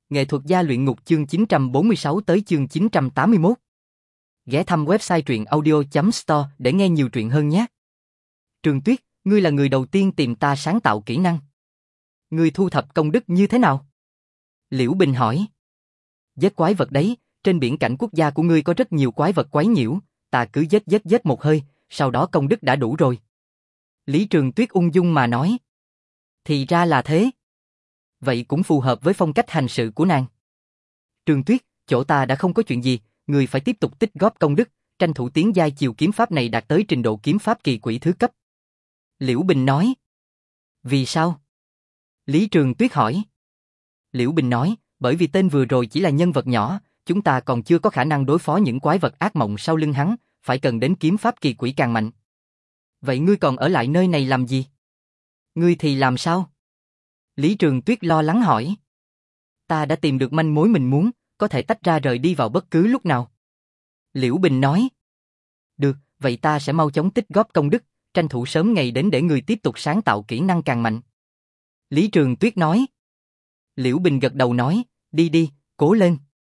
Nghệ thuật gia luyện ngục chương 946 tới chương 981. Ghé thăm website truyện audio.store để nghe nhiều truyện hơn nhé. Trường Tuyết, ngươi là người đầu tiên tìm ta sáng tạo kỹ năng. Ngươi thu thập công đức như thế nào? Liễu Bình hỏi. Giết quái vật đấy, trên biển cảnh quốc gia của ngươi có rất nhiều quái vật quấy nhiễu, ta cứ giết một hơi, sau đó công đức đã đủ rồi. Lý Trường Tuyết ung dung mà nói. Thì ra là thế. Vậy cũng phù hợp với phong cách hành sự của nàng. Trường Tuyết, chỗ ta đã không có chuyện gì, người phải tiếp tục tích góp công đức, tranh thủ tiến giai chiều kiếm pháp này đạt tới trình độ kiếm pháp kỳ quỷ thứ cấp. Liễu Bình nói. Vì sao? Lý Trường Tuyết hỏi. Liễu Bình nói, bởi vì tên vừa rồi chỉ là nhân vật nhỏ, chúng ta còn chưa có khả năng đối phó những quái vật ác mộng sau lưng hắn, phải cần đến kiếm pháp kỳ quỷ càng mạnh. Vậy ngươi còn ở lại nơi này làm gì? Ngươi thì làm sao? Lý Trường Tuyết lo lắng hỏi. Ta đã tìm được manh mối mình muốn, có thể tách ra rời đi vào bất cứ lúc nào. Liễu Bình nói. Được, vậy ta sẽ mau chóng tích góp công đức, tranh thủ sớm ngày đến để người tiếp tục sáng tạo kỹ năng càng mạnh. Lý Trường Tuyết nói. Liễu Bình gật đầu nói, đi, cố lên.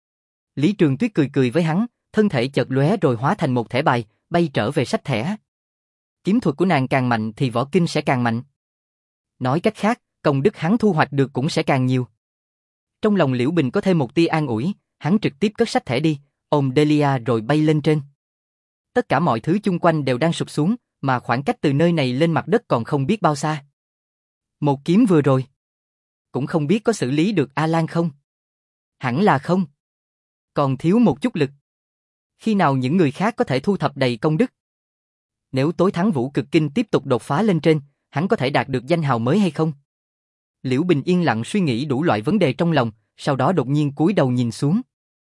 Lý Trường Tuyết cười với hắn, thân thể chợt lóe rồi hóa thành một thẻ bài, bay trở về sách thẻ. Kiếm thuật của nàng càng mạnh thì võ kinh sẽ càng mạnh. Nói cách khác, công đức hắn thu hoạch được cũng sẽ càng nhiều. Trong lòng Liễu Bình có thêm một tia an ủi, hắn trực tiếp cất sách thẻ đi, ôm Delia rồi bay lên trên. Tất cả mọi thứ chung quanh đều đang sụp xuống, mà khoảng cách từ nơi này lên mặt đất còn không biết bao xa. Một kiếm vừa rồi. Cũng không biết có xử lý được A-Lan không? Hẳn là không. Còn thiếu một chút lực. Khi nào những người khác có thể thu thập đầy công đức? Nếu tối thắng Vũ Cực Kinh tiếp tục đột phá lên trên, hắn có thể đạt được danh hào mới hay không? Liễu Bình yên lặng suy nghĩ đủ loại vấn đề trong lòng, sau đó đột nhiên cúi đầu nhìn xuống.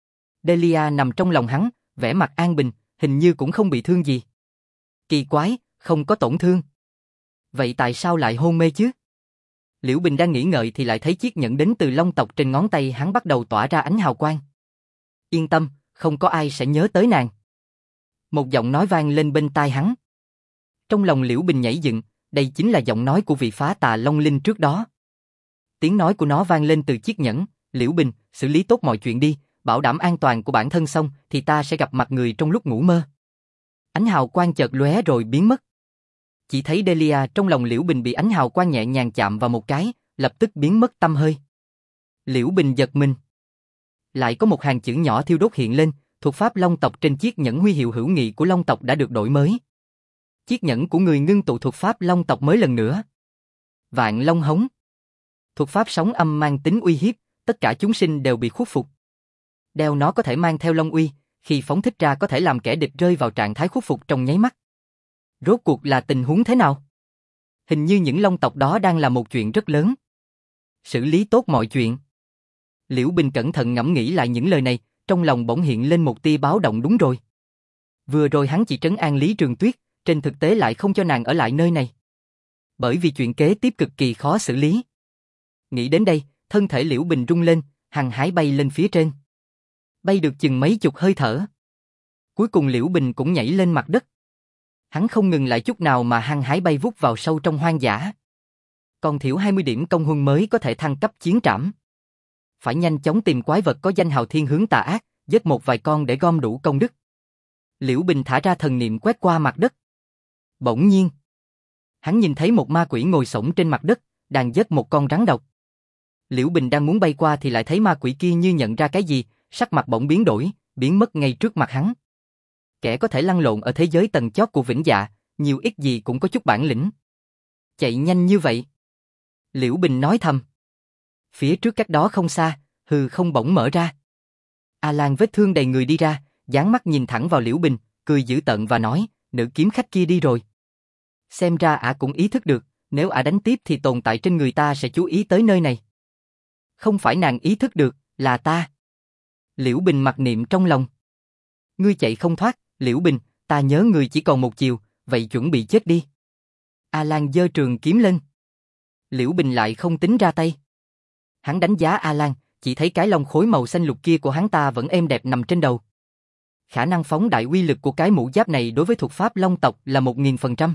Delia nằm trong lòng hắn, vẻ mặt an bình, hình như cũng không bị thương gì. Kỳ quái, không có tổn thương. Vậy tại sao lại hôn mê chứ? Liễu Bình đang nghĩ ngợi thì lại thấy chiếc nhẫn đến từ Long tộc trên ngón tay hắn bắt đầu tỏa ra ánh hào quang. Yên tâm, không có ai sẽ nhớ tới nàng. Một giọng nói vang lên bên tai hắn. Trong lòng Liễu Bình nhảy dựng, đây chính là giọng nói của vị phá tà Long Linh trước đó. Tiếng nói của nó vang lên từ chiếc nhẫn, Liễu Bình, xử lý tốt mọi chuyện đi, bảo đảm an toàn của bản thân xong thì ta sẽ gặp mặt người trong lúc ngủ mơ. Ánh hào quang chợt lóe rồi biến mất. Chỉ thấy Delia trong lòng Liễu Bình bị ánh hào quang nhẹ nhàng chạm vào một cái, lập tức biến mất tăm hơi. Liễu Bình giật mình. Lại có một hàng chữ nhỏ thiêu đốt hiện lên, thuộc pháp Long tộc trên chiếc nhẫn huy hiệu hữu nghị của Long tộc đã được đổi mới. Chiếc nhẫn của người ngưng tụ thuộc pháp Long tộc mới lần nữa. Vạn Long Hống. Thuộc pháp sóng âm mang tính uy hiếp, tất cả chúng sinh đều bị khuất phục. Đeo nó có thể mang theo long uy, khi phóng thích ra có thể làm kẻ địch rơi vào trạng thái khuất phục trong nháy mắt. Rốt cuộc là tình huống thế nào? Hình như những Long tộc đó đang làm một chuyện rất lớn. Xử lý tốt mọi chuyện. Liễu Bình cẩn thận ngẫm nghĩ lại những lời này, trong lòng bỗng hiện lên một tia báo động đúng rồi. Vừa rồi hắn chỉ trấn an Lý Trường Tuyết, trên thực tế lại không cho nàng ở lại nơi này. Bởi vì chuyện kế tiếp cực kỳ khó xử lý. Nghĩ đến đây, thân thể Liễu Bình rung lên, hăng hái bay lên phía trên. Bay được chừng mấy chục hơi thở. Cuối cùng Liễu Bình cũng nhảy lên mặt đất. Hắn không ngừng lại chút nào mà hăng hái bay vút vào sâu trong hoang dã. Còn thiếu 20 điểm công huân mới có thể thăng cấp chiến trảm. Phải nhanh chóng tìm quái vật có danh hào thiên hướng tà ác, giết một vài con để gom đủ công đức. Liễu Bình thả ra thần niệm quét qua mặt đất. Bỗng nhiên, hắn nhìn thấy một ma quỷ ngồi xổm trên mặt đất, đang giết một con rắn độc. Liễu Bình đang muốn bay qua thì lại thấy ma quỷ kia như nhận ra cái gì, sắc mặt bỗng biến đổi, biến mất ngay trước mặt hắn. Kẻ có thể lăn lộn ở thế giới tầng chót của Vĩnh Dạ, nhiều ít gì cũng có chút bản lĩnh. Chạy nhanh như vậy. Liễu Bình nói thầm. Phía trước cách đó không xa, hư không bỗng mở ra. A-Lan vết thương đầy người đi ra, dán mắt nhìn thẳng vào Liễu Bình, cười dữ tợn và nói, nữ kiếm khách kia đi rồi. Xem ra ả cũng ý thức được, nếu ả đánh tiếp thì tồn tại trên người ta sẽ chú ý tới nơi này. Không phải nàng ý thức được, là ta. Liễu Bình mặc niệm trong lòng. Ngươi chạy không thoát, Liễu Bình, ta nhớ ngươi chỉ còn một chiều, vậy chuẩn bị chết đi. A-Lan giơ trường kiếm lên. Liễu Bình lại không tính ra tay. Hắn đánh giá A-Lan, chỉ thấy cái lông khối màu xanh lục kia của hắn ta vẫn êm đẹp nằm trên đầu. Khả năng phóng đại uy lực của cái mũ giáp này đối với thuật pháp Long tộc là 1000%.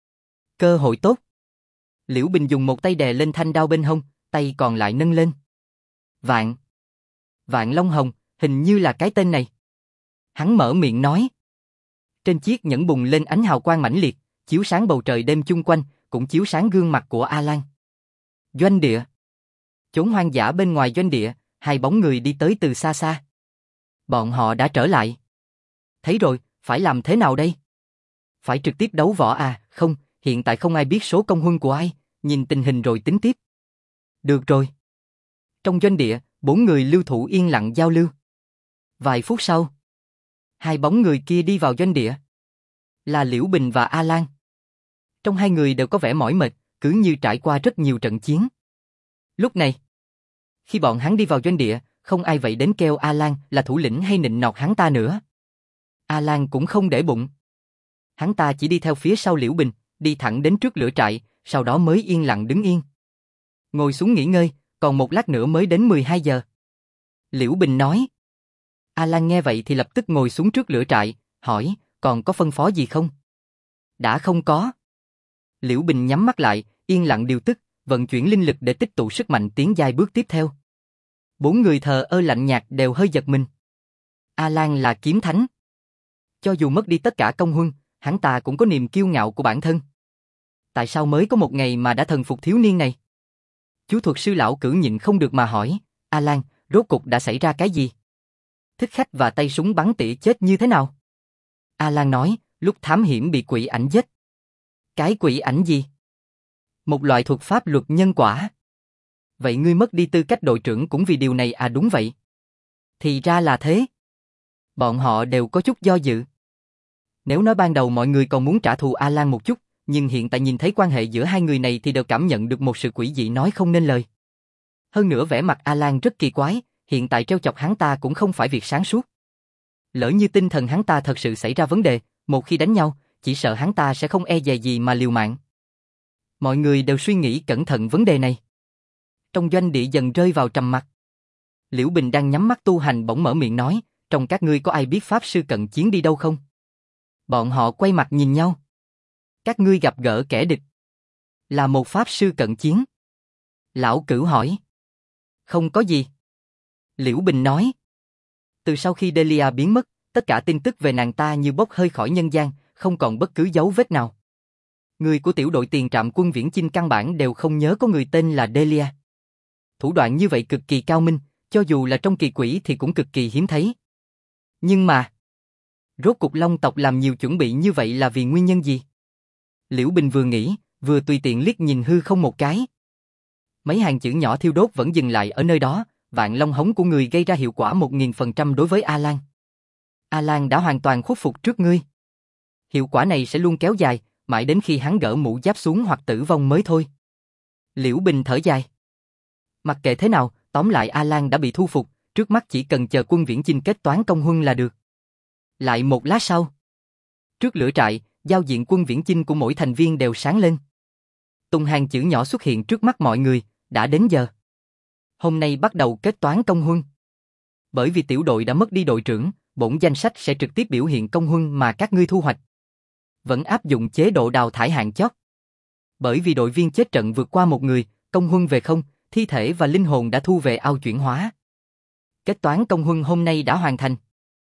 Cơ hội tốt. Liễu Bình dùng một tay đè lên thanh đao bên hông, tay còn lại nâng lên. Vạn. Vạn Long Hồng, hình như là cái tên này. Hắn mở miệng nói. Trên chiếc nhẫn bùng lên ánh hào quang mãnh liệt, chiếu sáng bầu trời đêm chung quanh, cũng chiếu sáng gương mặt của Alan. Doanh địa. Chốn hoang dã bên ngoài doanh địa, hai bóng người đi tới từ xa xa. Bọn họ đã trở lại. Thấy rồi, phải làm thế nào đây? Phải trực tiếp đấu võ à? Không, hiện tại không ai biết số công huân của ai, nhìn tình hình rồi tính tiếp. Được rồi. Trong doanh địa, 4 người lưu thủ yên lặng giao lưu. Vài phút sau, hai bóng người kia đi vào doanh địa. Là Liễu Bình và Alan. Trong hai người đều có vẻ mỏi mệt, cứ như trải qua rất nhiều trận chiến. Lúc này, khi bọn hắn đi vào doanh địa, không ai vậy đến kêu Alan là thủ lĩnh hay nịnh nọt hắn ta nữa. Alan cũng không để bụng. Hắn ta chỉ đi theo phía sau Liễu Bình, đi thẳng đến trước lửa trại, sau đó mới yên lặng đứng yên. Ngồi xuống nghỉ ngơi, còn một lát nữa mới đến 12 giờ. Liễu Bình nói. Alan nghe vậy thì lập tức ngồi xuống trước lửa trại, hỏi, còn có phân phó gì không? Đã không có. Liễu Bình nhắm mắt lại, yên lặng điều tức, vận chuyển linh lực để tích tụ sức mạnh tiến giai bước tiếp theo. 4 người thờ ơ lạnh nhạt đều hơi giật mình. Alan là kiếm thánh. Cho dù mất đi tất cả công huân, hắn ta cũng có niềm kiêu ngạo của bản thân. Tại sao mới có một ngày mà đã thần phục thiếu niên này? Chú thuật sư lão Cử nhịn không được mà hỏi, Alan, rốt cục đã xảy ra cái gì? Thích khách và tay súng bắn tỉa chết như thế nào? Alan nói, lúc thám hiểm bị quỷ ảnh giết. Cái quỷ ảnh gì? Một loại thuật pháp luật nhân quả. Vậy ngươi mất đi tư cách đội trưởng cũng vì điều này à? Đúng vậy. Thì ra là thế. Bọn họ đều có chút do dự. Nếu nói ban đầu mọi người còn muốn trả thù Alan một chút, nhưng hiện tại nhìn thấy quan hệ giữa hai người này thì đều cảm nhận được một sự quỷ dị nói không nên lời. Hơn nữa vẻ mặt Alan rất kỳ quái, hiện tại trêu chọc hắn ta cũng không phải việc sáng suốt. Lỡ như tinh thần hắn ta thật sự xảy ra vấn đề, một khi đánh nhau, chỉ sợ hắn ta sẽ không e dè gì mà liều mạng. Mọi người đều suy nghĩ cẩn thận vấn đề này. Trong doanh địa dần rơi vào trầm mặc. Liễu Bình đang nhắm mắt tu hành bỗng mở miệng nói, trong các ngươi có ai biết pháp sư cận chiến đi đâu không? Bọn họ quay mặt nhìn nhau. Các ngươi gặp gỡ kẻ địch. Là một pháp sư cận chiến. Lão Cửu hỏi. Không có gì. Liễu Bình nói. Từ sau khi Delia biến mất, tất cả tin tức về nàng ta như bốc hơi khỏi nhân gian, không còn bất cứ dấu vết nào. Người của tiểu đội tiền trạm quân Viễn Chinh căn bản đều không nhớ có người tên là Delia. Thủ đoạn như vậy cực kỳ cao minh, cho dù là trong kỳ quỷ thì cũng cực kỳ hiếm thấy. Nhưng mà, rốt cục Long tộc làm nhiều chuẩn bị như vậy là vì nguyên nhân gì? Liễu Bình vừa nghĩ, vừa tùy tiện liếc nhìn hư không một cái. Mấy hàng chữ nhỏ thiêu đốt vẫn dừng lại ở nơi đó, vạn long hống của người gây ra hiệu quả 1000% đối với Alan. Alan đã hoàn toàn khuất phục trước ngươi. Hiệu quả này sẽ luôn kéo dài, mãi đến khi hắn gỡ mũ giáp xuống hoặc tử vong mới thôi. Liễu Bình thở dài. Mặc kệ thế nào, tóm lại Alan đã bị thu phục, trước mắt chỉ cần chờ quân Viễn Chinh kết toán công huân là được. Lại một lát sau, trước lửa trại, giao diện quân Viễn Chinh của mỗi thành viên đều sáng lên. Từng hàng chữ nhỏ xuất hiện trước mắt mọi người, đã đến giờ. Hôm nay bắt đầu kết toán công huân. Bởi vì tiểu đội đã mất đi đội trưởng, bổn danh sách sẽ trực tiếp biểu hiện công huân mà các ngươi thu hoạch. Vẫn áp dụng chế độ đào thải hạng chót. Bởi vì đội viên chết trận vượt qua một người, công huân về không, thi thể và linh hồn đã thu về ao chuyển hóa. Kết toán công huân hôm nay đã hoàn thành.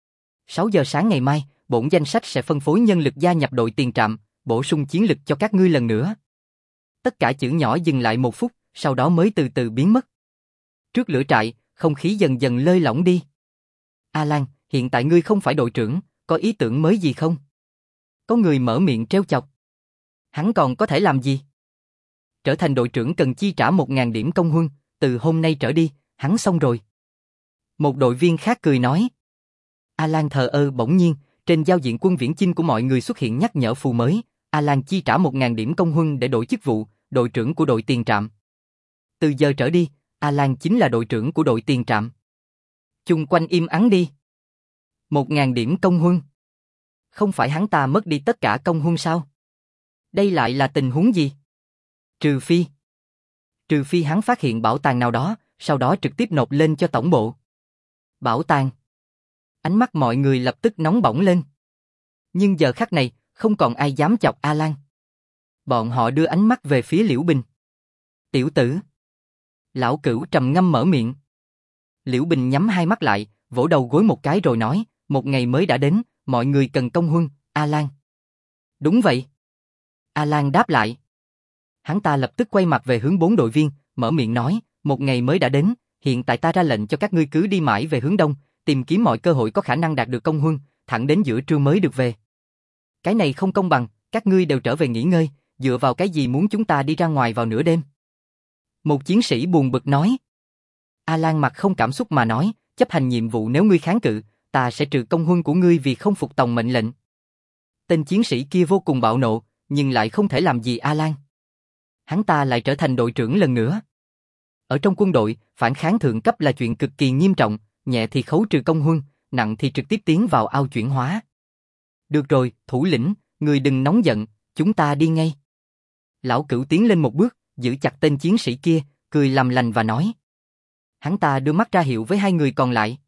6 giờ sáng ngày mai, bổn danh sách sẽ phân phối nhân lực gia nhập đội tiền trạm, bổ sung chiến lực cho các ngươi lần nữa. Tất cả chữ nhỏ dừng lại một phút, sau đó mới từ từ biến mất. Trước lửa trại, không khí dần dần lơi lỏng đi. Alan, hiện tại ngươi không phải đội trưởng, có ý tưởng mới gì không? Có người mở miệng trêu chọc. Hắn còn có thể làm gì? Trở thành đội trưởng cần chi trả 1000 điểm công huân, từ hôm nay trở đi, hắn xong rồi. Một đội viên khác cười nói. Alan thờ ơ. Bỗng nhiên, trên giao diện quân Viễn Chinh của mọi người xuất hiện nhắc nhở phù mới, Alan chi trả 1000 điểm công huân để đổi chức vụ, đội trưởng của đội tiền trạm. Từ giờ trở đi, Alan chính là đội trưởng của đội tiền trạm. Chung quanh im ắng đi. 1000 điểm công huân. Không phải hắn ta mất đi tất cả công huân sao? Đây lại là tình huống gì? Trừ phi hắn phát hiện bảo tàng nào đó, sau đó trực tiếp nộp lên cho tổng bộ. Bảo tàng. Ánh mắt mọi người lập tức nóng bỏng lên. Nhưng giờ khắc này, không còn ai dám chọc Alan. Bọn họ đưa ánh mắt về phía Liễu Bình. Tiểu tử. Lão Cửu trầm ngâm mở miệng. Liễu Bình nhắm hai mắt lại, vỗ đầu gối một cái rồi nói, một ngày mới đã đến, mọi người cần công huân, A Lan. Đúng vậy. A Lan đáp lại. Hắn ta lập tức quay mặt về hướng 4 đội viên, mở miệng nói, một ngày mới đã đến, hiện tại ta ra lệnh cho các ngươi cứ đi mãi về hướng đông, tìm kiếm mọi cơ hội có khả năng đạt được công huân, thẳng đến giữa trưa mới được về. Cái này không công bằng, các ngươi đều trở về nghỉ ngơi, dựa vào cái gì muốn chúng ta đi ra ngoài vào nửa đêm? Một chiến sĩ buồn bực nói. A Lan mặt không cảm xúc mà nói, chấp hành nhiệm vụ, nếu ngươi kháng cự, ta sẽ trừ công huân của ngươi vì không phục tòng mệnh lệnh. Tên chiến sĩ kia vô cùng bạo nộ, nhưng lại không thể làm gì A Lan. Hắn ta lại trở thành đội trưởng lần nữa. Ở trong quân đội, phản kháng thượng cấp là chuyện cực kỳ nghiêm trọng, nhẹ thì khấu trừ công huân, nặng thì trực tiếp tiến vào ao chuyển hóa. Được rồi, thủ lĩnh, người đừng nóng giận, chúng ta đi ngay. Lão Cửu tiến lên một bước, giữ chặt tên chiến sĩ kia, cười làm lành và nói. Hắn ta đưa mắt ra hiệu với hai người còn lại.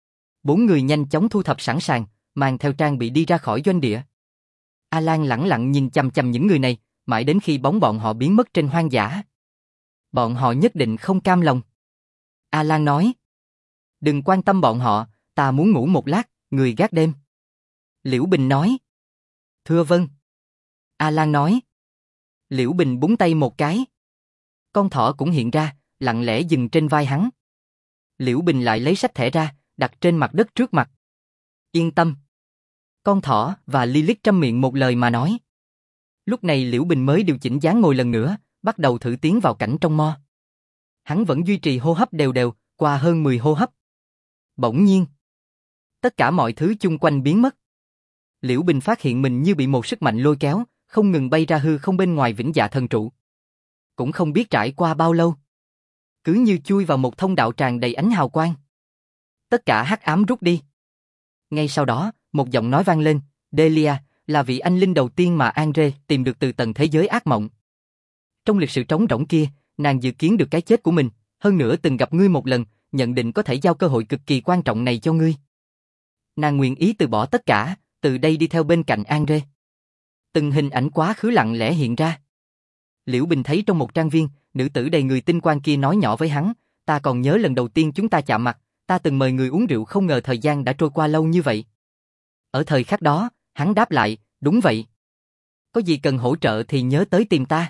4 người nhanh chóng thu thập sẵn sàng, mang theo trang bị đi ra khỏi doanh địa. A Lan lẳng lặng nhìn chằm chằm những người này, mãi đến khi bóng bọn họ biến mất trên hoang dã. Bọn họ nhất định không cam lòng. A Lan nói. Đừng quan tâm bọn họ, ta muốn ngủ một lát, người gác đêm. Liễu Bình nói. Thưa vâng. A Lan nói. Liễu Bình búng tay một cái. Con thỏ cũng hiện ra, lặng lẽ dừng trên vai hắn. Liễu Bình lại lấy sách thẻ ra, đặt trên mặt đất trước mặt. Yên tâm. Con thỏ và Lilith trăm miệng một lời mà nói. Lúc này Liễu Bình mới điều chỉnh dáng ngồi lần nữa, bắt đầu thử tiến vào cảnh trong mo. Hắn vẫn duy trì hô hấp đều đều, qua hơn 10 hô hấp. Bỗng nhiên, tất cả mọi thứ chung quanh biến mất. Liễu Bình phát hiện mình như bị một sức mạnh lôi kéo, không ngừng bay ra hư không bên ngoài Vĩnh Dạ Thần Trụ. Cũng không biết trải qua bao lâu, cứ như chui vào một thông đạo tràn đầy ánh hào quang. Tất cả hắc ám rút đi. Ngay sau đó, một giọng nói vang lên, Delia, là vị anh linh đầu tiên mà Andre tìm được từ tầng thế giới ác mộng. Trong lịch sử trống rỗng kia, nàng dự kiến được cái chết của mình, hơn nữa từng gặp ngươi một lần, nhận định có thể giao cơ hội cực kỳ quan trọng này cho ngươi. Nàng nguyện ý từ bỏ tất cả, từ đây đi theo bên cạnh Andre. Từng hình ảnh quá khứ lặng lẽ hiện ra. Liễu Bình thấy trong một trang viên, nữ tử đầy người tinh quang kia nói nhỏ với hắn, ta còn nhớ lần đầu tiên chúng ta chạm mặt, ta từng mời người uống rượu, không ngờ thời gian đã trôi qua lâu như vậy. Ở thời khắc đó, hắn đáp lại, đúng vậy. Có gì cần hỗ trợ thì nhớ tới tìm ta.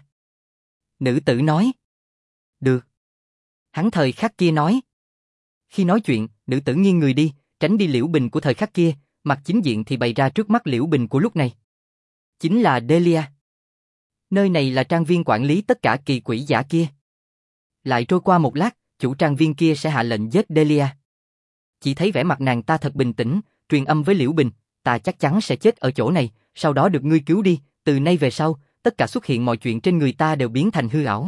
Nữ tử nói. Được. Hắn thời khắc kia nói. Khi nói chuyện, nữ tử nghiêng người đi, tránh đi Liễu Bình của thời khắc kia, mặt chính diện thì bày ra trước mắt Liễu Bình của lúc này. Chính là Delia. Nơi này là trang viên quản lý tất cả kỳ quỷ giả kia. Lại trôi qua một lát, chủ trang viên kia sẽ hạ lệnh giết Delia. Chỉ thấy vẻ mặt nàng ta thật bình tĩnh, truyền âm với Liễu Bình, ta chắc chắn sẽ chết ở chỗ này, sau đó được ngươi cứu đi, từ nay về sau, tất cả xuất hiện mọi chuyện trên người ta đều biến thành hư ảo.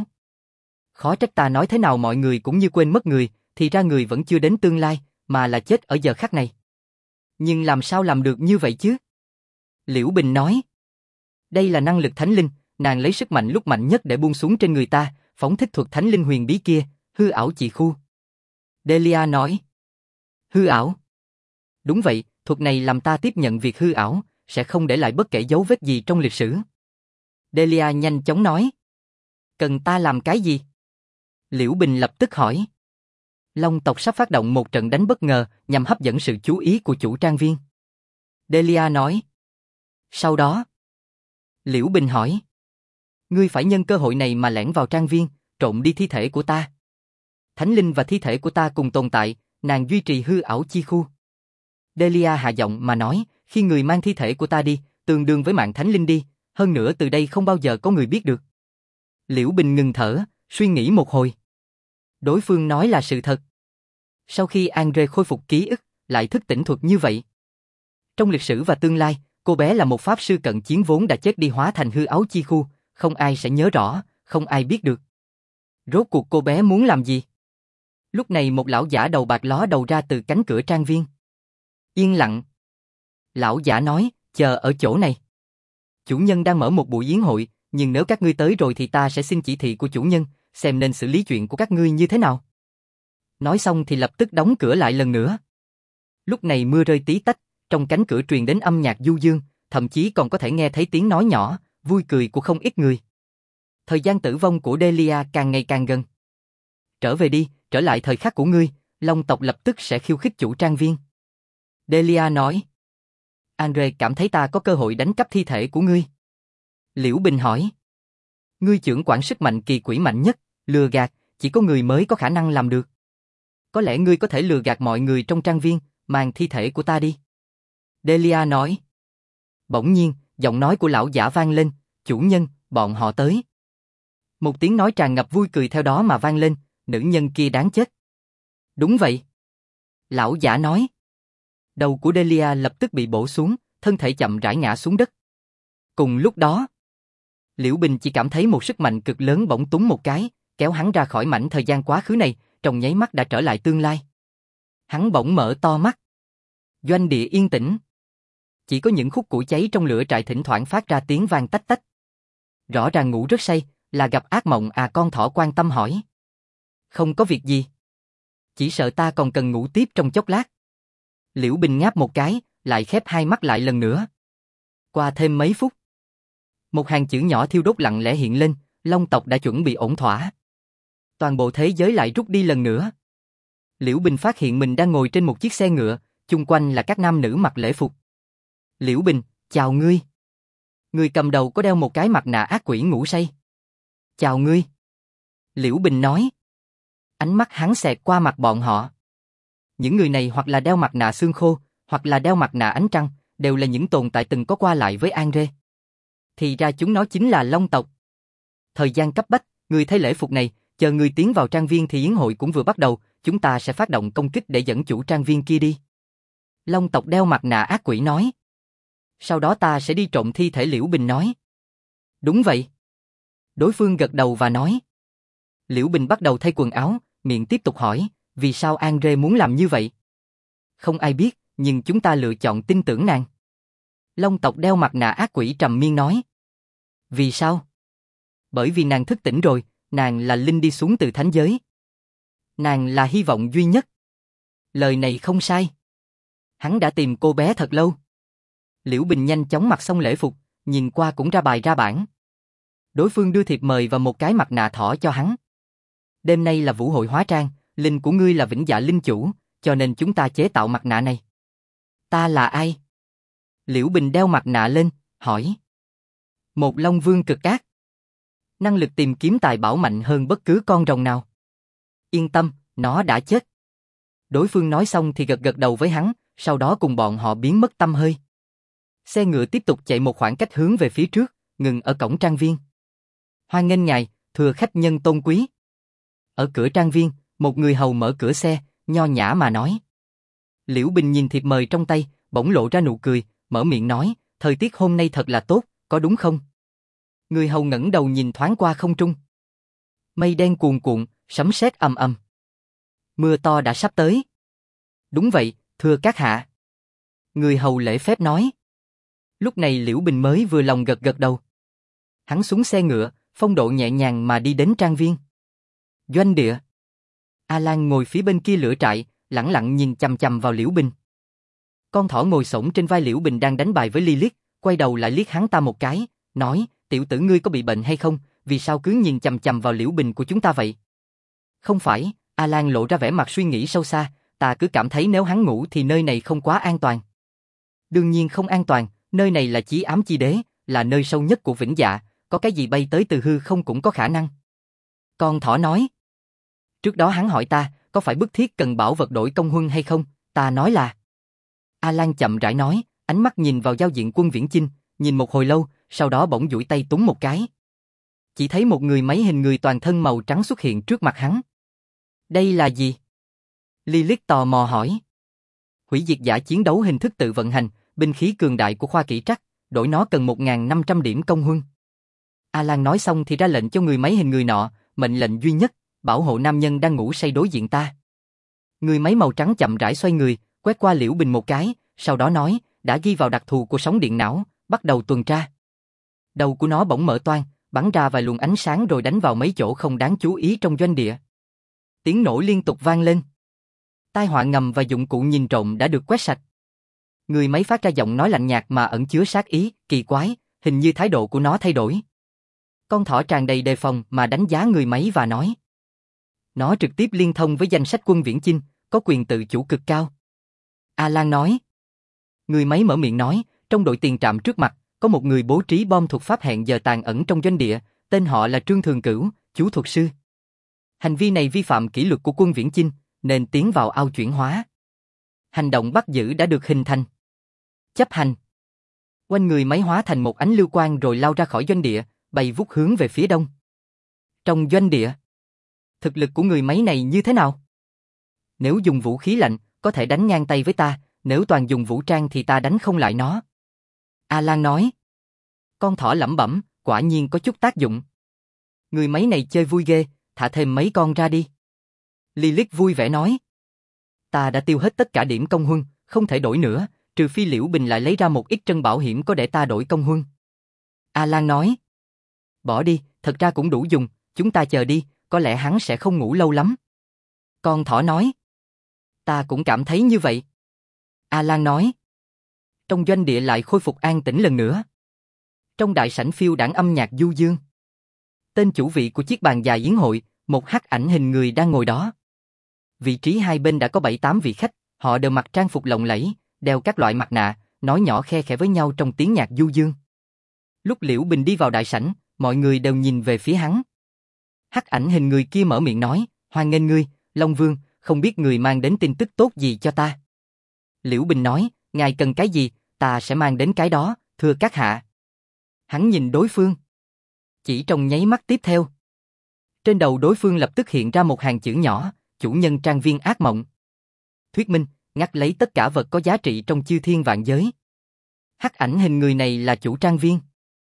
Khó trách ta nói thế nào mọi người cũng như quên mất người, thì ra người vẫn chưa đến tương lai, mà là chết ở giờ khắc này. Nhưng làm sao làm được như vậy chứ? Liễu Bình nói. Đây là năng lực thánh linh, nàng lấy sức mạnh lúc mạnh nhất để buông xuống trên người ta, phóng thích thuật thánh linh huyền bí kia, hư ảo chỉ khu. Delia nói. Hư ảo? Đúng vậy, thuật này làm ta tiếp nhận việc hư ảo, sẽ không để lại bất kể dấu vết gì trong lịch sử. Delia nhanh chóng nói. Cần ta làm cái gì? Liễu Bình lập tức hỏi. Long tộc sắp phát động một trận đánh bất ngờ nhằm hấp dẫn sự chú ý của chủ trang viên. Delia nói. Sau đó, Liễu Bình hỏi. Ngươi phải nhân cơ hội này mà lẻn vào trang viên, trộm đi thi thể của ta. Thánh linh và thi thể của ta cùng tồn tại, nàng duy trì hư ảo chi khu. Delia hạ giọng mà nói, khi người mang thi thể của ta đi, tương đương với mạng thánh linh đi, hơn nữa từ đây không bao giờ có người biết được. Liễu Bình ngừng thở, suy nghĩ một hồi. Đối phương nói là sự thật. Sau khi Andre khôi phục ký ức, lại thức tỉnh thuật như vậy. Trong lịch sử và tương lai, cô bé là một pháp sư cận chiến vốn đã chết đi hóa thành hư ảo chi khu, không ai sẽ nhớ rõ, không ai biết được. Rốt cuộc cô bé muốn làm gì? Lúc này một lão giả đầu bạc ló đầu ra từ cánh cửa trang viên. Yên lặng. Lão giả nói, chờ ở chỗ này. Chủ nhân đang mở một buổi yến hội, nhưng nếu các ngươi tới rồi thì ta sẽ xin chỉ thị của chủ nhân, xem nên xử lý chuyện của các ngươi như thế nào. Nói xong thì lập tức đóng cửa lại lần nữa. Lúc này mưa rơi tí tách, trong cánh cửa truyền đến âm nhạc du dương, thậm chí còn có thể nghe thấy tiếng nói nhỏ, vui cười của không ít người. Thời gian tử vong của Delia càng ngày càng gần. Trở về đi, trở lại thời khắc của ngươi, Long tộc lập tức sẽ khiêu khích chủ trang viên. Delia nói. Andre cảm thấy ta có cơ hội đánh cắp thi thể của ngươi. Liễu Bình hỏi. Ngươi chưởng quản sức mạnh kỳ quỷ mạnh nhất, lừa gạt, chỉ có người mới có khả năng làm được. Có lẽ ngươi có thể lừa gạt mọi người trong trang viên, mang thi thể của ta đi. Delia nói. Bỗng nhiên, giọng nói của lão giả vang lên, chủ nhân, bọn họ tới. Một tiếng nói tràn ngập vui cười theo đó mà vang lên, nữ nhân kia đáng chết. Đúng vậy. Lão giả nói. Đầu của Delia lập tức bị bổ xuống, thân thể chậm rãi ngã xuống đất. Cùng lúc đó, Liễu Bình chỉ cảm thấy một sức mạnh cực lớn bỗng túng một cái, kéo hắn ra khỏi mảnh thời gian quá khứ này, trong nháy mắt đã trở lại tương lai. Hắn bỗng mở to mắt. Doanh địa yên tĩnh. Chỉ có những khúc củi cháy trong lửa trại thỉnh thoảng phát ra tiếng vang tách tách. Rõ ràng ngủ rất say, là gặp ác mộng à? Con thỏ quan tâm hỏi. Không có việc gì. Chỉ sợ ta còn cần ngủ tiếp trong chốc lát. Liễu Bình ngáp một cái, lại khép hai mắt lại lần nữa. Qua thêm mấy phút, một hàng chữ nhỏ thiêu đốt lặng lẽ hiện lên, Long tộc đã chuẩn bị ổn thỏa. Toàn bộ thế giới lại rút đi lần nữa. Liễu Bình phát hiện mình đang ngồi trên một chiếc xe ngựa, chung quanh là các nam nữ mặc lễ phục. Liễu Bình, chào ngươi. Người cầm đầu có đeo một cái mặt nạ ác quỷ ngủ say. Chào ngươi. Liễu Bình nói. Ánh mắt hắn xẹt qua mặt bọn họ. Những người này hoặc là đeo mặt nạ xương khô, hoặc là đeo mặt nạ ánh trăng, đều là những tồn tại từng có qua lại với Andre. Thì ra chúng nó chính là Long tộc. Thời gian cấp bách, người thay lễ phục này, chờ người tiến vào trang viên thì yến hội cũng vừa bắt đầu, chúng ta sẽ phát động công kích để dẫn chủ trang viên kia đi. Long tộc đeo mặt nạ ác quỷ nói. Sau đó ta sẽ đi trộm thi thể. Liễu Bình nói. Đúng vậy. Đối phương gật đầu và nói. Liễu Bình bắt đầu thay quần áo, miệng tiếp tục hỏi, vì sao Andre muốn làm như vậy? Không ai biết, nhưng chúng ta lựa chọn tin tưởng nàng. Long tộc đeo mặt nạ ác quỷ trầm miên nói. Vì sao? Bởi vì nàng thức tỉnh rồi, nàng là linh đi xuống từ thánh giới. Nàng là hy vọng duy nhất. Lời này không sai. Hắn đã tìm cô bé thật lâu. Liễu Bình nhanh chóng mặc xong lễ phục, nhìn qua cũng ra bài ra bản. Đối phương đưa thiệp mời và một cái mặt nạ thỏ cho hắn. Đêm nay là vũ hội hóa trang, linh của ngươi là vĩnh dạ linh chủ, cho nên chúng ta chế tạo mặt nạ này. Ta là ai? Liễu Bình đeo mặt nạ lên, hỏi. Một Long Vương cực ác. Năng lực tìm kiếm tài bảo mạnh hơn bất cứ con rồng nào. Yên tâm, nó đã chết. Đối phương nói xong thì gật gật đầu với hắn, sau đó cùng bọn họ biến mất tăm hơi. Xe ngựa tiếp tục chạy một khoảng cách hướng về phía trước, ngừng ở cổng trang viên. Hoan nghênh ngài, thưa khách nhân tôn quý. Ở cửa trang viên, một người hầu mở cửa xe, nho nhã mà nói. Liễu Bình nhìn thiệp mời trong tay, bỗng lộ ra nụ cười, mở miệng nói, thời tiết hôm nay thật là tốt, có đúng không? Người hầu ngẩng đầu nhìn thoáng qua không trung. Mây đen cuồn cuộn, sấm sét ầm ầm. Mưa to đã sắp tới. Đúng vậy, thưa các hạ. Người hầu lễ phép nói. Lúc này Liễu Bình mới vừa lòng gật gật đầu. Hắn xuống xe ngựa, phong độ nhẹ nhàng mà đi đến trang viên. Doanh địa. Alan ngồi phía bên kia lửa trại, lẳng lặng nhìn chằm chằm vào Liễu Bình. Con thỏ ngồi xổm trên vai Liễu Bình đang đánh bài với Lilith, quay đầu lại liếc hắn ta một cái, nói, tiểu tử ngươi có bị bệnh hay không, vì sao cứ nhìn chằm chằm vào Liễu Bình của chúng ta vậy? Không phải, Alan lộ ra vẻ mặt suy nghĩ sâu xa, ta cứ cảm thấy nếu hắn ngủ thì nơi này không quá an toàn. Đương nhiên không an toàn, nơi này là chí ám chi đế, là nơi sâu nhất của vĩnh dạ, có cái gì bay tới từ hư không cũng có khả năng. Con thỏ nói. Trước đó hắn hỏi ta, có phải bức thiết cần bảo vật đổi công huân hay không, ta nói là. Alan chậm rãi nói, ánh mắt nhìn vào giao diện Quân Viễn Chinh, nhìn một hồi lâu, sau đó bỗng duỗi tay túm một cái. Chỉ thấy một người máy hình người toàn thân màu trắng xuất hiện trước mặt hắn. Đây là gì? Lilith tò mò hỏi. Hủy diệt giả chiến đấu hình thức tự vận hành, binh khí cường đại của khoa kỹ trắc, đổi nó cần 1.500 điểm công huân. Alan nói xong thì ra lệnh cho người máy hình người nọ, mệnh lệnh duy nhất, bảo hộ nam nhân đang ngủ say đối diện ta. Người máy màu trắng chậm rãi xoay người, quét qua Liễu Bình một cái, sau đó nói, đã ghi vào đặc thù của sóng điện não, bắt đầu tuần tra. Đầu của nó bỗng mở toang, bắn ra vài luồng ánh sáng rồi đánh vào mấy chỗ không đáng chú ý trong doanh địa. Tiếng nổ liên tục vang lên. Tai họa ngầm và dụng cụ nhìn trộm đã được quét sạch. Người máy phát ra giọng nói lạnh nhạt mà ẩn chứa sát ý, kỳ quái, hình như thái độ của nó thay đổi. Con thỏ tràn đầy đề phòng mà đánh giá người máy và nói. Nó trực tiếp liên thông với danh sách Quân Viễn Chinh, có quyền tự chủ cực cao. A Lan nói. Người máy mở miệng nói, trong đội tiền trạm trước mặt, có một người bố trí bom thuật pháp hẹn giờ tàn ẩn trong doanh địa, tên họ là Trương Thường Cửu, chú thuật sư. Hành vi này vi phạm kỷ luật của quân Viễn Chinh, nên tiến vào ao chuyển hóa. Hành động bắt giữ đã được hình thành. Chấp hành. Quanh người máy hóa thành một ánh lưu quang rồi lao ra khỏi doanh địa, bay vút hướng về phía đông. Trong doanh địa, thực lực của người máy này như thế nào? Nếu dùng vũ khí lạnh, có thể đánh ngang tay với ta, nếu toàn dùng vũ trang thì ta đánh không lại nó. A Lan nói. Con thỏ lẩm bẩm, quả nhiên có chút tác dụng. Người máy này chơi vui ghê, thả thêm mấy con ra đi. Lilith vui vẻ nói. Ta đã tiêu hết tất cả điểm công huân, không thể đổi nữa, trừ phi Liễu Bình lại lấy ra một ít trân bảo hiểm có để ta đổi công huân. A Lan nói. Bỏ đi, thật ra cũng đủ dùng, chúng ta chờ đi, có lẽ hắn sẽ không ngủ lâu lắm. Con thỏ nói. Ta cũng cảm thấy như vậy. A Lan nói. Trong doanh địa lại khôi phục an tĩnh lần nữa. Trong đại sảnh phiêu đãng âm nhạc du dương. Tên chủ vị của chiếc bàn dài yến hội, một hắc ảnh hình người đang ngồi đó. Vị trí hai bên đã có 7-8 vị khách, họ đều mặc trang phục lộng lẫy, đeo các loại mặt nạ, nói nhỏ khe khẽ với nhau trong tiếng nhạc du dương. Lúc Liễu Bình đi vào đại sảnh, mọi người đều nhìn về phía hắn. Hắc ảnh hình người kia mở miệng nói, hoan nghênh ngươi, Long Vương, không biết người mang đến tin tức tốt gì cho ta. Liễu Bình nói, ngài cần cái gì, ta sẽ mang đến cái đó, thưa các hạ. Hắn nhìn đối phương. Chỉ trong nháy mắt tiếp theo. Trên đầu đối phương lập tức hiện ra một hàng chữ nhỏ, chủ nhân trang viên ác mộng. Thuyết minh, ngắt lấy tất cả vật có giá trị trong chư thiên vạn giới. Hắc ảnh hình người này là chủ trang viên.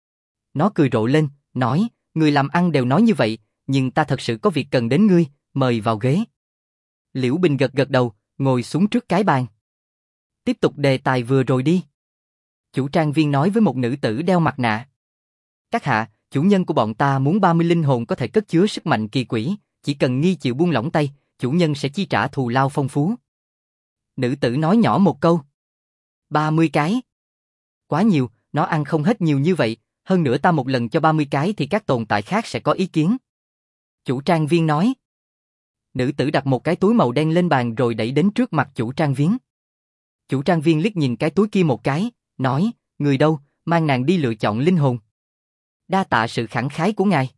Nó cười rộ lên, nói, người làm ăn đều nói như vậy, nhưng ta thật sự có việc cần đến ngươi, mời vào ghế. Liễu Bình gật gật đầu, ngồi xuống trước cái bàn. Tiếp tục đề tài vừa rồi đi. Chủ trang viên nói với một nữ tử đeo mặt nạ. Các hạ, chủ nhân của bọn ta muốn 30 linh hồn có thể cất chứa sức mạnh kỳ quỷ, chỉ cần nghi chịu buông lỏng tay, chủ nhân sẽ chi trả thù lao phong phú. Nữ tử nói nhỏ một câu. 30 cái. Quá nhiều, nó ăn không hết nhiều như vậy, hơn nữa ta một lần cho 30 cái thì các tồn tại khác sẽ có ý kiến. Chủ trang viên nói. Nữ tử đặt một cái túi màu đen lên bàn rồi đẩy đến trước mặt chủ trang viên. Chủ trang viên liếc nhìn cái túi kia một cái, nói, người đâu, mang nàng đi lựa chọn linh hồn. Đa tạ sự khẳng khái của ngài.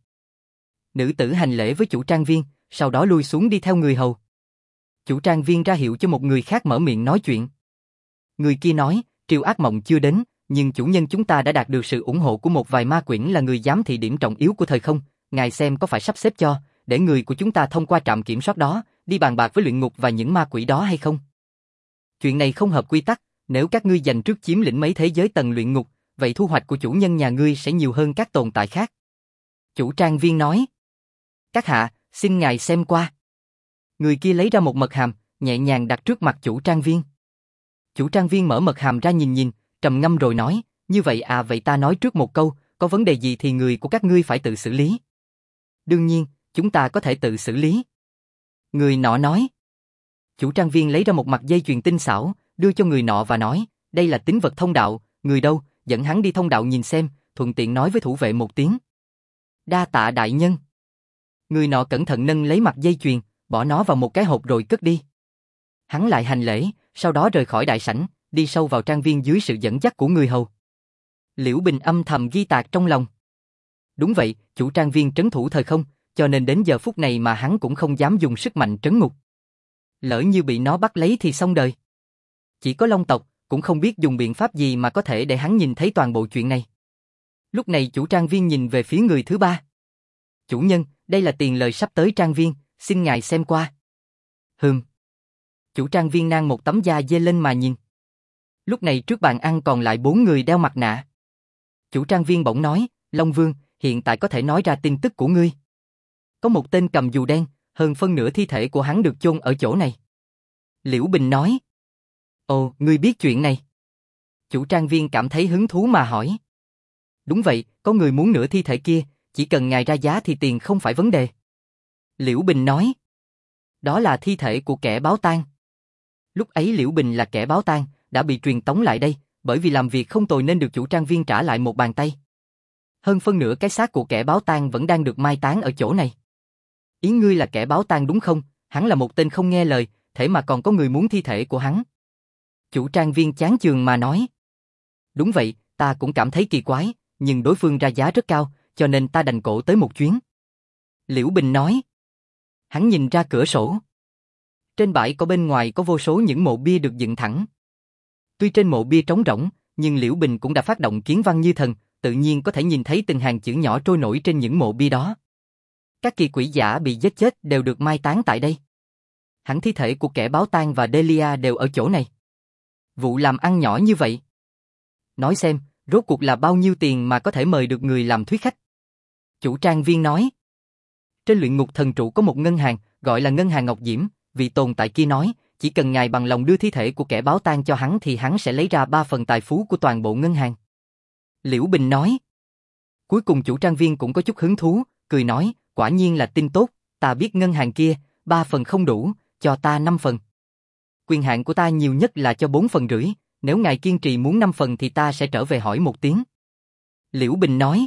Nữ tử hành lễ với chủ trang viên, sau đó lui xuống đi theo người hầu. Chủ trang viên ra hiệu cho một người khác mở miệng nói chuyện. Người kia nói, triều ác mộng chưa đến, nhưng chủ nhân chúng ta đã đạt được sự ủng hộ của một vài ma quyển là người giám thị điểm trọng yếu của thời không, ngài xem có phải sắp xếp cho, để người của chúng ta thông qua trạm kiểm soát đó, đi bàn bạc với luyện ngục và những ma quỷ đó hay không? Chuyện này không hợp quy tắc, nếu các ngươi giành trước chiếm lĩnh mấy thế giới tầng luyện ngục, vậy thu hoạch của chủ nhân nhà ngươi sẽ nhiều hơn các tồn tại khác. Chủ trang viên nói. Các hạ, xin ngài xem qua. Người kia lấy ra một mật hàm, nhẹ nhàng đặt trước mặt chủ trang viên. Chủ trang viên mở mật hàm ra nhìn nhìn, trầm ngâm rồi nói, như vậy à, vậy ta nói trước một câu, có vấn đề gì thì người của các ngươi phải tự xử lý. Đương nhiên, chúng ta có thể tự xử lý. Người nọ nói. Chủ trang viên lấy ra một mặt dây chuyền tinh xảo, đưa cho người nọ và nói, đây là tín vật thông đạo, người đâu, dẫn hắn đi thông đạo nhìn xem, thuận tiện nói với thủ vệ một tiếng. Đa tạ đại nhân. Người nọ cẩn thận nâng lấy mặt dây chuyền, bỏ nó vào một cái hộp rồi cất đi. Hắn lại hành lễ, sau đó rời khỏi đại sảnh, đi sâu vào trang viên dưới sự dẫn dắt của người hầu. Liễu Bình âm thầm ghi tạc trong lòng. Đúng vậy, chủ trang viên trấn thủ thời không, cho nên đến giờ phút này mà hắn cũng không dám dùng sức mạnh trấn ngục. Lỡ như bị nó bắt lấy thì xong đời. Chỉ có Long tộc, cũng không biết dùng biện pháp gì mà có thể để hắn nhìn thấy toàn bộ chuyện này. Lúc này chủ trang viên nhìn về phía người thứ ba. Chủ nhân, đây là tiền lời sắp tới trang viên, xin ngài xem qua. Chủ trang viên nang một tấm da dê lên mà nhìn. Lúc này trước bàn ăn còn lại 4 người đeo mặt nạ. Chủ trang viên bỗng nói, Long Vương, hiện tại có thể nói ra tin tức của ngươi. Có một tên cầm dù đen, hơn phân nửa thi thể của hắn được chôn ở chỗ này. Liễu Bình nói. Ồ, ngươi biết chuyện này. Chủ trang viên cảm thấy hứng thú mà hỏi. Đúng vậy, có người muốn nửa thi thể kia, chỉ cần ngài ra giá thì tiền không phải vấn đề. Liễu Bình nói. Đó là thi thể của kẻ báo tang. Lúc ấy Liễu Bình là kẻ báo tang, đã bị truyền tống lại đây, bởi vì làm việc không tồi nên được chủ trang viên trả lại một bàn tay. Hơn phân nửa cái xác của kẻ báo tang vẫn đang được mai táng ở chỗ này. Ý ngươi là kẻ báo tang đúng không? Hắn là một tên không nghe lời, thế mà còn có người muốn thi thể của hắn. Chủ trang viên chán chường mà nói. Đúng vậy, ta cũng cảm thấy kỳ quái, nhưng đối phương ra giá rất cao, cho nên ta đành cổ tới một chuyến. Liễu Bình nói. Hắn nhìn ra cửa sổ. Trên bãi cỏ bên ngoài có vô số những mộ bia được dựng thẳng. Tuy trên mộ bia trống rỗng, nhưng Liễu Bình cũng đã phát động kiến văn như thần, tự nhiên có thể nhìn thấy từng hàng chữ nhỏ trôi nổi trên những mộ bia đó. Các kỳ quỷ giả bị giết chết đều được mai táng tại đây. Hẳn thi thể của kẻ báo tang và Delia đều ở chỗ này. Vụ làm ăn nhỏ như vậy. Nói xem, rốt cuộc là bao nhiêu tiền mà có thể mời được người làm thuyết khách? Chủ trang viên nói. Trên luyện ngục thần trụ có một ngân hàng, gọi là ngân hàng Ngọc Diễm, vị tồn tại kia nói, chỉ cần ngài bằng lòng đưa thi thể của kẻ báo tang cho hắn thì hắn sẽ lấy ra 3 phần tài phú của toàn bộ ngân hàng. Liễu Bình nói. Cuối cùng chủ trang viên cũng có chút hứng thú, cười nói, quả nhiên là tin tốt, ta biết ngân hàng kia, 3 phần không đủ, cho ta 5 phần. Quyền hạn của ta nhiều nhất là cho 4 phần rưỡi, nếu ngài kiên trì muốn 5 phần thì ta sẽ trở về hỏi một tiếng. Liễu Bình nói.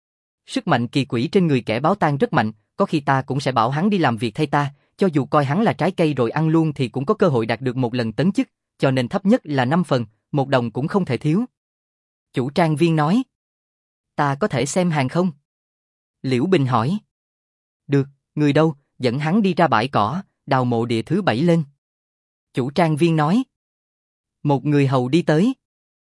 Sức mạnh kỳ quỷ trên người kẻ báo tang rất mạnh, có khi ta cũng sẽ bảo hắn đi làm việc thay ta, cho dù coi hắn là trái cây rồi ăn luôn thì cũng có cơ hội đạt được một lần tấn chức, cho nên thấp nhất là 5 phần, 1 đồng cũng không thể thiếu. Chủ trang viên nói. Ta có thể xem hàng không? Liễu Bình hỏi. Được, người đâu, dẫn hắn đi ra bãi cỏ, đào mộ địa thứ 7 lên. Chủ trang viên nói. Một người hầu đi tới.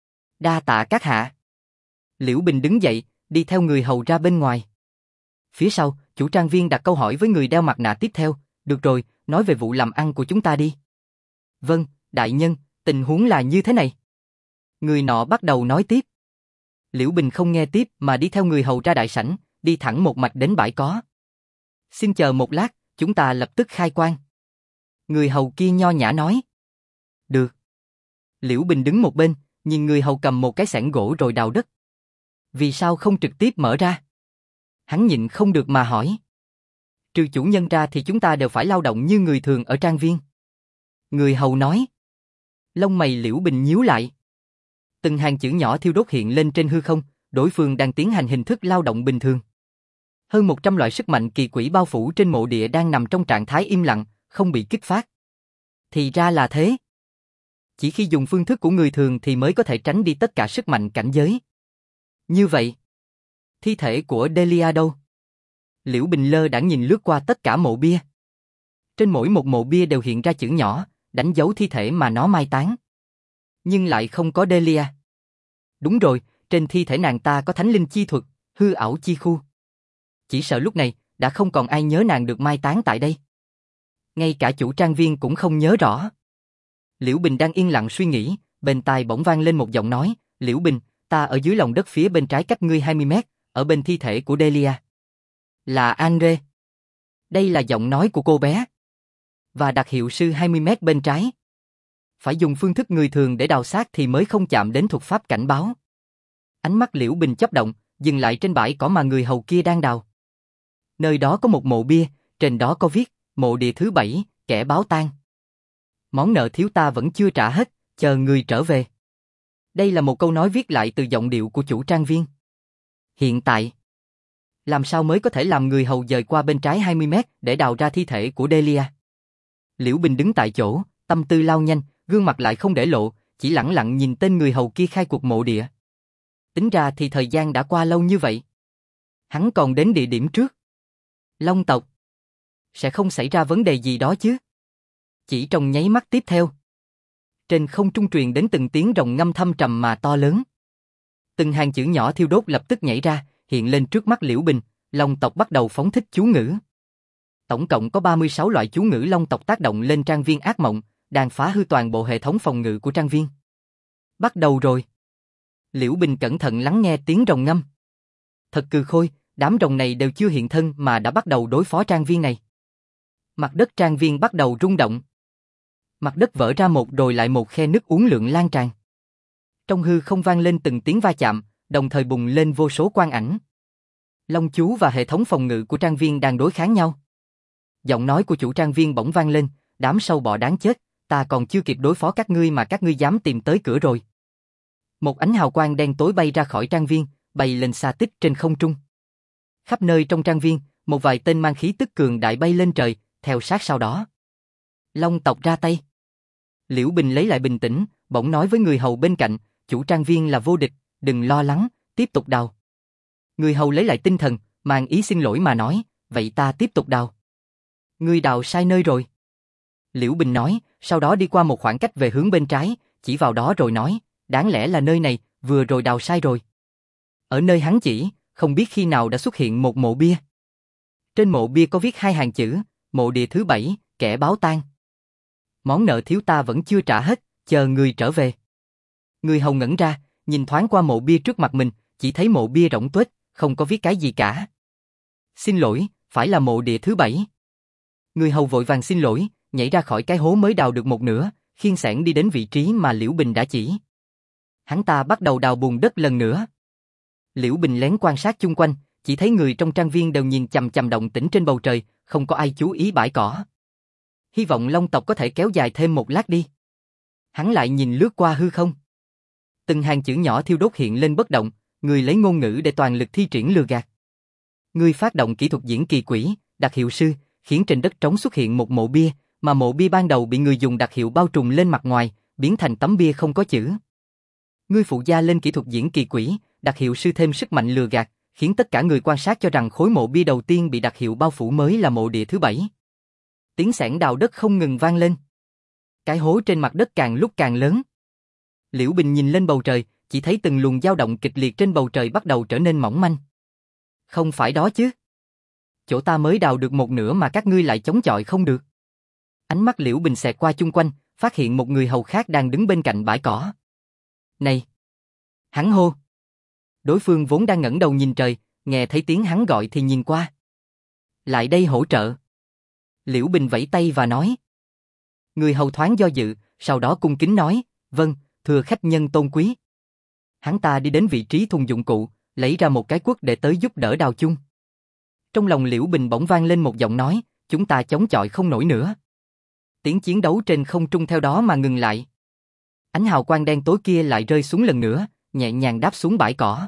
Đa tạ các hạ. Liễu Bình đứng dậy, đi theo người hầu ra bên ngoài. Phía sau, chủ trang viên đặt câu hỏi với người đeo mặt nạ tiếp theo. Được rồi, nói về vụ làm ăn của chúng ta đi. Vâng, đại nhân, tình huống là như thế này. Người nọ bắt đầu nói tiếp. Liễu Bình không nghe tiếp mà đi theo người hầu ra đại sảnh, đi thẳng một mạch đến bãi cỏ. Xin chờ một lát, chúng ta lập tức khai quan. Người hầu kia nho nhã nói. Được. Liễu Bình đứng một bên, nhìn người hầu cầm một cái xẻng gỗ rồi đào đất. Vì sao không trực tiếp mở ra? Hắn nhịn không được mà hỏi. Trừ chủ nhân ra thì chúng ta đều phải lao động như người thường ở trang viên. Người hầu nói. Lông mày Liễu Bình nhíu lại. Từng hàng chữ nhỏ thiêu đốt hiện lên trên hư không, đối phương đang tiến hành hình thức lao động bình thường. Hơn 100 loại sức mạnh kỳ quỷ bao phủ trên mộ địa đang nằm trong trạng thái im lặng, không bị kích phát. Thì ra là thế. Chỉ khi dùng phương thức của người thường thì mới có thể tránh đi tất cả sức mạnh cảnh giới. Như vậy, thi thể của Delia đâu? Liễu Bình lơ đãng nhìn lướt qua tất cả mộ bia. Trên mỗi một mộ bia đều hiện ra chữ nhỏ, đánh dấu thi thể mà nó mai táng. Nhưng lại không có Delia. Đúng rồi, trên thi thể nàng ta có thánh linh chi thuật, hư ảo chi khu. Chỉ sợ lúc này, đã không còn ai nhớ nàng được mai táng tại đây. Ngay cả chủ trang viên cũng không nhớ rõ. Liễu Bình đang yên lặng suy nghĩ, bên tai bỗng vang lên một giọng nói, Liễu Bình, ta ở dưới lòng đất phía bên trái cách ngươi 20 mét, ở bên thi thể của Delia. Là Andre. Đây là giọng nói của cô bé. Và đặc hiệu sư 20 mét bên trái. Phải dùng phương thức người thường để đào xác thì mới không chạm đến thuật pháp cảnh báo. Ánh mắt Liễu Bình chớp động, dừng lại trên bãi cỏ mà người hầu kia đang đào. Nơi đó có một mộ bia, trên đó có viết, mộ địa thứ 7, kẻ báo tang. Món nợ thiếu ta vẫn chưa trả hết, chờ người trở về. Đây là một câu nói viết lại từ giọng điệu của chủ trang viên. Hiện tại, làm sao mới có thể làm người hầu dời qua bên trái 20 mét để đào ra thi thể của Delia? Liễu Bình đứng tại chỗ, tâm tư lao nhanh, gương mặt lại không để lộ, chỉ lẳng lặng nhìn tên người hầu kia khai cuộc mộ địa. Tính ra thì thời gian đã qua lâu như vậy. Hắn còn đến địa điểm trước. Long tộc. Sẽ không xảy ra vấn đề gì đó chứ? Chỉ trong nháy mắt tiếp theo. Trên không trung truyền đến từng tiếng rồng ngâm thâm trầm mà to lớn. Từng hàng chữ nhỏ thiêu đốt lập tức nhảy ra, hiện lên trước mắt Liễu Bình, Long tộc bắt đầu phóng thích chú ngữ. Tổng cộng có 36 loại chú ngữ Long tộc tác động lên trang viên ác mộng, đang phá hư toàn bộ hệ thống phòng ngự của trang viên. Bắt đầu rồi. Liễu Bình cẩn thận lắng nghe tiếng rồng ngâm. Thật cừ khôi, đám rồng này đều chưa hiện thân mà đã bắt đầu đối phó trang viên này. Mặt đất trang viên bắt đầu rung động. Mặt đất vỡ ra một rồi lại một khe nứt uốn lượn lan tràn. Trong hư không vang lên từng tiếng va chạm, đồng thời bùng lên vô số quang ảnh. Long chú và hệ thống phòng ngự của trang viên đang đối kháng nhau. Giọng nói của chủ trang viên bỗng vang lên, đám sâu bọ đáng chết, ta còn chưa kịp đối phó các ngươi mà các ngươi dám tìm tới cửa rồi. Một ánh hào quang đen tối bay ra khỏi trang viên, bay lên xa tích trên không trung. Khắp nơi trong trang viên, một vài tên mang khí tức cường đại bay lên trời, theo sát sau đó. Long tộc ra tay. Liễu Bình lấy lại bình tĩnh, bỗng nói với người hầu bên cạnh, chủ trang viên là vô địch, đừng lo lắng, tiếp tục đào. Người hầu lấy lại tinh thần, mang ý xin lỗi mà nói, vậy ta tiếp tục đào. Ngươi đào sai nơi rồi. Liễu Bình nói, sau đó đi qua một khoảng cách về hướng bên trái, chỉ vào đó rồi nói, đáng lẽ là nơi này, vừa rồi đào sai rồi. Ở nơi hắn chỉ, không biết khi nào đã xuất hiện một mộ bia. Trên mộ bia có viết 2 hàng chữ, mộ địa thứ 7, kẻ báo tang. Món nợ thiếu ta vẫn chưa trả hết, chờ người trở về. Người hầu ngẩn ra, nhìn thoáng qua mộ bia trước mặt mình, chỉ thấy mộ bia rỗng tuếch, không có viết cái gì cả. Xin lỗi, phải là mộ địa thứ 7. Người hầu vội vàng xin lỗi, nhảy ra khỏi cái hố mới đào được một nửa, khiêng xẻng đi đến vị trí mà Liễu Bình đã chỉ. Hắn ta bắt đầu đào bùn đất lần nữa. Liễu Bình lén quan sát chung quanh, chỉ thấy người trong trang viên đều nhìn chằm chằm động tĩnh trên bầu trời, không có ai chú ý bãi cỏ. Hy vọng Long tộc có thể kéo dài thêm một lát đi. Hắn lại nhìn lướt qua hư không. Từng hàng chữ nhỏ thiêu đốt hiện lên bất động, người lấy ngôn ngữ để toàn lực thi triển lừa gạt. Người phát động kỹ thuật diễn kỳ quỷ, đặc hiệu sư, khiến trên đất trống xuất hiện một mộ bia, mà mộ bia ban đầu bị người dùng đặc hiệu bao trùm lên mặt ngoài, biến thành tấm bia không có chữ. Ngươi phụ gia lên kỹ thuật diễn kỳ quỷ, đặc hiệu sư thêm sức mạnh lừa gạt, khiến tất cả người quan sát cho rằng khối mộ bia đầu tiên bị đặc hiệu bao phủ mới là mộ địa thứ 7. Tiếng xẻng đào đất không ngừng vang lên. Cái hố trên mặt đất càng lúc càng lớn. Liễu Bình nhìn lên bầu trời, chỉ thấy từng luồng dao động kịch liệt trên bầu trời bắt đầu trở nên mỏng manh. Không phải đó chứ? Chỗ ta mới đào được một nửa mà các ngươi lại chống chọi không được. Ánh mắt Liễu Bình xẹt qua chung quanh, phát hiện một người hầu khác đang đứng bên cạnh bãi cỏ. Này! Hắn hô. Đối phương vốn đang ngẩng đầu nhìn trời, nghe thấy tiếng hắn gọi thì nhìn qua. Lại đây hỗ trợ. Liễu Bình vẫy tay và nói. Người hầu thoáng do dự, sau đó cung kính nói, vâng, thưa khách nhân tôn quý. Hắn ta đi đến vị trí thùng dụng cụ, lấy ra một cái cuốc để tới giúp đỡ đào chung. Trong lòng Liễu Bình bỗng vang lên một giọng nói, chúng ta chống chọi không nổi nữa. Tiếng chiến đấu trên không trung theo đó mà ngừng lại. Ánh hào quang đen tối kia lại rơi xuống lần nữa, nhẹ nhàng đáp xuống bãi cỏ.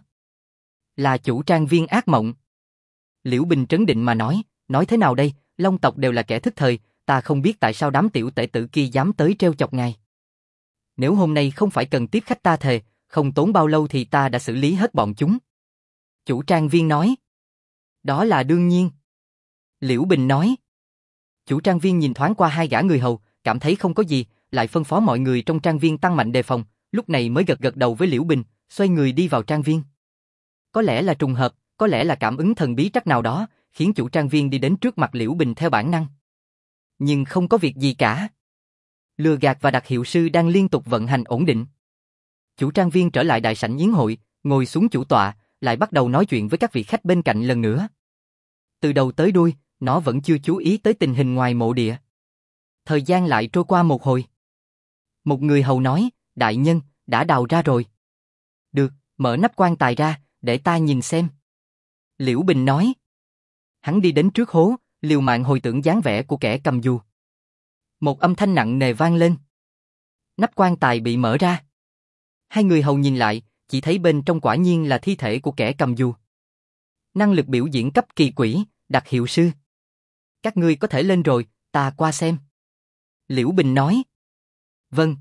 Là chủ trang viên ác mộng. Liễu Bình trấn định mà nói thế nào đây, Long tộc đều là kẻ thức thời, ta không biết tại sao đám tiểu tể tử kia dám tới trêu chọc ngài. Nếu hôm nay không phải cần tiếp khách ta thề, không tốn bao lâu thì ta đã xử lý hết bọn chúng. Chủ trang viên nói. Đó là đương nhiên. Liễu Bình nói. Chủ trang viên nhìn thoáng qua 2 gã người hầu, cảm thấy không có gì, lại phân phó mọi người trong trang viên tăng mạnh đề phòng, lúc này mới gật đầu với Liễu Bình, xoay người đi vào trang viên. Có lẽ là trùng hợp, có lẽ là cảm ứng thần bí trắc nào đó, khiến chủ trang viên đi đến trước mặt Liễu Bình theo bản năng. Nhưng không có việc gì cả. Lừa gạt và đặc hiệu sư đang liên tục vận hành ổn định. Chủ trang viên trở lại đại sảnh yến hội, ngồi xuống chủ tọa, lại bắt đầu nói chuyện với các vị khách bên cạnh lần nữa. Từ đầu tới đuôi, nó vẫn chưa chú ý tới tình hình ngoài mộ địa. Thời gian lại trôi qua một hồi. Một người hầu nói, đại nhân, đã đào ra rồi. Được, mở nắp quan tài ra, để ta nhìn xem. Liễu Bình nói. Hắn đi đến trước hố, liều mạng hồi tưởng dáng vẻ của kẻ cầm dù. Một âm thanh nặng nề vang lên. Nắp quan tài bị mở ra. 2 người hầu nhìn lại, chỉ thấy bên trong quả nhiên là thi thể của kẻ cầm dù. Năng lực biểu diễn cấp kỳ quỷ, đặc hiệu sư. Các ngươi có thể lên rồi, ta qua xem. Liễu Bình nói. Vâng.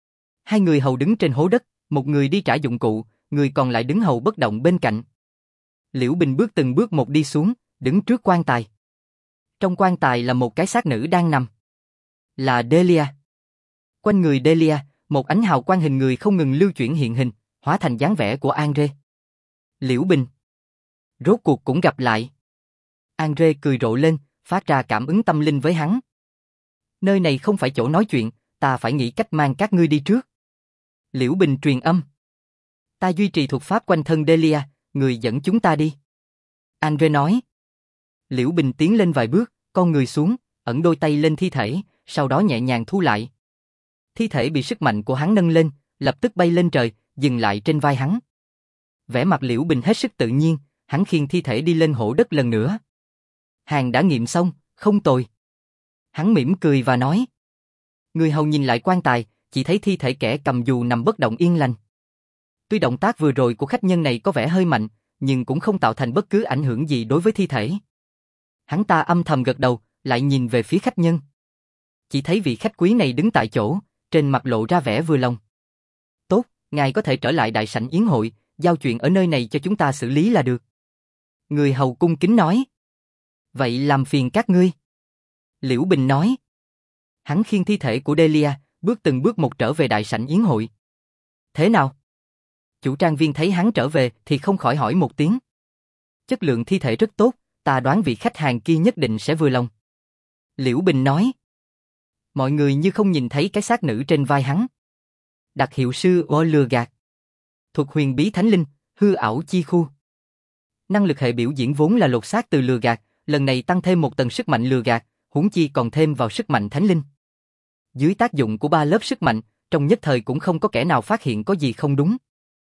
2 người hầu đứng trên hố đất, một người đi trả dụng cụ, người còn lại đứng hầu bất động bên cạnh. Liễu Bình bước từng bước một đi xuống, đứng trước quan tài. Trong quan tài là một cái xác nữ đang nằm. Là Delia. Quanh người Delia, một ánh hào quang hình người không ngừng lưu chuyển hiện hình, hóa thành dáng vẻ của Andre. Liễu Bình. Rốt cuộc cũng gặp lại. Andre cười rộ lên, phát ra cảm ứng tâm linh với hắn. Nơi này không phải chỗ nói chuyện, ta phải nghĩ cách mang các ngươi đi trước. Liễu Bình truyền âm. Ta duy trì thuật pháp quanh thân Delia, người dẫn chúng ta đi. Andre nói. Liễu Bình tiến lên vài bước, con người xuống, ẩn đôi tay lên thi thể, sau đó nhẹ nhàng thu lại. Thi thể bị sức mạnh của hắn nâng lên, lập tức bay lên trời, dừng lại trên vai hắn. Vẻ mặt Liễu Bình hết sức tự nhiên, hắn khiêng thi thể đi lên hổ đất lần nữa. Hàng đã nghiệm xong, không tồi. Hắn mỉm cười và nói. Người hầu nhìn lại quan tài, chỉ thấy thi thể kẻ cầm dù nằm bất động yên lành. Tuy động tác vừa rồi của khách nhân này có vẻ hơi mạnh, nhưng cũng không tạo thành bất cứ ảnh hưởng gì đối với thi thể. Hắn ta âm thầm gật đầu, lại nhìn về phía khách nhân. Chỉ thấy vị khách quý này đứng tại chỗ, trên mặt lộ ra vẻ vừa lòng. Tốt, ngài có thể trở lại đại sảnh yến hội, giao chuyện ở nơi này cho chúng ta xử lý là được. Người hầu cung kính nói. Vậy làm phiền các ngươi. Liễu Bình nói. Hắn khiêng thi thể của Delia, bước từng bước một trở về đại sảnh yến hội. Thế nào? Chủ trang viên thấy hắn trở về thì không khỏi hỏi một tiếng. Chất lượng thi thể rất tốt, ta đoán vị khách hàng kia nhất định sẽ vừa lòng. Liễu Bình nói. Mọi người như không nhìn thấy cái xác nữ trên vai hắn. Đặc hiệu sư O lừa gạt. Thuật huyền bí thánh linh, hư ảo chi khu. Năng lực hệ biểu diễn vốn là lột xác từ lừa gạt, lần này tăng thêm một tầng sức mạnh lừa gạt, huống chi còn thêm vào sức mạnh thánh linh. Dưới tác dụng của 3 lớp sức mạnh, trong nhất thời cũng không có kẻ nào phát hiện có gì không đúng.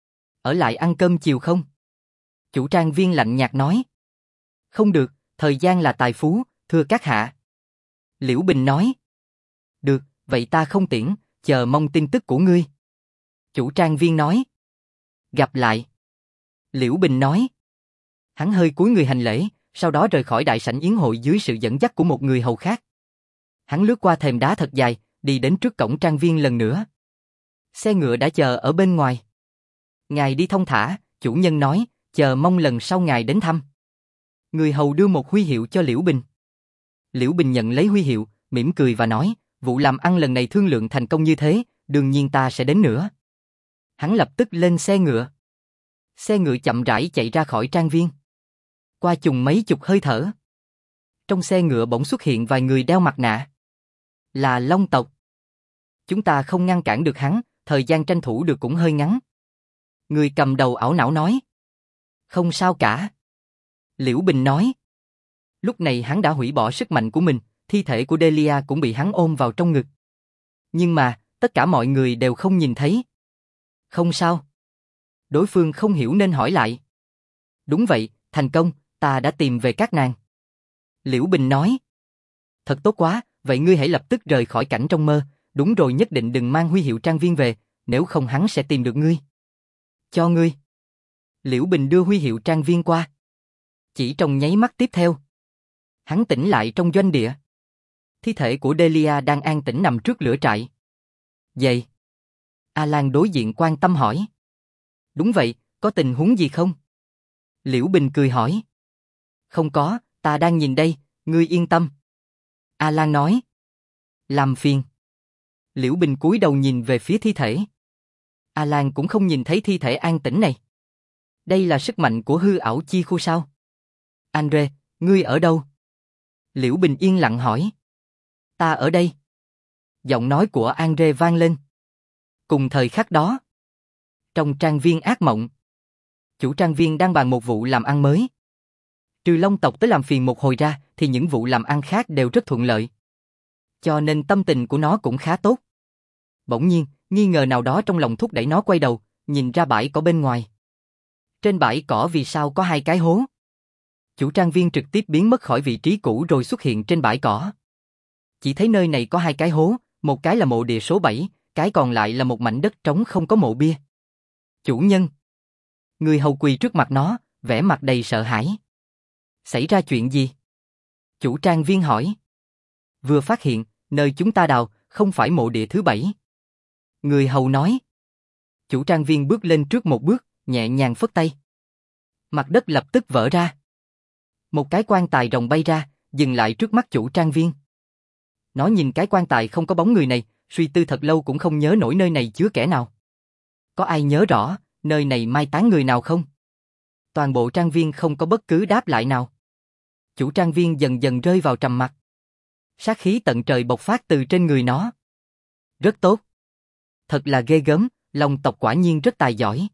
Ở lại ăn cơm chiều không? Chủ trang viên lạnh nhạt nói. Không được, thời gian là tài phú, thưa các hạ. Liễu Bình nói. Được, vậy ta không tiễn, chờ mong tin tức của ngươi. Chủ trang viên nói. Gặp lại. Liễu Bình nói. Hắn hơi cúi người hành lễ, sau đó rời khỏi đại sảnh yến hội dưới sự dẫn dắt của một người hầu khác. Hắn lướt qua thềm đá thật dài, đi đến trước cổng trang viên lần nữa. Xe ngựa đã chờ ở bên ngoài. Ngài đi thong thả, chủ nhân nói, chờ mong lần sau ngài đến thăm. Người hầu đưa một huy hiệu cho Liễu Bình. Liễu Bình nhận lấy huy hiệu, mỉm cười và nói, vụ làm ăn lần này thương lượng thành công như thế, đương nhiên ta sẽ đến nữa. Hắn lập tức lên xe ngựa. Xe ngựa chậm rãi chạy ra khỏi trang viên. Qua chừng mấy chục hơi thở. Trong xe ngựa bỗng xuất hiện vài người đeo mặt nạ. Là Long tộc. Chúng ta không ngăn cản được hắn, thời gian tranh thủ được cũng hơi ngắn. Người cầm đầu ảo não nói. Không sao cả. Liễu Bình nói. Lúc này hắn đã hủy bỏ sức mạnh của mình, thi thể của Delia cũng bị hắn ôm vào trong ngực. Nhưng mà, tất cả mọi người đều không nhìn thấy. Không sao. Đối phương không hiểu nên hỏi lại. Đúng vậy, thành công, ta đã tìm về các nàng. Liễu Bình nói. Thật tốt quá, vậy ngươi hãy lập tức rời khỏi cảnh trong mơ, đúng rồi nhất định đừng mang huy hiệu trang viên về, nếu không hắn sẽ tìm được ngươi. Cho ngươi. Liễu Bình đưa huy hiệu trang viên qua. Chỉ trong nháy mắt tiếp theo. Hắn tỉnh lại trong doanh địa. Thi thể của Delia đang an tĩnh nằm trước lửa trại. Vậy? Alan đối diện quan tâm hỏi. Đúng vậy, có tình huống gì không? Liễu Bình cười hỏi. Không có, ta đang nhìn đây, ngươi yên tâm. Alan nói. Làm phiền. Liễu Bình cúi đầu nhìn về phía thi thể. Alan cũng không nhìn thấy thi thể an tĩnh này. Đây là sức mạnh của hư ảo chi khu sao? Andre, ngươi ở đâu? Liễu Bình yên lặng hỏi. Ta ở đây. Giọng nói của Andre vang lên. Cùng thời khắc đó. Trong trang viên ác mộng. Chủ trang viên đang bàn một vụ làm ăn mới. Trừ Long tộc tới làm phiền một hồi ra, thì những vụ làm ăn khác đều rất thuận lợi. Cho nên tâm tình của nó cũng khá tốt. Bỗng nhiên, nghi ngờ nào đó trong lòng thúc đẩy nó quay đầu, nhìn ra bãi cỏ bên ngoài. Trên bãi cỏ vì sao có 2 cái hố? Chủ trang viên trực tiếp biến mất khỏi vị trí cũ rồi xuất hiện trên bãi cỏ. Chỉ thấy nơi này có 2 cái hố, một cái là mộ địa số 7, cái còn lại là một mảnh đất trống không có mộ bia. Chủ nhân. Người hầu quỳ trước mặt nó, vẻ mặt đầy sợ hãi. Xảy ra chuyện gì? Chủ trang viên hỏi. Vừa phát hiện, nơi chúng ta đào, không phải mộ địa thứ 7. Người hầu nói. Chủ trang viên bước lên trước một bước, nhẹ nhàng phất tay. Mặt đất lập tức vỡ ra. Một cái quan tài rồng bay ra, dừng lại trước mắt chủ trang viên. Nó nhìn cái quan tài không có bóng người này, suy tư thật lâu cũng không nhớ nổi nơi này chứa kẻ nào. Có ai nhớ rõ, nơi này mai táng người nào không? Toàn bộ trang viên không có bất cứ đáp lại nào. Chủ trang viên dần dần rơi vào trầm mặc. Sát khí tận trời bộc phát từ trên người nó. Rất tốt. Thật là ghê gớm, Long tộc quả nhiên rất tài giỏi.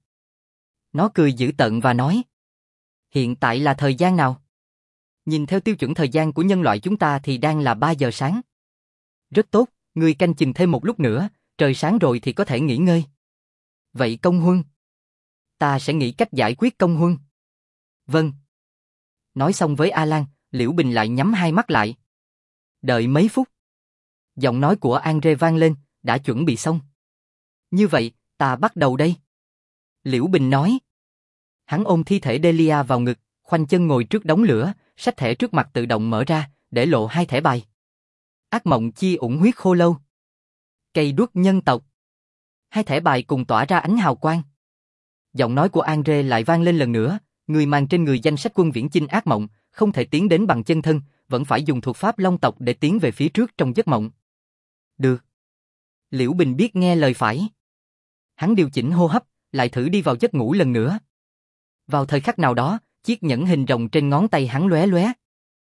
Nó cười dữ tợn và nói. Hiện tại là thời gian nào? Nhìn theo tiêu chuẩn thời gian của nhân loại chúng ta thì đang là 3 giờ sáng. Rất tốt, ngươi canh chừng thêm một lúc nữa, trời sáng rồi thì có thể nghỉ ngơi. Vậy công huân? Ta sẽ nghĩ cách giải quyết công huân. Vâng. Nói xong với Alan, Liễu Bình lại nhắm 2 mắt lại. Đợi mấy phút. Giọng nói của Andre vang lên, đã chuẩn bị xong. Như vậy, ta bắt đầu đây. Liễu Bình nói. Hắn ôm thi thể Delia vào ngực, khoanh chân ngồi trước đống lửa, sách thẻ trước mặt tự động mở ra, để lộ 2 thẻ bài. Ác mộng chi ủng huyết khô lâu. Cây đuốc nhân tộc. Hai thẻ bài cùng tỏa ra ánh hào quang. Giọng nói của Andre lại vang lên lần nữa, người mang trên người danh sách quân viễn chinh ác mộng, không thể tiến đến bằng chân thân, vẫn phải dùng thuật pháp long tộc để tiến về phía trước trong giấc mộng. Được. Liễu Bình biết nghe lời phải. Hắn điều chỉnh hô hấp, lại thử đi vào giấc ngủ lần nữa. Vào thời khắc nào đó, chiếc nhẫn hình rồng trên ngón tay hắn lóe lóe.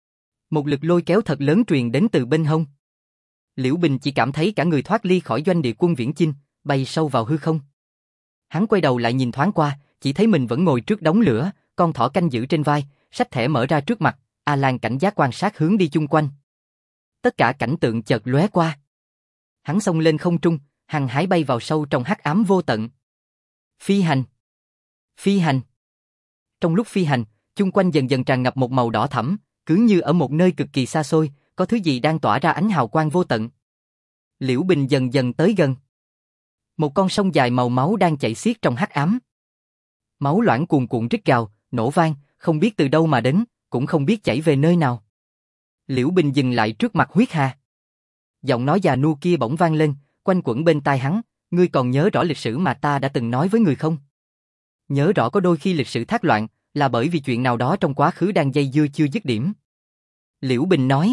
Một lực lôi kéo thật lớn truyền đến từ bên hông. Liễu Bình chỉ cảm thấy cả người thoát ly khỏi doanh địa quân viễn chinh, bay sâu vào hư không. Hắn quay đầu lại nhìn thoáng qua, chỉ thấy mình vẫn ngồi trước đống lửa, con thỏ canh giữ trên vai, sách thẻ mở ra trước mặt, A-Lan cảnh giác quan sát hướng đi chung quanh. Tất cả cảnh tượng chợt lóe qua. Hắn xông lên không trung, hăng hái bay vào sâu trong hắc ám vô tận. Phi hành. Phi hành. Trong lúc phi hành, chung quanh dần dần tràn ngập một màu đỏ thẫm, cứ như ở một nơi cực kỳ xa xôi, có thứ gì đang tỏa ra ánh hào quang vô tận. Liễu Bình dần dần tới gần. Một con sông dài màu máu đang chảy xiết trong hắc ám. Máu loãng cuồn cuộn rít gào, nổ vang, không biết từ đâu mà đến, cũng không biết chảy về nơi nào. Liễu Bình dừng lại trước mặt huyết hà. Giọng nói già nua kia bỗng vang lên, quanh quẩn bên tai hắn, ngươi còn nhớ rõ lịch sử mà ta đã từng nói với người không? Nhớ rõ có đôi khi lịch sử thác loạn, là bởi vì chuyện nào đó trong quá khứ đang dây dưa chưa dứt điểm. Liễu Bình nói.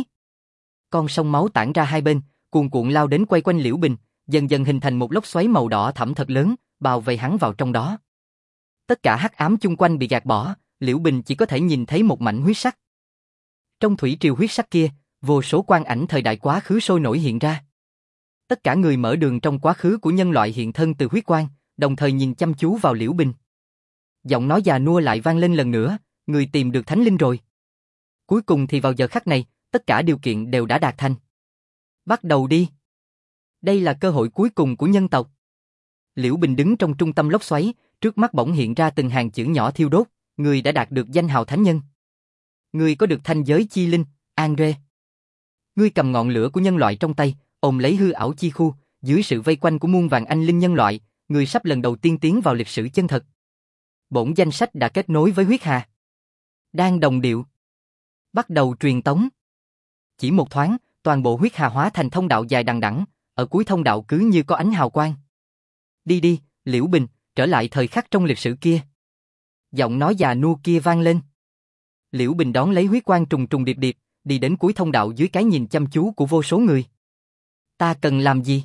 Con sông máu tản ra hai bên, cuồn cuộn lao đến quay quanh Liễu Bình, dần dần hình thành một lốc xoáy màu đỏ thẫm thật lớn, bao vây hắn vào trong đó. Tất cả hắc ám chung quanh bị gạt bỏ, Liễu Bình chỉ có thể nhìn thấy một mảnh huyết sắc. Trong thủy triều huyết sắc kia, vô số quang ảnh thời đại quá khứ sôi nổi hiện ra. Tất cả người mở đường trong quá khứ của nhân loại hiện thân từ huyết quang, đồng thời nhìn chăm chú vào Liễu Bình. Giọng nói già nua lại vang lên lần nữa, người tìm được thánh linh rồi. Cuối cùng thì vào giờ khắc này, tất cả điều kiện đều đã đạt thành. Bắt đầu đi. Đây là cơ hội cuối cùng của nhân tộc. Liễu Bình đứng trong trung tâm lốc xoáy, trước mắt bỗng hiện ra từng hàng chữ nhỏ thiêu đốt, người đã đạt được danh hào thánh nhân. Người có được thanh giới chi linh, Andre. Ngươi cầm ngọn lửa của nhân loại trong tay, ôm lấy hư ảo chi khu, dưới sự vây quanh của muôn vàn anh linh nhân loại, người sắp lần đầu tiên tiến vào lịch sử chân thật. Bổn danh sách đã kết nối với huyết hà. Đang đồng điệu. Bắt đầu truyền tống. Chỉ một thoáng, toàn bộ huyết hà hóa thành thông đạo dài đằng đẵng, ở cuối thông đạo cứ như có ánh hào quang. Đi đi, Liễu Bình, trở lại thời khắc trong lịch sử kia. Giọng nói già nua kia vang lên. Liễu Bình đón lấy huyết quang trùng trùng điệp điệp, đi đến cuối thông đạo dưới cái nhìn chăm chú của vô số người. Ta cần làm gì?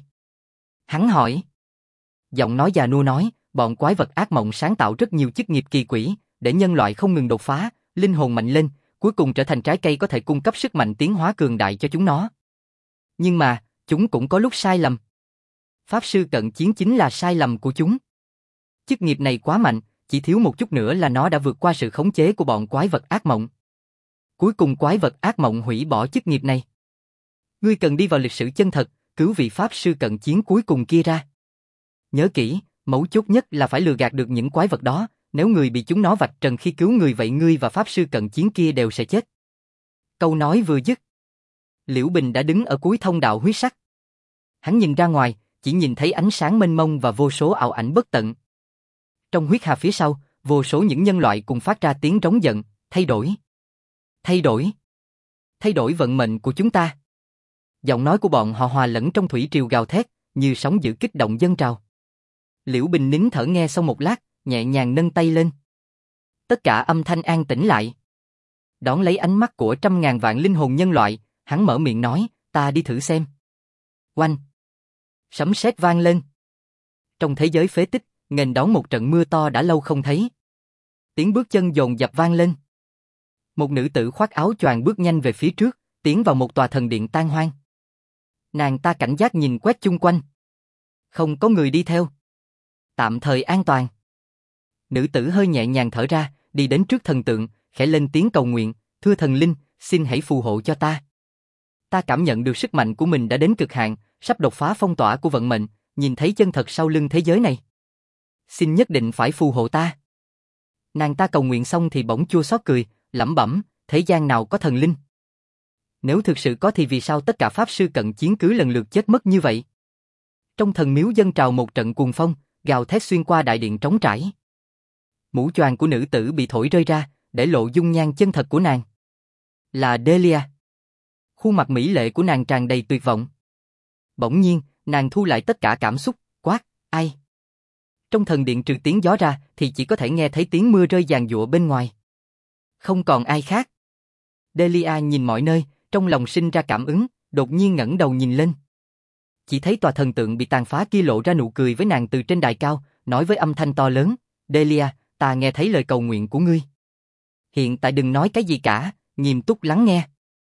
Hắn hỏi. Giọng nói già nua nói, bọn quái vật ác mộng sáng tạo rất nhiều chức nghiệp kỳ quỷ, để nhân loại không ngừng đột phá, linh hồn mạnh lên, cuối cùng trở thành trái cây có thể cung cấp sức mạnh tiến hóa cường đại cho chúng nó. Nhưng mà, chúng cũng có lúc sai lầm. Pháp sư cận chiến chính là sai lầm của chúng. Chức nghiệp này quá mạnh, chỉ thiếu một chút nữa là nó đã vượt qua sự khống chế của bọn quái vật ác mộng. Cuối cùng quái vật ác mộng hủy bỏ chức nghiệp này. Ngươi cần đi vào lịch sử chân thật, cứu vị pháp sư cận chiến cuối cùng kia ra. Nhớ kỹ, mấu chốt nhất là phải lừa gạt được những quái vật đó, nếu người bị chúng nó vạch trần khi cứu người vậy ngươi và pháp sư cận chiến kia đều sẽ chết. Câu nói vừa dứt. Liễu Bình đã đứng ở cuối thông đạo huyết sắc. Hắn nhìn ra ngoài, chỉ nhìn thấy ánh sáng mênh mông và vô số ảo ảnh bất tận. Trong huyết hà phía sau, vô số những nhân loại cùng phát ra tiếng rống giận, thay đổi. Thay đổi. Thay đổi vận mệnh của chúng ta. Giọng nói của bọn họ hòa lẫn trong thủy triều gào thét, như sóng dữ kích động dâng trào. Liễu Bình nín thở nghe xong một lát, nhẹ nhàng nâng tay lên. Tất cả âm thanh an tĩnh lại. Đón lấy ánh mắt của trăm ngàn vạn linh hồn nhân loại, hắn mở miệng nói, ta đi thử xem. Oanh! Sấm sét vang lên. Trong thế giới phế tích, nghênh đón một trận mưa to đã lâu không thấy. Tiếng bước chân dồn dập vang lên. Một nữ tử khoác áo choàng bước nhanh về phía trước, tiến vào một tòa thần điện tan hoang. Nàng ta cảnh giác nhìn quét chung quanh. Không có người đi theo. Tạm thời an toàn. Nữ tử hơi nhẹ nhàng thở ra, đi đến trước thần tượng, khẽ lên tiếng cầu nguyện, thưa thần linh, xin hãy phù hộ cho ta. Ta cảm nhận được sức mạnh của mình đã đến cực hạn, sắp đột phá phong tỏa của vận mệnh, nhìn thấy chân thật sau lưng thế giới này. Xin nhất định phải phù hộ ta. Nàng ta cầu nguyện xong thì bỗng chua xót cười, lẩm bẩm, thế gian nào có thần linh? Nếu thực sự có thì vì sao tất cả pháp sư cận chiến cứ lần lượt chết mất như vậy? Trong thần miếu dâng trào một trận cuồng phong, gào thét xuyên qua đại điện trống trải. Mũ choàng của nữ tử bị thổi rơi ra, để lộ dung nhan chân thật của nàng. Là Delia. Khuôn mặt mỹ lệ của nàng tràn đầy tuyệt vọng. Bỗng nhiên, nàng thu lại tất cả cảm xúc, quát, ai? Trong thần điện trừ tiếng gió ra thì chỉ có thể nghe thấy tiếng mưa rơi giàn giụa bên ngoài. Không còn ai khác. Delia nhìn mọi nơi, trong lòng sinh ra cảm ứng, đột nhiên ngẩng đầu nhìn lên. Chỉ thấy tòa thần tượng bị tàn phá kia lộ ra nụ cười với nàng từ trên đài cao, nói với âm thanh to lớn, Delia, ta nghe thấy lời cầu nguyện của ngươi. Hiện tại đừng nói cái gì cả, nghiêm túc lắng nghe.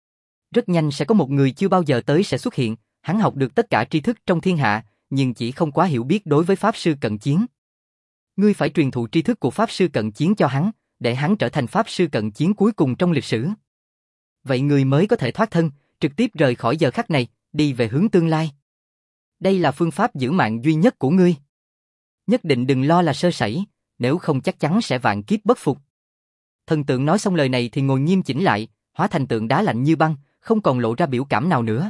Rất nhanh sẽ có một người chưa bao giờ tới sẽ xuất hiện, hắn học được tất cả tri thức trong thiên hạ, nhưng chỉ không quá hiểu biết đối với Pháp Sư Cận Chiến. Ngươi phải truyền thụ tri thức của Pháp Sư Cận Chiến cho hắn, để hắn trở thành Pháp Sư Cận Chiến cuối cùng trong lịch sử. Vậy người mới có thể thoát thân, trực tiếp rời khỏi giờ khắc này, đi về hướng tương lai. Đây là phương pháp giữ mạng duy nhất của ngươi. Nhất định đừng lo là sơ sẩy, nếu không chắc chắn sẽ vạn kiếp bất phục. Thần tượng nói xong lời này thì ngồi nghiêm chỉnh lại, hóa thành tượng đá lạnh như băng, không còn lộ ra biểu cảm nào nữa.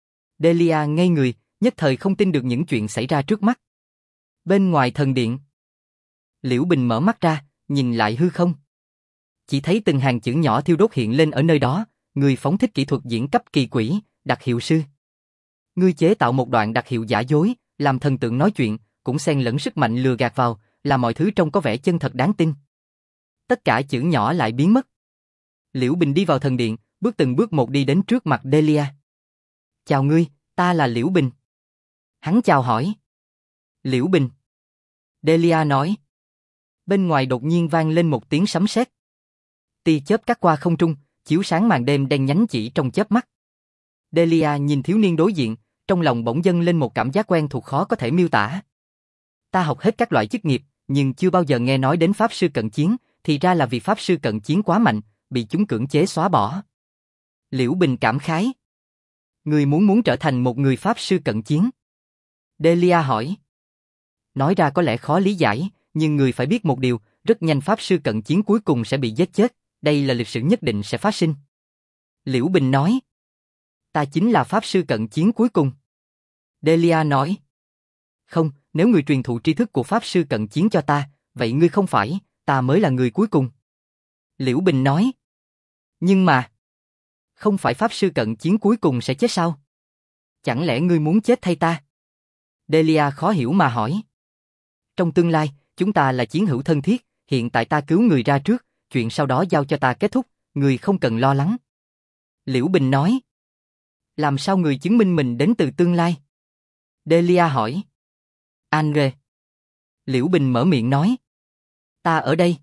Delia ngây người, nhất thời không tin được những chuyện xảy ra trước mắt. Bên ngoài thần điện, Liễu Bình mở mắt ra, nhìn lại hư không. Chỉ thấy từng hàng chữ nhỏ thiêu đốt hiện lên ở nơi đó, người phóng thích kỹ thuật diễn cấp kỳ quỷ, đặc hiệu sư. Ngươi chế tạo một đoạn đặc hiệu giả dối, làm thần tượng nói chuyện, cũng xen lẫn sức mạnh lừa gạt vào, làm mọi thứ trông có vẻ chân thật đáng tin. Tất cả chữ nhỏ lại biến mất. Liễu Bình đi vào thần điện, từng bước một đi đến trước mặt Delia. Chào ngươi, ta là Liễu Bình. Hắn chào hỏi. Liễu Bình. Delia nói. Bên ngoài đột nhiên vang lên một tiếng sấm sét. Tia chớp cắt qua không trung, chiếu sáng màn đêm đen nhánh chỉ trong chớp mắt. Delia nhìn thiếu niên đối diện, trong lòng bỗng dâng lên một cảm giác quen thuộc khó có thể miêu tả. Ta học hết các loại chức nghiệp, nhưng chưa bao giờ nghe nói đến Pháp Sư Cận Chiến, thì ra là vì Pháp Sư Cận Chiến quá mạnh, bị chúng cưỡng chế xóa bỏ. Liễu Bình cảm khái. Người muốn trở thành một người Pháp Sư Cận Chiến? Delia hỏi. Nói ra có lẽ khó lý giải, nhưng người phải biết một điều, rất nhanh Pháp Sư Cận Chiến cuối cùng sẽ bị giết chết, đây là lịch sử nhất định sẽ phát sinh. Liễu Bình nói. Ta chính là Pháp Sư Cận Chiến cuối cùng. Delia nói. Không, nếu người truyền thụ tri thức của Pháp Sư Cận Chiến cho ta, vậy ngươi không phải, ta mới là người cuối cùng. Liễu Bình nói. Nhưng mà, không phải Pháp Sư Cận Chiến cuối cùng sẽ chết sao? Chẳng lẽ ngươi muốn chết thay ta? Delia khó hiểu mà hỏi. Trong tương lai, chúng ta là chiến hữu thân thiết, hiện tại ta cứu người ra trước, chuyện sau đó giao cho ta kết thúc, người không cần lo lắng. Liễu Bình nói. Làm sao người chứng minh mình đến từ tương lai? Delia hỏi. Andre. Liễu Bình mở miệng nói. Ta ở đây.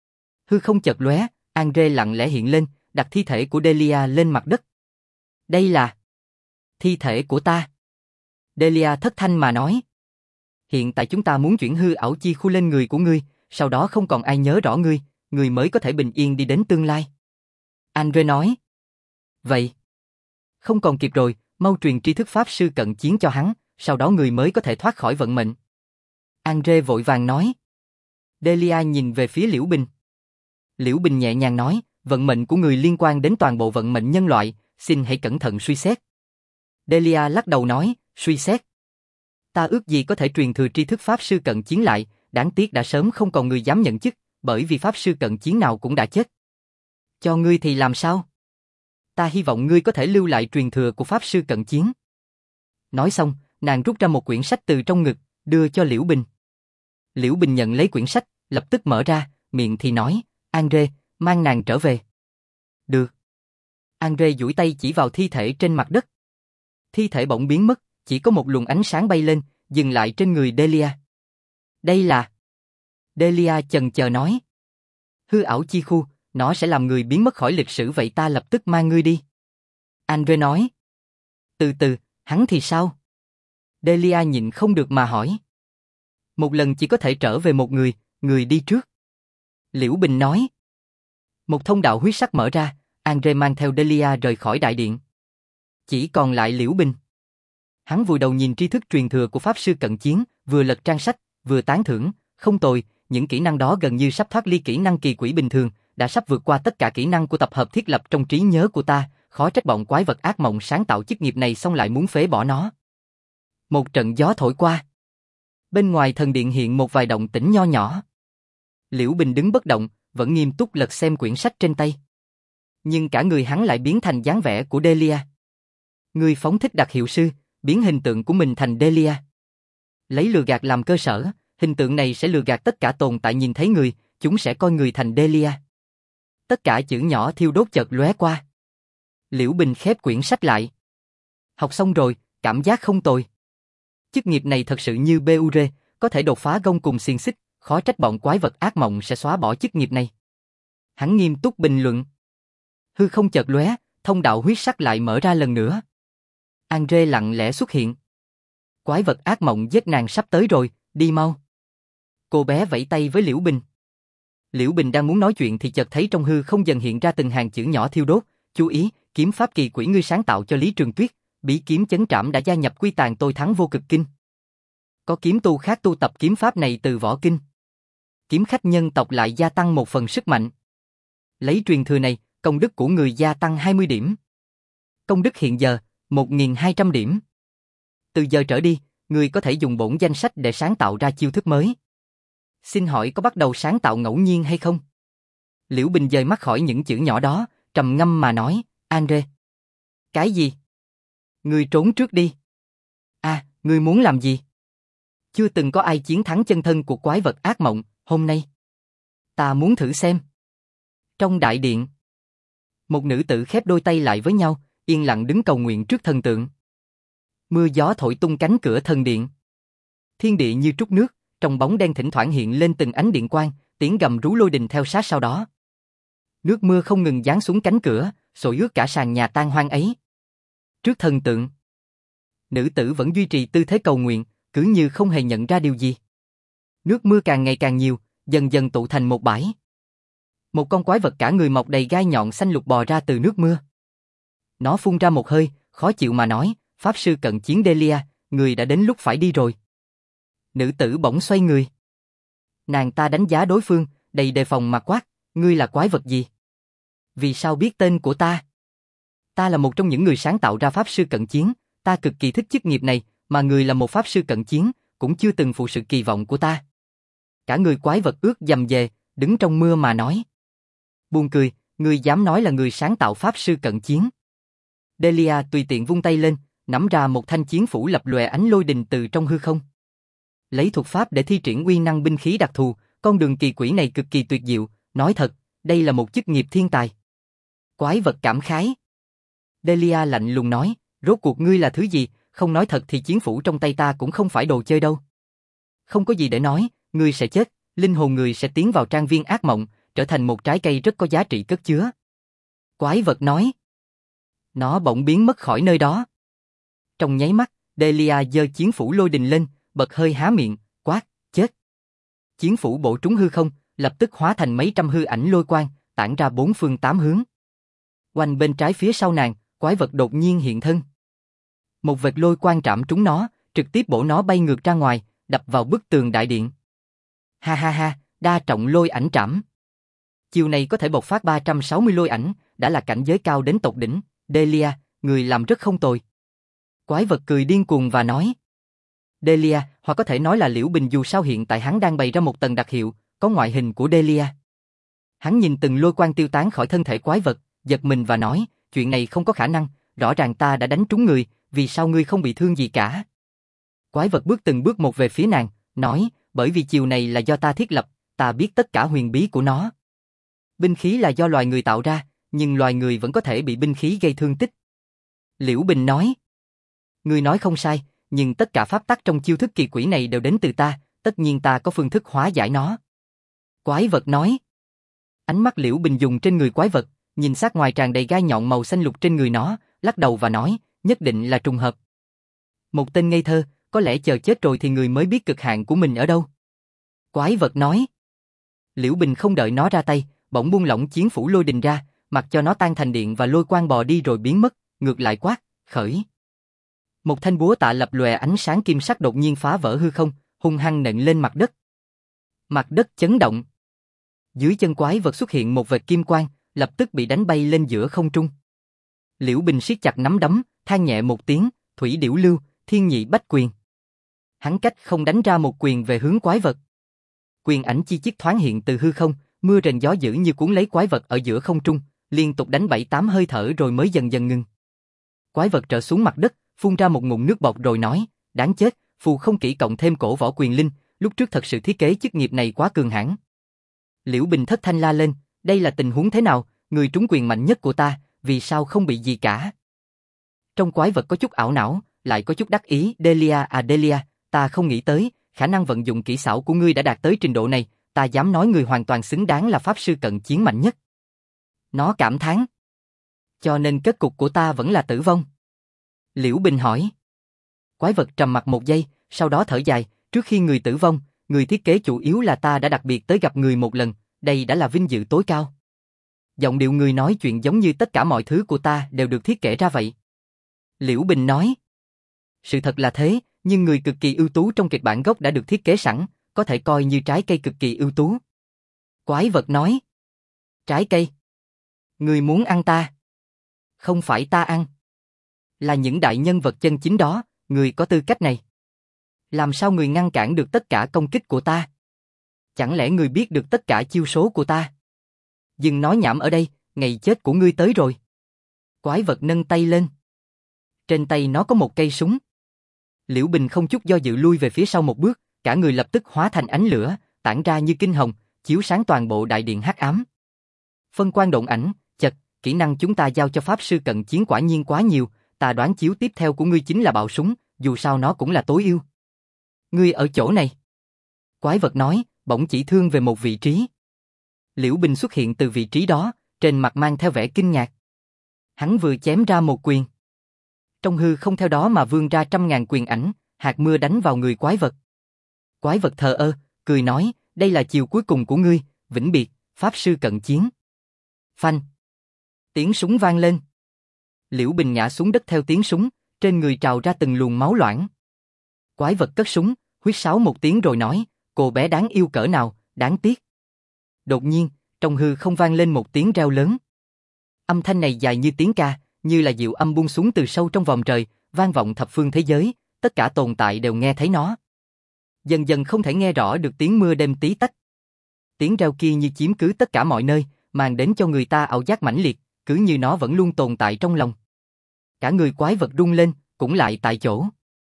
Hư không chợt lóe, Andre lặng lẽ hiện lên, đặt thi thể của Delia lên mặt đất. Đây là thi thể của ta. Delia thất thanh mà nói. Hiện tại chúng ta muốn chuyển hư ảo chi khu lên người của ngươi, sau đó không còn ai nhớ rõ ngươi, ngươi mới có thể bình yên đi đến tương lai. Andre nói. Vậy, không còn kịp rồi, mau truyền tri thức Pháp Sư Cận Chiến cho hắn, sau đó người mới có thể thoát khỏi vận mệnh. Andre vội vàng nói. Delia nhìn về phía Liễu Bình. Liễu Bình nhẹ nhàng nói, vận mệnh của người liên quan đến toàn bộ vận mệnh nhân loại, xin hãy cẩn thận suy xét. Delia lắc đầu nói, suy xét. Ta ước gì có thể truyền thừa tri thức Pháp Sư Cận Chiến lại, đáng tiếc đã sớm không còn người dám nhận chức, bởi vì Pháp Sư Cận Chiến nào cũng đã chết. Cho ngươi thì làm sao? Ta hy vọng ngươi có thể lưu lại truyền thừa của Pháp Sư Cận Chiến. Nói xong, nàng rút ra một quyển sách từ trong ngực, đưa cho Liễu Bình. Liễu Bình nhận lấy quyển sách, lập tức mở ra, miệng thì nói, Andre, mang nàng trở về. Được. Andre duỗi tay chỉ vào thi thể trên mặt đất. Thi thể bỗng biến mất, chỉ có một luồng ánh sáng bay lên, dừng lại trên người Delia. Đây là... Delia chần chờ nói. Hư ảo chi khu, nó sẽ làm người biến mất khỏi lịch sử, vậy ta lập tức mang ngươi đi. Andre nói. Từ từ, hắn thì sao? Delia nhịn không được mà hỏi. Một lần chỉ có thể trở về một người, người đi trước. Liễu Bình nói. Một thông đạo huyết sắc mở ra, Andre mang theo Delia rời khỏi đại điện. Chỉ còn lại Liễu Bình. Hắn vùi đầu nhìn tri thức truyền thừa của Pháp Sư Cận Chiến, vừa lật trang sách, vừa tán thưởng, không tồi, những kỹ năng đó gần như sắp thoát ly kỹ năng kỳ quỷ bình thường, đã sắp vượt qua tất cả kỹ năng của tập hợp thiết lập trong trí nhớ của ta, khó trách bọn quái vật ác mộng sáng tạo chức nghiệp này xong lại muốn phế bỏ nó. Một trận gió thổi qua. Bên ngoài thần điện hiện một vài động tĩnh nho nhỏ. Liễu Bình đứng bất động, vẫn nghiêm túc lật xem quyển sách trên tay. Nhưng cả người hắn lại biến thành dáng vẻ của Delia. Ngươi phóng thích đặc hiệu sư, biến hình tượng của mình thành Delia. Lấy lừa gạt làm cơ sở, hình tượng này sẽ lừa gạt tất cả tồn tại nhìn thấy người, chúng sẽ coi người thành Delia. Tất cả chữ nhỏ thiêu đốt chợt lóe qua. Liễu Bình khép quyển sách lại. Học xong rồi, cảm giác không tồi. Chức nghiệp này thật sự như BURE, có thể đột phá gông cùng xiềng xích, khó trách bọn quái vật ác mộng sẽ xóa bỏ chức nghiệp này. Hắn nghiêm túc bình luận. Hư không chợt lóe, thông đạo huyết sắc lại mở ra lần nữa. Andre lặng lẽ xuất hiện. Quái vật ác mộng giết nàng sắp tới rồi, đi mau. Cô bé vẫy tay với Liễu Bình. Liễu Bình đang muốn nói chuyện thì chợt thấy trong hư không dần hiện ra từng hàng chữ nhỏ thiêu đốt. Chú ý, kiếm pháp kỳ quỷ ngươi sáng tạo cho Lý Trường Tuyết, bí kiếm chấn trảm đã gia nhập quy tàn tôi thắng vô cực kinh. Có kiếm tu khác tu tập kiếm pháp này từ võ kinh. Kiếm khách nhân tộc lại gia tăng một phần sức mạnh. Lấy truyền thừa này, công đức của người gia tăng 20 điểm. Công đức hiện giờ, 1.200 điểm. Từ giờ trở đi, người có thể dùng bổn danh sách để sáng tạo ra chiêu thức mới. Xin hỏi có bắt đầu sáng tạo ngẫu nhiên hay không? Liễu Bình dời mắt khỏi những chữ nhỏ đó, trầm ngâm mà nói, Andre. Cái gì? Ngươi trốn trước đi. À, ngươi muốn làm gì? Chưa từng có ai chiến thắng chân thân của quái vật ác mộng, hôm nay. Ta muốn thử xem. Trong đại điện, một nữ tử khép đôi tay lại với nhau, yên lặng đứng cầu nguyện trước thần tượng. Mưa gió thổi tung cánh cửa thần điện. Thiên địa như trút nước, trong bóng đen thỉnh thoảng hiện lên từng ánh điện quang, tiếng gầm rú lôi đình theo sát sau đó. Nước mưa không ngừng giáng xuống cánh cửa, sội ướt cả sàn nhà tan hoang ấy. Trước thần tượng, nữ tử vẫn duy trì tư thế cầu nguyện, cứ như không hề nhận ra điều gì. Nước mưa càng ngày càng nhiều, dần dần tụ thành một bãi. Một con quái vật cả người mọc đầy gai nhọn xanh lục bò ra từ nước mưa. Nó phun ra một hơi, khó chịu mà nói, Pháp sư cận chiến Delia, người đã đến lúc phải đi rồi. Nữ tử bỗng xoay người. Nàng ta đánh giá đối phương, đầy đề phòng mà quát, ngươi là quái vật gì? Vì sao biết tên của ta? Ta là một trong những người sáng tạo ra Pháp sư cận chiến, ta cực kỳ thích chức nghiệp này, mà người là một Pháp sư cận chiến, cũng chưa từng phụ sự kỳ vọng của ta. Cả người quái vật ướt dầm dề, đứng trong mưa mà nói. Buồn cười, ngươi dám nói là người sáng tạo Pháp sư cận chiến. Delia tùy tiện vung tay lên, nắm ra một thanh chiến phủ lập lòe ánh lôi đình từ trong hư không. Lấy thuật pháp để thi triển uy năng binh khí đặc thù, con đường kỳ quỷ này cực kỳ tuyệt diệu, nói thật, đây là một chức nghiệp thiên tài. Quái vật cảm khái. Delia lạnh lùng nói, rốt cuộc ngươi là thứ gì, không nói thật thì chiến phủ trong tay ta cũng không phải đồ chơi đâu. Không có gì để nói, ngươi sẽ chết, linh hồn người sẽ tiến vào trang viên ác mộng, trở thành một trái cây rất có giá trị cất chứa. Quái vật nói. Nó bỗng biến mất khỏi nơi đó. Trong nháy mắt, Delia giơ chiến phủ lôi đình lên, bật hơi há miệng, quát, chết. Chiến phủ bổ trúng hư không, lập tức hóa thành mấy trăm hư ảnh lôi quang, tản ra bốn phương tám hướng. Quanh bên trái phía sau nàng, quái vật đột nhiên hiện thân. Một vệt lôi quang trảm trúng nó, trực tiếp bổ nó bay ngược ra ngoài, đập vào bức tường đại điện. Ha ha ha, đa trọng lôi ảnh trảm. Chiều này có thể bộc phát 360 lôi ảnh, đã là cảnh giới cao đến tột đỉnh. Delia, người làm rất không tồi. Quái vật cười điên cuồng và nói. Delia, hoặc có thể nói là Liễu Bình, dù sao hiện tại hắn đang bày ra một tầng đặc hiệu, có ngoại hình của Delia. Hắn nhìn từng lôi quang tiêu tán khỏi thân thể quái vật, giật mình và nói, chuyện này không có khả năng, rõ ràng ta đã đánh trúng người, vì sao ngươi không bị thương gì cả? Quái vật bước từng bước một về phía nàng, nói, bởi vì chiều này là do ta thiết lập, ta biết tất cả huyền bí của nó. Binh khí là do loài người tạo ra, nhưng loài người vẫn có thể bị binh khí gây thương tích. Liễu Bình nói, ngươi nói không sai, nhưng tất cả pháp tắc trong chiêu thức kỳ quỷ này đều đến từ ta, tất nhiên ta có phương thức hóa giải nó. Quái vật nói. Ánh mắt Liễu Bình dùng trên người quái vật, nhìn sát ngoài tràn đầy gai nhọn màu xanh lục trên người nó, lắc đầu và nói, nhất định là trùng hợp. Một tên ngây thơ, có lẽ chờ chết rồi thì người mới biết cực hạn của mình ở đâu. Quái vật nói. Liễu Bình không đợi nó ra tay, bỗng buông lỏng chiến phủ lôi đình ra, mặc cho nó tan thành điện và lôi quang bò đi rồi biến mất, ngược lại quát, khởi. Một thanh búa tạ lập lòe ánh sáng kim sắc đột nhiên phá vỡ hư không, hung hăng nện lên mặt đất. Mặt đất chấn động. Dưới chân quái vật xuất hiện một vệt kim quang, lập tức bị đánh bay lên giữa không trung. Liễu Bình siết chặt nắm đấm, than nhẹ một tiếng, thủy điểu lưu, thiên nhị bách quyền. Hắn cách không đánh ra một quyền về hướng quái vật. Quyền ảnh chi chít thoáng hiện từ hư không, mưa rền gió dữ như cuốn lấy quái vật ở giữa không trung, liên tục đánh 7-8 hơi thở rồi mới dần dần ngừng. Quái vật trở xuống mặt đất, phun ra một ngụm nước bọt rồi nói, đáng chết, phù không kỹ cộng thêm cổ võ quyền linh, lúc trước thật sự thiết kế chức nghiệp này quá cường hãn. Liễu Bình thất thanh la lên, đây là tình huống thế nào, người trúng quyền mạnh nhất của ta, vì sao không bị gì cả. Trong quái vật có chút ảo não, lại có chút đắc ý, Delia, ta không nghĩ tới, khả năng vận dụng kỹ xảo của ngươi đã đạt tới trình độ này, ta dám nói ngươi hoàn toàn xứng đáng là pháp sư cận chiến mạnh nhất. Nó cảm thán. Cho nên kết cục của ta vẫn là tử vong. Liễu Bình hỏi. Quái vật trầm mặc một giây, sau đó thở dài, trước khi người tử vong, người thiết kế chủ yếu là ta đã đặc biệt tới gặp người một lần, đây đã là vinh dự tối cao. Giọng điệu người nói chuyện giống như tất cả mọi thứ của ta đều được thiết kế ra vậy. Liễu Bình nói. Sự thật là thế, nhưng người cực kỳ ưu tú trong kịch bản gốc đã được thiết kế sẵn, có thể coi như trái cây cực kỳ ưu tú. Quái vật nói. Trái cây? Người muốn ăn ta? Không phải ta ăn. Là những đại nhân vật chân chính đó, người có tư cách này. Làm sao người ngăn cản được tất cả công kích của ta? Chẳng lẽ người biết được tất cả chiêu số của ta? Dừng nói nhảm ở đây, ngày chết của ngươi tới rồi. Quái vật nâng tay lên. Trên tay nó có một cây súng. Liễu Bình không chút do dự lui về phía sau một bước, cả người lập tức hóa thành ánh lửa, tản ra như kinh hồng, chiếu sáng toàn bộ đại điện hắc ám. Phân quang động ảnh, chật, kỹ năng chúng ta giao cho pháp sư cận chiến quả nhiên quá nhiều, ta đoán chiếu tiếp theo của ngươi chính là bạo súng, dù sao nó cũng là tối ưu. Ngươi ở chỗ này. Quái vật nói, bỗng chỉ thương về một vị trí. Liễu Bình xuất hiện từ vị trí đó, trên mặt mang theo vẻ kinh ngạc. Hắn vừa chém ra một quyền. Trong hư không theo đó mà vươn ra trăm ngàn quyền ảnh, hạt mưa đánh vào người quái vật. Quái vật thờ ơ, cười nói, đây là chiều cuối cùng của ngươi, vĩnh biệt, pháp sư cận chiến. Phanh. Tiếng súng vang lên. Liễu Bình ngã xuống đất theo tiếng súng, trên người trào ra từng luồng máu loãng. Quái vật cất súng, huýt sáo một tiếng rồi nói, cô bé đáng yêu cỡ nào, đáng tiếc. Đột nhiên, trong hư không vang lên một tiếng reo lớn. Âm thanh này dài như tiếng ca, như là diệu âm buông xuống từ sâu trong vòng trời, vang vọng thập phương thế giới, tất cả tồn tại đều nghe thấy nó. Dần dần không thể nghe rõ được tiếng mưa đêm tí tách. Tiếng reo kia như chiếm cứ tất cả mọi nơi, mang đến cho người ta ảo giác mãnh liệt, cứ như nó vẫn luôn tồn tại trong lòng. Cả người quái vật rung lên, cũng lại tại chỗ.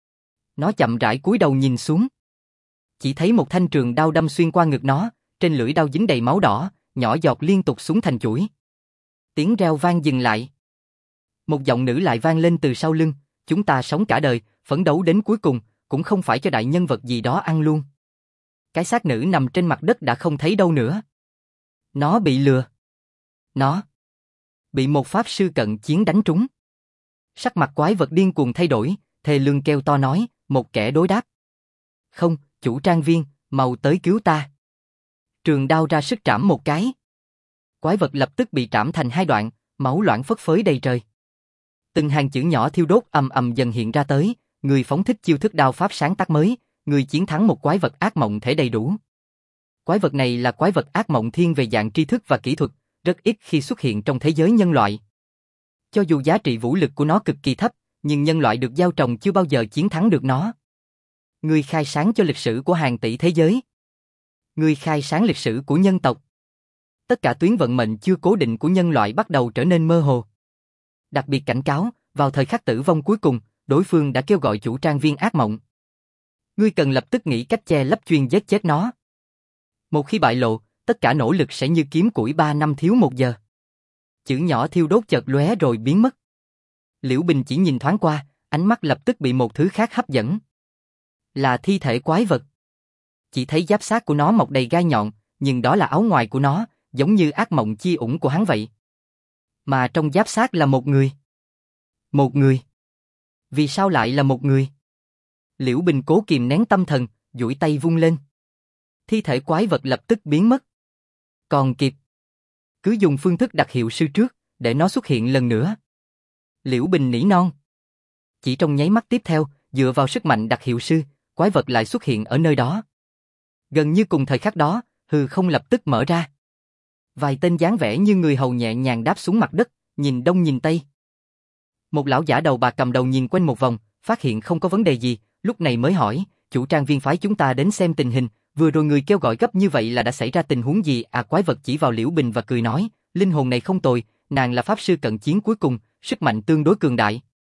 Nó chậm rãi cúi đầu nhìn xuống. Chỉ thấy một thanh trường đao đâm xuyên qua ngực nó, trên lưỡi đao dính đầy máu đỏ, nhỏ giọt liên tục xuống thành chuỗi. Tiếng reo vang dừng lại. Một giọng nữ lại vang lên từ sau lưng, chúng ta sống cả đời, phấn đấu đến cuối cùng, cũng không phải cho đại nhân vật gì đó ăn luôn. Cái xác nữ nằm trên mặt đất đã không thấy đâu nữa. Nó bị lừa. Nó bị một pháp sư cận chiến đánh trúng. Sắc mặt quái vật điên cuồng thay đổi, thề lương kêu to nói, một kẻ đối đáp. Không, chủ trang viên, mau tới cứu ta. Trường đao ra sức trảm một cái. Quái vật lập tức bị trảm thành hai đoạn, máu loãng phất phới đầy trời. Từng hàng chữ nhỏ thiêu đốt ầm ầm dần hiện ra tới, người phóng thích chiêu thức đao pháp sáng tác mới, người chiến thắng một quái vật ác mộng thể đầy đủ. Quái vật này là quái vật ác mộng thiên về dạng tri thức và kỹ thuật, rất ít khi xuất hiện trong thế giới nhân loại. Cho dù giá trị vũ lực của nó cực kỳ thấp, nhưng nhân loại được gieo trồng chưa bao giờ chiến thắng được nó. Người khai sáng cho lịch sử của hàng tỷ thế giới. Người khai sáng lịch sử của nhân tộc. Tất cả tuyến vận mệnh chưa cố định của nhân loại bắt đầu trở nên mơ hồ. Đặc biệt cảnh cáo, vào thời khắc tử vong cuối cùng, đối phương đã kêu gọi chủ trang viên ác mộng. Ngươi cần lập tức nghĩ cách che lấp chuyên giết chết nó. Một khi bại lộ, tất cả nỗ lực sẽ như kiếm củi 3 năm thiếu 1 giờ. Chữ nhỏ thiêu đốt chợt lóe rồi biến mất. Liễu Bình chỉ nhìn thoáng qua, ánh mắt lập tức bị một thứ khác hấp dẫn. Là thi thể quái vật. Chỉ thấy giáp xác của nó mọc đầy gai nhọn, nhưng đó là áo ngoài của nó, giống như ác mộng chi ủng của hắn vậy. Mà trong giáp xác là một người. Một người. Vì sao lại là một người? Liễu Bình cố kìm nén tâm thần, duỗi tay vung lên. Thi thể quái vật lập tức biến mất. Còn kịp. Cứ dùng phương thức đặc hiệu sư trước, để nó xuất hiện lần nữa. Liễu Bình nỉ non. Chỉ trong nháy mắt tiếp theo, dựa vào sức mạnh đặc hiệu sư, quái vật lại xuất hiện ở nơi đó. Gần như cùng thời khắc đó, hư không lập tức mở ra. Vài tên dáng vẻ như người hầu nhẹ nhàng đáp xuống mặt đất, nhìn đông nhìn tây. Một lão giả đầu bạc cầm đầu nhìn quanh một vòng, phát hiện không có vấn đề gì, lúc này mới hỏi, chủ trang viên phái chúng ta đến xem tình hình, vừa rồi người kêu gọi gấp như vậy là đã xảy ra tình huống gì? À, quái vật chỉ vào Liễu Bình và cười nói, linh hồn này không tồi, nàng là pháp sư cận chiến cuối cùng, sức mạnh tương đối cường đại.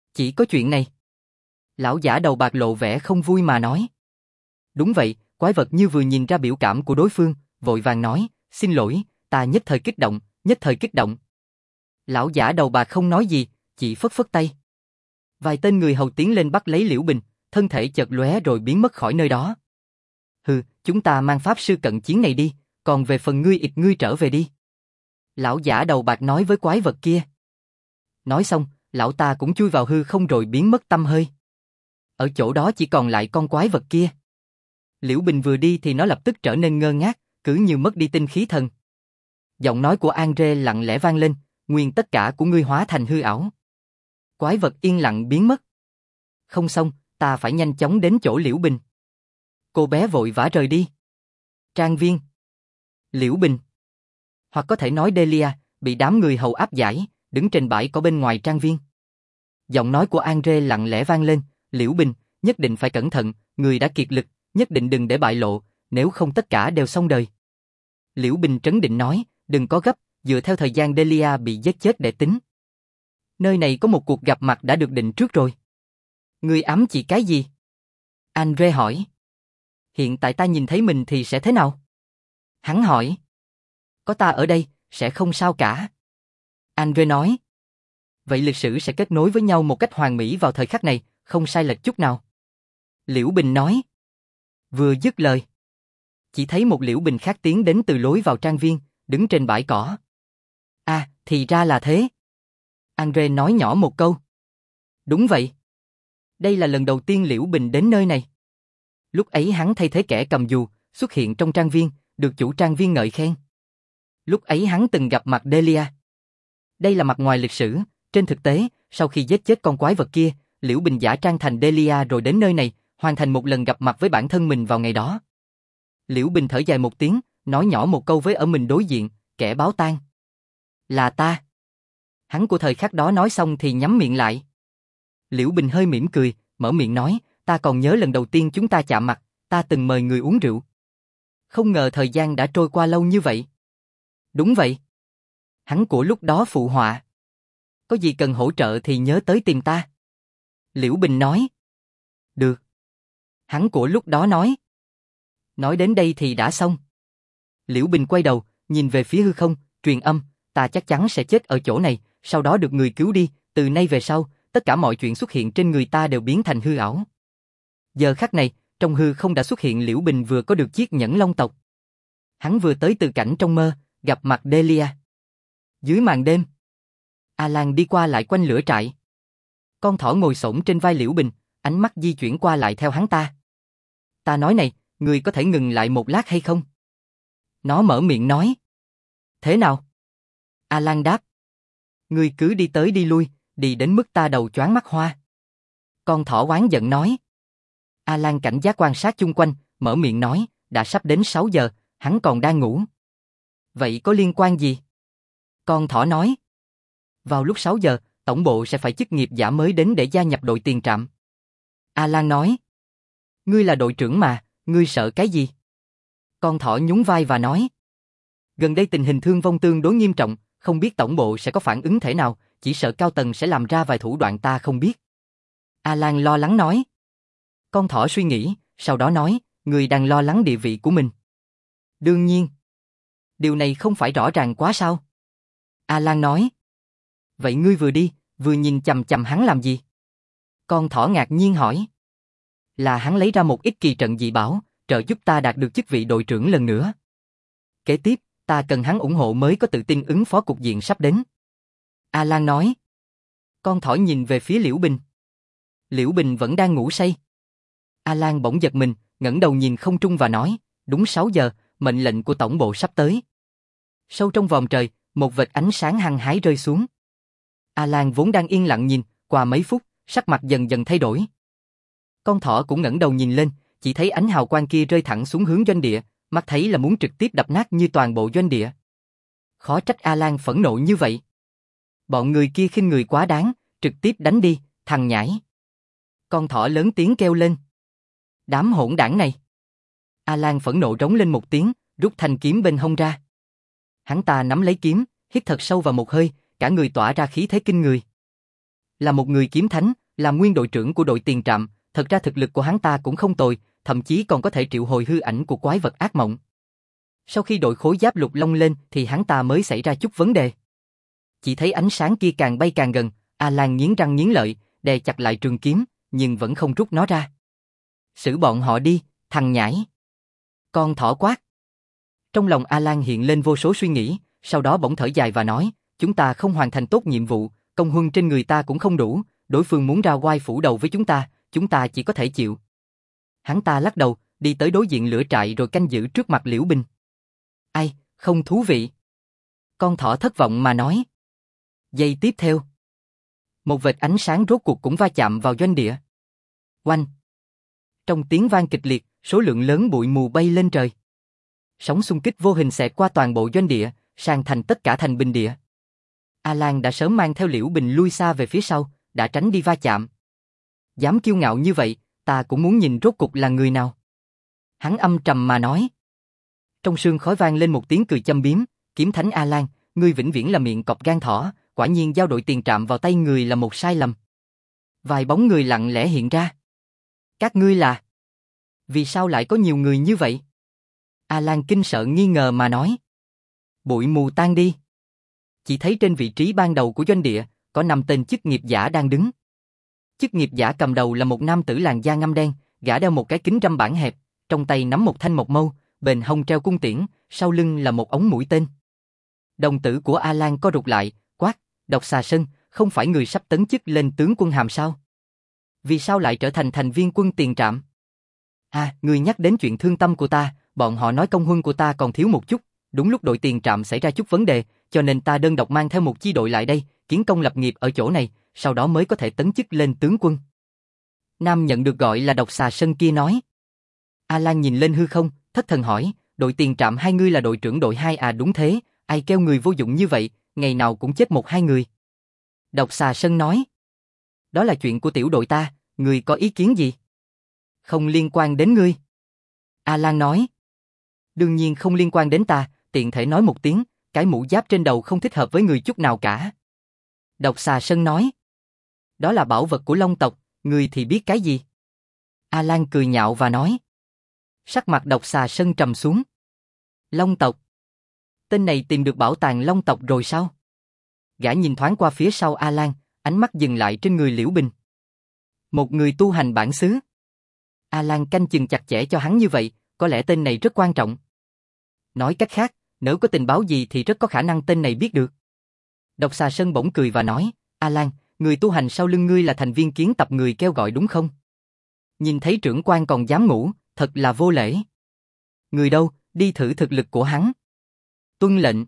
Chỉ có chuyện này. Lão giả đầu bạc lộ vẻ không vui mà nói. Đúng vậy, quái vật như vừa nhìn ra biểu cảm của đối phương, vội vàng nói, xin lỗi, ta nhất thời kích động, nhất thời kích động. Lão giả đầu bạc không nói gì, chỉ phất phất tay. Vài tên người hầu tiến lên bắt lấy Liễu Bình, thân thể chợt lóe rồi biến mất khỏi nơi đó. Hừ, chúng ta mang pháp sư cận chiến này đi, còn về phần ngươi ịt ngươi trở về đi. Lão giả đầu bạc nói với quái vật kia. Nói xong, lão ta cũng chui vào hư không rồi biến mất tăm hơi. Ở chỗ đó chỉ còn lại con quái vật kia. Liễu Bình vừa đi thì nó lập tức trở nên ngơ ngác, cứ như mất đi tinh khí thần. Giọng nói của Andre lặng lẽ vang lên, nguyên tất cả của ngươi hóa thành hư ảo. Quái vật yên lặng biến mất. Không xong, ta phải nhanh chóng đến chỗ Liễu Bình. Cô bé vội vã rời đi. Trang viên. Liễu Bình. Hoặc có thể nói Delia, bị đám người hầu áp giải, đứng trên bãi cỏ bên ngoài trang viên. Giọng nói của Andre lặng lẽ vang lên, Liễu Bình, nhất định phải cẩn thận, người đã kiệt lực, nhất định đừng để bại lộ, nếu không tất cả đều xong đời. Liễu Bình trấn định nói, đừng có gấp, dựa theo thời gian Delia bị giết chết để tính. Nơi này có một cuộc gặp mặt đã được định trước rồi. Ngươi ám chỉ cái gì? Andre hỏi. Hiện tại ta nhìn thấy mình thì sẽ thế nào? Hắn hỏi. Có ta ở đây, sẽ không sao cả. Andre nói. Vậy lịch sử sẽ kết nối với nhau một cách hoàn mỹ vào thời khắc này, không sai lệch chút nào. Liễu Bình nói. Vừa dứt lời, chỉ thấy một Liễu Bình khác tiến đến từ lối vào trang viên, đứng trên bãi cỏ. À, thì ra là thế. Andre nói nhỏ một câu. Đúng vậy. Đây là lần đầu tiên Liễu Bình đến nơi này. Lúc ấy hắn thay thế kẻ cầm dù, xuất hiện trong trang viên, được chủ trang viên ngợi khen. Lúc ấy hắn từng gặp mặt Delia. Đây là mặt ngoài lịch sử, trên thực tế, sau khi giết chết con quái vật kia, Liễu Bình giả trang thành Delia rồi đến nơi này, hoàn thành một lần gặp mặt với bản thân mình vào ngày đó. Liễu Bình thở dài một tiếng, nói nhỏ một câu với ở mình đối diện, kẻ báo tang. Là ta. Hắn của thời khắc đó nói xong thì nhắm miệng lại. Liễu Bình hơi mỉm cười, mở miệng nói, ta còn nhớ lần đầu tiên chúng ta chạm mặt, ta từng mời người uống rượu. Không ngờ thời gian đã trôi qua lâu như vậy. Đúng vậy. Hắn của lúc đó phụ họa. Có gì cần hỗ trợ thì nhớ tới tìm ta. Liễu Bình nói. Được. Hắn của lúc đó nói. Nói đến đây thì đã xong. Liễu Bình quay đầu, nhìn về phía hư không, truyền âm, ta chắc chắn sẽ chết ở chỗ này, sau đó được người cứu đi, từ nay về sau, tất cả mọi chuyện xuất hiện trên người ta đều biến thành hư ảo. Giờ khắc này, trong hư không đã xuất hiện Liễu Bình vừa có được chiếc nhẫn long tộc. Hắn vừa tới từ cảnh trong mơ, gặp mặt Delia. Dưới màn đêm, Alan đi qua lại quanh lửa trại. Con thỏ ngồi xổm trên vai Liễu Bình, ánh mắt di chuyển qua lại theo hắn ta. Ta nói này, người có thể ngừng lại một lát hay không? Nó mở miệng nói. Thế nào? Alan đáp. Ngươi cứ đi tới đi lui, đi đến mức ta đầu choáng mắt hoa. Con thỏ oán giận nói. Alan cảnh giác quan sát chung quanh, mở miệng nói, đã sắp đến 6 giờ, hắn còn đang ngủ. Vậy có liên quan gì? Con thỏ nói. Vào lúc 6 giờ, tổng bộ sẽ phải chức nghiệp giả mới đến để gia nhập đội tiền trạm. Alan nói. Ngươi là đội trưởng mà, ngươi sợ cái gì? Con thỏ nhún vai và nói. Gần đây tình hình thương vong tương đối nghiêm trọng, không biết tổng bộ sẽ có phản ứng thế nào, chỉ sợ cao tầng sẽ làm ra vài thủ đoạn ta không biết. Alan lo lắng nói. Con thỏ suy nghĩ, sau đó nói, ngươi đang lo lắng địa vị của mình. Đương nhiên. Điều này không phải rõ ràng quá sao? Alan nói. Vậy ngươi vừa đi, vừa nhìn chằm chằm hắn làm gì? Con thỏ ngạc nhiên hỏi. Là hắn lấy ra một ít kỳ trận dị bảo, trợ giúp ta đạt được chức vị đội trưởng lần nữa. Kế tiếp, ta cần hắn ủng hộ mới có tự tin ứng phó cục diện sắp đến. Alan nói. Con thỏ nhìn về phía Liễu Bình. Liễu Bình vẫn đang ngủ say. Alan bỗng giật mình, ngẩng đầu nhìn không trung và nói, đúng 6 giờ, mệnh lệnh của tổng bộ sắp tới. Sâu trong vòm trời, một vệt ánh sáng hăng hái rơi xuống. Alan vốn đang yên lặng nhìn, qua mấy phút, sắc mặt dần dần thay đổi. Con thỏ cũng ngẩng đầu nhìn lên, chỉ thấy ánh hào quang kia rơi thẳng xuống hướng doanh địa, mắt thấy là muốn trực tiếp đập nát như toàn bộ doanh địa. Khó trách Alan phẫn nộ như vậy. Bọn người kia khinh người quá đáng, trực tiếp đánh đi, thằng nhãi. Con thỏ lớn tiếng kêu lên. Đám hỗn đảng này. Alan phẫn nộ rống lên một tiếng, rút thanh kiếm bên hông ra. Hắn ta nắm lấy kiếm, hít thật sâu vào một hơi, cả người tỏa ra khí thế kinh người. Là một người kiếm thánh, là nguyên đội trưởng của đội tiền trạm, thật ra thực lực của hắn ta cũng không tồi, thậm chí còn có thể triệu hồi hư ảnh của quái vật ác mộng. Sau khi đội khối giáp lục long lên thì hắn ta mới xảy ra chút vấn đề. Chỉ thấy ánh sáng kia càng bay càng gần, Alan nghiến răng nghiến lợi, đè chặt lại trường kiếm, nhưng vẫn không rút nó ra. Xử bọn họ đi, thằng nhãi. Con thỏ quát. Trong lòng Alan hiện lên vô số suy nghĩ, sau đó bỗng thở dài và nói, chúng ta không hoàn thành tốt nhiệm vụ, công huân trên người ta cũng không đủ, đối phương muốn ra oai phủ đầu với chúng ta chỉ có thể chịu. Hắn ta lắc đầu, đi tới đối diện lửa trại rồi canh giữ trước mặt Liễu Bình. Ai, không thú vị. Con thỏ thất vọng mà nói. Giây tiếp theo, một vệt ánh sáng rốt cuộc cũng va chạm vào doanh địa. Oanh! Trong tiếng vang kịch liệt, số lượng lớn bụi mù bay lên trời. Sóng xung kích vô hình xẹt qua toàn bộ doanh địa, sang thành tất cả thành bình địa. Alan đã sớm mang theo Liễu Bình lui xa về phía sau, đã tránh đi va chạm. Dám kiêu ngạo như vậy, ta cũng muốn nhìn rốt cục là người nào. Hắn âm trầm mà nói. Trong sương khói vang lên một tiếng cười châm biếm, kiếm thánh Alan, ngươi vĩnh viễn là miệng cọp gan thỏ, quả nhiên giao đội tiền trạm vào tay người là một sai lầm. Vài bóng người lặng lẽ hiện ra. Các ngươi là? Vì sao lại có nhiều người như vậy? Alan kinh sợ nghi ngờ mà nói. Bụi mù tan đi. Chỉ thấy trên vị trí ban đầu của doanh địa, có 5 tên chức nghiệp giả đang đứng. Chức nghiệp giả cầm đầu là một nam tử làn da ngăm đen, gã đeo một cái kính râm bản hẹp, trong tay nắm một thanh mộc mâu, bền hông treo cung tiễn, sau lưng là một ống mũi tên. Đồng tử của Alan co rụt lại, quát, Độc Xà Sơn, không phải người sắp tấn chức lên tướng quân hàm sao? Vì sao lại trở thành thành viên quân tiền trạm? Người nhắc đến chuyện thương tâm của ta, bọn họ nói công huân của ta còn thiếu một chút, đúng lúc đội tiền trạm xảy ra chút vấn đề, cho nên ta đơn độc mang theo một chi đội lại đây, kiến công lập nghiệp ở chỗ này, sau đó mới có thể tấn chức lên tướng quân. Nam nhận được gọi là Độc Xà Sơn kia nói. Alan nhìn lên hư không, thất thần hỏi, đội tiền trạm hai ngươi là đội trưởng đội 2 à? Đúng thế, ai kêu người vô dụng như vậy, ngày nào cũng chết 1-2 người. Độc Xà Sơn nói. Đó là chuyện của tiểu đội ta, ngươi có ý kiến gì? Không liên quan đến ngươi. Alan nói. Đương nhiên không liên quan đến ta, tiện thể nói một tiếng, cái mũ giáp trên đầu không thích hợp với người chút nào cả. Độc Xà Sơn nói. Đó là bảo vật của Long tộc, ngươi thì biết cái gì? Alan cười nhạo và nói. Sắc mặt Độc Xà Sơn trầm xuống. Long tộc? Tên này tìm được bảo tàng Long tộc rồi sao? Gã nhìn thoáng qua phía sau Alan, ánh mắt dừng lại trên người Liễu Bình. Một người tu hành bản xứ. Alan canh chừng chặt chẽ cho hắn như vậy, có lẽ tên này rất quan trọng. Nói cách khác, nếu có tình báo gì thì rất có khả năng tên này biết được. Độc Xà Sơn bỗng cười và nói, Alan, người tu hành sau lưng ngươi là thành viên kiến tập người kêu gọi đúng không? Nhìn thấy trưởng quan còn dám ngủ, thật là vô lễ. Người đâu, đi thử thực lực của hắn. Tuân lệnh.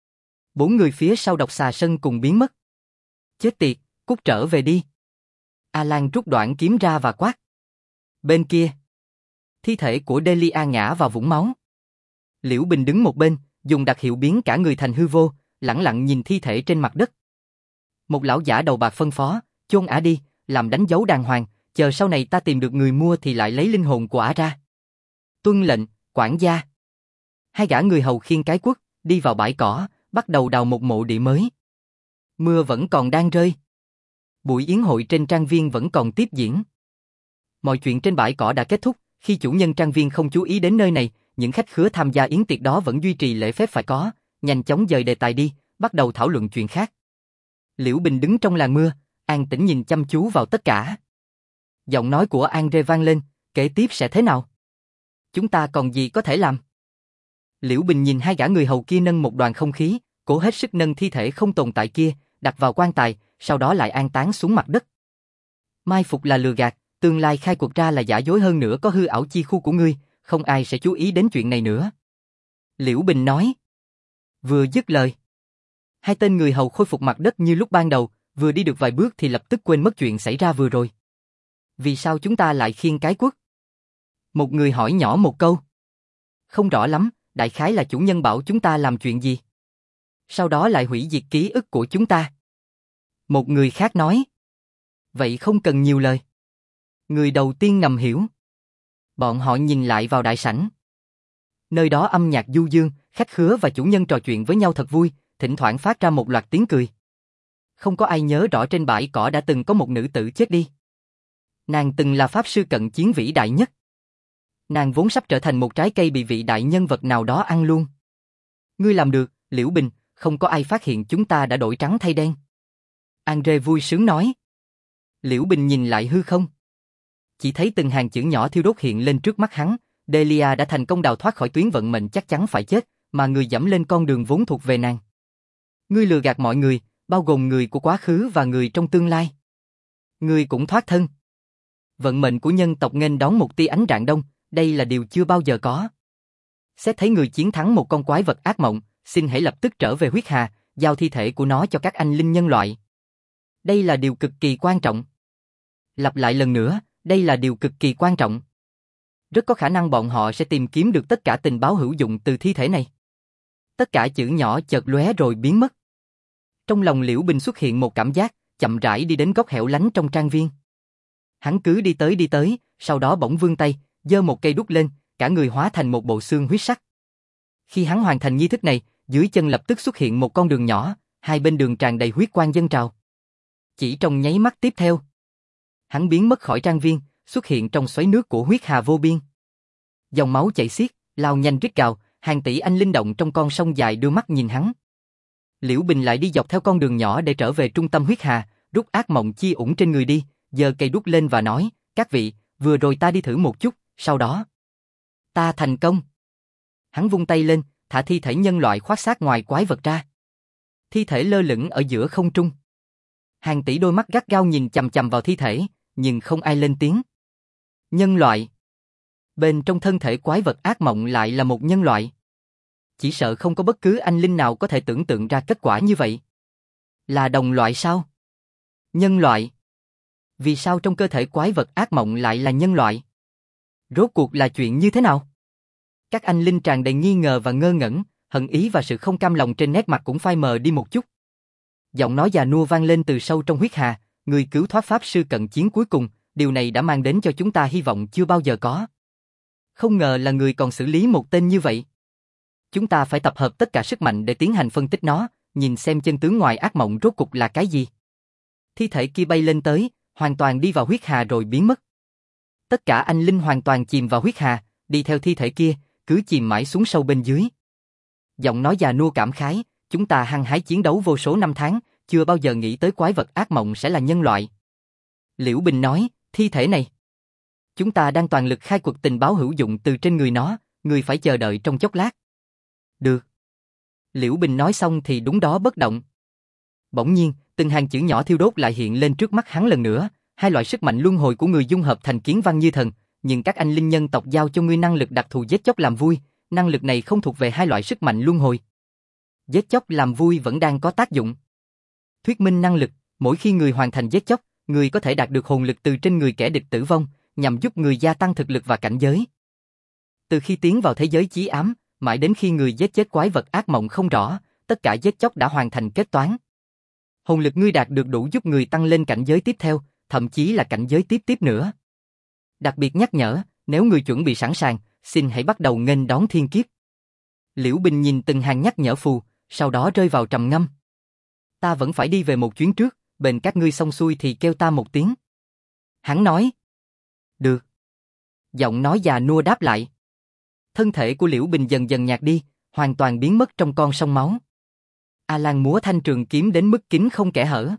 4 người phía sau Độc Xà Sơn cùng biến mất. Chết tiệt, cút trở về đi. Alan rút đoạn kiếm ra và quát. Bên kia, thi thể của Delia ngã vào vũng máu. Liễu Bình đứng một bên, dùng đặc hiệu biến cả người thành hư vô, lẳng lặng nhìn thi thể trên mặt đất. Một lão giả đầu bạc phân phó, chôn ả đi, làm đánh dấu đàng hoàng, chờ sau này ta tìm được người mua thì lại lấy linh hồn của ả ra. Tuân lệnh, quản gia. Hai gã người hầu khiêng cái cuốc, đi vào bãi cỏ, bắt đầu đào một mộ địa mới. Mưa vẫn còn đang rơi. Buổi yến hội trên trang viên vẫn còn tiếp diễn. Mọi chuyện trên bãi cỏ đã kết thúc, khi chủ nhân trang viên không chú ý đến nơi này, những khách khứa tham gia yến tiệc đó vẫn duy trì lễ phép phải có, nhanh chóng dời đề tài đi, bắt đầu thảo luận chuyện khác. Liễu Bình đứng trong làn mưa, an tĩnh nhìn chăm chú vào tất cả. Giọng nói của Andre vang lên, kế tiếp sẽ thế nào? Chúng ta còn gì có thể làm? Liễu Bình nhìn hai gã người hầu kia nâng một đoàn không khí, cố hết sức nâng thi thể không tồn tại kia, đặt vào quan tài, sau đó lại an táng xuống mặt đất. Mai phục là lừa gạt, tương lai khai cuộc ra là giả dối, hơn nữa có hư ảo chi khu của ngươi, không ai sẽ chú ý đến chuyện này nữa. Liễu Bình nói. Vừa dứt lời, hai tên người hầu khôi phục mặt đất như lúc ban đầu, vừa đi được vài bước thì lập tức quên mất chuyện xảy ra vừa rồi. Vì sao chúng ta lại khiêng cái cuốc? Một người hỏi nhỏ một câu. Không rõ lắm, đại khái là chủ nhân bảo chúng ta làm chuyện gì. Sau đó lại hủy diệt ký ức của chúng ta. Một người khác nói. Vậy không cần nhiều lời. Người đầu tiên ngầm hiểu. Bọn họ nhìn lại vào đại sảnh. Nơi đó âm nhạc du dương, khách khứa và chủ nhân trò chuyện với nhau thật vui, thỉnh thoảng phát ra một loạt tiếng cười. Không có ai nhớ rõ trên bãi cỏ đã từng có một nữ tử chết đi. Nàng từng là pháp sư cận chiến vĩ đại nhất. Nàng vốn sắp trở thành một trái cây bị vị đại nhân vật nào đó ăn luôn. Ngươi làm được, Liễu Bình, không có ai phát hiện chúng ta đã đổi trắng thay đen. Andre vui sướng nói. Liễu Bình nhìn lại hư không. Chỉ thấy từng hàng chữ nhỏ thiêu đốt hiện lên trước mắt hắn. Delia đã thành công đào thoát khỏi tuyến vận mệnh chắc chắn phải chết, mà người dẫm lên con đường vốn thuộc về nàng. Ngươi lừa gạt mọi người, bao gồm người của quá khứ và người trong tương lai. Ngươi cũng thoát thân. Vận mệnh của nhân tộc nghênh đón một tia ánh rạng đông, đây là điều chưa bao giờ có. Xét thấy người chiến thắng một con quái vật ác mộng, xin hãy lập tức trở về huyết hà, giao thi thể của nó cho các anh linh nhân loại. Đây là điều cực kỳ quan trọng. Lặp lại lần nữa, đây là điều cực kỳ quan trọng. Rất có khả năng bọn họ sẽ tìm kiếm được tất cả tình báo hữu dụng từ thi thể này. Tất cả chữ nhỏ chợt lóe rồi biến mất. Trong lòng Liễu Bình xuất hiện một cảm giác, chậm rãi đi đến góc hẻo lánh trong trang viên. Hắn cứ đi tới, sau đó bỗng vươn tay, giơ một cây đúc lên, cả người hóa thành một bộ xương huyết sắc. Khi hắn hoàn thành nghi thức này, dưới chân lập tức xuất hiện một con đường nhỏ, hai bên đường tràn đầy huyết quang dâng trào. Chỉ trong nháy mắt tiếp theo, hắn biến mất khỏi trang viên, xuất hiện trong xoáy nước của huyết hà vô biên. Dòng máu chảy xiết, lao nhanh rít gào, hàng tỷ anh linh động trong con sông dài đưa mắt nhìn hắn. Liễu Bình lại đi dọc theo con đường nhỏ để trở về trung tâm huyết hà, rút ác mộng chi ủng trên người đi, giơ cây đúc lên và nói, các vị, vừa rồi ta đi thử một chút, sau đó ta thành công. Hắn vung tay lên, thả thi thể nhân loại khoác xác ngoài quái vật ra. Thi thể lơ lửng ở giữa không trung. Hàng tỷ đôi mắt gắt gao nhìn chằm chằm vào thi thể, nhưng không ai lên tiếng. Nhân loại. Bên trong thân thể quái vật ác mộng lại là một nhân loại. Chỉ sợ không có bất cứ anh linh nào có thể tưởng tượng ra kết quả như vậy. Là đồng loại sao? Nhân loại. Vì sao trong cơ thể quái vật ác mộng lại là nhân loại? Rốt cuộc là chuyện như thế nào? Các anh linh tràn đầy nghi ngờ và ngơ ngẩn, hận ý và sự không cam lòng trên nét mặt cũng phai mờ đi một chút. Giọng nói già nua vang lên từ sâu trong huyết hà, người cứu thoát pháp sư cận chiến cuối cùng, điều này đã mang đến cho chúng ta hy vọng chưa bao giờ có. Không ngờ là người còn xử lý một tên như vậy. Chúng ta phải tập hợp tất cả sức mạnh để tiến hành phân tích nó, nhìn xem chân tướng ngoài ác mộng rốt cục là cái gì. Thi thể kia bay lên tới, hoàn toàn đi vào huyết hà rồi biến mất. Tất cả anh linh hoàn toàn chìm vào huyết hà, đi theo thi thể kia, cứ chìm mãi xuống sâu bên dưới. Giọng nói già nua cảm khái, chúng ta hăng hái chiến đấu vô số năm tháng, chưa bao giờ nghĩ tới quái vật ác mộng sẽ là nhân loại. Liễu Bình nói, thi thể này. Chúng ta đang toàn lực khai quật tình báo hữu dụng từ trên người nó, người phải chờ đợi trong chốc lát. Được. Liễu Bình nói xong thì đúng đó bất động. Bỗng nhiên, từng hàng chữ nhỏ thiêu đốt lại hiện lên trước mắt hắn lần nữa, hai loại sức mạnh luân hồi của người dung hợp thành kiến văn như thần, nhưng các anh linh nhân tộc giao cho ngươi năng lực đặc thù giết chóc làm vui, năng lực này không thuộc về hai loại sức mạnh luân hồi. Giết chóc làm vui vẫn đang có tác dụng. Thuyết minh năng lực, mỗi khi người hoàn thành giết chóc, người có thể đạt được hồn lực từ trên người kẻ địch tử vong, nhằm giúp người gia tăng thực lực và cảnh giới. Từ khi tiến vào thế giới chí ám, mãi đến khi người giết chết quái vật ác mộng không rõ, tất cả giết chóc đã hoàn thành kết toán. Hồn lực ngươi đạt được đủ giúp người tăng lên cảnh giới tiếp theo, thậm chí là cảnh giới tiếp nữa. Đặc biệt nhắc nhở, nếu người chuẩn bị sẵn sàng, xin hãy bắt đầu nghênh đón thiên kiếp. Liễu Bình nhìn từng hàng nhắc nhở phù, sau đó rơi vào trầm ngâm. Ta vẫn phải đi về một chuyến trước, bền các ngươi xong xuôi thì kêu ta một tiếng. Hắn nói. Được. Giọng nói già nua đáp lại. Thân thể của Liễu Bình dần dần nhạt đi, hoàn toàn biến mất trong con sông máu. Alan múa thanh trường kiếm đến mức kín không kẽ hở.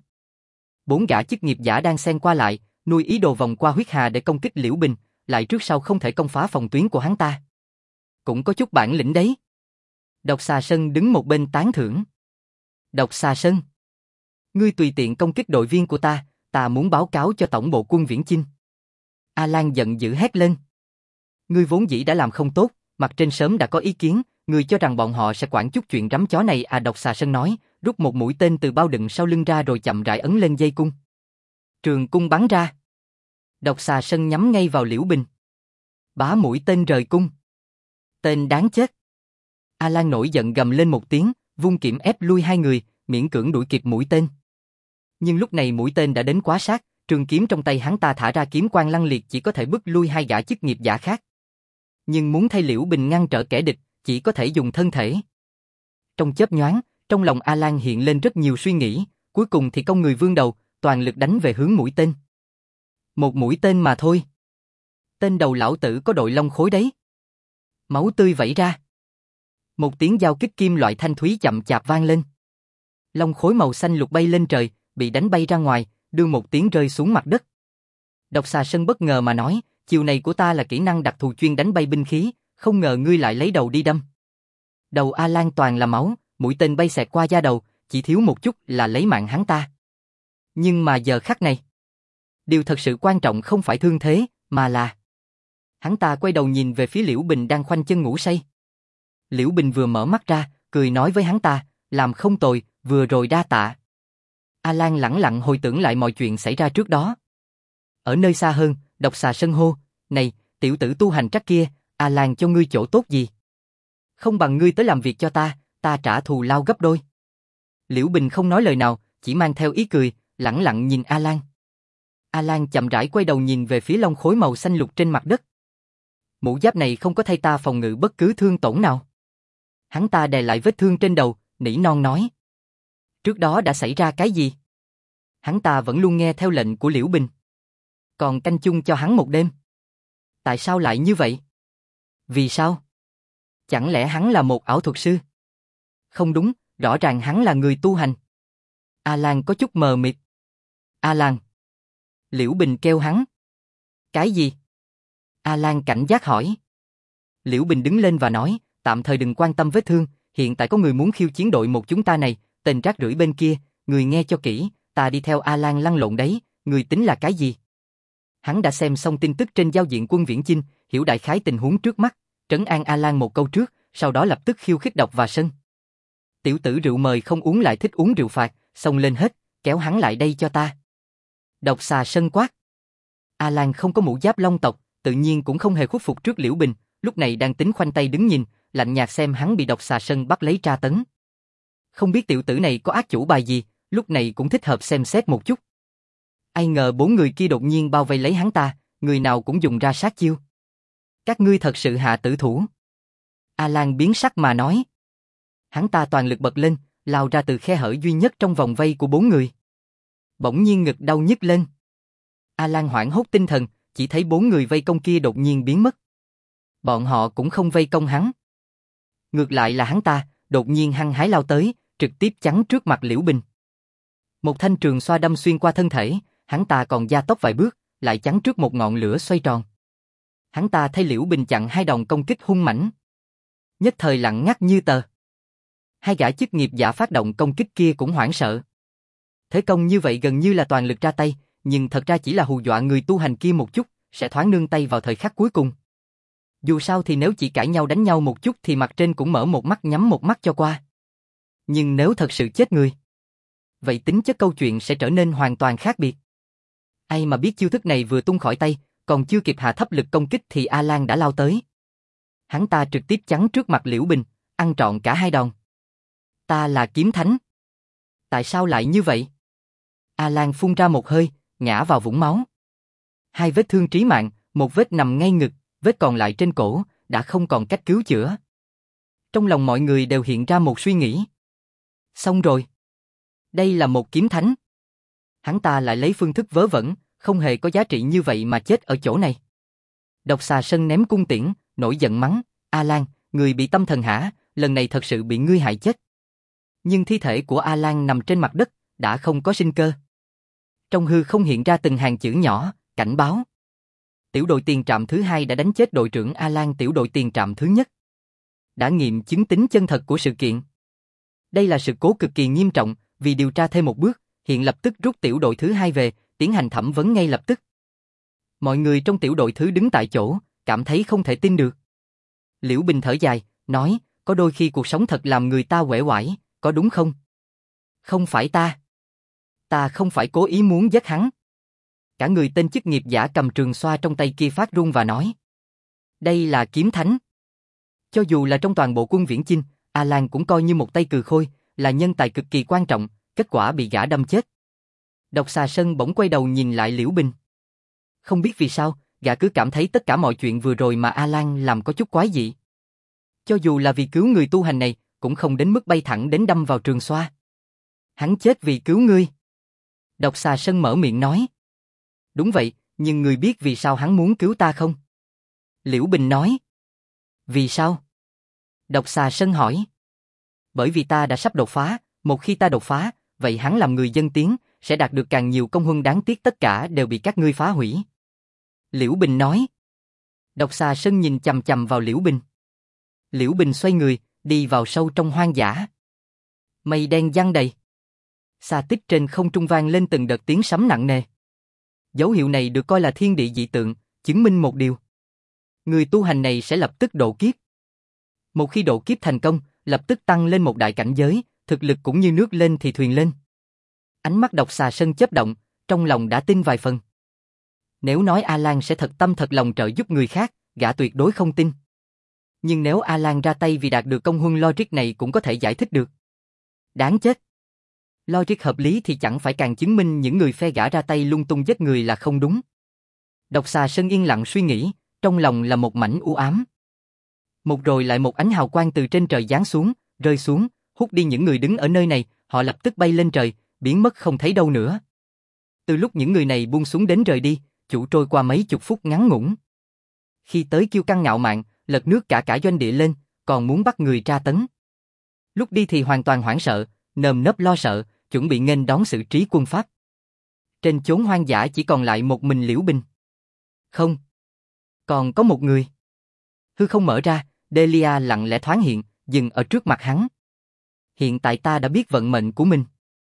4 gã chức nghiệp giả đang xen qua lại, nuôi ý đồ vòng qua huyết hà để công kích Liễu Bình, lại trước sau không thể công phá phòng tuyến của hắn ta. Cũng có chút bản lĩnh đấy. Độc Xà Sân đứng một bên tán thưởng. Độc Xà Sân, ngươi tùy tiện công kích đội viên của ta muốn báo cáo cho tổng bộ quân viễn chinh. Alan giận dữ hét lên. Ngươi vốn dĩ đã làm không tốt, mặt trên sớm đã có ý kiến, ngươi cho rằng bọn họ sẽ quản chút chuyện rắm chó này à? Độc Xà Sân nói, rút một mũi tên từ bao đựng sau lưng ra rồi chậm rãi ấn lên dây cung. Trường cung bắn ra. Độc Xà Sân nhắm ngay vào Liễu Bình. Bá mũi tên rời cung. Tên đáng chết. Alan nổi giận gầm lên một tiếng, vung kiếm ép lui hai người, miễn cưỡng đuổi kịp mũi tên. Nhưng lúc này mũi tên đã đến quá sát, trường kiếm trong tay hắn ta thả ra kiếm quang lăng liệt chỉ có thể bức lui hai gã chức nghiệp giả khác. Nhưng muốn thay Liễu Bình ngăn trở kẻ địch, chỉ có thể dùng thân thể. Trong chớp nhoáng, trong lòng Alan hiện lên rất nhiều suy nghĩ, cuối cùng thì cong người vươn đầu, toàn lực đánh về hướng mũi tên. Một mũi tên mà thôi. Tên đầu lão tử có đội long khối đấy. Máu tươi vẩy ra. Một tiếng giao kích kim loại thanh thúy chậm chạp vang lên. Long khối màu xanh lục bay lên trời, bị đánh bay ra ngoài, đưa một tiếng rơi xuống mặt đất. Độc Xà Sân bất ngờ mà nói, chiều này của ta là kỹ năng đặc thù chuyên đánh bay binh khí, không ngờ ngươi lại lấy đầu đi đâm. Đầu A Lan toàn là máu, mũi tên bay xẹt qua da đầu, chỉ thiếu một chút là lấy mạng hắn ta. Nhưng mà giờ khắc này, điều thật sự quan trọng không phải thương thế, mà là... Hắn ta quay đầu nhìn về phía Liễu Bình đang khoanh chân ngủ say. Liễu Bình vừa mở mắt ra, cười nói với hắn ta, làm không tồi, vừa rồi đa tạ. A Lan lẳng lặng hồi tưởng lại mọi chuyện xảy ra trước đó. Ở nơi xa hơn, Độc Xà Sân hô, này, tiểu tử tu hành trắc kia, A Lan cho ngươi chỗ tốt gì? Không bằng ngươi tới làm việc cho ta trả thù lao gấp đôi. Liễu Bình không nói lời nào, chỉ mang theo ý cười, lẳng lặng nhìn A Lan. A Lan chậm rãi quay đầu nhìn về phía long khối màu xanh lục trên mặt đất. Mũ giáp này không có thay ta phòng ngự bất cứ thương tổn nào. Hắn ta đè lại vết thương trên đầu, nỉ non nói. Trước đó đã xảy ra cái gì? Hắn ta vẫn luôn nghe theo lệnh của Liễu Bình. Còn canh chung cho hắn một đêm. Tại sao lại như vậy? Vì sao? Chẳng lẽ hắn là một ảo thuật sư? Không đúng, rõ ràng hắn là người tu hành. A Lan có chút mờ mịt. A Lan. Liễu Bình kêu hắn. Cái gì? A Lan cảnh giác hỏi. Liễu Bình đứng lên và nói, tạm thời đừng quan tâm vết thương, hiện tại có người muốn khiêu chiến đội một chúng ta này, tên rác rưởi bên kia, người nghe cho kỹ, ta đi theo A Lan lăn lộn đấy, người tính là cái gì? Hắn đã xem xong tin tức trên giao diện Quân Viễn Chinh, hiểu đại khái tình huống trước mắt, trấn an A Lan một câu trước, sau đó lập tức khiêu khích Độc và Sân. Tiểu tử rượu mời không uống lại thích uống rượu phạt, xông lên hết, kéo hắn lại đây cho ta. Độc Xà Sân quát. A Lan không có mũ giáp long tộc, tự nhiên cũng không hề khuất phục trước Liễu Bình, lúc này đang tính khoanh tay đứng nhìn, lạnh nhạt xem hắn bị Độc Xà Sân bắt lấy tra tấn. Không biết tiểu tử này có ác chủ bài gì, lúc này cũng thích hợp xem xét một chút. Ai ngờ 4 người kia đột nhiên bao vây lấy hắn ta, người nào cũng dùng ra sát chiêu. Các ngươi thật sự hạ tử thủ. A Lan biến sắc mà nói. Hắn ta toàn lực bật lên, lao ra từ khe hở duy nhất trong vòng vây của 4 người. Bỗng nhiên ngực đau nhức lên. A Lan hoảng hốt tinh thần, chỉ thấy 4 người vây công kia đột nhiên biến mất. Bọn họ cũng không vây công hắn. Ngược lại là hắn ta, đột nhiên hăng hái lao tới, trực tiếp chắn trước mặt Liễu Bình. Một thanh trường xoa đâm xuyên qua thân thể, hắn ta còn gia tốc vài bước, lại chắn trước một ngọn lửa xoay tròn. Hắn ta thấy Liễu Bình chặn 2 đòn công kích hung mãnh, nhất thời lặng ngắt như tờ. 2 gã chức nghiệp giả phát động công kích kia cũng hoảng sợ. Thế công như vậy gần như là toàn lực ra tay, nhưng thật ra chỉ là hù dọa người tu hành kia một chút, sẽ thoáng nương tay vào thời khắc cuối cùng. Dù sao thì nếu chỉ cãi nhau đánh nhau một chút thì mặt trên cũng mở một mắt nhắm một mắt cho qua. Nhưng nếu thật sự chết người, vậy tính chất câu chuyện sẽ trở nên hoàn toàn khác biệt. Ai mà biết chiêu thức này vừa tung khỏi tay, còn chưa kịp hạ thấp lực công kích thì A Lan đã lao tới. Hắn ta trực tiếp chắn trước mặt Liễu Bình, ăn trọn cả 2 đòn. Ta là kiếm thánh. Tại sao lại như vậy? A Lan phun ra một hơi, ngã vào vũng máu. 2 vết thương trí mạng, một vết nằm ngay ngực, vết còn lại trên cổ, đã không còn cách cứu chữa. Trong lòng mọi người đều hiện ra một suy nghĩ. Xong rồi. Đây là một kiếm thánh. Hắn ta lại lấy phương thức vớ vẩn, không hề có giá trị như vậy mà chết ở chỗ này. Độc Xà Sân ném cung tiễn, nổi giận mắng, A Lan, người bị tâm thần hả, lần này thật sự bị ngươi hại chết. Nhưng thi thể của A Lan nằm trên mặt đất, đã không có sinh cơ. Trong hư không hiện ra từng hàng chữ nhỏ, cảnh báo. Tiểu đội tiền trạm thứ 2 đã đánh chết đội trưởng A Lan tiểu đội tiền trạm thứ nhất. Đã nghiệm chứng tính chân thật của sự kiện. Đây là sự cố cực kỳ nghiêm trọng, vì điều tra thêm một bước, hiện lập tức rút tiểu đội thứ 2 về, tiến hành thẩm vấn ngay lập tức. Mọi người trong tiểu đội thứ đứng tại chỗ, cảm thấy không thể tin được. Liễu Bình thở dài, nói, có đôi khi cuộc sống thật làm người ta uể oải, có đúng không? Không phải ta. Ta không phải cố ý muốn giết hắn. Cả người tên chức nghiệp giả cầm trường xoa trong tay kia phát run và nói. Đây là kiếm thánh. Cho dù là trong toàn bộ Quân Viễn Chinh, A Lan cũng coi như một tay cừ khôi, là nhân tài cực kỳ quan trọng, kết quả bị gã đâm chết. Độc Xà Sân bỗng quay đầu nhìn lại Liễu Bình. Không biết vì sao, gã cứ cảm thấy tất cả mọi chuyện vừa rồi mà A Lan làm có chút quái dị. Cho dù là vì cứu người tu hành này, cũng không đến mức bay thẳng đến đâm vào trường xoa. Hắn chết vì cứu ngươi. Độc Xà Sân mở miệng nói. Đúng vậy, nhưng ngươi biết vì sao hắn muốn cứu ta không? Liễu Bình nói. Vì sao? Độc Xà Sân hỏi. Bởi vì ta đã sắp đột phá, một khi ta đột phá, vậy hắn làm người dân tiến, sẽ đạt được càng nhiều công huân, đáng tiếc tất cả đều bị các ngươi phá hủy. Liễu Bình nói. Độc Xà Sân nhìn chằm chằm vào Liễu Bình. Liễu Bình xoay người, đi vào sâu trong hoang dã. Mây đen giăng đầy. Xa tích trên không trung vang lên từng đợt tiếng sấm nặng nề. Dấu hiệu này được coi là thiên địa dị tượng, chứng minh một điều. Người tu hành này sẽ lập tức độ kiếp. Một khi độ kiếp thành công, lập tức tăng lên một đại cảnh giới, thực lực cũng như nước lên thì thuyền lên. Ánh mắt Độc Xà Sân chớp động, trong lòng đã tin vài phần. Nếu nói A Lan sẽ thật tâm thật lòng trợ giúp người khác, gã tuyệt đối không tin. Nhưng nếu A Lan ra tay vì đạt được công huân, logic này cũng có thể giải thích được. Đáng chết. Logic hợp lý thì chẳng phải càng chứng minh những người phe gã ra tay lung tung giết người là không đúng. Độc Xà Sân yên lặng suy nghĩ, trong lòng là một mảnh u ám. Một rồi lại một ánh hào quang từ trên trời giáng xuống, rơi xuống, hút đi những người đứng ở nơi này, họ lập tức bay lên trời, biến mất không thấy đâu nữa. Từ lúc những người này buông xuống đến rời đi, chủ trôi qua mấy chục phút ngắn ngủn. Khi tới kiêu căng ngạo mạn, lật nước cả doanh địa lên, còn muốn bắt người tra tấn. Lúc đi thì hoàn toàn hoảng sợ, nơm nớp lo sợ, chuẩn bị nghênh đón sự trí quân Pháp. Trên chốn hoang dã chỉ còn lại một mình Liễu Bình. Không. Còn có một người. Hư không mở ra, Delia lặng lẽ thoáng hiện, dừng ở trước mặt hắn. Hiện tại ta đã biết vận mệnh của mình.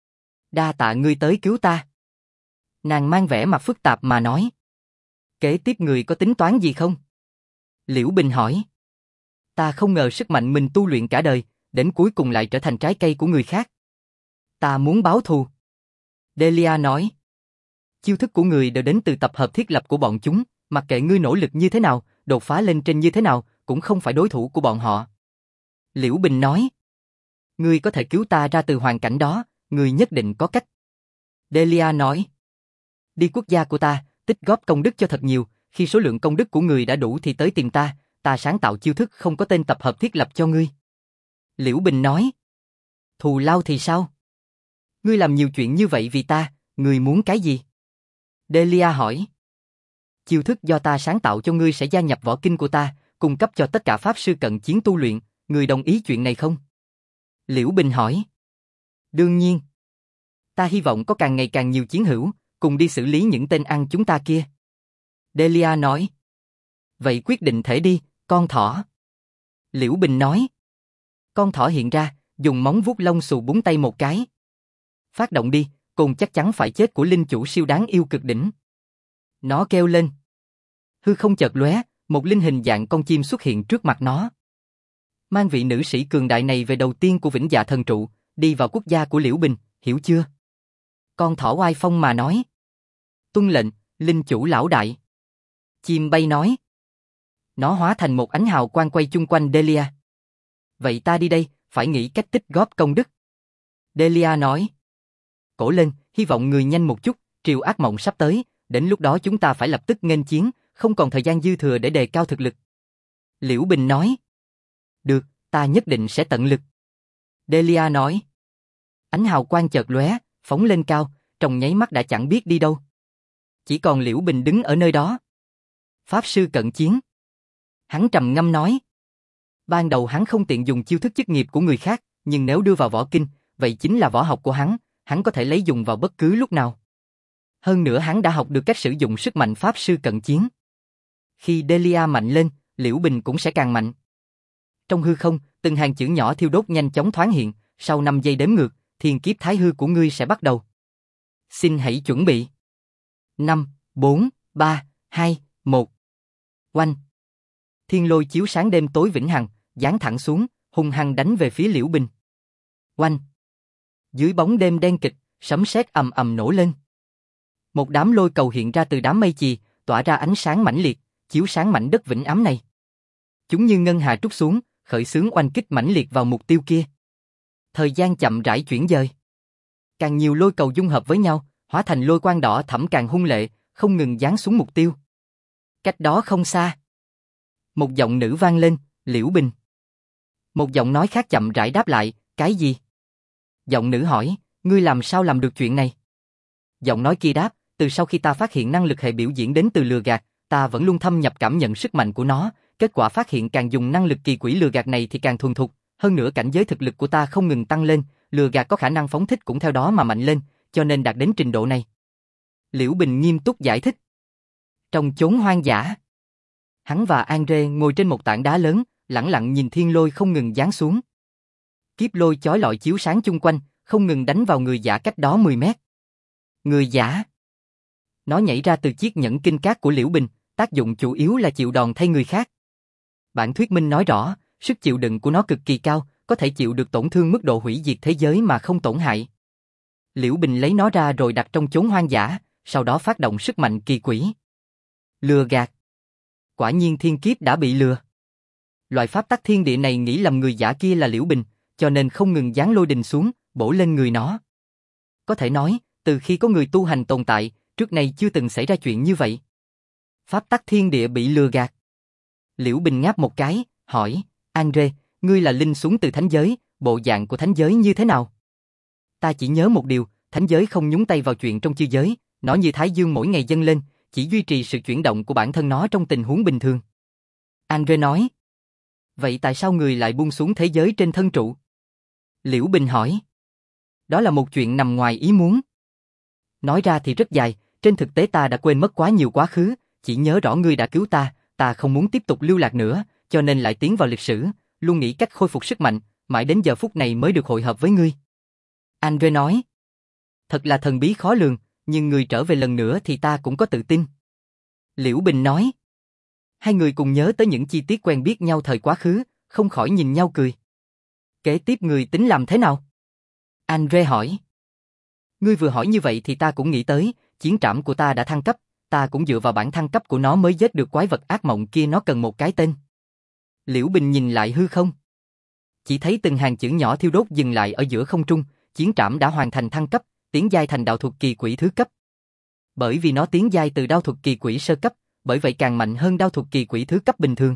Đa tạ ngươi tới cứu ta. Nàng mang vẻ mặt phức tạp mà nói. Kế tiếp người có tính toán gì không? Liễu Bình hỏi. Ta không ngờ sức mạnh mình tu luyện cả đời, đến cuối cùng lại trở thành trái cây của người khác. Ta muốn báo thù. Delia nói. Chiêu thức của người đều đến từ tập hợp thiết lập của bọn chúng, mặc kệ ngươi nỗ lực như thế nào, đột phá lên trên như thế nào, cũng không phải đối thủ của bọn họ. Liễu Bình nói. Ngươi có thể cứu ta ra từ hoàn cảnh đó, ngươi nhất định có cách. Delia nói. Đi quốc gia của ta, tích góp công đức cho thật nhiều, khi số lượng công đức của người đã đủ thì tới tìm ta, ta sáng tạo chiêu thức không có tên tập hợp thiết lập cho ngươi. Liễu Bình nói. Thù lao thì sao? Ngươi làm nhiều chuyện như vậy vì ta, ngươi muốn cái gì? Delia hỏi. Chiêu thức do ta sáng tạo cho ngươi sẽ gia nhập võ kinh của ta, cung cấp cho tất cả pháp sư cận chiến tu luyện, ngươi đồng ý chuyện này không? Liễu Bình hỏi. Đương nhiên. Ta hy vọng có càng ngày càng nhiều chiến hữu, cùng đi xử lý những tên ăn chúng ta kia. Delia nói. Vậy quyết định thể đi, con thỏ. Liễu Bình nói. Con thỏ hiện ra, dùng móng vuốt lông xù búng tay một cái. Phát động đi, cùng chắc chắn phải chết của linh chủ siêu đáng yêu cực đỉnh. Nó kêu lên. Hư không chợt lóe, một linh hình dạng con chim xuất hiện trước mặt nó. Mang vị nữ sĩ cường đại này về đầu tiên của Vĩnh Dạ Thần Trụ, đi vào quốc gia của Liễu Bình, hiểu chưa? Con thỏ oai phong mà nói. Tuân lệnh, linh chủ lão đại. Chim bay nói. Nó hóa thành một ánh hào quang quay chung quanh Delia. Vậy ta đi đây, phải nghĩ cách tích góp công đức. Delia nói. Cổ lên, hy vọng người nhanh một chút, triều ác mộng sắp tới, đến lúc đó chúng ta phải lập tức nghênh chiến, không còn thời gian dư thừa để đề cao thực lực. Liễu Bình nói. Được, ta nhất định sẽ tận lực. Delia nói. Ánh hào quang chợt lóe, phóng lên cao, trong nháy mắt đã chẳng biết đi đâu. Chỉ còn Liễu Bình đứng ở nơi đó. Pháp sư cận chiến. Hắn trầm ngâm nói. Ban đầu hắn không tiện dùng chiêu thức chức nghiệp của người khác, nhưng nếu đưa vào võ kinh, vậy chính là võ học của hắn có thể lấy dùng vào bất cứ lúc nào. Hơn nữa hắn đã học được cách sử dụng sức mạnh pháp sư cận chiến. Khi Delia mạnh lên, Liễu Bình cũng sẽ càng mạnh. Trong hư không, từng hàng chữ nhỏ thiêu đốt nhanh chóng thoáng hiện, sau 5 giây đếm ngược, thiên kiếp thái hư của ngươi sẽ bắt đầu. Xin hãy chuẩn bị. 5, 4, 3, 2, 1. Oanh. Thiên lôi chiếu sáng đêm tối vĩnh hằng, giáng thẳng xuống, hung hăng đánh về phía Liễu Bình. Oanh. Dưới bóng đêm đen kịch, sấm sét ầm ầm nổ lên. Một đám lôi cầu hiện ra từ đám mây chì, tỏa ra ánh sáng mãnh liệt, chiếu sáng mảnh đất vĩnh ám này. Chúng như ngân hà trút xuống, khởi xướng oanh kích mãnh liệt vào mục tiêu kia. Thời gian chậm rãi chuyển dời. Càng nhiều lôi cầu dung hợp với nhau, hóa thành lôi quang đỏ thẫm càng hung lệ, không ngừng giáng xuống mục tiêu. Cách đó không xa. Một giọng nữ vang lên, Liễu Bình. Một giọng nói khác chậm rãi đáp lại, cái gì? Giọng nữ hỏi, Ngươi làm sao làm được chuyện này? Giọng nói kia đáp, từ sau khi ta phát hiện năng lực hệ biểu diễn đến từ lừa gạt, ta vẫn luôn thâm nhập cảm nhận sức mạnh của nó, kết quả phát hiện càng dùng năng lực kỳ quỷ lừa gạt này thì càng thuần thục, hơn nữa cảnh giới thực lực của ta không ngừng tăng lên, lừa gạt có khả năng phóng thích cũng theo đó mà mạnh lên, cho nên đạt đến trình độ này. Liễu Bình nghiêm túc giải thích. Trong chốn hoang dã, hắn và Andre ngồi trên một tảng đá lớn, lẳng lặng nhìn thiên lôi không ngừng giáng xuống. Kiếp lôi chói lọi chiếu sáng chung quanh, không ngừng đánh vào người giả cách đó 10 mét. Người giả. Nó nhảy ra từ chiếc nhẫn kinh cát của Liễu Bình, tác dụng chủ yếu là chịu đòn thay người khác. Bản thuyết minh nói rõ, sức chịu đựng của nó cực kỳ cao, có thể chịu được tổn thương mức độ hủy diệt thế giới mà không tổn hại. Liễu Bình lấy nó ra rồi đặt trong chốn hoang dã, sau đó phát động sức mạnh kỳ quỷ. Lừa gạt. Quả nhiên thiên kiếp đã bị lừa. Loại pháp tắc thiên địa này nghĩ lầm người giả kia là Liễu Bình, cho nên không ngừng giáng lôi đình xuống, bổ lên người nó. Có thể nói, từ khi có người tu hành tồn tại, trước nay chưa từng xảy ra chuyện như vậy. Pháp tắc thiên địa bị lừa gạt. Liễu Bình ngáp một cái, hỏi, Andre, ngươi là linh xuống từ thánh giới, bộ dạng của thánh giới như thế nào? Ta chỉ nhớ một điều, thánh giới không nhúng tay vào chuyện trong chư giới, nó như thái dương mỗi ngày dâng lên, chỉ duy trì sự chuyển động của bản thân nó trong tình huống bình thường. Andre nói, vậy tại sao người lại buông xuống thế giới trên thân trụ? Liễu Bình hỏi, đó là một chuyện nằm ngoài ý muốn. Nói ra thì rất dài, trên thực tế ta đã quên mất quá nhiều quá khứ, chỉ nhớ rõ ngươi đã cứu ta, ta không muốn tiếp tục lưu lạc nữa, cho nên lại tiến vào lịch sử, luôn nghĩ cách khôi phục sức mạnh, mãi đến giờ phút này mới được hội hợp với ngươi. Andre nói, thật là thần bí khó lường, nhưng người trở về lần nữa thì ta cũng có tự tin. Liễu Bình nói, hai người cùng nhớ tới những chi tiết quen biết nhau thời quá khứ, không khỏi nhìn nhau cười. Kế tiếp người tính làm thế nào? Andre hỏi. Ngươi vừa hỏi như vậy thì ta cũng nghĩ tới, chiến trảm của ta đã thăng cấp, ta cũng dựa vào bản thăng cấp của nó mới giết được quái vật ác mộng kia, nó cần một cái tên. Liễu Bình nhìn lại hư không. Chỉ thấy từng hàng chữ nhỏ thiêu đốt dừng lại ở giữa không trung, chiến trảm đã hoàn thành thăng cấp, tiến giai thành đạo thuật kỳ quỷ thứ cấp. Bởi vì nó tiến giai từ đao thuật kỳ quỷ sơ cấp, bởi vậy càng mạnh hơn đao thuật kỳ quỷ thứ cấp bình thường.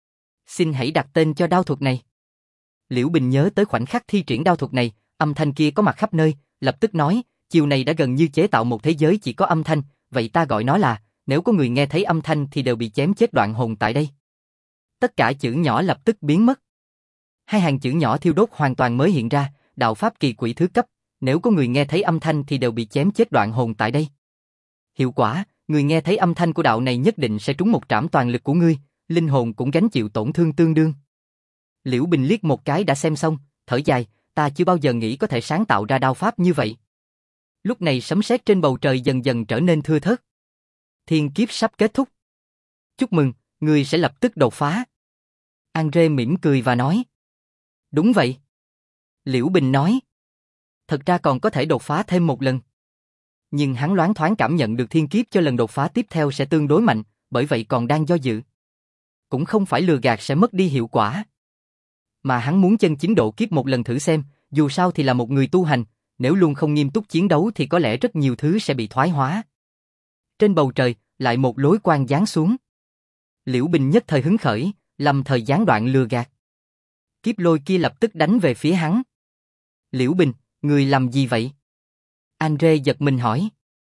Xin hãy đặt tên cho đao thuật này. Liễu Bình nhớ tới khoảnh khắc thi triển đao thuật này, âm thanh kia có mặt khắp nơi, lập tức nói, chiều này đã gần như chế tạo một thế giới chỉ có âm thanh, vậy ta gọi nó là, nếu có người nghe thấy âm thanh thì đều bị chém chết đoạn hồn tại đây. Tất cả chữ nhỏ lập tức biến mất. Hai hàng chữ nhỏ thiêu đốt hoàn toàn mới hiện ra, đạo pháp kỳ quỷ thứ cấp, nếu có người nghe thấy âm thanh thì đều bị chém chết đoạn hồn tại đây. Hiệu quả, người nghe thấy âm thanh của đạo này nhất định sẽ trúng một trảm toàn lực của ngươi, linh hồn cũng gánh chịu tổn thương tương đương. Liễu Bình liếc một cái đã xem xong, thở dài, ta chưa bao giờ nghĩ có thể sáng tạo ra đao pháp như vậy. Lúc này sấm sét trên bầu trời dần dần trở nên thưa thớt. Thiên kiếp sắp kết thúc. Chúc mừng, ngươi sẽ lập tức đột phá. Andre mỉm cười và nói. Đúng vậy. Liễu Bình nói. Thật ra còn có thể đột phá thêm một lần. Nhưng hắn loáng thoáng cảm nhận được thiên kiếp cho lần đột phá tiếp theo sẽ tương đối mạnh, bởi vậy còn đang do dự. Cũng không phải lừa gạt sẽ mất đi hiệu quả. Mà hắn muốn chân chính độ kiếp một lần thử xem, dù sao thì là một người tu hành, nếu luôn không nghiêm túc chiến đấu thì có lẽ rất nhiều thứ sẽ bị thoái hóa. Trên bầu trời, lại một lối quang giáng xuống. Liễu Bình nhất thời hứng khởi, lầm thời gián đoạn lừa gạt. Kiếp lôi kia lập tức đánh về phía hắn. Liễu Bình, người làm gì vậy? Andre giật mình hỏi.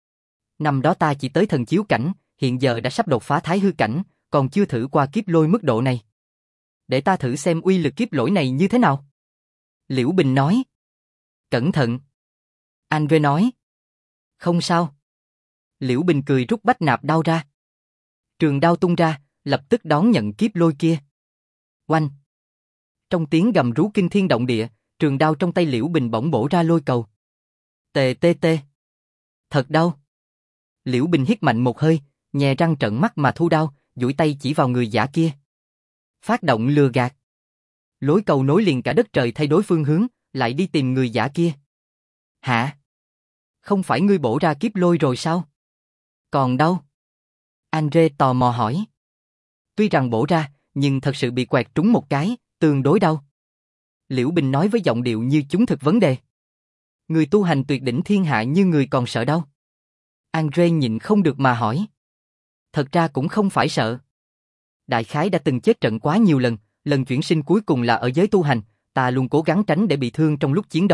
Năm đó ta chỉ tới thần chiếu cảnh, hiện giờ đã sắp đột phá thái hư cảnh, còn chưa thử qua kiếp lôi mức độ này. Để ta thử xem uy lực kiếp lỗi này như thế nào. Liễu Bình nói. Cẩn thận. Andre nói. Không sao. Liễu Bình cười rút bách nạp đao ra. Trường đao tung ra, lập tức đón nhận kiếp lôi kia. Oanh. Trong tiếng gầm rú kinh thiên động địa, trường đao trong tay Liễu Bình bỗng bổ ra lôi cầu. Tê tê tê. Thật đau. Liễu Bình hít mạnh một hơi, nhè răng trợn mắt mà thu đao, duỗi tay chỉ vào người giả kia. Phát động lừa gạt. Lối cầu nối liền cả đất trời thay đổi phương hướng, lại đi tìm người giả kia. Hả? Không phải ngươi bổ ra kiếp lôi rồi sao? Còn đâu? Andre tò mò hỏi. Tuy rằng bổ ra, nhưng thật sự bị quẹt trúng một cái, tương đối đau. Liễu Bình nói với giọng điệu như chúng thực vấn đề. Người tu hành tuyệt đỉnh thiên hạ như người còn sợ đau? Andre nhịn không được mà hỏi. Thật ra cũng không phải sợ. Đại khái đã từng chết trận quá nhiều lần, lần chuyển sinh cuối cùng là ở giới tu hành, ta luôn cố gắng tránh để bị thương trong lúc chiến đấu,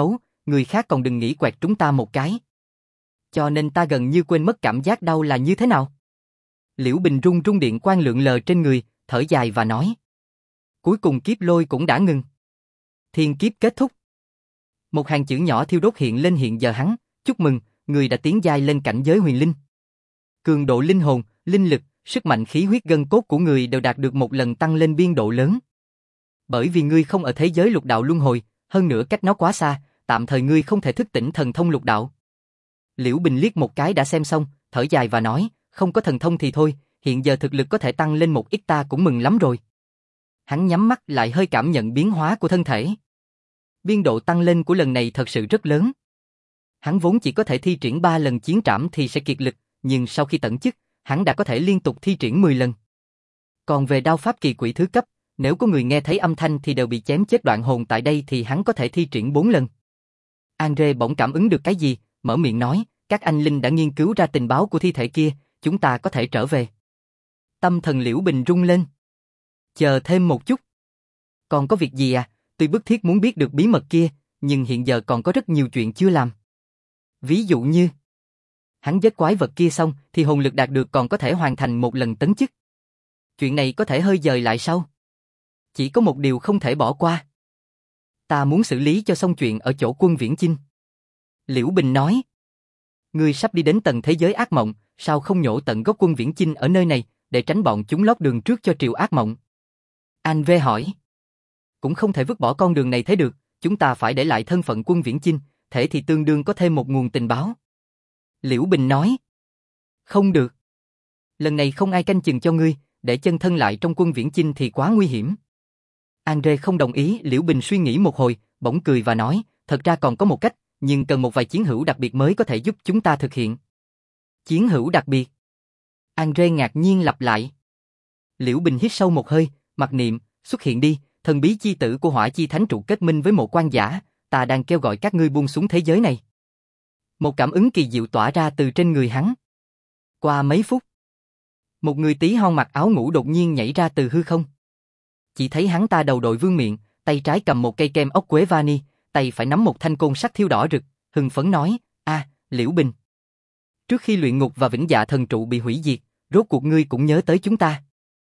người khác còn đừng nghĩ quẹt chúng ta một cái. Cho nên ta gần như quên mất cảm giác đau là như thế nào. Liễu Bình run run điện quang lượn lờ trên người, thở dài và nói. Cuối cùng kiếp lôi cũng đã ngừng. Thiên kiếp kết thúc. Một hàng chữ nhỏ thiêu đốt hiện lên hiện giờ hắn, chúc mừng, người đã tiến giai lên cảnh giới huyền linh. Cường độ linh hồn, linh lực, sức mạnh khí huyết gân cốt của người đều đạt được một lần tăng lên biên độ lớn. Bởi vì ngươi không ở thế giới lục đạo luân hồi, hơn nữa cách nó quá xa, tạm thời ngươi không thể thức tỉnh thần thông lục đạo. Liễu Bình liếc một cái đã xem xong, thở dài và nói, không có thần thông thì thôi, hiện giờ thực lực có thể tăng lên một ít ta cũng mừng lắm rồi. Hắn nhắm mắt lại hơi cảm nhận biến hóa của thân thể. Biên độ tăng lên của lần này thật sự rất lớn. Hắn vốn chỉ có thể thi triển 3 lần chiến trảm thì sẽ kiệt lực, nhưng sau khi tận chức, hắn đã có thể liên tục thi triển 10 lần. Còn về đao pháp kỳ quỷ thứ cấp, nếu có người nghe thấy âm thanh thì đều bị chém chết đoạn hồn tại đây thì hắn có thể thi triển 4 lần. Andre bỗng cảm ứng được cái gì, mở miệng nói, các anh linh đã nghiên cứu ra tình báo của thi thể kia, chúng ta có thể trở về. Tâm thần Liễu Bình rung lên. Chờ thêm một chút. Còn có việc gì à, tuy bức thiết muốn biết được bí mật kia, nhưng hiện giờ còn có rất nhiều chuyện chưa làm. Ví dụ như, hắn giết quái vật kia xong thì hồn lực đạt được còn có thể hoàn thành một lần tấn chức. Chuyện này có thể hơi dời lại sau. Chỉ có một điều không thể bỏ qua. Ta muốn xử lý cho xong chuyện ở chỗ Quân Viễn Chinh. Liễu Bình nói. Ngươi sắp đi đến tầng thế giới ác mộng, sao không nhổ tận gốc Quân Viễn Chinh ở nơi này, để tránh bọn chúng lót đường trước cho triều ác mộng? Anh V hỏi. Cũng không thể vứt bỏ con đường này thế được, chúng ta phải để lại thân phận Quân Viễn Chinh, thể thì tương đương có thêm một nguồn tình báo. Liễu Bình nói. Không được. Lần này không ai canh chừng cho ngươi, để chân thân lại trong Quân Viễn Chinh thì quá nguy hiểm. Andre không đồng ý, Liễu Bình suy nghĩ một hồi, bỗng cười và nói, thật ra còn có một cách, nhưng cần một vài chiến hữu đặc biệt mới có thể giúp chúng ta thực hiện. Chiến hữu đặc biệt? Andre ngạc nhiên lặp lại. Liễu Bình hít sâu một hơi, mặc niệm, xuất hiện đi, thần bí chi tử của Hỏa Chi Thánh trụ kết minh với một quan giả, ta đang kêu gọi các ngươi buông xuống thế giới này. Một cảm ứng kỳ diệu tỏa ra từ trên người hắn. Qua mấy phút, một người tí hon mặc áo ngủ đột nhiên nhảy ra từ hư không. Chỉ thấy hắn ta đầu đội vương miện, tay trái cầm một cây kem ốc quế vani, tay phải nắm một thanh côn sắt thiêu đỏ rực, hưng phấn nói, Liễu Bình. Trước khi luyện ngục và vĩnh dạ thần trụ bị hủy diệt, rốt cuộc ngươi cũng nhớ tới chúng ta.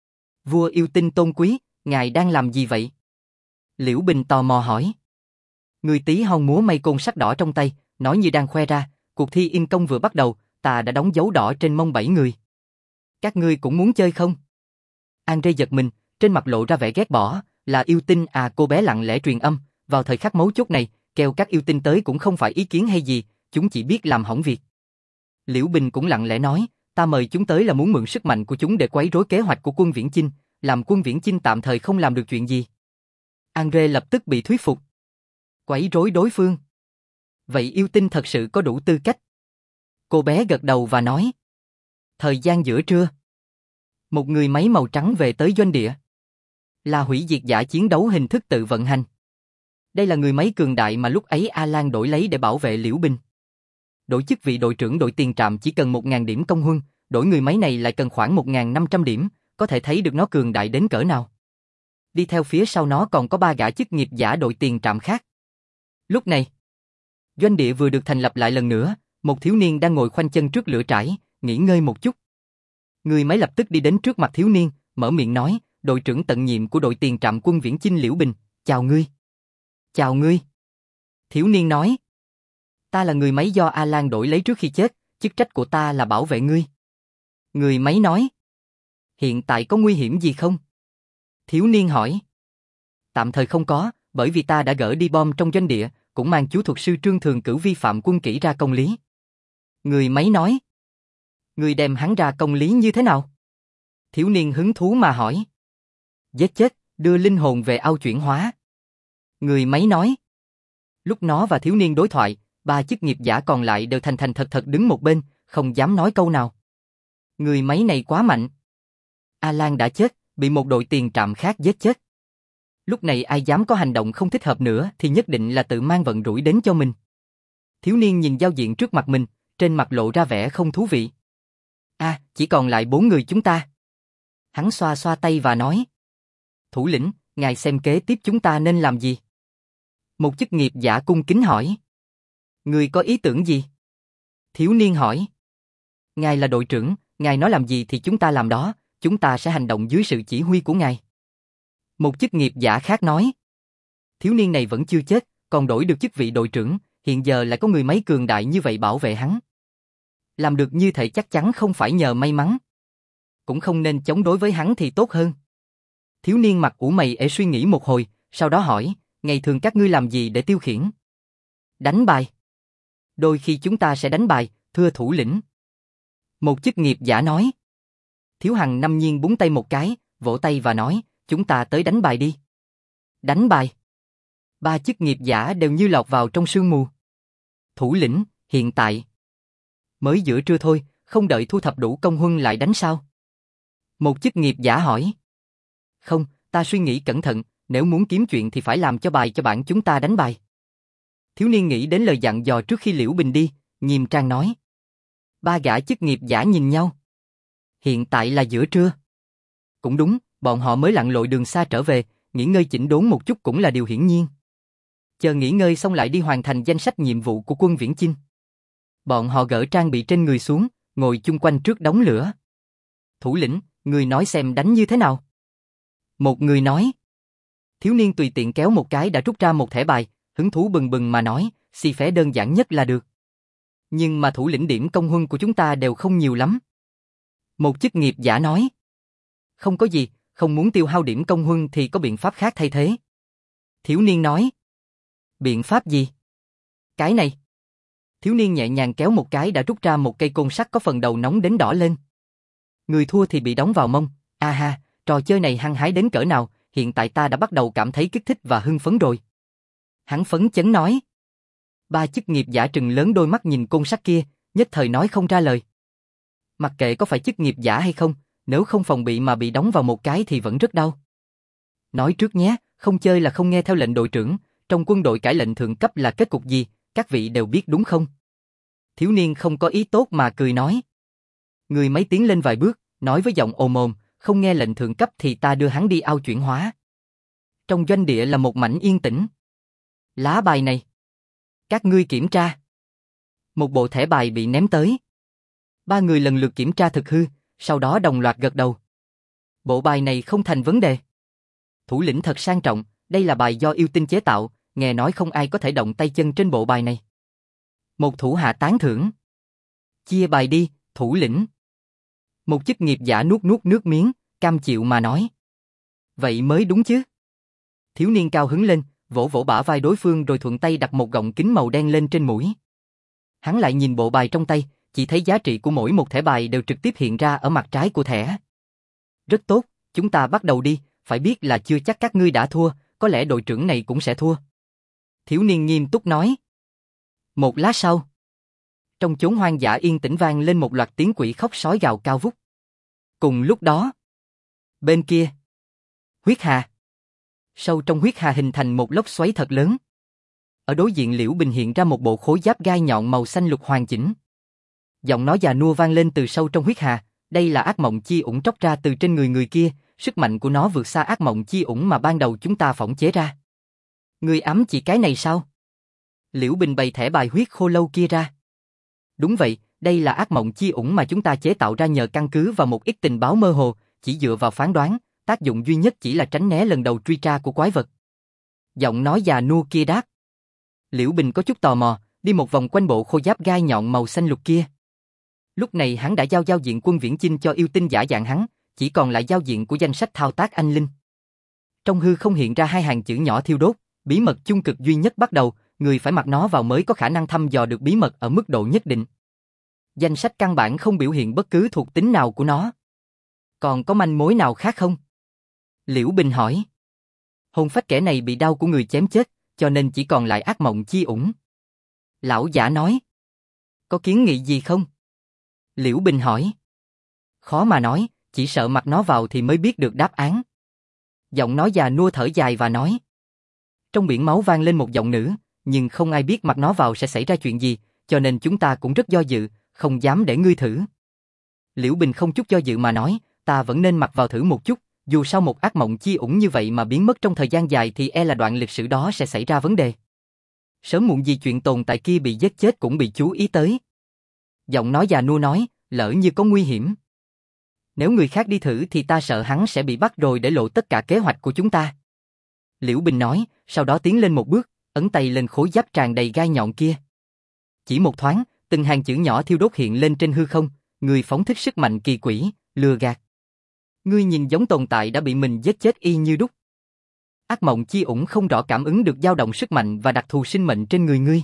Vua yêu tinh tôn quý, ngài đang làm gì vậy? Liễu Bình tò mò hỏi. Người tí hon múa may côn sắt đỏ trong tay, nói như đang khoe ra, cuộc thi yên công vừa bắt đầu, ta đã đóng dấu đỏ trên mông 7 người. Các ngươi cũng muốn chơi không? Andre giật mình, trên mặt lộ ra vẻ ghét bỏ, là yêu tinh à? Cô bé lặng lẽ truyền âm, vào thời khắc mấu chốt này, kêu các yêu tinh tới cũng không phải ý kiến hay gì, chúng chỉ biết làm hỏng việc. Liễu Bình cũng lặng lẽ nói, ta mời chúng tới là muốn mượn sức mạnh của chúng để quấy rối kế hoạch của Quân Viễn Chinh, làm Quân Viễn Chinh tạm thời không làm được chuyện gì. Andre lập tức bị thuyết phục. Quấy rối đối phương. Vậy yêu tinh thật sự có đủ tư cách? Cô bé gật đầu và nói. Thời gian giữa trưa. Một người máy màu trắng về tới doanh địa. Là hủy diệt giả chiến đấu hình thức tự vận hành. Đây là người máy cường đại mà lúc ấy Alan đổi lấy để bảo vệ Liễu Bình. Đổi chức vị đội trưởng đội tiền trạm chỉ cần 1.000 điểm công huân, đổi người máy này lại cần khoảng 1.500 điểm, có thể thấy được nó cường đại đến cỡ nào. Đi theo phía sau nó còn có 3 gã chức nghiệp giả đội tiền trạm khác. Lúc này, doanh địa vừa được thành lập lại lần nữa, một thiếu niên đang ngồi khoanh chân trước lửa trải, nghỉ ngơi một chút. Người máy lập tức đi đến trước mặt thiếu niên, mở miệng nói, đội trưởng tận nhiệm của đội tiền trạm Quân Viễn Chinh Liễu Bình, chào ngươi. Chào ngươi. Thiếu niên nói, ta là người máy do Alan đổi lấy trước khi chết, chức trách của ta là bảo vệ ngươi. Người máy nói, hiện tại có nguy hiểm gì không? Thiếu niên hỏi, tạm thời không có, bởi vì ta đã gỡ đi bom trong doanh địa, cũng mang chú thuật sư Trương Thường Cửu vi phạm quân kỷ ra công lý. Người máy nói, ngươi đem hắn ra công lý như thế nào? Thiếu niên hứng thú mà hỏi. Giết chết, đưa linh hồn về ao chuyển hóa. Người máy nói. Lúc nó và thiếu niên đối thoại, 3 chức nghiệp giả còn lại đều thành thành thật thật đứng một bên, không dám nói câu nào. Người máy này quá mạnh. Alan đã chết, bị một đội tiền trạm khác giết chết. Lúc này ai dám có hành động không thích hợp nữa thì nhất định là tự mang vận rủi đến cho mình. Thiếu niên nhìn giao diện trước mặt mình, trên mặt lộ ra vẻ không thú vị. Chỉ còn lại 4 người chúng ta. Hắn xoa xoa tay và nói. Thủ lĩnh, ngài xem kế tiếp chúng ta nên làm gì? Một chức nghiệp giả cung kính hỏi. Ngươi có ý tưởng gì? Thiếu niên hỏi. Ngài là đội trưởng, ngài nói làm gì thì chúng ta làm đó, chúng ta sẽ hành động dưới sự chỉ huy của ngài. Một chức nghiệp giả khác nói. Thiếu niên này vẫn chưa chết, còn đổi được chức vị đội trưởng, hiện giờ lại có người máy cường đại như vậy bảo vệ hắn. Làm được như thể chắc chắn không phải nhờ may mắn. Cũng không nên chống đối với hắn thì tốt hơn. Thiếu niên mặt ủ mày ể suy nghĩ một hồi, sau đó hỏi, ngày thường các ngươi làm gì để tiêu khiển? Đánh bài. Đôi khi chúng ta sẽ đánh bài, thưa thủ lĩnh. Một chức nghiệp giả nói. Thiếu Hằng Năm Nhiên búng tay một cái, vỗ tay và nói, chúng ta tới đánh bài đi. Đánh bài. Ba chức nghiệp giả đều như lọt vào trong sương mù. Thủ lĩnh, hiện tại. Mới giữa trưa thôi, không đợi thu thập đủ công huân lại đánh sao? Một chức nghiệp giả hỏi. Không, ta suy nghĩ cẩn thận, nếu muốn kiếm chuyện thì phải làm cho bài cho bản chúng ta đánh bài. Thiếu niên nghĩ đến lời dặn dò trước khi Liễu Bình đi, nghiêm trang nói. Ba gã chức nghiệp giả nhìn nhau. Hiện tại là giữa trưa. Cũng đúng, bọn họ mới lặn lội đường xa trở về, nghỉ ngơi chỉnh đốn một chút cũng là điều hiển nhiên. Chờ nghỉ ngơi xong lại đi hoàn thành danh sách nhiệm vụ của quân Viễn Chinh. Bọn họ gỡ trang bị trên người xuống, ngồi chung quanh trước đống lửa. Thủ lĩnh, người nói xem đánh như thế nào? Một người nói. Thiếu niên tùy tiện kéo một cái đã rút ra một thẻ bài, hứng thú bừng bừng mà nói, xì phé đơn giản nhất là được. Nhưng mà thủ lĩnh điểm công huân của chúng ta đều không nhiều lắm. Một chức nghiệp giả nói. Không có gì, không muốn tiêu hao điểm công huân thì có biện pháp khác thay thế. Thiếu niên nói. Biện pháp gì? Cái này. Thiếu niên nhẹ nhàng kéo một cái đã rút ra một cây côn sắt có phần đầu nóng đến đỏ lên. Người thua thì bị đóng vào mông. A ha, trò chơi này hăng hái đến cỡ nào, hiện tại ta đã bắt đầu cảm thấy kích thích và hưng phấn rồi. Hắn phấn chấn nói. Ba chức nghiệp giả trừng lớn đôi mắt nhìn côn sắt kia, nhất thời nói không ra lời. Mặc kệ có phải chức nghiệp giả hay không, nếu không phòng bị mà bị đóng vào một cái thì vẫn rất đau. Nói trước nhé, không chơi là không nghe theo lệnh đội trưởng, trong quân đội cãi lệnh thượng cấp là kết cục gì, các vị đều biết đúng không? Thiếu niên không có ý tốt mà cười nói. Người máy tiến lên vài bước, nói với giọng ồm ồm, không nghe lệnh thượng cấp thì ta đưa hắn đi ao chuyển hóa. Trong doanh địa là một mảnh yên tĩnh. Lá bài này. Các ngươi kiểm tra. Một bộ thẻ bài bị ném tới. Ba người lần lượt kiểm tra thực hư, sau đó đồng loạt gật đầu. Bộ bài này không thành vấn đề. Thủ lĩnh thật sang trọng, đây là bài do yêu tinh chế tạo, nghe nói không ai có thể động tay chân trên bộ bài này. Một thủ hạ tán thưởng. Chia bài đi, thủ lĩnh. Một chức nghiệp giả nuốt nuốt nước miếng, cam chịu mà nói. Vậy mới đúng chứ. Thiếu niên cao hứng lên, vỗ vỗ bả vai đối phương rồi thuận tay đặt một gọng kính màu đen lên trên mũi. Hắn lại nhìn bộ bài trong tay, chỉ thấy giá trị của mỗi một thẻ bài đều trực tiếp hiện ra ở mặt trái của thẻ. Rất tốt, chúng ta bắt đầu đi, phải biết là chưa chắc các ngươi đã thua, có lẽ đội trưởng này cũng sẽ thua. Thiếu niên nghiêm túc nói. Một lát sau, trong chốn hoang dã yên tĩnh vang lên một loạt tiếng quỷ khóc sói gào cao vút. Cùng lúc đó, bên kia, huyết hà. Sâu trong huyết hà hình thành một lốc xoáy thật lớn. Ở đối diện Liễu Bình hiện ra một bộ khối giáp gai nhọn màu xanh lục hoàn chỉnh. Giọng nói già nua vang lên từ sâu trong huyết hà, đây là ác mộng chi ủng tróc ra từ trên người kia, sức mạnh của nó vượt xa ác mộng chi ủng mà ban đầu chúng ta phỏng chế ra. Ngươi ấm chỉ cái này sao? Liễu Bình bày thẻ bài huyết khô lâu kia ra. Đúng vậy, đây là ác mộng chi ủng mà chúng ta chế tạo ra nhờ căn cứ vào một ít tình báo mơ hồ, chỉ dựa vào phán đoán, tác dụng duy nhất chỉ là tránh né lần đầu truy tra của quái vật. Giọng nói già nua kia đáp. Liễu Bình có chút tò mò, đi một vòng quanh bộ khô giáp gai nhọn màu xanh lục kia. Lúc này hắn đã giao diện quân Viễn Chinh cho yêu tinh giả dạng hắn, chỉ còn lại giao diện của danh sách thao tác anh linh. Trong hư không hiện ra hai hàng chữ nhỏ thiêu đốt, bí mật chung cực duy nhất bắt đầu, người phải mặc nó vào mới có khả năng thăm dò được bí mật ở mức độ nhất định. Danh sách căn bản không biểu hiện bất cứ thuộc tính nào của nó. Còn có manh mối nào khác không? Liễu Bình hỏi. Hồn phách kẻ này bị đau của người chém chết, cho nên chỉ còn lại ác mộng chi ủng. Lão giả nói. Có kiến nghị gì không? Liễu Bình hỏi. Khó mà nói, chỉ sợ mặc nó vào thì mới biết được đáp án. Giọng nói già nua thở dài và nói. Trong biển máu vang lên một giọng nữ, nhưng không ai biết mặc nó vào sẽ xảy ra chuyện gì, cho nên chúng ta cũng rất do dự, không dám để ngươi thử. Liễu Bình không chút do dự mà nói, ta vẫn nên mặc vào thử một chút, dù sao một ác mộng chi ủng như vậy mà biến mất trong thời gian dài thì e là đoạn lịch sử đó sẽ xảy ra vấn đề. Sớm muộn gì chuyện tồn tại kia bị giết chết cũng bị chú ý tới. Giọng nói già nua nói, lỡ như có nguy hiểm. Nếu người khác đi thử thì ta sợ hắn sẽ bị bắt rồi để lộ tất cả kế hoạch của chúng ta. Liễu Bình nói, sau đó tiến lên một bước, ấn tay lên khối giáp tràn đầy gai nhọn kia. Chỉ một thoáng, từng hàng chữ nhỏ thiêu đốt hiện lên trên hư không, người phóng thích sức mạnh kỳ quỷ, lừa gạt. Ngươi nhìn giống tồn tại đã bị mình giết chết y như đúc. Ác mộng chi ủng không rõ cảm ứng được dao động sức mạnh và đặc thù sinh mệnh trên người ngươi.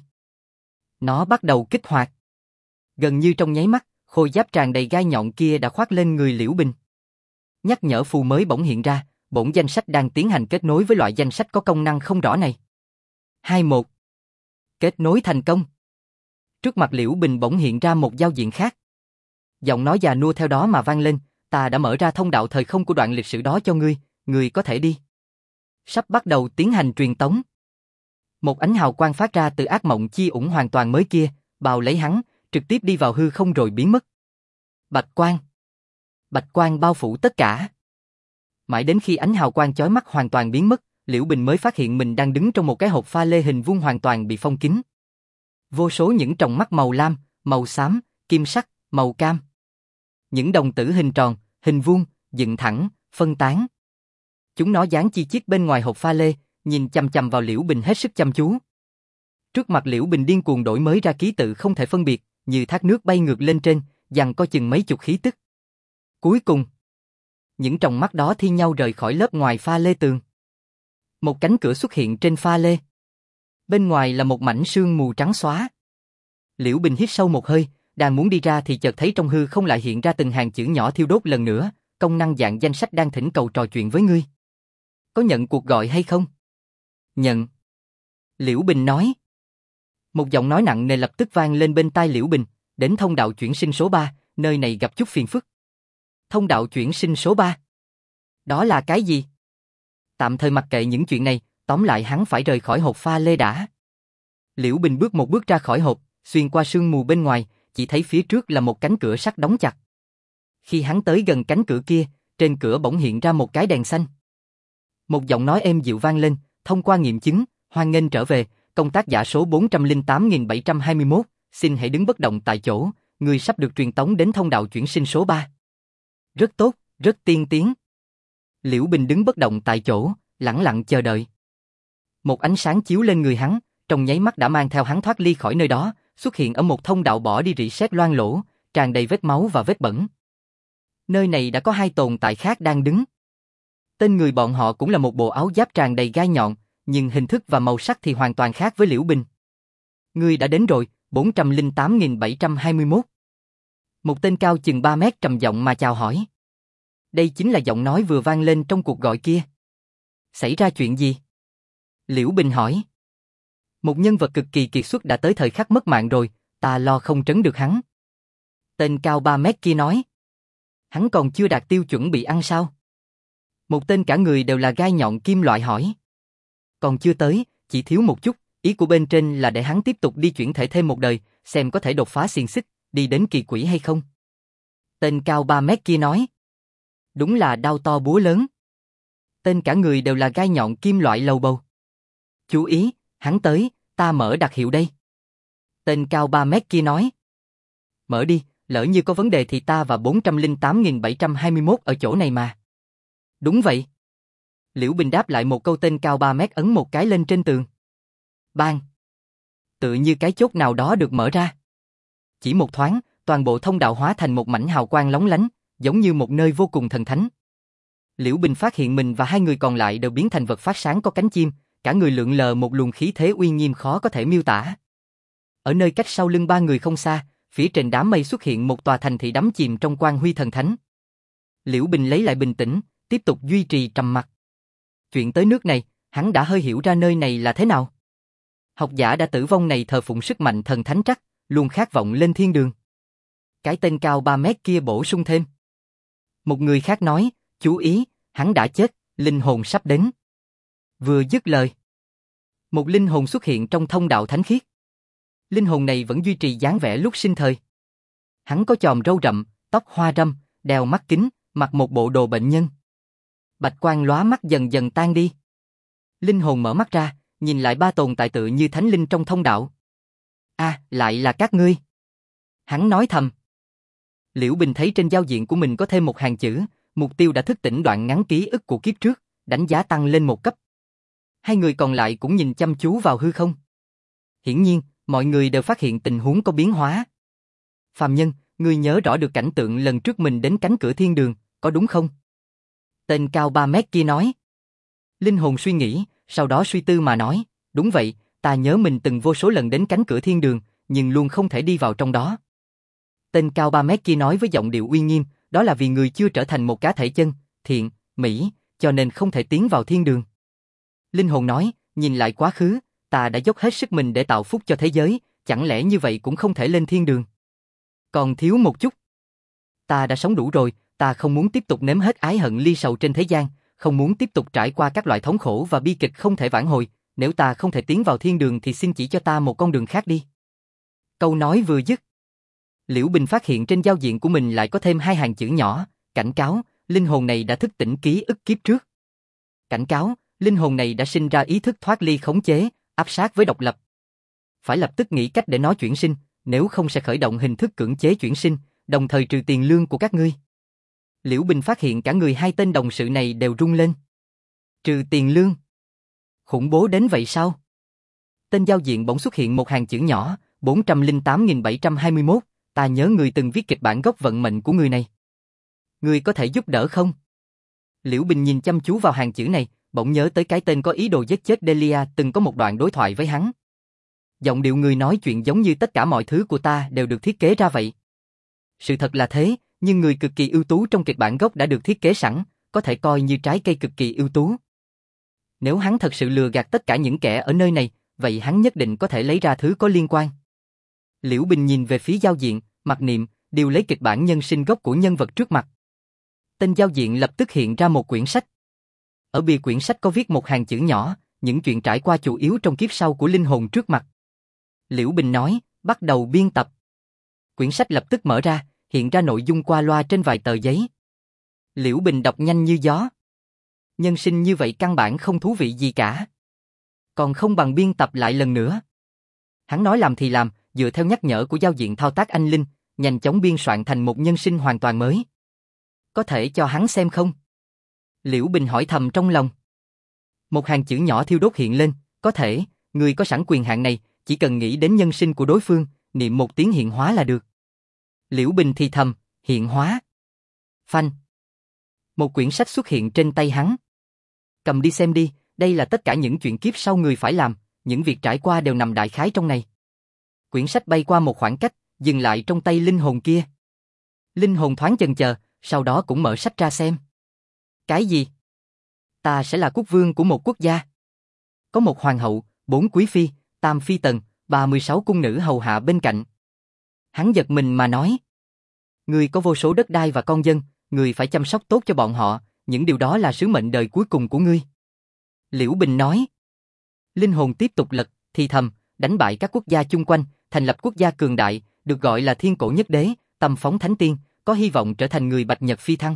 Nó bắt đầu kích hoạt. Gần như trong nháy mắt, khôi giáp tràn đầy gai nhọn kia đã khoác lên người Liễu Bình. Nhắc nhở phù mới bỗng hiện ra, bổn danh sách đang tiến hành kết nối với loại danh sách có công năng không rõ này. 2-1. Kết nối thành công. Trước mặt Liễu Bình bỗng hiện ra một giao diện khác. Giọng nói già nua theo đó mà vang lên, ta đã mở ra thông đạo thời không của đoạn lịch sử đó cho ngươi, ngươi có thể đi. Sắp bắt đầu tiến hành truyền tống. Một ánh hào quang phát ra từ ác mộng chi ủng hoàn toàn mới kia, bao lấy hắn, trực tiếp đi vào hư không rồi biến mất. Bạch quang. Bạch quang bao phủ tất cả. Mãi đến khi ánh hào quang chói mắt hoàn toàn biến mất, Liễu Bình mới phát hiện mình đang đứng trong một cái hộp pha lê hình vuông hoàn toàn bị phong kín. Vô số những tròng mắt màu lam, màu xám, kim sắc, màu cam. Những đồng tử hình tròn, hình vuông, dựng thẳng, phân tán. Chúng nó dán chi chít bên ngoài hộp pha lê, nhìn chằm chằm vào Liễu Bình hết sức chăm chú. Trước mặt Liễu Bình điên cuồng đổi mới ra ký tự không thể phân biệt, như thác nước bay ngược lên trên, giằng co chừng mấy chục khí tức. Cuối cùng, những tròng mắt đó thi nhau rời khỏi lớp ngoài pha lê tường. Một cánh cửa xuất hiện trên pha lê. Bên ngoài là một mảnh sương mù trắng xóa. Liễu Bình hít sâu một hơi, đang muốn đi ra thì chợt thấy trong hư không lại hiện ra từng hàng chữ nhỏ thiêu đốt lần nữa, công năng dạng danh sách đang thỉnh cầu trò chuyện với ngươi. Có nhận cuộc gọi hay không? Nhận. Liễu Bình nói. Một giọng nói nặng nề lập tức vang lên bên tai Liễu Bình, đến thông đạo chuyển sinh số 3, nơi này gặp chút phiền phức. Thông đạo chuyển sinh số 3? Đó là cái gì? Tạm thời mặc kệ những chuyện này, tóm lại hắn phải rời khỏi hộp pha lê đã. Liễu Bình bước một bước ra khỏi hộp, xuyên qua sương mù bên ngoài, chỉ thấy phía trước là một cánh cửa sắt đóng chặt. Khi hắn tới gần cánh cửa kia, trên cửa bỗng hiện ra một cái đèn xanh. Một giọng nói êm dịu vang lên, thông qua nghiệm chứng, hoan nghênh trở về, công tác giả số 408721, xin hãy đứng bất động tại chỗ, người sắp được truyền tống đến thông đạo chuyển sinh số 3. Rất tốt, rất tiên tiến. Liễu Bình đứng bất động tại chỗ, lẳng lặng chờ đợi. Một ánh sáng chiếu lên người hắn, trong nháy mắt đã mang theo hắn thoát ly khỏi nơi đó, xuất hiện ở một thông đạo bỏ đi rỉ sét loang lổ, tràn đầy vết máu và vết bẩn. Nơi này đã có hai tồn tại khác đang đứng. Tên người bọn họ cũng là một bộ áo giáp tràn đầy gai nhọn, nhưng hình thức và màu sắc thì hoàn toàn khác với Liễu Bình. Ngươi đã đến rồi, 408721. Một tên cao chừng 3 mét trầm giọng mà chào hỏi. Đây chính là giọng nói vừa vang lên trong cuộc gọi kia. Xảy ra chuyện gì? Liễu Bình hỏi. Một nhân vật cực kỳ kiệt xuất đã tới thời khắc mất mạng rồi, ta lo không trấn được hắn. Tên cao 3 mét kia nói. Hắn còn chưa đạt tiêu chuẩn bị ăn sao? Một tên cả người đều là gai nhọn kim loại hỏi. Còn chưa tới, chỉ thiếu một chút, ý của bên trên là để hắn tiếp tục đi chuyển thể thêm một đời, xem có thể đột phá xiềng xích, đi đến kỳ quỷ hay không. Tên cao 3 mét kia nói. Đúng là đao to búa lớn. Tên cả người đều là gai nhọn kim loại lầu bầu. Chú ý, hắn tới, ta mở đặc hiệu đây. Tên cao 3 mét kia nói. Mở đi, lỡ như có vấn đề thì ta và 408721 ở chỗ này mà. Đúng vậy. Liễu Bình đáp lại một câu. Tên cao 3 mét ấn một cái lên trên tường. Bang. Tự như cái chốt nào đó được mở ra. Chỉ một thoáng, toàn bộ thông đạo hóa thành một mảnh hào quang lóng lánh, giống như một nơi vô cùng thần thánh. Liễu Bình phát hiện mình và hai người còn lại đều biến thành vật phát sáng có cánh chim, cả người lượn lờ một luồng khí thế uy nghiêm khó có thể miêu tả. Ở nơi cách sau lưng ba người không xa, phía trên đám mây xuất hiện một tòa thành thị đắm chìm trong quang huy thần thánh. Liễu Bình lấy lại bình tĩnh, tiếp tục duy trì trầm mặc. Chuyện tới nước này, hắn đã hơi hiểu ra nơi này là thế nào. Học giả đã tử vong này thờ phụng sức mạnh thần thánh trắc, luôn khát vọng lên thiên đường. Cái tên cao 3 mét kia bổ sung thêm. Một người khác nói, chú ý, hắn đã chết, linh hồn sắp đến. Vừa dứt lời, một linh hồn xuất hiện trong thông đạo thánh khiết. Linh hồn này vẫn duy trì dáng vẻ lúc sinh thời. Hắn có chòm râu rậm, tóc hoa râm, đeo mắt kính, mặc một bộ đồ bệnh nhân. Bạch quang lóa mắt dần dần tan đi. Linh hồn mở mắt ra, nhìn lại ba tồn tại tựa như thánh linh trong thông đạo. Lại là các ngươi. Hắn nói thầm. Liễu Bình thấy trên giao diện của mình có thêm một hàng chữ, mục tiêu đã thức tỉnh đoạn ngắn ký ức của kiếp trước, đánh giá tăng lên một cấp. Hai người còn lại cũng nhìn chăm chú vào hư không. Hiển nhiên, mọi người đều phát hiện tình huống có biến hóa. Phàm nhân, ngươi nhớ rõ được cảnh tượng lần trước mình đến cánh cửa thiên đường, có đúng không? Tên cao 3 mét kia nói. Linh hồn suy nghĩ, sau đó suy tư mà nói, đúng vậy, ta nhớ mình từng vô số lần đến cánh cửa thiên đường, nhưng luôn không thể đi vào trong đó. Tên cao 3 mét kia nói với giọng điệu uy nghiêm, đó là vì người chưa trở thành một cá thể chân, thiện, mỹ, cho nên không thể tiến vào thiên đường. Linh hồn nói, nhìn lại quá khứ, ta đã dốc hết sức mình để tạo phúc cho thế giới, chẳng lẽ như vậy cũng không thể lên thiên đường? Còn thiếu một chút. Ta đã sống đủ rồi, ta không muốn tiếp tục nếm hết ái hận ly sầu trên thế gian, không muốn tiếp tục trải qua các loại thống khổ và bi kịch không thể vãn hồi, nếu ta không thể tiến vào thiên đường thì xin chỉ cho ta một con đường khác đi. Câu nói vừa dứt. Liễu Bình phát hiện trên giao diện của mình lại có thêm 2 hàng chữ nhỏ, cảnh cáo, linh hồn này đã thức tỉnh ký ức kiếp trước. Cảnh cáo, linh hồn này đã sinh ra ý thức thoát ly khống chế, áp sát với độc lập. Phải lập tức nghĩ cách để nó chuyển sinh, nếu không sẽ khởi động hình thức cưỡng chế chuyển sinh, đồng thời trừ tiền lương của các ngươi. Liễu Bình phát hiện cả người 2 tên đồng sự này đều rung lên. Trừ tiền lương? Khủng bố đến vậy sao? Tên giao diện bỗng xuất hiện một hàng chữ nhỏ, 408.721, ta nhớ người từng viết kịch bản gốc vận mệnh của người này. Người có thể giúp đỡ không? Liễu Bình nhìn chăm chú vào hàng chữ này, bỗng nhớ tới cái tên có ý đồ giết chết Delia từng có một đoạn đối thoại với hắn. Giọng điệu người nói chuyện giống như tất cả mọi thứ của ta đều được thiết kế ra vậy. Sự thật là thế, nhưng người cực kỳ ưu tú trong kịch bản gốc đã được thiết kế sẵn, có thể coi như trái cây cực kỳ ưu tú. Nếu hắn thật sự lừa gạt tất cả những kẻ ở nơi này, vậy hắn nhất định có thể lấy ra thứ có liên quan. Liễu Bình nhìn về phía giao diện, mặc niệm, điều lấy kịch bản nhân sinh gốc của nhân vật trước mặt. Tên giao diện lập tức hiện ra một quyển sách. Ở bìa quyển sách có viết một hàng chữ nhỏ, những chuyện trải qua chủ yếu trong kiếp sau của linh hồn trước mặt. Liễu Bình nói, bắt đầu biên tập. Quyển sách lập tức mở ra, hiện ra nội dung qua loa trên vài tờ giấy. Liễu Bình đọc nhanh như gió. Nhân sinh như vậy căn bản không thú vị gì cả. Còn không bằng biên tập lại lần nữa. Hắn nói làm thì làm, dựa theo nhắc nhở của giao diện thao tác anh linh, nhanh chóng biên soạn thành một nhân sinh hoàn toàn mới. Có thể cho hắn xem không? Liễu Bình hỏi thầm trong lòng. Một hàng chữ nhỏ thiêu đốt hiện lên, có thể, người có sẵn quyền hạn này, chỉ cần nghĩ đến nhân sinh của đối phương, niệm một tiếng hiện hóa là được. Liễu Bình thì thầm, hiện hóa. Phanh. Một quyển sách xuất hiện trên tay hắn. Cầm đi xem đi, đây là tất cả những chuyện kiếp sau người phải làm, những việc trải qua đều nằm đại khái trong này. Quyển sách bay qua một khoảng cách, dừng lại trong tay linh hồn kia. Linh hồn thoáng chần chờ, sau đó cũng mở sách ra xem. Cái gì? Ta sẽ là quốc vương của một quốc gia. Có một hoàng hậu, 4 quý phi, tam phi tần, 36 cung nữ hầu hạ bên cạnh. Hắn giật mình mà nói. Người có vô số đất đai và con dân, người phải chăm sóc tốt cho bọn họ, những điều đó là sứ mệnh đời cuối cùng của ngươi. Liễu Bình nói. Linh hồn tiếp tục lật, thì thầm, đánh bại các quốc gia chung quanh, thành lập quốc gia cường đại, được gọi là thiên cổ nhất đế, tâm phóng thánh tiên, có hy vọng trở thành người Bạch Nhật phi thăng.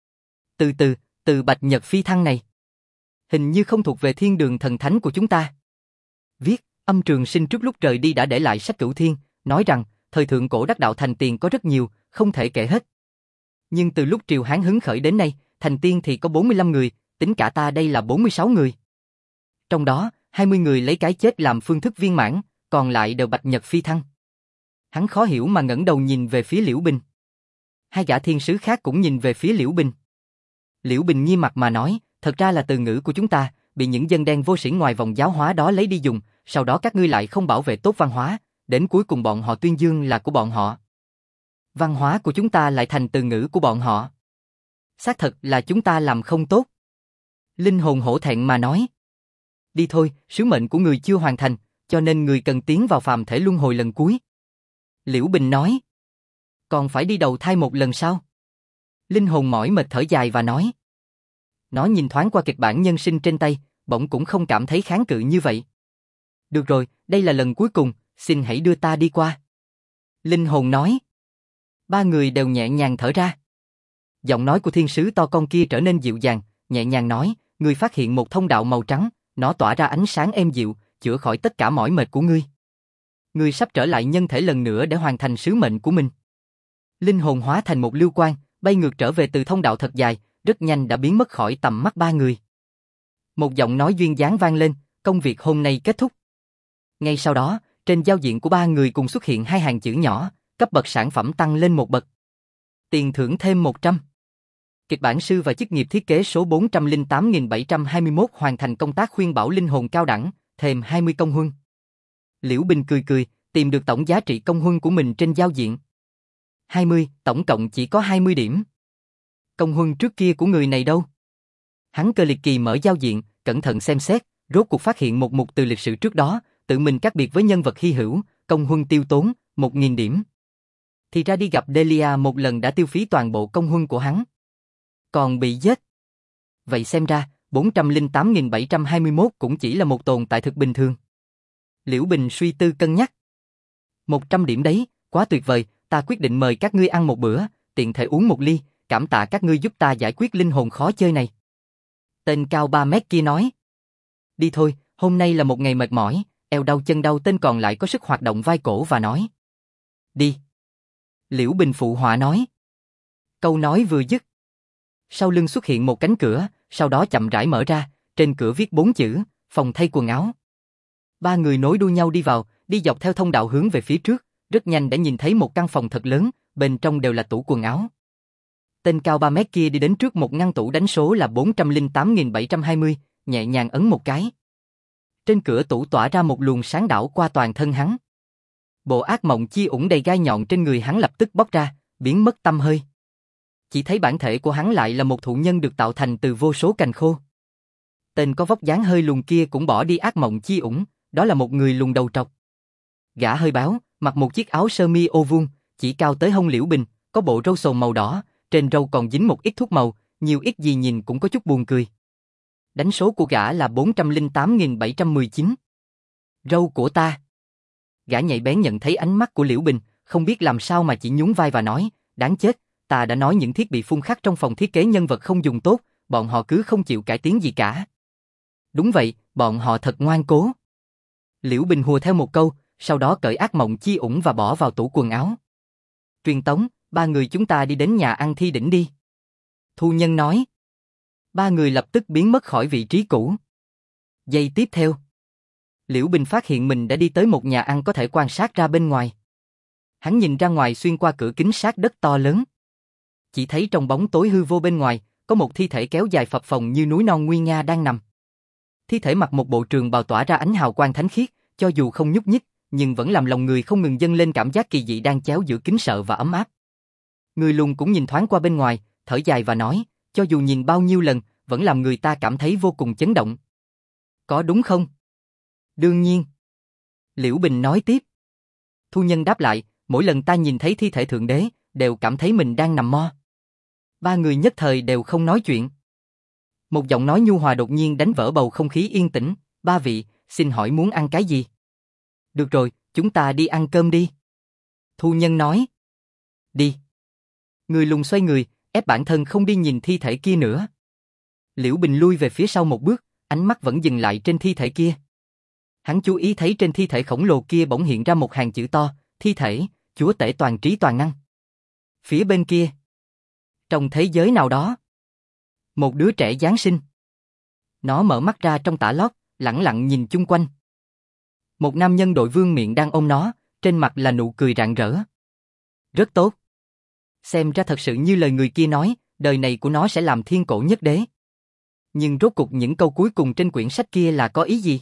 Từ Bạch Nhật phi thăng này, hình như không thuộc về thiên đường thần thánh của chúng ta. Viết, Âm Trường Sinh trước lúc rời đi đã để lại sách cửu thiên, nói rằng, thời thượng cổ đắc đạo thành tiền có rất nhiều, không thể kể hết. Nhưng từ lúc triều Hán hứng khởi đến nay, thành tiên thì có 45 người, tính cả ta đây là 46 người. Trong đó, 20 người lấy cái chết làm phương thức viên mãn, còn lại đều Bạch Nhật phi thăng. Hắn khó hiểu mà ngẩng đầu nhìn về phía Liễu Bình. 2 gã thiên sứ khác cũng nhìn về phía Liễu Bình. Liễu Bình nghiêm mặt mà nói, thật ra là từ ngữ của chúng ta, bị những dân đen vô sĩ ngoài vòng giáo hóa đó lấy đi dùng, sau đó các ngươi lại không bảo vệ tốt văn hóa, đến cuối cùng bọn họ tuyên dương là của bọn họ. Văn hóa của chúng ta lại thành từ ngữ của bọn họ. Xác thật là chúng ta làm không tốt. Linh hồn hổ thẹn mà nói. Đi thôi, sứ mệnh của người chưa hoàn thành, cho nên người cần tiến vào phàm thể luân hồi lần cuối. Liễu Bình nói. Còn phải đi đầu thai một lần sao? Linh hồn mỏi mệt thở dài và nói. Nó nhìn thoáng qua kịch bản nhân sinh trên tay, bỗng cũng không cảm thấy kháng cự như vậy. Được rồi, đây là lần cuối cùng, xin hãy đưa ta đi qua. Linh hồn nói. 3 người đều nhẹ nhàng thở ra. Giọng nói của thiên sứ to con kia trở nên dịu dàng, nhẹ nhàng nói, người phát hiện một thông đạo màu trắng, Nó tỏa ra ánh sáng êm dịu, chữa khỏi tất cả mỏi mệt của ngươi. Ngươi sắp trở lại nhân thể lần nữa để hoàn thành sứ mệnh của mình. Linh hồn hóa thành một lưu quang, bay ngược trở về từ thông đạo thật dài, rất nhanh đã biến mất khỏi tầm mắt ba người. Một giọng nói duyên dáng vang lên, công việc hôm nay kết thúc. Ngay sau đó, trên giao diện của ba người cùng xuất hiện hai hàng chữ nhỏ, cấp bậc sản phẩm tăng lên một bậc. Tiền thưởng thêm 100. Kịch bản sư và chức nghiệp thiết kế số 408721 hoàn thành công tác khuyên bảo linh hồn cao đẳng, thêm 20 công huân. Liễu Bình cười cười, tìm được tổng giá trị công huân của mình trên giao diện. 20, tổng cộng chỉ có 20 điểm. Công huân trước kia của người này đâu? Hắn cơ liệt kỳ mở giao diện, cẩn thận xem xét, rốt cuộc phát hiện một mục từ lịch sử trước đó, tự mình cách biệt với nhân vật hy hữu, công huân tiêu tốn 1000 điểm. Thì ra đi gặp Delia một lần đã tiêu phí toàn bộ công huân của hắn. Còn bị giết. Vậy xem ra, 408721 cũng chỉ là một tồn tại thực bình thường. Liễu Bình suy tư cân nhắc. 100 điểm đấy, quá tuyệt vời, ta quyết định mời các ngươi ăn một bữa, tiện thể uống một ly, cảm tạ các ngươi giúp ta giải quyết linh hồn khó chơi này. Tên cao 3 mét kia nói. Đi thôi, hôm nay là một ngày mệt mỏi, eo đau chân đau, tên còn lại có sức hoạt động vai cổ và nói. Đi. Liễu Bình phụ họa nói. Câu nói vừa dứt. Sau lưng xuất hiện một cánh cửa, sau đó chậm rãi mở ra, trên cửa viết 4 chữ, phòng thay quần áo. Ba người nối đuôi nhau đi vào, đi dọc theo thông đạo hướng về phía trước, rất nhanh đã nhìn thấy một căn phòng thật lớn, bên trong đều là tủ quần áo. Tên cao 3 mét kia đi đến trước một ngăn tủ đánh số là 408720, nhẹ nhàng ấn một cái. Trên cửa tủ tỏa ra một luồng sáng đảo qua toàn thân hắn. Bộ ác mộng chi ủng đầy gai nhọn trên người hắn lập tức bóc ra, biến mất tăm hơi. Chỉ thấy bản thể của hắn lại là một thụ nhân được tạo thành từ vô số cành khô. Tên có vóc dáng hơi lùn kia cũng bỏ đi ác mộng chi ủng, đó là một người lùn đầu trọc. Gã hơi báo, mặc một chiếc áo sơ mi ô vuông, chỉ cao tới hông Liễu Bình, có bộ râu sồn màu đỏ, trên râu còn dính một ít thuốc màu, nhiều ít gì nhìn cũng có chút buồn cười. Đánh số của gã là 408719. Râu của ta. Gã nhạy bén nhận thấy ánh mắt của Liễu Bình, không biết làm sao mà chỉ nhún vai và nói, đáng chết, ta đã nói những thiết bị phun khắc trong phòng thiết kế nhân vật không dùng tốt, bọn họ cứ không chịu cải tiến gì cả. Đúng vậy, bọn họ thật ngoan cố. Liễu Bình hùa theo một câu, sau đó cởi ác mộng chi ủng và bỏ vào tủ quần áo. Truyền tống, ba người chúng ta đi đến nhà ăn Thi Đỉnh đi. Thu Nhân nói. Ba người lập tức biến mất khỏi vị trí cũ. Giây tiếp theo, Liễu Bình phát hiện mình đã đi tới một nhà ăn có thể quan sát ra bên ngoài. Hắn nhìn ra ngoài xuyên qua cửa kính sát đất to lớn. Chỉ thấy trong bóng tối hư vô bên ngoài, có một thi thể kéo dài phập phồng như núi non nguy nga đang nằm. Thi thể mặc một bộ trường bào tỏa ra ánh hào quang thánh khiết, cho dù không nhúc nhích, nhưng vẫn làm lòng người không ngừng dâng lên cảm giác kỳ dị đang chéo giữa kính sợ và ấm áp. Người lùn cũng nhìn thoáng qua bên ngoài, thở dài và nói, cho dù nhìn bao nhiêu lần, vẫn làm người ta cảm thấy vô cùng chấn động. Có đúng không? Đương nhiên. Liễu Bình nói tiếp. Thu Nhân đáp lại, mỗi lần ta nhìn thấy thi thể thượng đế, đều cảm thấy mình đang nằm mo. Ba người nhất thời đều không nói chuyện. Một giọng nói nhu hòa đột nhiên đánh vỡ bầu không khí yên tĩnh, ba vị, xin hỏi muốn ăn cái gì? Được rồi, chúng ta đi ăn cơm đi. Thu Nhân nói. Đi. Người lùn xoay người, ép bản thân không đi nhìn thi thể kia nữa. Liễu Bình lui về phía sau một bước, ánh mắt vẫn dừng lại trên thi thể kia. Hắn chú ý thấy trên thi thể khổng lồ kia bỗng hiện ra một hàng chữ to, thi thể, chúa tể toàn trí toàn năng. Phía bên kia, trong thế giới nào đó, một đứa trẻ Giáng sinh. Nó mở mắt ra trong tã lót, lẳng lặng nhìn chung quanh. Một nam nhân đội vương miện đang ôm nó, trên mặt là nụ cười rạng rỡ. Rất tốt. Xem ra thật sự như lời người kia nói, đời này của nó sẽ làm thiên cổ nhất đế. Nhưng rốt cục những câu cuối cùng trên quyển sách kia là có ý gì?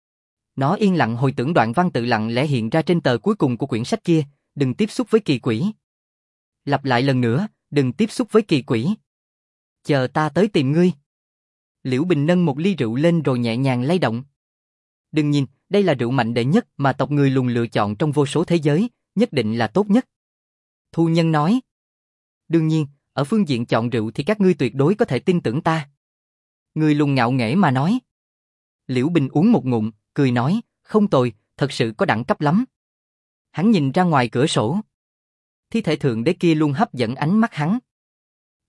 Nó yên lặng hồi tưởng đoạn văn tự lặng lẽ hiện ra trên tờ cuối cùng của quyển sách kia, đừng tiếp xúc với kỳ quỷ. Lặp lại lần nữa, đừng tiếp xúc với kỳ quỷ. Chờ ta tới tìm ngươi. Liễu Bình nâng một ly rượu lên rồi nhẹ nhàng lay động. Đừng nhìn, đây là rượu mạnh đệ nhất mà tộc người lùn lựa chọn trong vô số thế giới, nhất định là tốt nhất. Thu Nhân nói. Đương nhiên, ở phương diện chọn rượu thì các ngươi tuyệt đối có thể tin tưởng ta. Người lùn ngạo nghễ mà nói. Liễu Bình uống một ngụm, cười nói, không tồi, thật sự có đẳng cấp lắm. Hắn nhìn ra ngoài cửa sổ. Thi thể thượng đế kia luôn hấp dẫn ánh mắt hắn.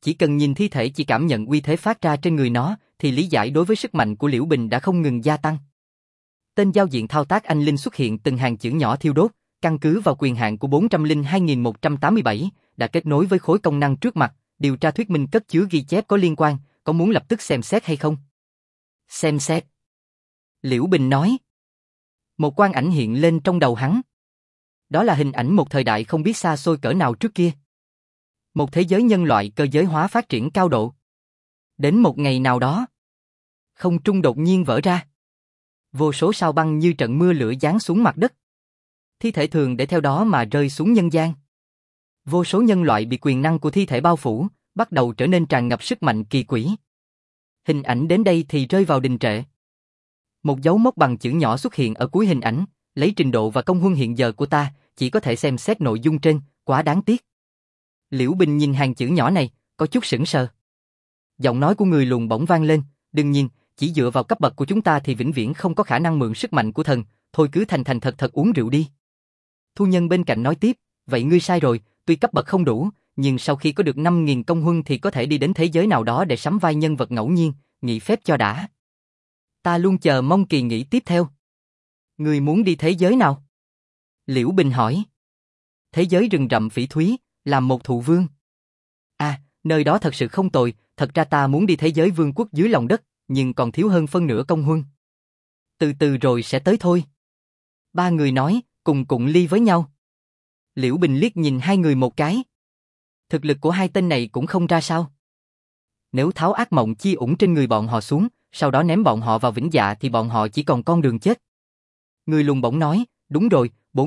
Chỉ cần nhìn thi thể chỉ cảm nhận uy thế phát ra trên người nó, thì lý giải đối với sức mạnh của Liễu Bình đã không ngừng gia tăng. Tên giao diện thao tác anh linh xuất hiện từng hàng chữ nhỏ thiêu đốt, căn cứ vào quyền hạn của 402.187, đã kết nối với khối công năng trước mặt, điều tra thuyết minh cất chứa ghi chép có liên quan, có muốn lập tức xem xét hay không? Xem xét. Liễu Bình nói. Một quang ảnh hiện lên trong đầu hắn. Đó là hình ảnh một thời đại không biết xa xôi cỡ nào trước kia. Một thế giới nhân loại cơ giới hóa phát triển cao độ. Đến một ngày nào đó, không trung đột nhiên vỡ ra. Vô số sao băng như trận mưa lửa giáng xuống mặt đất. Thi thể thường để theo đó mà rơi xuống nhân gian. Vô số nhân loại bị quyền năng của thi thể bao phủ, bắt đầu trở nên tràn ngập sức mạnh kỳ quỷ. Hình ảnh đến đây thì rơi vào đình trệ. Một dấu mốc bằng chữ nhỏ xuất hiện ở cuối hình ảnh, lấy trình độ và công huân hiện giờ của ta, chỉ có thể xem xét nội dung trên, quá đáng tiếc. Liễu Bình nhìn hàng chữ nhỏ này, có chút sững sờ. Giọng nói của người lùn bỗng vang lên, đương nhiên, chỉ dựa vào cấp bậc của chúng ta thì vĩnh viễn không có khả năng mượn sức mạnh của thần, thôi cứ thành thành thật thật uống rượu đi. Thu nhân bên cạnh nói tiếp, vậy ngươi sai rồi, tuy cấp bậc không đủ, nhưng sau khi có được 5.000 công huân thì có thể đi đến thế giới nào đó để sắm vai nhân vật ngẫu nhiên, nghỉ phép cho đã. Ta luôn chờ mong kỳ nghỉ tiếp theo. Ngươi muốn đi thế giới nào? Liễu Bình hỏi. Thế giới rừng rậm phỉ thúy, làm một thụ vương. À, nơi đó thật sự không tồi, thật ra ta muốn đi thế giới vương quốc dưới lòng đất, nhưng còn thiếu hơn phân nửa công huân. Từ từ rồi sẽ tới thôi. Ba người nói, cùng cụng ly với nhau. Liễu Bình liếc nhìn hai người một cái. Thực lực của hai tên này cũng không ra sao. Nếu tháo ác mộng chi ủng trên người bọn họ xuống, sau đó ném bọn họ vào vĩnh dạ thì bọn họ chỉ còn con đường chết. Người lùn bỗng nói, đúng rồi,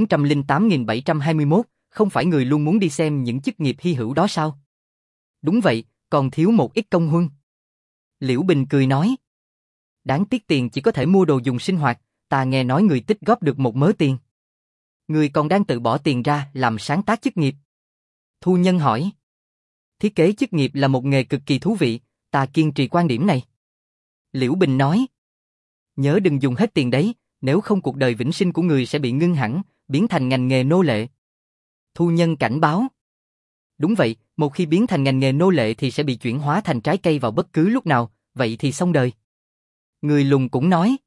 408.721, không phải người luôn muốn đi xem những chức nghiệp hy hữu đó sao? Đúng vậy, còn thiếu một ít công huân. Liễu Bình cười nói. Đáng tiếc tiền chỉ có thể mua đồ dùng sinh hoạt, ta nghe nói người tích góp được một mớ tiền. Người còn đang tự bỏ tiền ra làm sáng tác chức nghiệp. Thu nhân hỏi. Thiết kế chức nghiệp là một nghề cực kỳ thú vị, ta kiên trì quan điểm này. Liễu Bình nói. Nhớ đừng dùng hết tiền đấy, nếu không cuộc đời vĩnh sinh của người sẽ bị ngưng hẳn, biến thành ngành nghề nô lệ. Thu nhân cảnh báo. Đúng vậy, một khi biến thành ngành nghề nô lệ thì sẽ bị chuyển hóa thành trái cây vào bất cứ lúc nào, vậy thì xong đời. Người lùn cũng nói.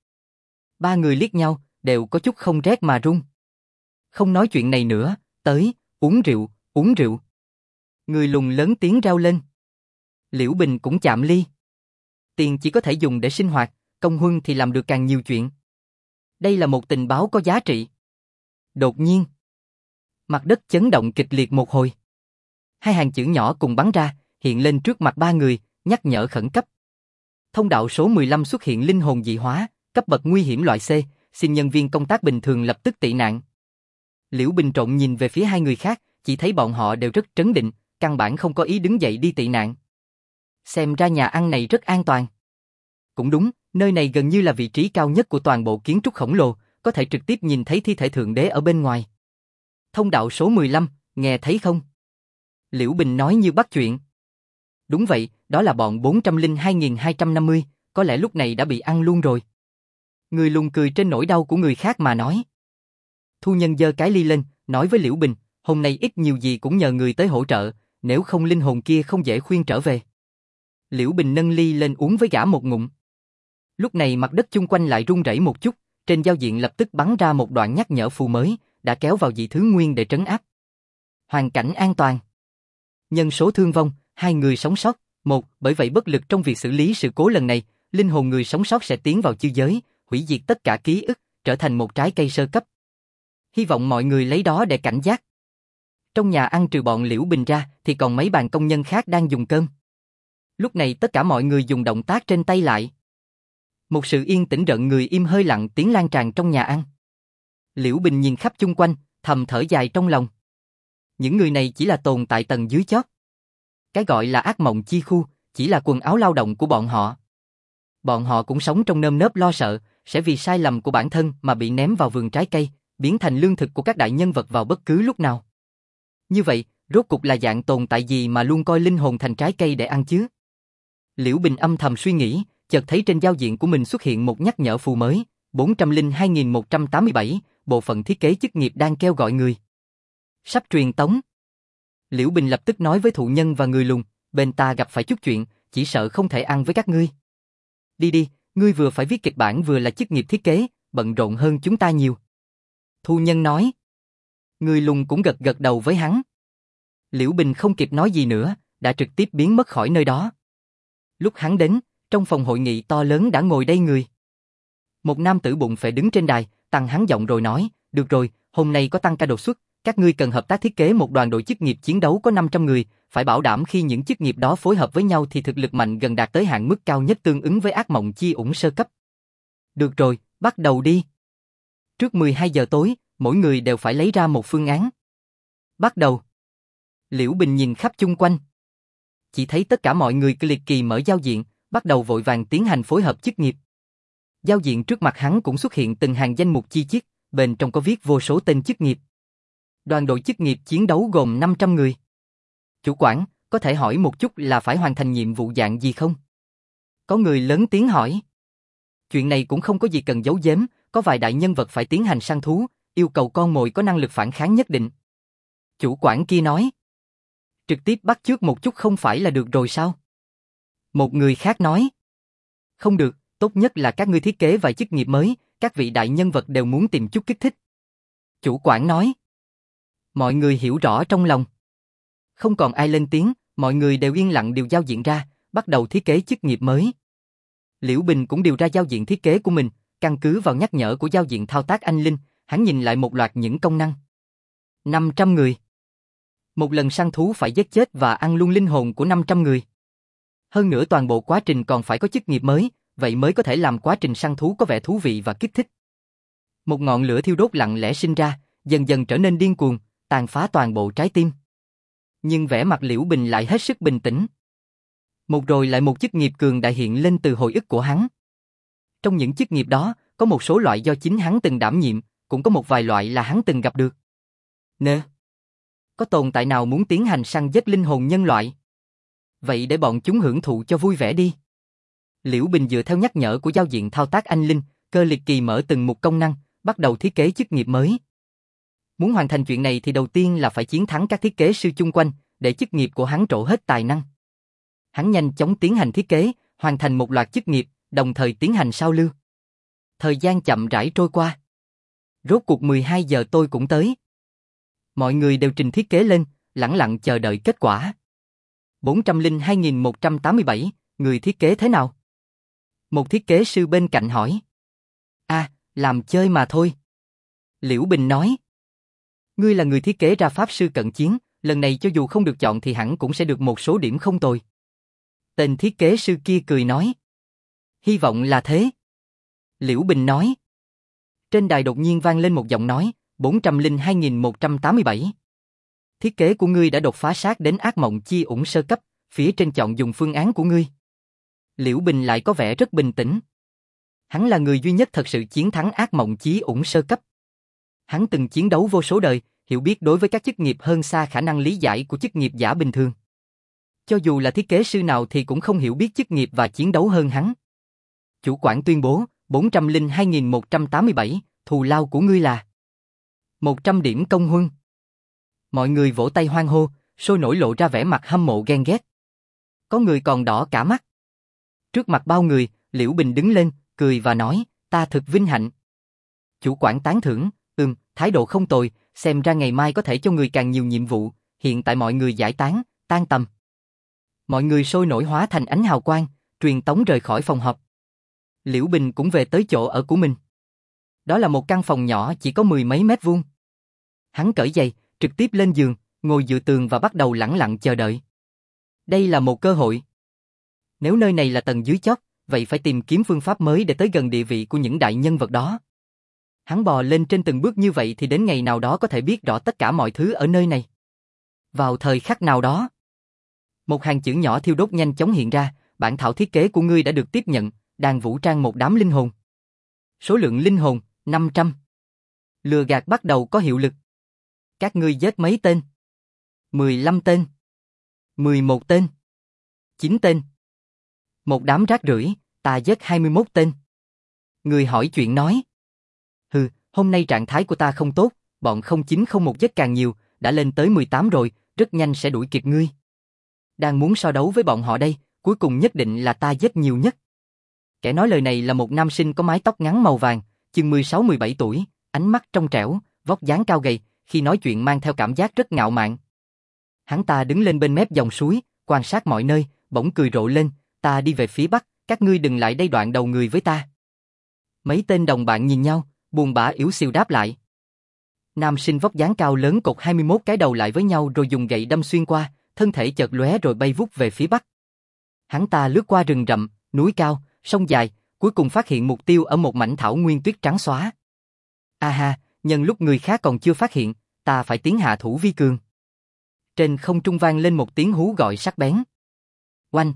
Ba người liếc nhau, đều có chút không rét mà run. Không nói chuyện này nữa, tới, uống rượu, uống rượu. Người lùn lớn tiếng rao lên. Liễu Bình cũng chạm ly. Tiền chỉ có thể dùng để sinh hoạt, công huân thì làm được càng nhiều chuyện. Đây là một tình báo có giá trị. Đột nhiên, mặt đất chấn động kịch liệt một hồi. Hai hàng chữ nhỏ cùng bắn ra, hiện lên trước mặt ba người, nhắc nhở khẩn cấp. Thông đạo số 15 xuất hiện linh hồn dị hóa, cấp bậc nguy hiểm loại C, xin nhân viên công tác bình thường lập tức tị nạn. Liễu Bình trộn nhìn về phía hai người khác, chỉ thấy bọn họ đều rất trấn định, căn bản không có ý đứng dậy đi tị nạn. Xem ra nhà ăn này rất an toàn. Cũng đúng, nơi này gần như là vị trí cao nhất của toàn bộ kiến trúc khổng lồ, có thể trực tiếp nhìn thấy thi thể thượng đế ở bên ngoài. Thông đạo số 15, nghe thấy không? Liễu Bình nói như bắt chuyện. Đúng vậy, đó là bọn 402.250, có lẽ lúc này đã bị ăn luôn rồi. Người lùn cười trên nỗi đau của người khác mà nói. Thu nhân giơ cái ly lên, nói với Liễu Bình, hôm nay ít nhiều gì cũng nhờ người tới hỗ trợ, nếu không linh hồn kia không dễ khuyên trở về. Liễu Bình nâng ly lên uống với gã một ngụm. Lúc này mặt đất chung quanh lại rung rẩy một chút, trên giao diện lập tức bắn ra một đoạn nhắc nhở phù mới, đã kéo vào dị thứ nguyên để trấn áp. Hoàn cảnh an toàn. Nhân số thương vong, 2 người sống sót, 1, bởi vậy bất lực trong việc xử lý sự cố lần này, linh hồn người sống sót sẽ tiến vào chư giới, hủy diệt tất cả ký ức, trở thành một trái cây sơ cấp. Hy vọng mọi người lấy đó để cảnh giác. Trong nhà ăn trừ bọn Liễu Bình ra thì còn mấy bàn công nhân khác đang dùng cơm. Lúc này tất cả mọi người dùng động tác trên tay lại. Một sự yên tĩnh rợn người im hơi lặng tiếng lan tràn trong nhà ăn. Liễu Bình nhìn khắp chung quanh, thầm thở dài trong lòng. Những người này chỉ là tồn tại tầng dưới chót. Cái gọi là ác mộng chi khu, chỉ là quần áo lao động của bọn họ. Bọn họ cũng sống trong nơm nớp lo sợ, sẽ vì sai lầm của bản thân mà bị ném vào vườn trái cây, biến thành lương thực của các đại nhân vật vào bất cứ lúc nào. Như vậy, rốt cục là dạng tồn tại gì mà luôn coi linh hồn thành trái cây để ăn chứ? Liễu Bình âm thầm suy nghĩ, chợt thấy trên giao diện của mình xuất hiện một nhắc nhở phù mới, 402.187, bộ phận thiết kế chức nghiệp đang kêu gọi người. Sắp truyền tống. Liễu Bình lập tức nói với thụ nhân và người lùn, Bên ta gặp phải chút chuyện, chỉ sợ không thể ăn với các ngươi. Đi đi, ngươi vừa phải viết kịch bản vừa là chức nghiệp thiết kế, bận rộn hơn chúng ta nhiều. Thu Nhân nói. Người lùn cũng gật gật đầu với hắn. Liễu Bình không kịp nói gì nữa, đã trực tiếp biến mất khỏi nơi đó. Lúc hắn đến, trong phòng hội nghị to lớn đã ngồi đầy người. Một nam tử bụng phệ đứng trên đài, tăng hắn giọng rồi nói, được rồi, hôm nay có tăng ca đột xuất, các ngươi cần hợp tác thiết kế một đoàn đội chức nghiệp chiến đấu có 500 người, phải bảo đảm khi những chức nghiệp đó phối hợp với nhau thì thực lực mạnh gần đạt tới hạn mức cao nhất tương ứng với ác mộng chi ủng sơ cấp. Được rồi, bắt đầu đi. Trước 12 giờ tối, mỗi người đều phải lấy ra một phương án. Bắt đầu. Liễu Bình nhìn khắp chung quanh. Chỉ thấy tất cả mọi người liệt kỳ mở giao diện, bắt đầu vội vàng tiến hành phối hợp chức nghiệp. Giao diện trước mặt hắn cũng xuất hiện từng hàng danh mục chi tiết, bên trong có viết vô số tên chức nghiệp. Đoàn đội chức nghiệp chiến đấu gồm 500 người. Chủ quản, có thể hỏi một chút là phải hoàn thành nhiệm vụ dạng gì không? Có người lớn tiếng hỏi. Chuyện này cũng không có gì cần giấu giếm, có vài đại nhân vật phải tiến hành săn thú, yêu cầu con mồi có năng lực phản kháng nhất định. Chủ quản kia nói. Trực tiếp bắt chước một chút không phải là được rồi sao? Một người khác nói. Không được, tốt nhất là các ngươi thiết kế vài chức nghiệp mới, các vị đại nhân vật đều muốn tìm chút kích thích. Chủ quản nói. Mọi người hiểu rõ trong lòng. Không còn ai lên tiếng, mọi người đều yên lặng điều giao diện ra, bắt đầu thiết kế chức nghiệp mới. Liễu Bình cũng điều ra giao diện thiết kế của mình, căn cứ vào nhắc nhở của giao diện thao tác anh Linh, hắn nhìn lại một loạt những công năng. 500 người. Một lần săn thú phải giết chết và ăn luôn linh hồn của 500 người. Hơn nữa toàn bộ quá trình còn phải có chức nghiệp mới, vậy mới có thể làm quá trình săn thú có vẻ thú vị và kích thích. Một ngọn lửa thiêu đốt lặng lẽ sinh ra, dần dần trở nên điên cuồng, tàn phá toàn bộ trái tim. Nhưng vẻ mặt Liễu Bình lại hết sức bình tĩnh. Một rồi lại một chức nghiệp cường đại hiện lên từ hồi ức của hắn. Trong những chức nghiệp đó, có một số loại do chính hắn từng đảm nhiệm, cũng có một vài loại là hắn từng gặp được. Nè, có tồn tại nào muốn tiến hành săn giết linh hồn nhân loại? Vậy để bọn chúng hưởng thụ cho vui vẻ đi. Liễu Bình dựa theo nhắc nhở của giao diện thao tác anh Linh, cơ liệt kỳ mở từng một công năng, bắt đầu thiết kế chức nghiệp mới. Muốn hoàn thành chuyện này thì đầu tiên là phải chiến thắng các thiết kế sư chung quanh, để chức nghiệp của hắn trổ hết tài năng. Hắn nhanh chóng tiến hành thiết kế, hoàn thành một loạt chức nghiệp, đồng thời tiến hành sao lưu. Thời gian chậm rãi trôi qua. Rốt cuộc 12 giờ tôi cũng tới. Mọi người đều trình thiết kế lên, lẳng lặng chờ đợi kết quả. 402.187, người thiết kế thế nào? Một thiết kế sư bên cạnh hỏi. Làm chơi mà thôi. Liễu Bình nói. Ngươi là người thiết kế ra pháp sư cận chiến, lần này cho dù không được chọn thì hẳn cũng sẽ được một số điểm không tồi. Tên thiết kế sư kia cười nói. Hy vọng là thế. Liễu Bình nói. Trên đài đột nhiên vang lên một giọng nói, 402.187. Thiết kế của ngươi đã đột phá sát đến ác mộng chi ủng sơ cấp, phía trên chọn dùng phương án của ngươi. Liễu Bình lại có vẻ rất bình tĩnh. Hắn là người duy nhất thật sự chiến thắng ác mộng chí ủng sơ cấp. Hắn từng chiến đấu vô số đời, hiểu biết đối với các chức nghiệp hơn xa khả năng lý giải của chức nghiệp giả bình thường. Cho dù là thiết kế sư nào thì cũng không hiểu biết chức nghiệp và chiến đấu hơn hắn. Chủ quản tuyên bố, 402.187, thù lao của ngươi là 100 điểm công huân. Mọi người vỗ tay hoan hô, sôi nổi lộ ra vẻ mặt hâm mộ ghen ghét. Có người còn đỏ cả mắt. Trước mặt bao người, Liễu Bình đứng lên, cười và nói, ta thực vinh hạnh. Chủ quản tán thưởng, thái độ không tồi, xem ra ngày mai có thể cho người càng nhiều nhiệm vụ, hiện tại mọi người giải tán, tan tầm. Mọi người sôi nổi hóa thành ánh hào quang, truyền tống rời khỏi phòng họp. Liễu Bình cũng về tới chỗ ở của mình. Đó là một căn phòng nhỏ chỉ có 10 mấy mét vuông. Hắn cởi giày, trực tiếp lên giường, ngồi dựa tường và bắt đầu lẳng lặng chờ đợi. Đây là một cơ hội. Nếu nơi này là tầng dưới chót, vậy phải tìm kiếm phương pháp mới để tới gần địa vị của những đại nhân vật đó. Hắn bò lên trên từng bước như vậy thì đến ngày nào đó có thể biết rõ tất cả mọi thứ ở nơi này. Vào thời khắc nào đó, một hàng chữ nhỏ thiêu đốt nhanh chóng hiện ra, bản thảo thiết kế của ngươi đã được tiếp nhận, đang vũ trang một đám linh hồn. Số lượng linh hồn, 500. Lừa gạt bắt đầu có hiệu lực. Các ngươi giết mấy tên? 15 tên. 11 tên. 9 tên. Một đám rác rưởi, ta giết 21 tên. Người hỏi chuyện nói. Hôm nay trạng thái của ta không tốt, bọn 0901 giết càng nhiều, đã lên tới 18 rồi, rất nhanh sẽ đuổi kịp ngươi. Đang muốn so đấu với bọn họ đây, cuối cùng nhất định là ta giết nhiều nhất. Kẻ nói lời này là một nam sinh có mái tóc ngắn màu vàng, chừng 16-17 tuổi, ánh mắt trong trẻo, vóc dáng cao gầy, khi nói chuyện mang theo cảm giác rất ngạo mạn. Hắn ta đứng lên bên mép dòng suối, quan sát mọi nơi, bỗng cười rộ lên, ta đi về phía bắc, các ngươi đừng lại đây đoạn đầu người với ta. Mấy tên đồng bạn nhìn nhau, buồn bã yếu xìu đáp lại. Nam sinh vóc dáng cao lớn cột 21 cái đầu lại với nhau rồi dùng gậy đâm xuyên qua, thân thể chợt lóe rồi bay vút về phía bắc. Hắn ta lướt qua rừng rậm, núi cao, sông dài, cuối cùng phát hiện mục tiêu ở một mảnh thảo nguyên tuyết trắng xóa. A ha, nhân lúc người khác còn chưa phát hiện, ta phải tiến hạ thủ vi cường. Trên không trung vang lên một tiếng hú gọi sắc bén. Oanh!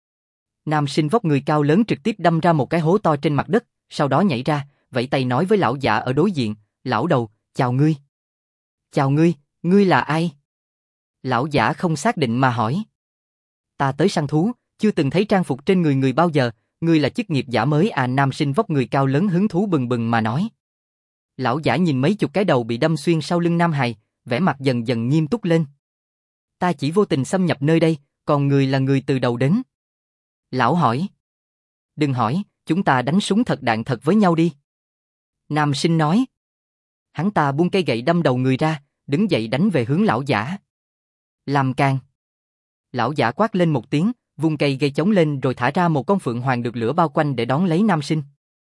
Nam sinh vóc người cao lớn trực tiếp đâm ra một cái hố to trên mặt đất, sau đó nhảy ra, vẫy tay nói với lão giả ở đối diện, lão đầu, chào ngươi. Chào ngươi, ngươi là ai? Lão giả không xác định mà hỏi. Ta tới săn thú, chưa từng thấy trang phục trên người người bao giờ, ngươi là chức nghiệp giả mới à? Nam sinh vóc người cao lớn hứng thú bừng bừng mà nói. Lão giả nhìn mấy chục cái đầu bị đâm xuyên sau lưng Nam Hài, vẻ mặt dần dần nghiêm túc lên. Ta chỉ vô tình xâm nhập nơi đây, còn người là người từ đầu đến. Lão hỏi. Đừng hỏi, chúng ta đánh súng thật đạn thật với nhau đi. Nam sinh nói. Hắn ta buông cây gậy đâm đầu người ra, đứng dậy đánh về hướng lão giả. Làm càng. Lão giả quát lên một tiếng, vung cây gây chống lên rồi thả ra một con phượng hoàng được lửa bao quanh để đón lấy nam sinh.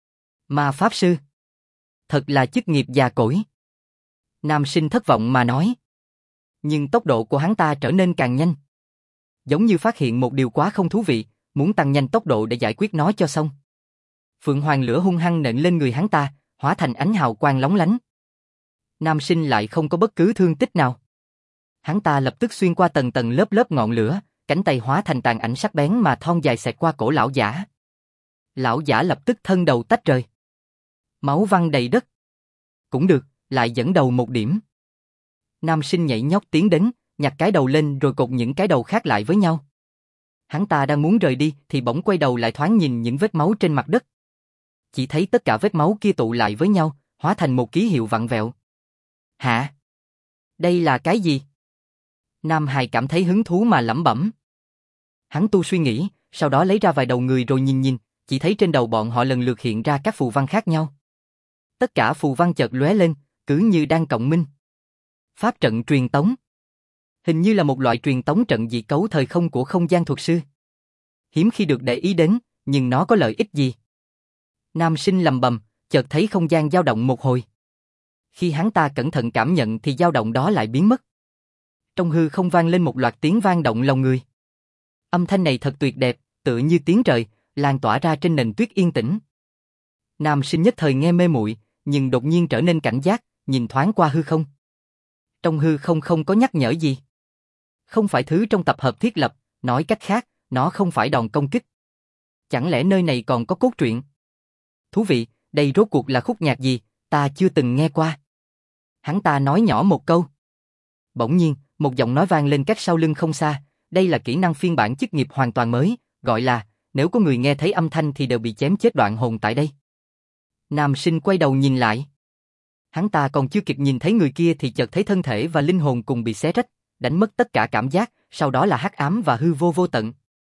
Ma pháp sư. Thật là chức nghiệp già cỗi. Nam sinh thất vọng mà nói. Nhưng tốc độ của hắn ta trở nên càng nhanh. Giống như phát hiện một điều quá không thú vị, muốn tăng nhanh tốc độ để giải quyết nó cho xong. Phượng hoàng lửa hung hăng nện lên người hắn ta, hóa thành ánh hào quang lóng lánh. Nam sinh lại không có bất cứ thương tích nào. Hắn ta lập tức xuyên qua tầng tầng lớp lớp ngọn lửa, cánh tay hóa thành tàn ảnh sắc bén mà thon dài xẹt qua cổ lão giả. Lão giả lập tức thân đầu tách rời. Máu văng đầy đất. Cũng được, lại dẫn đầu một điểm. Nam sinh nhảy nhót tiến đến, nhặt cái đầu lên rồi cột những cái đầu khác lại với nhau. Hắn ta đang muốn rời đi thì bỗng quay đầu lại thoáng nhìn những vết máu trên mặt đất. Chỉ thấy tất cả vết máu kia tụ lại với nhau, hóa thành một ký hiệu vặn vẹo. Hả? Đây là cái gì? Nam Hài cảm thấy hứng thú mà lẩm bẩm. Hắn tu suy nghĩ, sau đó lấy ra vài đầu người rồi nhìn, chỉ thấy trên đầu bọn họ lần lượt hiện ra các phù văn khác nhau. Tất cả phù văn chợt lóe lên, cứ như đang cộng minh. Pháp trận truyền tống. Hình như là một loại truyền tống trận dị cấu thời không của không gian thuật sư. Hiếm khi được để ý đến, nhưng nó có lợi ích gì? Nam sinh lầm bầm, chợt thấy không gian dao động một hồi. Khi hắn ta cẩn thận cảm nhận thì dao động đó lại biến mất. Trong hư không vang lên một loạt tiếng vang động lòng người. Âm thanh này thật tuyệt đẹp, tựa như tiếng trời, lan tỏa ra trên nền tuyết yên tĩnh. Nam sinh nhất thời nghe mê muội, nhưng đột nhiên trở nên cảnh giác, nhìn thoáng qua hư không. Trong hư không không có nhắc nhở gì. Không phải thứ trong tập hợp thiết lập, nói cách khác, nó không phải đòn công kích. Chẳng lẽ nơi này còn có cốt truyện? Thú vị, đây rốt cuộc là khúc nhạc gì, ta chưa từng nghe qua. Hắn ta nói nhỏ một câu. Bỗng nhiên, một giọng nói vang lên cách sau lưng không xa, đây là kỹ năng phiên bản chức nghiệp hoàn toàn mới, gọi là, nếu có người nghe thấy âm thanh thì đều bị chém chết đoạn hồn tại đây. Nam sinh quay đầu nhìn lại. Hắn ta còn chưa kịp nhìn thấy người kia thì chợt thấy thân thể và linh hồn cùng bị xé rách, đánh mất tất cả cảm giác, sau đó là hắc ám và hư vô vô tận.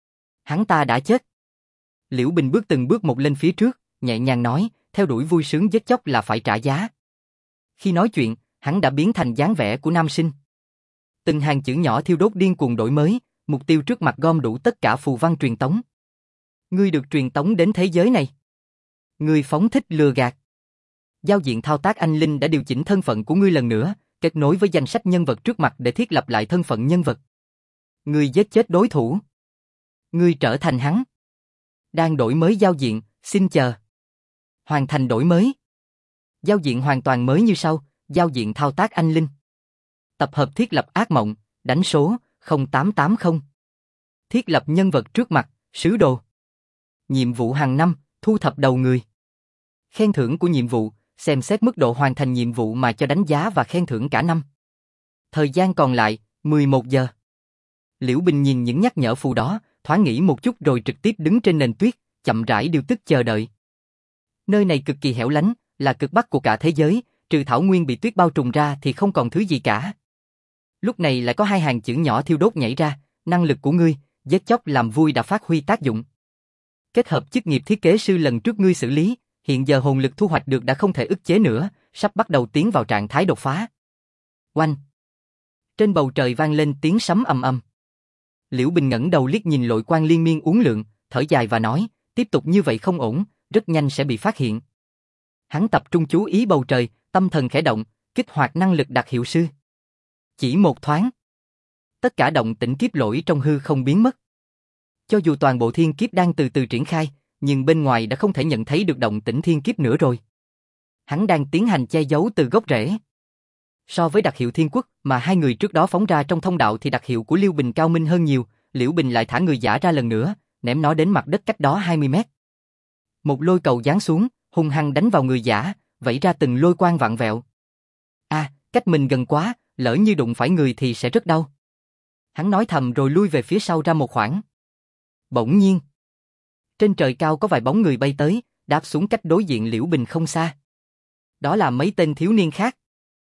Hắn ta đã chết. Liễu Bình bước từng bước một lên phía trước, nhẹ nhàng nói, theo đuổi vui sướng giết chóc là phải trả giá. Khi nói chuyện, hắn đã biến thành dáng vẻ của nam sinh. Từng hàng chữ nhỏ thiêu đốt điên cuồng đổi mới, mục tiêu trước mặt gom đủ tất cả phù văn truyền tống. Ngươi được truyền tống đến thế giới này. Ngươi phóng thích lừa gạt. Giao diện thao tác anh Linh đã điều chỉnh thân phận của ngươi lần nữa, kết nối với danh sách nhân vật trước mặt để thiết lập lại thân phận nhân vật. Ngươi giết chết đối thủ. Ngươi trở thành hắn. Đang đổi mới giao diện, xin chờ. Hoàn thành đổi mới. Giao diện hoàn toàn mới như sau, giao diện thao tác anh Linh. Tập hợp thiết lập ác mộng, đánh số 0880. Thiết lập nhân vật trước mặt, sứ đồ. Nhiệm vụ hàng năm, thu thập đầu người. Khen thưởng của nhiệm vụ, xem xét mức độ hoàn thành nhiệm vụ mà cho đánh giá và khen thưởng cả năm. Thời gian còn lại, 11 giờ. Liễu Bình nhìn những nhắc nhở phù đó, thoáng nghĩ một chút rồi trực tiếp đứng trên nền tuyết, chậm rãi điều tức chờ đợi. Nơi này cực kỳ hẻo lánh, là cực bắc của cả thế giới, trừ thảo nguyên bị tuyết bao trùm ra thì không còn thứ gì cả. Lúc này lại có hai hàng chữ nhỏ thiêu đốt nhảy ra, năng lực của ngươi, giết chóc làm vui đã phát huy tác dụng. Kết hợp chức nghiệp thiết kế sư lần trước ngươi xử lý, hiện giờ hồn lực thu hoạch được đã không thể ức chế nữa, sắp bắt đầu tiến vào trạng thái đột phá. Oanh! Trên bầu trời vang lên tiếng sấm ầm ầm. Liễu Bình ngẩng đầu liếc nhìn lội quang liên miên uốn lượn, thở dài và nói, tiếp tục như vậy không ổn, rất nhanh sẽ bị phát hiện. Hắn tập trung chú ý bầu trời, tâm thần khẽ động, kích hoạt năng lực đặc hiệu sư. Chỉ một thoáng, tất cả động tĩnh kiếp lỗi trong hư không biến mất. Cho dù toàn bộ thiên kiếp đang từ từ triển khai, nhưng bên ngoài đã không thể nhận thấy được động tĩnh thiên kiếp nữa rồi. Hắn đang tiến hành che giấu từ gốc rễ. So với đặc hiệu thiên quốc mà hai người trước đó phóng ra trong thông đạo thì đặc hiệu của Liễu Bình cao minh hơn nhiều, Liễu Bình lại thả người giả ra lần nữa, ném nó đến mặt đất cách đó 20 mét. Một lôi cầu giáng xuống, hung hăng đánh vào người giả, vẩy ra từng lôi quang vặn vẹo. Cách mình gần quá, lỡ như đụng phải người thì sẽ rất đau. Hắn nói thầm rồi lui về phía sau ra một khoảng. Bỗng nhiên, trên trời cao có vài bóng người bay tới, đáp xuống cách đối diện Liễu Bình không xa. Đó là mấy tên thiếu niên khác.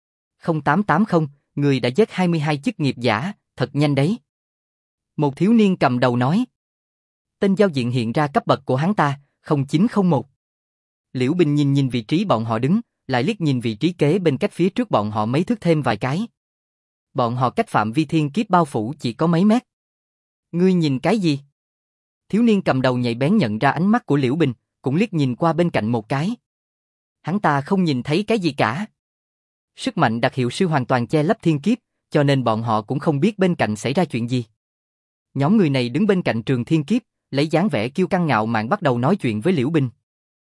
0880, người đã giết 22 chức nghiệp giả, thật nhanh đấy. Một thiếu niên cầm đầu nói. Tên giao diện hiện ra cấp bậc của hắn ta, 0901. Liễu Bình nhìn vị trí bọn họ đứng, lại liếc nhìn vị trí kế bên cách phía trước bọn họ mấy thước thêm vài cái. Bọn họ cách phạm vi thiên kiếp bao phủ chỉ có mấy mét. Ngươi nhìn cái gì? Thiếu niên cầm đầu nhạy bén nhận ra ánh mắt của Liễu Bình, cũng liếc nhìn qua bên cạnh một cái. Hắn ta không nhìn thấy cái gì cả. Sức mạnh đặc hiệu sư hoàn toàn che lấp thiên kiếp, cho nên bọn họ cũng không biết bên cạnh xảy ra chuyện gì. Nhóm người này đứng bên cạnh trường thiên kiếp, lấy dáng vẻ kiêu căng ngạo mạn bắt đầu nói chuyện với Liễu Bình.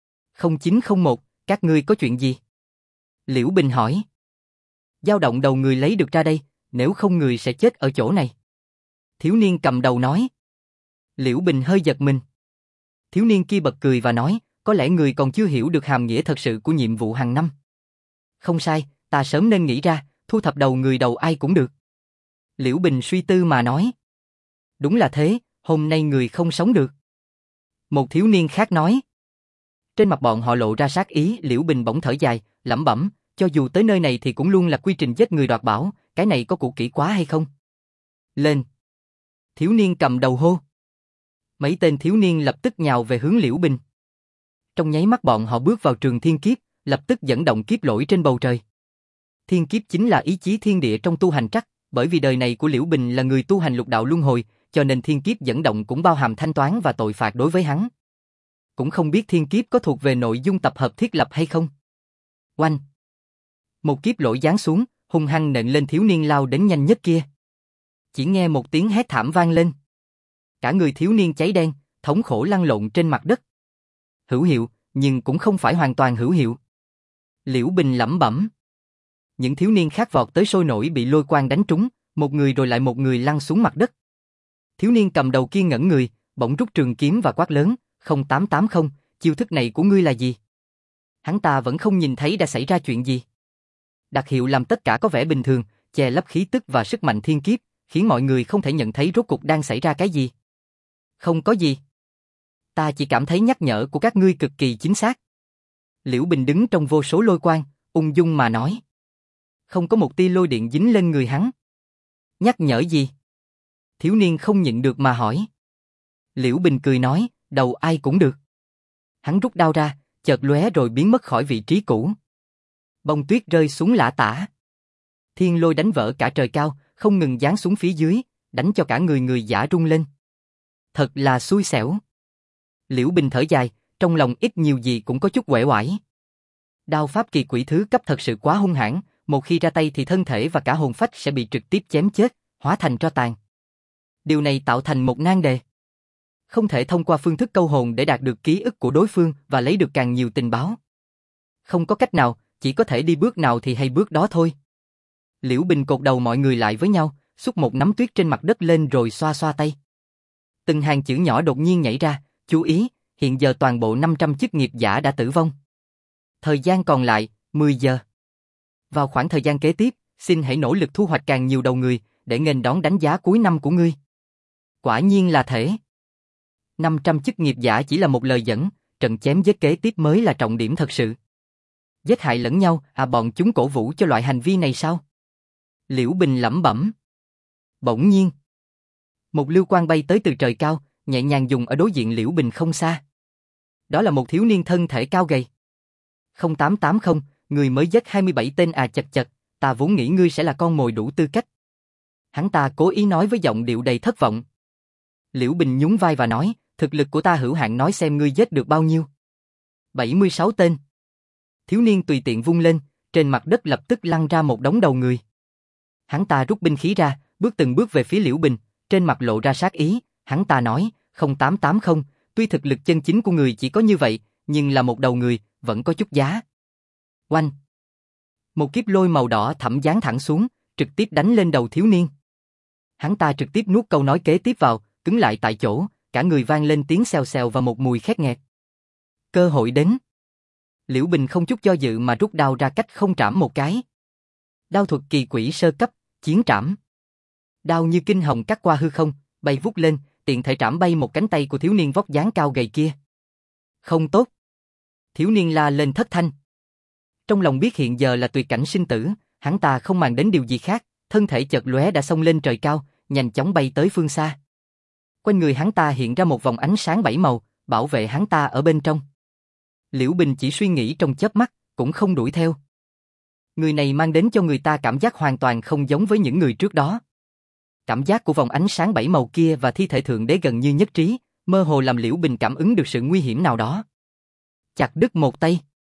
0901, các ngươi có chuyện gì? Liễu Bình hỏi. Dao động đầu người lấy được ra đây, nếu không người sẽ chết ở chỗ này. Thiếu niên cầm đầu nói. Liễu Bình hơi giật mình. Thiếu niên kia bật cười và nói, có lẽ người còn chưa hiểu được hàm nghĩa thật sự của nhiệm vụ hàng năm. Không sai, ta sớm nên nghĩ ra, thu thập đầu người đầu ai cũng được. Liễu Bình suy tư mà nói. Đúng là thế, hôm nay người không sống được. Một thiếu niên khác nói. Trên mặt bọn họ lộ ra sát ý, Liễu Bình bỗng thở dài, lẩm bẩm, cho dù tới nơi này thì cũng luôn là quy trình giết người đoạt bảo, cái này có cũ kỹ quá hay không? Lên! Thiếu niên cầm đầu hô. Mấy tên thiếu niên lập tức nhào về hướng Liễu Bình. Trong nháy mắt bọn họ bước vào trường thiên kiếp, lập tức dẫn động kiếp lỗi trên bầu trời. Thiên kiếp chính là ý chí thiên địa trong tu hành trắc, bởi vì đời này của Liễu Bình là người tu hành lục đạo luân hồi, cho nên thiên kiếp dẫn động cũng bao hàm thanh toán và tội phạt đối với hắn. Cũng không biết thiên kiếp có thuộc về nội dung tập hợp thiết lập hay không. Oanh! Một kiếp lỗi giáng xuống, hung hăng nện lên thiếu niên lao đến nhanh nhất kia. Chỉ nghe một tiếng hét thảm vang lên. Cả người thiếu niên cháy đen, thống khổ lăn lộn trên mặt đất. Hữu hiệu, nhưng cũng không phải hoàn toàn hữu hiệu. Liễu Bình lẩm bẩm. Những thiếu niên khác vọt tới sôi nổi bị lôi quang đánh trúng, một người rồi lại một người lăn xuống mặt đất. Thiếu niên cầm đầu kia ngẩn người, bỗng rút trường kiếm và quát lớn, 0880, chiêu thức này của ngươi là gì? Hắn ta vẫn không nhìn thấy đã xảy ra chuyện gì. Đặc hiệu làm tất cả có vẻ bình thường, che lấp khí tức và sức mạnh thiên kiếp, khiến mọi người không thể nhận thấy rốt cuộc đang xảy ra cái gì. Không có gì. Ta chỉ cảm thấy nhắc nhở của các ngươi cực kỳ chính xác. Liễu Bình đứng trong vô số lôi quang, ung dung mà nói. Không có một tia lôi điện dính lên người hắn. Nhắc nhở gì? Thiếu niên không nhịn được mà hỏi. Liễu Bình cười nói, đầu ai cũng được. Hắn rút đao ra, chợt lóe rồi biến mất khỏi vị trí cũ. Bông tuyết rơi xuống lả tả. Thiên lôi đánh vỡ cả trời cao, không ngừng giáng xuống phía dưới, đánh cho cả người giả rung lên. Thật là xui xẻo. Liễu Bình thở dài, trong lòng ít nhiều gì cũng có chút uể oải. Đao pháp kỳ quỷ thứ cấp thật sự quá hung hãn, một khi ra tay thì thân thể và cả hồn phách sẽ bị trực tiếp chém chết, hóa thành tro tàn. Điều này tạo thành một nan đề. Không thể thông qua phương thức câu hồn để đạt được ký ức của đối phương và lấy được càng nhiều tình báo. Không có cách nào, chỉ có thể đi bước nào thì hay bước đó thôi. Liễu Bình cột đầu mọi người lại với nhau, xúc một nắm tuyết trên mặt đất lên rồi xoa xoa tay. Từng hàng chữ nhỏ đột nhiên nhảy ra, chú ý, hiện giờ toàn bộ 500 chức nghiệp giả đã tử vong. Thời gian còn lại, 10 giờ. Vào khoảng thời gian kế tiếp, xin hãy nỗ lực thu hoạch càng nhiều đầu người, để nghênh đón đánh giá cuối năm của ngươi. Quả nhiên là thể. 500 chức nghiệp giả chỉ là một lời dẫn, trận chém giết kế tiếp mới là trọng điểm thật sự. Giết hại lẫn nhau, bọn chúng cổ vũ cho loại hành vi này sao? Liễu Bình lẩm bẩm. Bỗng nhiên, Một lưu quang bay tới từ trời cao, nhẹ nhàng dùng ở đối diện Liễu Bình không xa. Đó là một thiếu niên thân thể cao gầy. 0880, người mới giết 27 tên à, chật chật, ta vốn nghĩ ngươi sẽ là con mồi đủ tư cách. Hắn ta cố ý nói với giọng điệu đầy thất vọng. Liễu Bình nhún vai và nói, thực lực của ta hữu hạn, nói xem ngươi giết được bao nhiêu. 76 tên. Thiếu niên tùy tiện vung lên, trên mặt đất lập tức lăn ra một đống đầu người. Hắn ta rút binh khí ra, bước từng bước về phía Liễu Bình, trên mặt lộ ra sát ý, hắn ta nói, 0880, tuy thực lực chân chính của người chỉ có như vậy, nhưng là một đầu người, vẫn có chút giá. Oanh! Một kiếp lôi màu đỏ thẫm giáng thẳng xuống, trực tiếp đánh lên đầu thiếu niên. Hắn ta trực tiếp nuốt câu nói kế tiếp vào, cứng lại tại chỗ, cả người vang lên tiếng xèo xèo và một mùi khét nghẹt. Cơ hội đến. Liễu Bình không chút do dự mà rút đao ra cách không trảm một cái. Đao thuật kỳ quỷ sơ cấp, chiến trảm. Đao như kinh hồng cắt qua hư không, bay vút lên, tiện thể trảm bay một cánh tay của thiếu niên vóc dáng cao gầy kia. Không tốt. Thiếu niên la lên thất thanh. Trong lòng biết hiện giờ là tuyệt cảnh sinh tử, hắn ta không màng đến điều gì khác, thân thể chợt lóe đã xông lên trời cao, nhanh chóng bay tới phương xa. Quanh người hắn ta hiện ra một vòng ánh sáng bảy màu, bảo vệ hắn ta ở bên trong. Liễu Bình chỉ suy nghĩ trong chớp mắt, cũng không đuổi theo. Người này mang đến cho người ta cảm giác hoàn toàn không giống với những người trước đó. Cảm giác của vòng ánh sáng bảy màu kia và thi thể thượng đế gần như nhất trí, mơ hồ làm Liễu Bình cảm ứng được sự nguy hiểm nào đó. Chặt đứt một tay.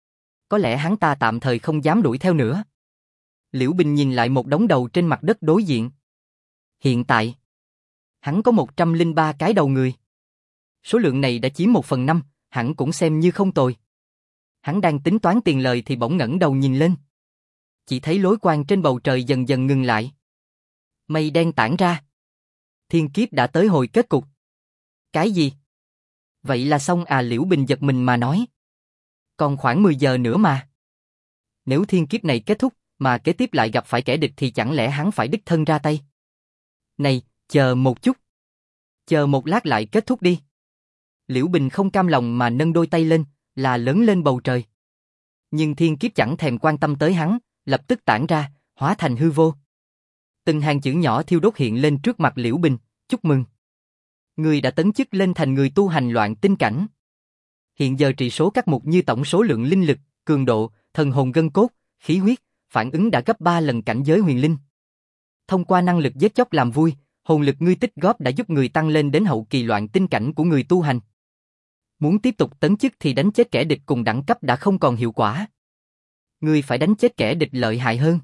Có lẽ hắn ta tạm thời không dám đuổi theo nữa. Liễu Bình nhìn lại một đống đầu trên mặt đất đối diện. Hiện tại, hắn có 103 cái đầu người. Số lượng này đã chiếm 1/5, hẳn cũng xem như không tồi. Hắn đang tính toán tiền lời thì bỗng ngẩng đầu nhìn lên. Chỉ thấy lối quang trên bầu trời dần dần ngừng lại. Mây đen tản ra. Thiên kiếp đã tới hồi kết cục. Cái gì? Vậy là xong à, Liễu Bình giật mình mà nói. Còn khoảng 10 giờ nữa mà. Nếu thiên kiếp này kết thúc, mà kế tiếp lại gặp phải kẻ địch thì chẳng lẽ hắn phải đích thân ra tay? Này, chờ một chút. Chờ một lát lại kết thúc đi. Liễu Bình không cam lòng mà nâng đôi tay lên, là lớn lên bầu trời. Nhưng thiên kiếp chẳng thèm quan tâm tới hắn, lập tức tản ra, hóa thành hư vô. Từng hàng chữ nhỏ thiêu đốt hiện lên trước mặt Liễu Bình, chúc mừng. Người đã tấn chức lên thành người tu hành loạn tinh cảnh. Hiện giờ trị số các mục như tổng số lượng linh lực, cường độ, thần hồn gân cốt, khí huyết, phản ứng đã gấp 3 lần cảnh giới huyền linh. Thông qua năng lực giết chóc làm vui, hồn lực ngươi tích góp đã giúp người tăng lên đến hậu kỳ loạn tinh cảnh của người tu hành. Muốn tiếp tục tấn chức thì đánh chết kẻ địch cùng đẳng cấp đã không còn hiệu quả. Ngươi phải đánh chết kẻ địch lợi hại hơn.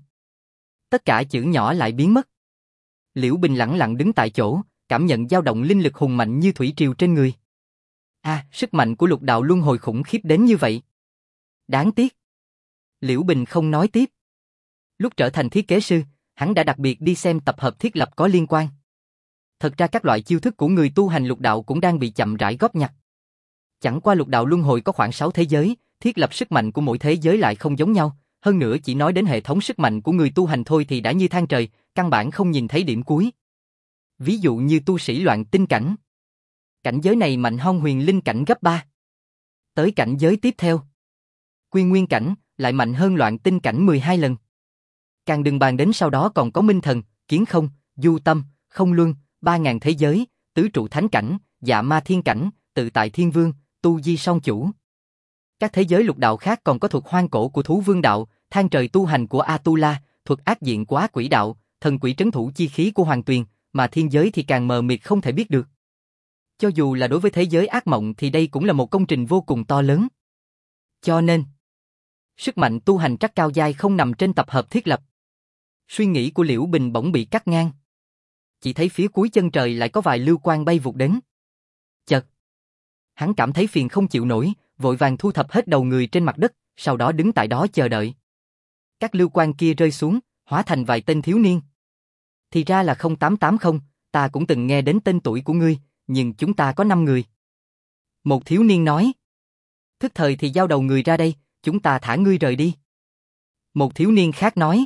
Tất cả chữ nhỏ lại biến mất. Liễu Bình lẳng lặng đứng tại chỗ, cảm nhận dao động linh lực hùng mạnh như thủy triều trên người. Sức mạnh của lục đạo luân hồi khủng khiếp đến như vậy. Đáng tiếc. Liễu Bình không nói tiếp. Lúc trở thành thiết kế sư, hắn đã đặc biệt đi xem tập hợp thiết lập có liên quan. Thật ra các loại chiêu thức của người tu hành lục đạo cũng đang bị chậm rãi góp nhặt. Chẳng qua lục đạo luân hồi có khoảng 6 thế giới, thiết lập sức mạnh của mỗi thế giới lại không giống nhau, hơn nữa chỉ nói đến hệ thống sức mạnh của người tu hành thôi thì đã như thang trời, căn bản không nhìn thấy điểm cuối. Ví dụ như tu sĩ loạn tinh cảnh. Cảnh giới này mạnh hơn huyền linh cảnh gấp 3. Tới cảnh giới tiếp theo, quy nguyên cảnh, lại mạnh hơn loạn tinh cảnh 12 lần. Càng đừng bàn đến sau đó còn có minh thần, kiến không, du tâm, không luân, 3.000 thế giới, tứ trụ thánh cảnh, dạ ma thiên cảnh, tự tại thiên vương, tu di song chủ. Các thế giới lục đạo khác còn có thuật hoang cổ của thú vương đạo, thang trời tu hành của Atula, thuật ác diện của ác quỷ đạo, thần quỷ trấn thủ chi khí của hoàng tuyền, mà thiên giới thì càng mờ mịt không thể biết được. Cho dù là đối với thế giới ác mộng thì đây cũng là một công trình vô cùng to lớn. Cho nên, sức mạnh tu hành trắc cao giai không nằm trên tập hợp thiết lập. Suy nghĩ của Liễu Bình bỗng bị cắt ngang. Chỉ thấy phía cuối chân trời lại có vài lưu quang bay vụt đến. Chợt, hắn cảm thấy phiền không chịu nổi, vội vàng thu thập hết đầu người trên mặt đất, sau đó đứng tại đó chờ đợi. Các lưu quang kia rơi xuống, hóa thành vài tên thiếu niên. Thì ra là 0880, ta cũng từng nghe đến tên tuổi của ngươi, nhưng chúng ta có 5 người. Một thiếu niên nói. Thức thời thì giao đầu người ra đây, chúng ta thả ngươi rời đi. Một thiếu niên khác nói.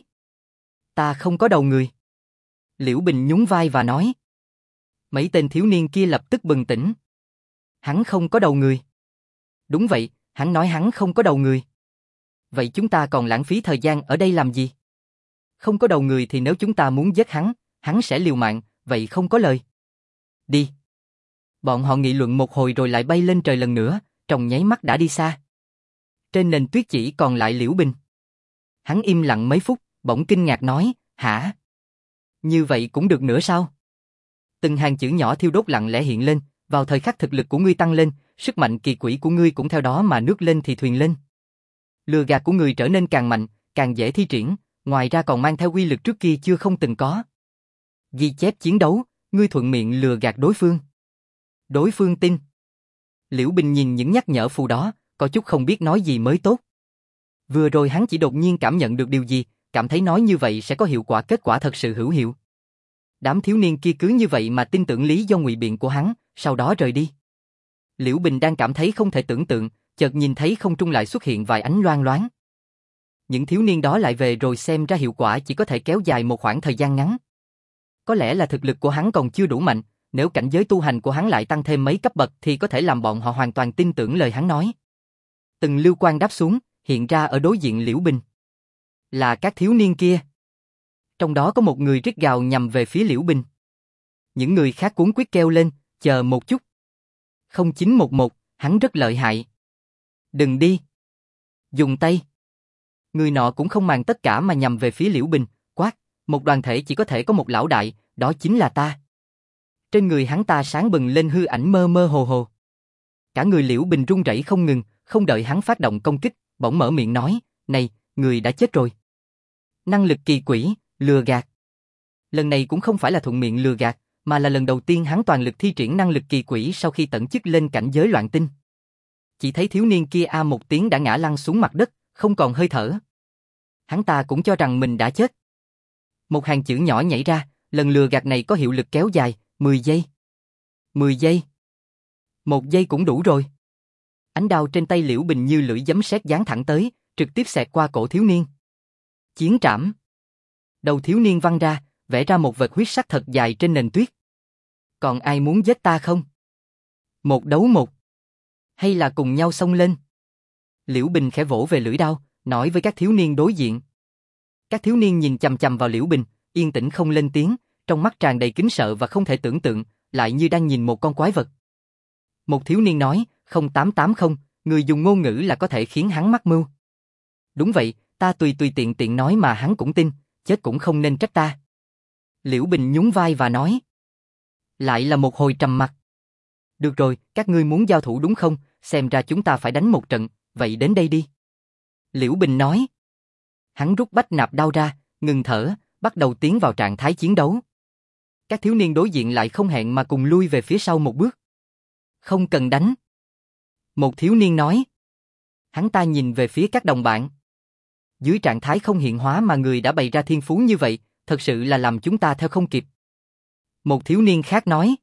Ta không có đầu người. Liễu Bình nhún vai và nói. Mấy tên thiếu niên kia lập tức bừng tỉnh. Hắn không có đầu người. Đúng vậy, hắn nói hắn không có đầu người. Vậy chúng ta còn lãng phí thời gian ở đây làm gì? Không có đầu người thì nếu chúng ta muốn giết hắn, hắn sẽ liều mạng, vậy không có lời. Đi. Bọn họ nghị luận một hồi rồi lại bay lên trời lần nữa, trong nháy mắt đã đi xa. Trên nền tuyết chỉ còn lại Liễu Bình. Hắn im lặng mấy phút, bỗng kinh ngạc nói, hả? Như vậy cũng được nữa sao? Từng hàng chữ nhỏ thiêu đốt lặng lẽ hiện lên, vào thời khắc thực lực của ngươi tăng lên, sức mạnh kỳ quỷ của ngươi cũng theo đó mà nước lên thì thuyền lên. Lừa gạt của ngươi trở nên càng mạnh, càng dễ thi triển, ngoài ra còn mang theo uy lực trước kia chưa không từng có. Ghi chép chiến đấu, ngươi thuận miệng lừa gạt đối phương. Đối phương tin. Liễu Bình nhìn những nhắc nhở phù đó, có chút không biết nói gì mới tốt. Vừa rồi hắn chỉ đột nhiên cảm nhận được điều gì, cảm thấy nói như vậy sẽ có hiệu quả, kết quả thật sự hữu hiệu. Đám thiếu niên kia cứ như vậy mà tin tưởng lý do ngụy biện của hắn, sau đó rời đi. Liễu Bình đang cảm thấy không thể tưởng tượng, chợt nhìn thấy không trung lại xuất hiện vài ánh loang loáng. Những thiếu niên đó lại về rồi, xem ra hiệu quả chỉ có thể kéo dài một khoảng thời gian ngắn. Có lẽ là thực lực của hắn còn chưa đủ mạnh, nếu cảnh giới tu hành của hắn lại tăng thêm mấy cấp bậc thì có thể làm bọn họ hoàn toàn tin tưởng lời hắn nói. Từng lưu quang đáp xuống, hiện ra ở đối diện Liễu Bình. Là các thiếu niên kia. Trong đó có một người rít gào nhằm về phía Liễu Bình. Những người khác cuống quýt kêu lên, chờ một chút. 0911, hắn rất lợi hại. Đừng đi. Dùng tay. Người nọ cũng không màng tất cả mà nhằm về phía Liễu Bình, quát, một đoàn thể chỉ có thể có một lão đại, đó chính là ta. Trên người hắn ta sáng bừng lên hư ảnh mơ mơ hồ hồ. Cả người Liễu Bình run rẩy không ngừng, không đợi hắn phát động công kích, bỗng mở miệng nói, này, người đã chết rồi. Năng lực kỳ quỷ, lừa gạt. Lần này cũng không phải là thuận miệng lừa gạt, mà là lần đầu tiên hắn toàn lực thi triển năng lực kỳ quỷ sau khi tận chức lên cảnh giới loạn tinh. Chỉ thấy thiếu niên kia a một tiếng đã ngã lăn xuống mặt đất, không còn hơi thở. Hắn ta cũng cho rằng mình đã chết. Một hàng chữ nhỏ nhảy ra, lần lừa gạt này có hiệu lực kéo dài, 10 giây. 10 giây. 1 giây cũng đủ rồi. Ánh đao trên tay Liễu Bình như lưỡi giấm sét giáng thẳng tới, trực tiếp xẹt qua cổ thiếu niên. Chiến trảm. Đầu thiếu niên văng ra, vẽ ra một vệt huyết sắc thật dài trên nền tuyết. Còn ai muốn giết ta không? Một đấu một. Hay là cùng nhau xông lên? Liễu Bình khẽ vỗ về lưỡi đao, nói với các thiếu niên đối diện. Các thiếu niên nhìn chằm chằm vào Liễu Bình, yên tĩnh không lên tiếng, trong mắt tràn đầy kính sợ và không thể tưởng tượng, lại như đang nhìn một con quái vật. Một thiếu niên nói, 0880, người dùng ngôn ngữ là có thể khiến hắn mắc mưu. Đúng vậy, ta tùy tiện tiện nói mà hắn cũng tin, chết cũng không nên trách ta. Liễu Bình nhún vai và nói. Lại là một hồi trầm mặc. Được rồi, các ngươi muốn giao thủ đúng không, xem ra chúng ta phải đánh một trận, vậy đến đây đi. Liễu Bình nói. Hắn rút bách nạp đao ra, ngừng thở, bắt đầu tiến vào trạng thái chiến đấu. Các thiếu niên đối diện lại không hẹn mà cùng lui về phía sau một bước. Không cần đánh. Một thiếu niên nói. Hắn ta nhìn về phía các đồng bạn. Dưới trạng thái không hiện hóa mà người đã bày ra thiên phú như vậy, thật sự là làm chúng ta theo không kịp. Một thiếu niên khác nói.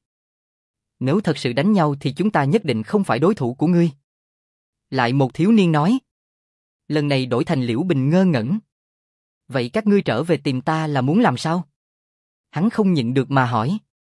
Nếu thật sự đánh nhau thì chúng ta nhất định không phải đối thủ của ngươi. Lại một thiếu niên nói. Lần này đổi thành Liễu Bình ngơ ngẩn. Vậy các ngươi trở về tìm ta là muốn làm sao? Hắn không nhịn được mà hỏi.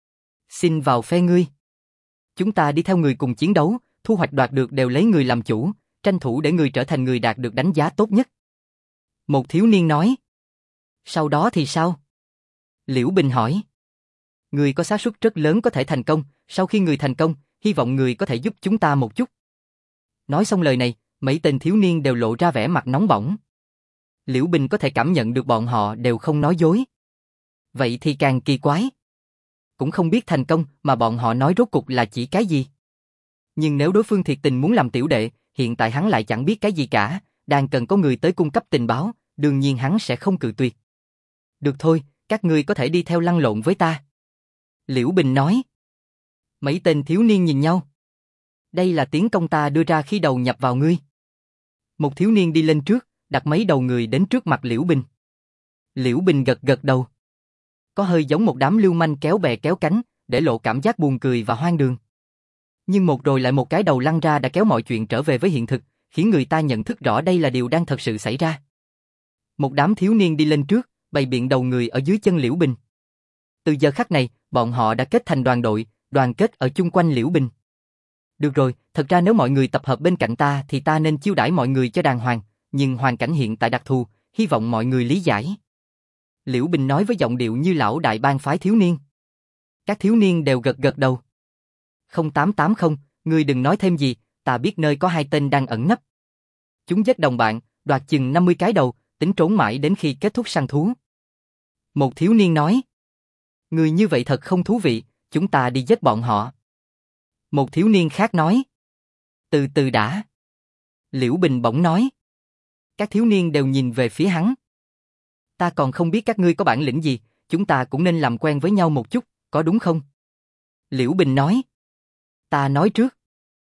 Xin vào phe ngươi. Chúng ta đi theo người cùng chiến đấu, thu hoạch đoạt được đều lấy người làm chủ, tranh thủ để người trở thành người đạt được đánh giá tốt nhất. Một thiếu niên nói. Sau đó thì sao? Liễu Bình hỏi. Người có xác suất rất lớn có thể thành công, sau khi người thành công, hy vọng người có thể giúp chúng ta một chút. Nói xong lời này, mấy tên thiếu niên đều lộ ra vẻ mặt nóng bỏng. Liễu Bình có thể cảm nhận được bọn họ đều không nói dối. Vậy thì càng kỳ quái. Cũng không biết thành công mà bọn họ nói rốt cục là chỉ cái gì. Nhưng nếu đối phương thiệt tình muốn làm tiểu đệ, hiện tại hắn lại chẳng biết cái gì cả, đang cần có người tới cung cấp tình báo, đương nhiên hắn sẽ không cự tuyệt. Được thôi, các ngươi có thể đi theo lăn lộn với ta. Liễu Bình nói. Mấy tên thiếu niên nhìn nhau. Đây là tiến công ta đưa ra khi đầu nhập vào ngươi. Một thiếu niên đi lên trước, đặt mấy đầu người đến trước mặt Liễu Bình. Liễu Bình gật gật đầu. Có hơi giống một đám lưu manh kéo bè kéo cánh, để lộ cảm giác buồn cười và hoang đường. Nhưng một rồi lại một cái đầu lăn ra đã kéo mọi chuyện trở về với hiện thực, khiến người ta nhận thức rõ đây là điều đang thật sự xảy ra. Một đám thiếu niên đi lên trước, bày biện đầu người ở dưới chân Liễu Bình. Từ giờ khắc này, bọn họ đã kết thành đoàn đội, đoàn kết ở chung quanh Liễu Bình. Được rồi, thật ra nếu mọi người tập hợp bên cạnh ta thì ta nên chiêu đãi mọi người cho đàng hoàng, nhưng hoàn cảnh hiện tại đặc thù, hy vọng mọi người lý giải. Liễu Bình nói với giọng điệu như lão đại bang phái thiếu niên. Các thiếu niên đều gật gật đầu. 0880, ngươi đừng nói thêm gì, ta biết nơi có hai tên đang ẩn nấp. Chúng giết đồng bạn, đoạt chừng 50 cái đầu, tính trốn mãi đến khi kết thúc săn thú. Một thiếu niên nói. Người như vậy thật không thú vị, chúng ta đi giết bọn họ. Một thiếu niên khác nói. Từ từ đã. Liễu Bình bỗng nói. Các thiếu niên đều nhìn về phía hắn. Ta còn không biết các ngươi có bản lĩnh gì, chúng ta cũng nên làm quen với nhau một chút, có đúng không? Liễu Bình nói. Ta nói trước.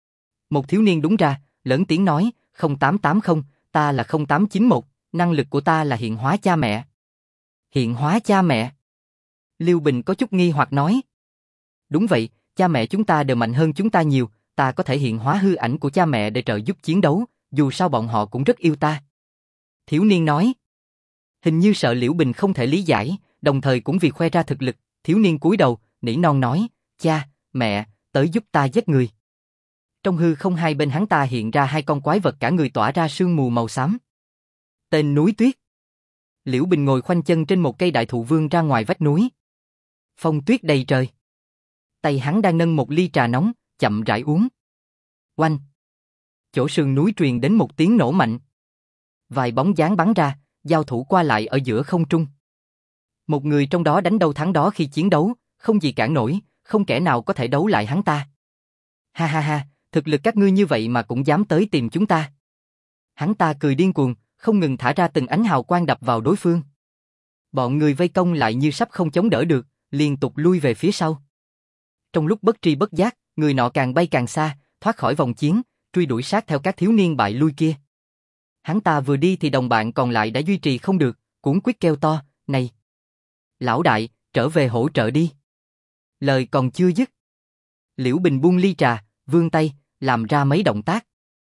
Một thiếu niên đúng ra, lớn tiếng nói, 0880, ta là 0891, năng lực của ta là hiện hóa cha mẹ. Hiện hóa cha mẹ? Liễu Bình có chút nghi hoặc nói. Đúng vậy, cha mẹ chúng ta đều mạnh hơn chúng ta nhiều, ta có thể hiện hóa hư ảnh của cha mẹ để trợ giúp chiến đấu, dù sao bọn họ cũng rất yêu ta. Thiếu niên nói. Hình như sợ Liễu Bình không thể lý giải, đồng thời cũng vì khoe ra thực lực, thiếu niên cúi đầu, nỉ non nói, cha, mẹ, tới giúp ta giết người. Trong hư không hai bên hắn ta hiện ra hai con quái vật cả người tỏa ra sương mù màu xám. Tên núi tuyết. Liễu Bình ngồi khoanh chân trên một cây đại thụ vươn ra ngoài vách núi. Phong tuyết đầy trời. Tay hắn đang nâng một ly trà nóng, chậm rãi uống. Oanh. Chỗ sườn núi truyền đến một tiếng nổ mạnh. Vài bóng dáng bắn ra, giao thủ qua lại ở giữa không trung. Một người trong đó đánh đâu thắng đó khi chiến đấu, không gì cản nổi, không kẻ nào có thể đấu lại hắn ta. Ha ha ha, thực lực các ngươi như vậy mà cũng dám tới tìm chúng ta. Hắn ta cười điên cuồng, không ngừng thả ra từng ánh hào quang đập vào đối phương. Bọn người vây công lại như sắp không chống đỡ được, liên tục lui về phía sau. Trong lúc bất tri bất giác, người nọ càng bay càng xa, thoát khỏi vòng chiến, truy đuổi sát theo các thiếu niên bại lui kia. Hắn ta vừa đi thì đồng bạn còn lại đã duy trì không được, cuống quýt kêu to, này! Lão đại, trở về hỗ trợ đi. Lời còn chưa dứt. Liễu Bình buông ly trà, vươn tay, làm ra mấy động tác.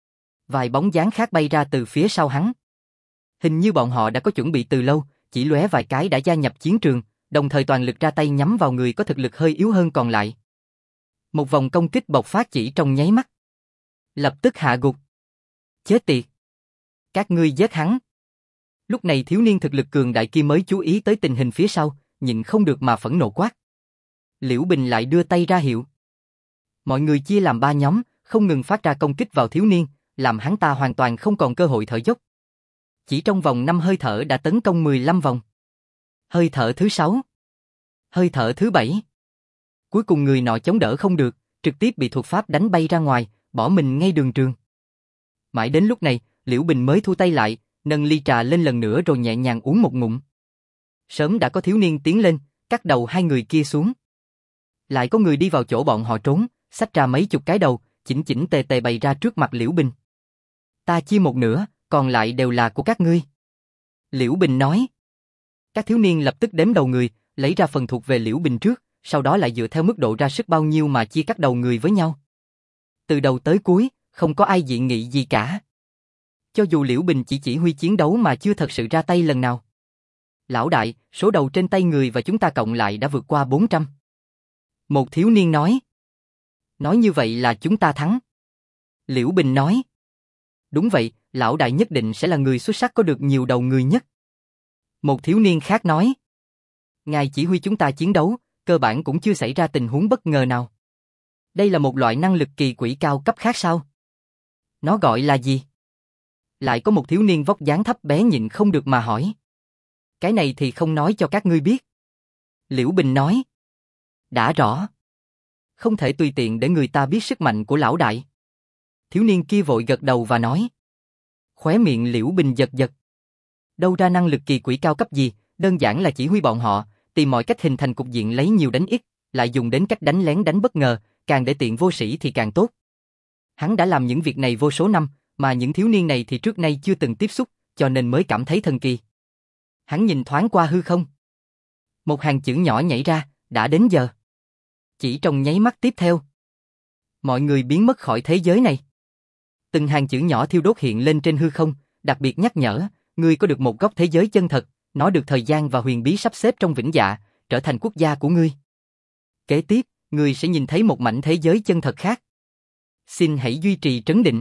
Vài bóng dáng khác bay ra từ phía sau hắn. Hình như bọn họ đã có chuẩn bị từ lâu, chỉ lóe vài cái đã gia nhập chiến trường, đồng thời toàn lực ra tay nhắm vào người có thực lực hơi yếu hơn còn lại. Một vòng công kích bộc phát chỉ trong nháy mắt. Lập tức hạ gục. Chết tiệt! Các ngươi giết hắn. Lúc này thiếu niên thực lực cường đại kia mới chú ý tới tình hình phía sau, nhịn không được mà phẫn nộ quát. Liễu Bình lại đưa tay ra hiệu. Mọi người chia làm ba nhóm, không ngừng phát ra công kích vào thiếu niên, làm hắn ta hoàn toàn không còn cơ hội thở dốc. Chỉ trong vòng 5 hơi thở đã tấn công 15 vòng. Hơi thở thứ 6. Hơi thở thứ 7. Cuối cùng người nọ chống đỡ không được, trực tiếp bị thuật pháp đánh bay ra ngoài, bỏ mình ngay đường trường. Mãi đến lúc này, Liễu Bình mới thu tay lại, nâng ly trà lên lần nữa rồi nhẹ nhàng uống một ngụm. Sớm đã có thiếu niên tiến lên, cắt đầu hai người kia xuống. Lại có người đi vào chỗ bọn họ trốn, xách ra mấy chục cái đầu, chỉnh chỉnh tề tề bày ra trước mặt Liễu Bình. Ta chia một nửa, còn lại đều là của các ngươi. Liễu Bình nói. Các thiếu niên lập tức đếm đầu người, lấy ra phần thuộc về Liễu Bình trước, sau đó lại dựa theo mức độ ra sức bao nhiêu mà chia cắt đầu người với nhau. Từ đầu tới cuối, không có ai dị nghị gì cả. Cho dù Liễu Bình chỉ huy chiến đấu mà chưa thật sự ra tay lần nào. Lão đại, số đầu trên tay người và chúng ta cộng lại đã vượt qua 400. Một thiếu niên nói. Nói như vậy là chúng ta thắng. Liễu Bình nói. Đúng vậy, lão đại nhất định sẽ là người xuất sắc có được nhiều đầu người nhất. Một thiếu niên khác nói. Ngài chỉ huy chúng ta chiến đấu, cơ bản cũng chưa xảy ra tình huống bất ngờ nào. Đây là một loại năng lực kỳ quỷ cao cấp khác sao? Nó gọi là gì? Lại có một thiếu niên vóc dáng thấp bé nhịn không được mà hỏi. Cái này thì không nói cho các ngươi biết. Liễu Bình nói. Đã rõ. Không thể tùy tiện để người ta biết sức mạnh của lão đại. Thiếu niên kia vội gật đầu và nói. Khóe miệng Liễu Bình giật giật. Đâu ra năng lực kỳ quỷ cao cấp gì, đơn giản là chỉ huy bọn họ, tìm mọi cách hình thành cục diện lấy nhiều đánh ít, lại dùng đến cách đánh lén đánh bất ngờ, càng để tiện vô sĩ thì càng tốt. Hắn đã làm những việc này vô số năm, mà những thiếu niên này thì trước nay chưa từng tiếp xúc, cho nên mới cảm thấy thần kỳ. Hắn nhìn thoáng qua hư không. Một hàng chữ nhỏ nhảy ra, đã đến giờ. Chỉ trong nháy mắt tiếp theo, mọi người biến mất khỏi thế giới này. Từng hàng chữ nhỏ thiêu đốt hiện lên trên hư không, đặc biệt nhắc nhở, ngươi có được một góc thế giới chân thật, nó được thời gian và huyền bí sắp xếp trong vĩnh dạ, trở thành quốc gia của ngươi. Kế tiếp, ngươi sẽ nhìn thấy một mảnh thế giới chân thật khác. Xin hãy duy trì trấn định.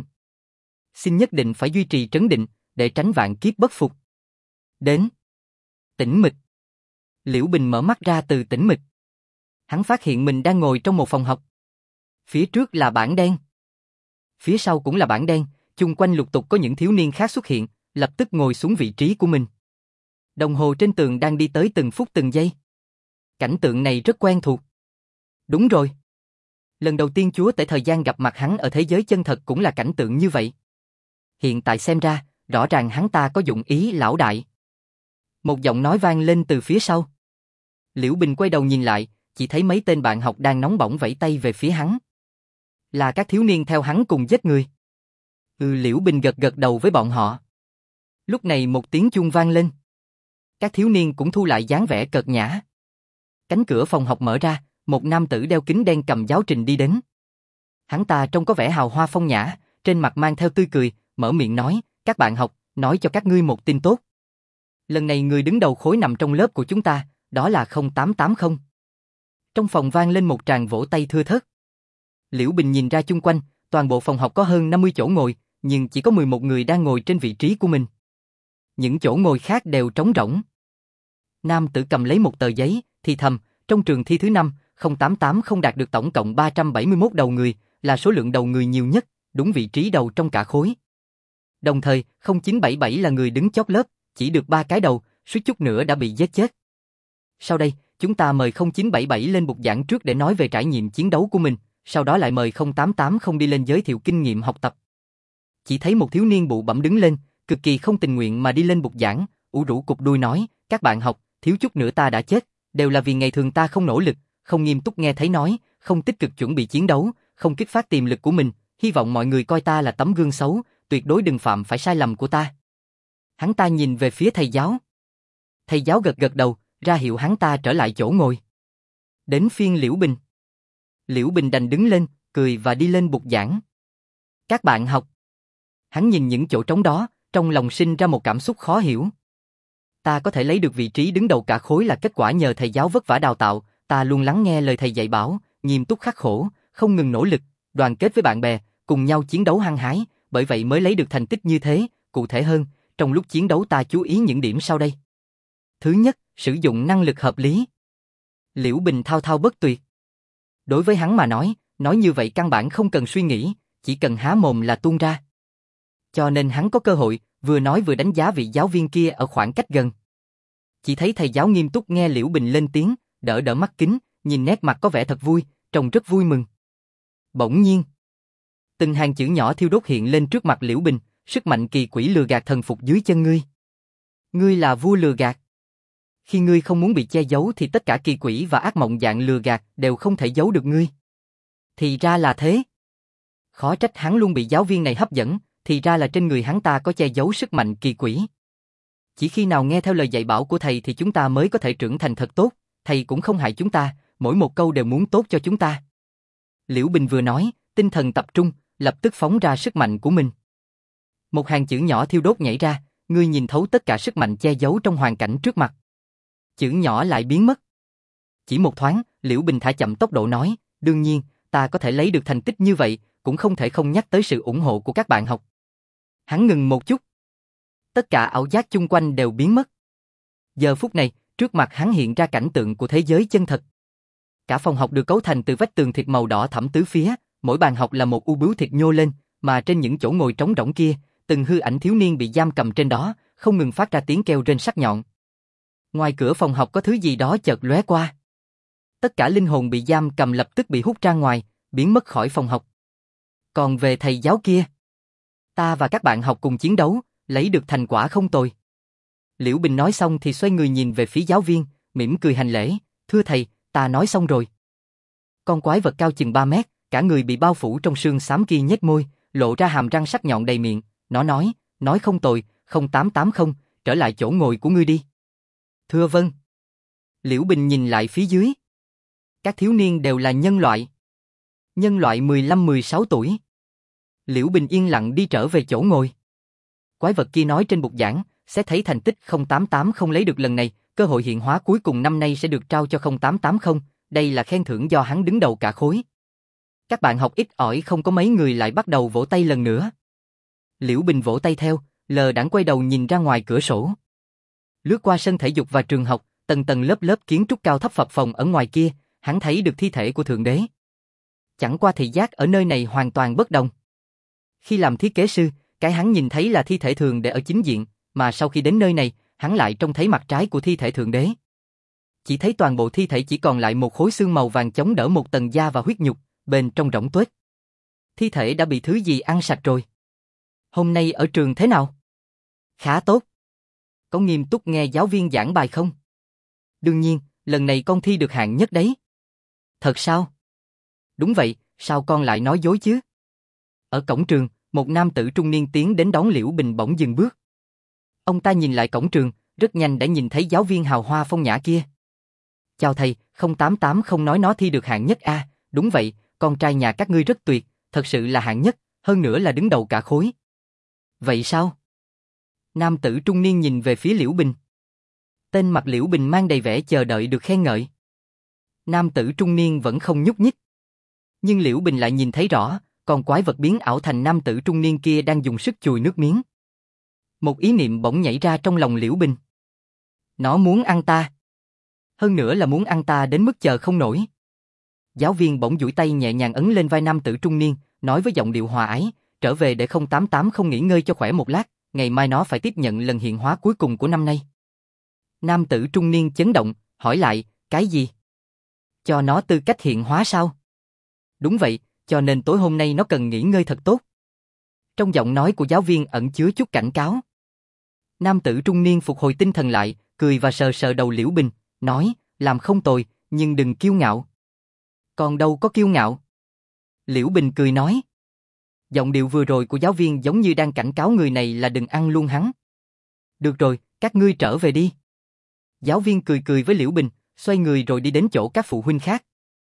Xin nhất định phải duy trì trấn định, để tránh vạn kiếp bất phục. Đến. Tĩnh mịch. Liễu Bình mở mắt ra từ tĩnh mịch. Hắn phát hiện mình đang ngồi trong một phòng học. Phía trước là bảng đen. Phía sau cũng là bảng đen, chung quanh lục tục có những thiếu niên khác xuất hiện, lập tức ngồi xuống vị trí của mình. Đồng hồ trên tường đang đi tới từng phút từng giây. Cảnh tượng này rất quen thuộc. Đúng rồi. Lần đầu tiên chúa tể thời gian gặp mặt hắn ở thế giới chân thật cũng là cảnh tượng như vậy. Hiện tại xem ra, rõ ràng hắn ta có dụng ý lão đại. Một giọng nói vang lên từ phía sau. Liễu Bình quay đầu nhìn lại, chỉ thấy mấy tên bạn học đang nóng bỏng vẫy tay về phía hắn. Là các thiếu niên theo hắn cùng giết người. Liễu Bình gật gật đầu với bọn họ. Lúc này một tiếng chuông vang lên. Các thiếu niên cũng thu lại dáng vẻ cợt nhã. Cánh cửa phòng học mở ra, một nam tử đeo kính đen cầm giáo trình đi đến. Hắn ta trông có vẻ hào hoa phong nhã, trên mặt mang theo tươi cười, mở miệng nói, các bạn học, nói cho các ngươi một tin tốt. Lần này người đứng đầu khối nằm trong lớp của chúng ta, đó là 0880. Trong phòng vang lên một tràng vỗ tay thưa thớt. Liễu Bình nhìn ra chung quanh, toàn bộ phòng học có hơn 50 chỗ ngồi, nhưng chỉ có 11 người đang ngồi trên vị trí của mình. Những chỗ ngồi khác đều trống rỗng. Nam tử cầm lấy một tờ giấy, thì thầm, trong trường thi thứ 5, 0880 đạt được tổng cộng 371 đầu người, là số lượng đầu người nhiều nhất, đúng vị trí đầu trong cả khối. Đồng thời, 0977 là người đứng chót lớp, chỉ được 3 cái đầu, suýt chút nữa đã bị giết chết. Sau đây, chúng ta mời 0977 lên bục giảng trước để nói về trải nghiệm chiến đấu của mình, sau đó lại mời 0880 đi lên giới thiệu kinh nghiệm học tập. Chỉ thấy một thiếu niên bụ bẫm đứng lên, cực kỳ không tình nguyện mà đi lên bục giảng, ủ rũ cụp đuôi nói, các bạn học, thiếu chút nữa ta đã chết, đều là vì ngày thường ta không nỗ lực, không nghiêm túc nghe thấy nói, không tích cực chuẩn bị chiến đấu, không kích phát tiềm lực của mình, hy vọng mọi người coi ta là tấm gương xấu, tuyệt đối đừng phạm phải sai lầm của ta. Hắn ta nhìn về phía thầy giáo. Thầy giáo gật gật đầu, ra hiệu hắn ta trở lại chỗ ngồi. Đến phiên Liễu Bình. Liễu Bình đành đứng lên, cười và đi lên bục giảng. Các bạn học. Hắn nhìn những chỗ trống đó, trong lòng sinh ra một cảm xúc khó hiểu. Ta có thể lấy được vị trí đứng đầu cả khối là kết quả nhờ thầy giáo vất vả đào tạo, ta luôn lắng nghe lời thầy dạy bảo, nghiêm túc khắc khổ, không ngừng nỗ lực, đoàn kết với bạn bè, cùng nhau chiến đấu hăng hái, bởi vậy mới lấy được thành tích như thế, cụ thể hơn, trong lúc chiến đấu ta chú ý những điểm sau đây. Thứ nhất, sử dụng năng lực hợp lý. Liễu Bình thao thao bất tuyệt. Đối với hắn mà nói như vậy căn bản không cần suy nghĩ, chỉ cần há mồm là tuôn ra. Cho nên hắn có cơ hội, vừa nói vừa đánh giá vị giáo viên kia ở khoảng cách gần. Chỉ thấy thầy giáo nghiêm túc nghe Liễu Bình lên tiếng, đỡ đỡ mắt kính, nhìn nét mặt có vẻ thật vui, trông rất vui mừng. Bỗng nhiên, từng hàng chữ nhỏ thiêu đốt hiện lên trước mặt Liễu Bình, sức mạnh kỳ quỷ lừa gạt thần phục dưới chân ngươi. Ngươi là vua lừa gạt. Khi ngươi không muốn bị che giấu thì tất cả kỳ quỷ và ác mộng dạng lừa gạt đều không thể giấu được ngươi. Thì ra là thế. Khó trách hắn luôn bị giáo viên này hấp dẫn, thì ra là trên người hắn ta có che giấu sức mạnh kỳ quỷ. Chỉ khi nào nghe theo lời dạy bảo của thầy thì chúng ta mới có thể trưởng thành thật tốt, thầy cũng không hại chúng ta, mỗi một câu đều muốn tốt cho chúng ta. Liễu Bình vừa nói, tinh thần tập trung, lập tức phóng ra sức mạnh của mình. Một hàng chữ nhỏ thiêu đốt nhảy ra, ngươi nhìn thấu tất cả sức mạnh che giấu trong hoàn cảnh trước mặt. Chữ nhỏ lại biến mất. Chỉ một thoáng, Liễu Bình thả chậm tốc độ nói, đương nhiên, ta có thể lấy được thành tích như vậy, cũng không thể không nhắc tới sự ủng hộ của các bạn học. Hắn ngừng một chút. Tất cả ảo giác chung quanh đều biến mất. Giờ phút này, trước mặt hắn hiện ra cảnh tượng của thế giới chân thật. Cả phòng học được cấu thành từ vách tường thịt màu đỏ thẫm tứ phía, mỗi bàn học là một u bướu thịt nhô lên, mà trên những chỗ ngồi trống rỗng kia, từng hư ảnh thiếu niên bị giam cầm trên đó, không ngừng phát ra tiếng kêu rên sắc nhọn. Ngoài cửa phòng học có thứ gì đó chợt lóe qua. Tất cả linh hồn bị giam cầm lập tức bị hút ra ngoài, biến mất khỏi phòng học. Còn về thầy giáo kia, ta và các bạn học cùng chiến đấu, lấy được thành quả không tồi. Liễu Bình nói xong thì xoay người nhìn về phía giáo viên, mỉm cười hành lễ, thưa thầy, ta nói xong rồi. Con quái vật cao chừng 3 mét, cả người bị bao phủ trong sương xám kia nhếch môi, lộ ra hàm răng sắc nhọn đầy miệng, nó nói không tồi, 0880, trở lại chỗ ngồi của ngươi đi. Thưa vâng. Liễu Bình nhìn lại phía dưới. Các thiếu niên đều là nhân loại. Nhân loại 15-16 tuổi. Liễu Bình yên lặng đi trở về chỗ ngồi. Quái vật kia nói trên bục giảng, sẽ thấy thành tích 0880 lấy được lần này, cơ hội hiện hóa cuối cùng năm nay sẽ được trao cho 0880, đây là khen thưởng do hắn đứng đầu cả khối. Các bạn học ít ỏi không có mấy người lại bắt đầu vỗ tay lần nữa. Liễu Bình vỗ tay theo, lờ đãng quay đầu nhìn ra ngoài cửa sổ. Lướt qua sân thể dục và trường học, tầng tầng lớp lớp kiến trúc cao thấp phập phồng ở ngoài kia, Hắn thấy được thi thể của Thượng Đế. Chẳng qua thị giác ở nơi này hoàn toàn bất đồng. Khi làm thiết kế sư, cái hắn nhìn thấy là thi thể Thường Đế ở chính diện, mà sau khi đến nơi này, hắn lại trông thấy mặt trái của thi thể Thượng Đế. Chỉ thấy toàn bộ thi thể chỉ còn lại một khối xương màu vàng chống đỡ một tầng da và huyết nhục, bên trong rỗng tuếch. Thi thể đã bị thứ gì ăn sạch rồi. Hôm nay ở trường thế nào? Khá tốt. Có nghiêm túc nghe giáo viên giảng bài không? Đương nhiên, lần này con thi được hạng nhất đấy. Thật sao? Đúng vậy, sao con lại nói dối chứ? Ở cổng trường, một nam tử trung niên tiến đến đón Liễu Bình bỗng dừng bước. Ông ta nhìn lại cổng trường, rất nhanh đã nhìn thấy giáo viên hào hoa phong nhã kia. Chào thầy, 088 không nói nó thi được hạng nhất a? Đúng vậy, con trai nhà các ngươi rất tuyệt, thật sự là hạng nhất, hơn nữa là đứng đầu cả khối. Vậy sao? Nam tử trung niên nhìn về phía Liễu Bình. Tên mặt Liễu Bình mang đầy vẻ chờ đợi được khen ngợi. Nam tử trung niên vẫn không nhúc nhích. Nhưng Liễu Bình lại nhìn thấy rõ, con quái vật biến ảo thành nam tử trung niên kia đang dùng sức chùi nước miếng. Một ý niệm bỗng nhảy ra trong lòng Liễu Bình. Nó muốn ăn ta. Hơn nữa là muốn ăn ta đến mức chờ không nổi. Giáo viên bỗng duỗi tay nhẹ nhàng ấn lên vai nam tử trung niên, nói với giọng điệu hòa ái, trở về để 088 không nghỉ ngơi cho khỏe một lát, ngày mai nó phải tiếp nhận lần hiện hóa cuối cùng của năm nay. Nam tử trung niên chấn động, hỏi lại, cái gì? Cho nó tư cách hiện hóa sao? Đúng vậy, cho nên tối hôm nay nó cần nghỉ ngơi thật tốt. Trong giọng nói của giáo viên ẩn chứa chút cảnh cáo. Nam tử trung niên phục hồi tinh thần lại, cười và sờ sờ đầu Liễu Bình, nói, làm không tồi, nhưng đừng kiêu ngạo. Còn đâu có kiêu ngạo. Liễu Bình cười nói. Giọng điệu vừa rồi của giáo viên giống như đang cảnh cáo người này là đừng ăn luôn hắn. Được rồi, các ngươi trở về đi. Giáo viên cười cười với Liễu Bình, xoay người rồi đi đến chỗ các phụ huynh khác.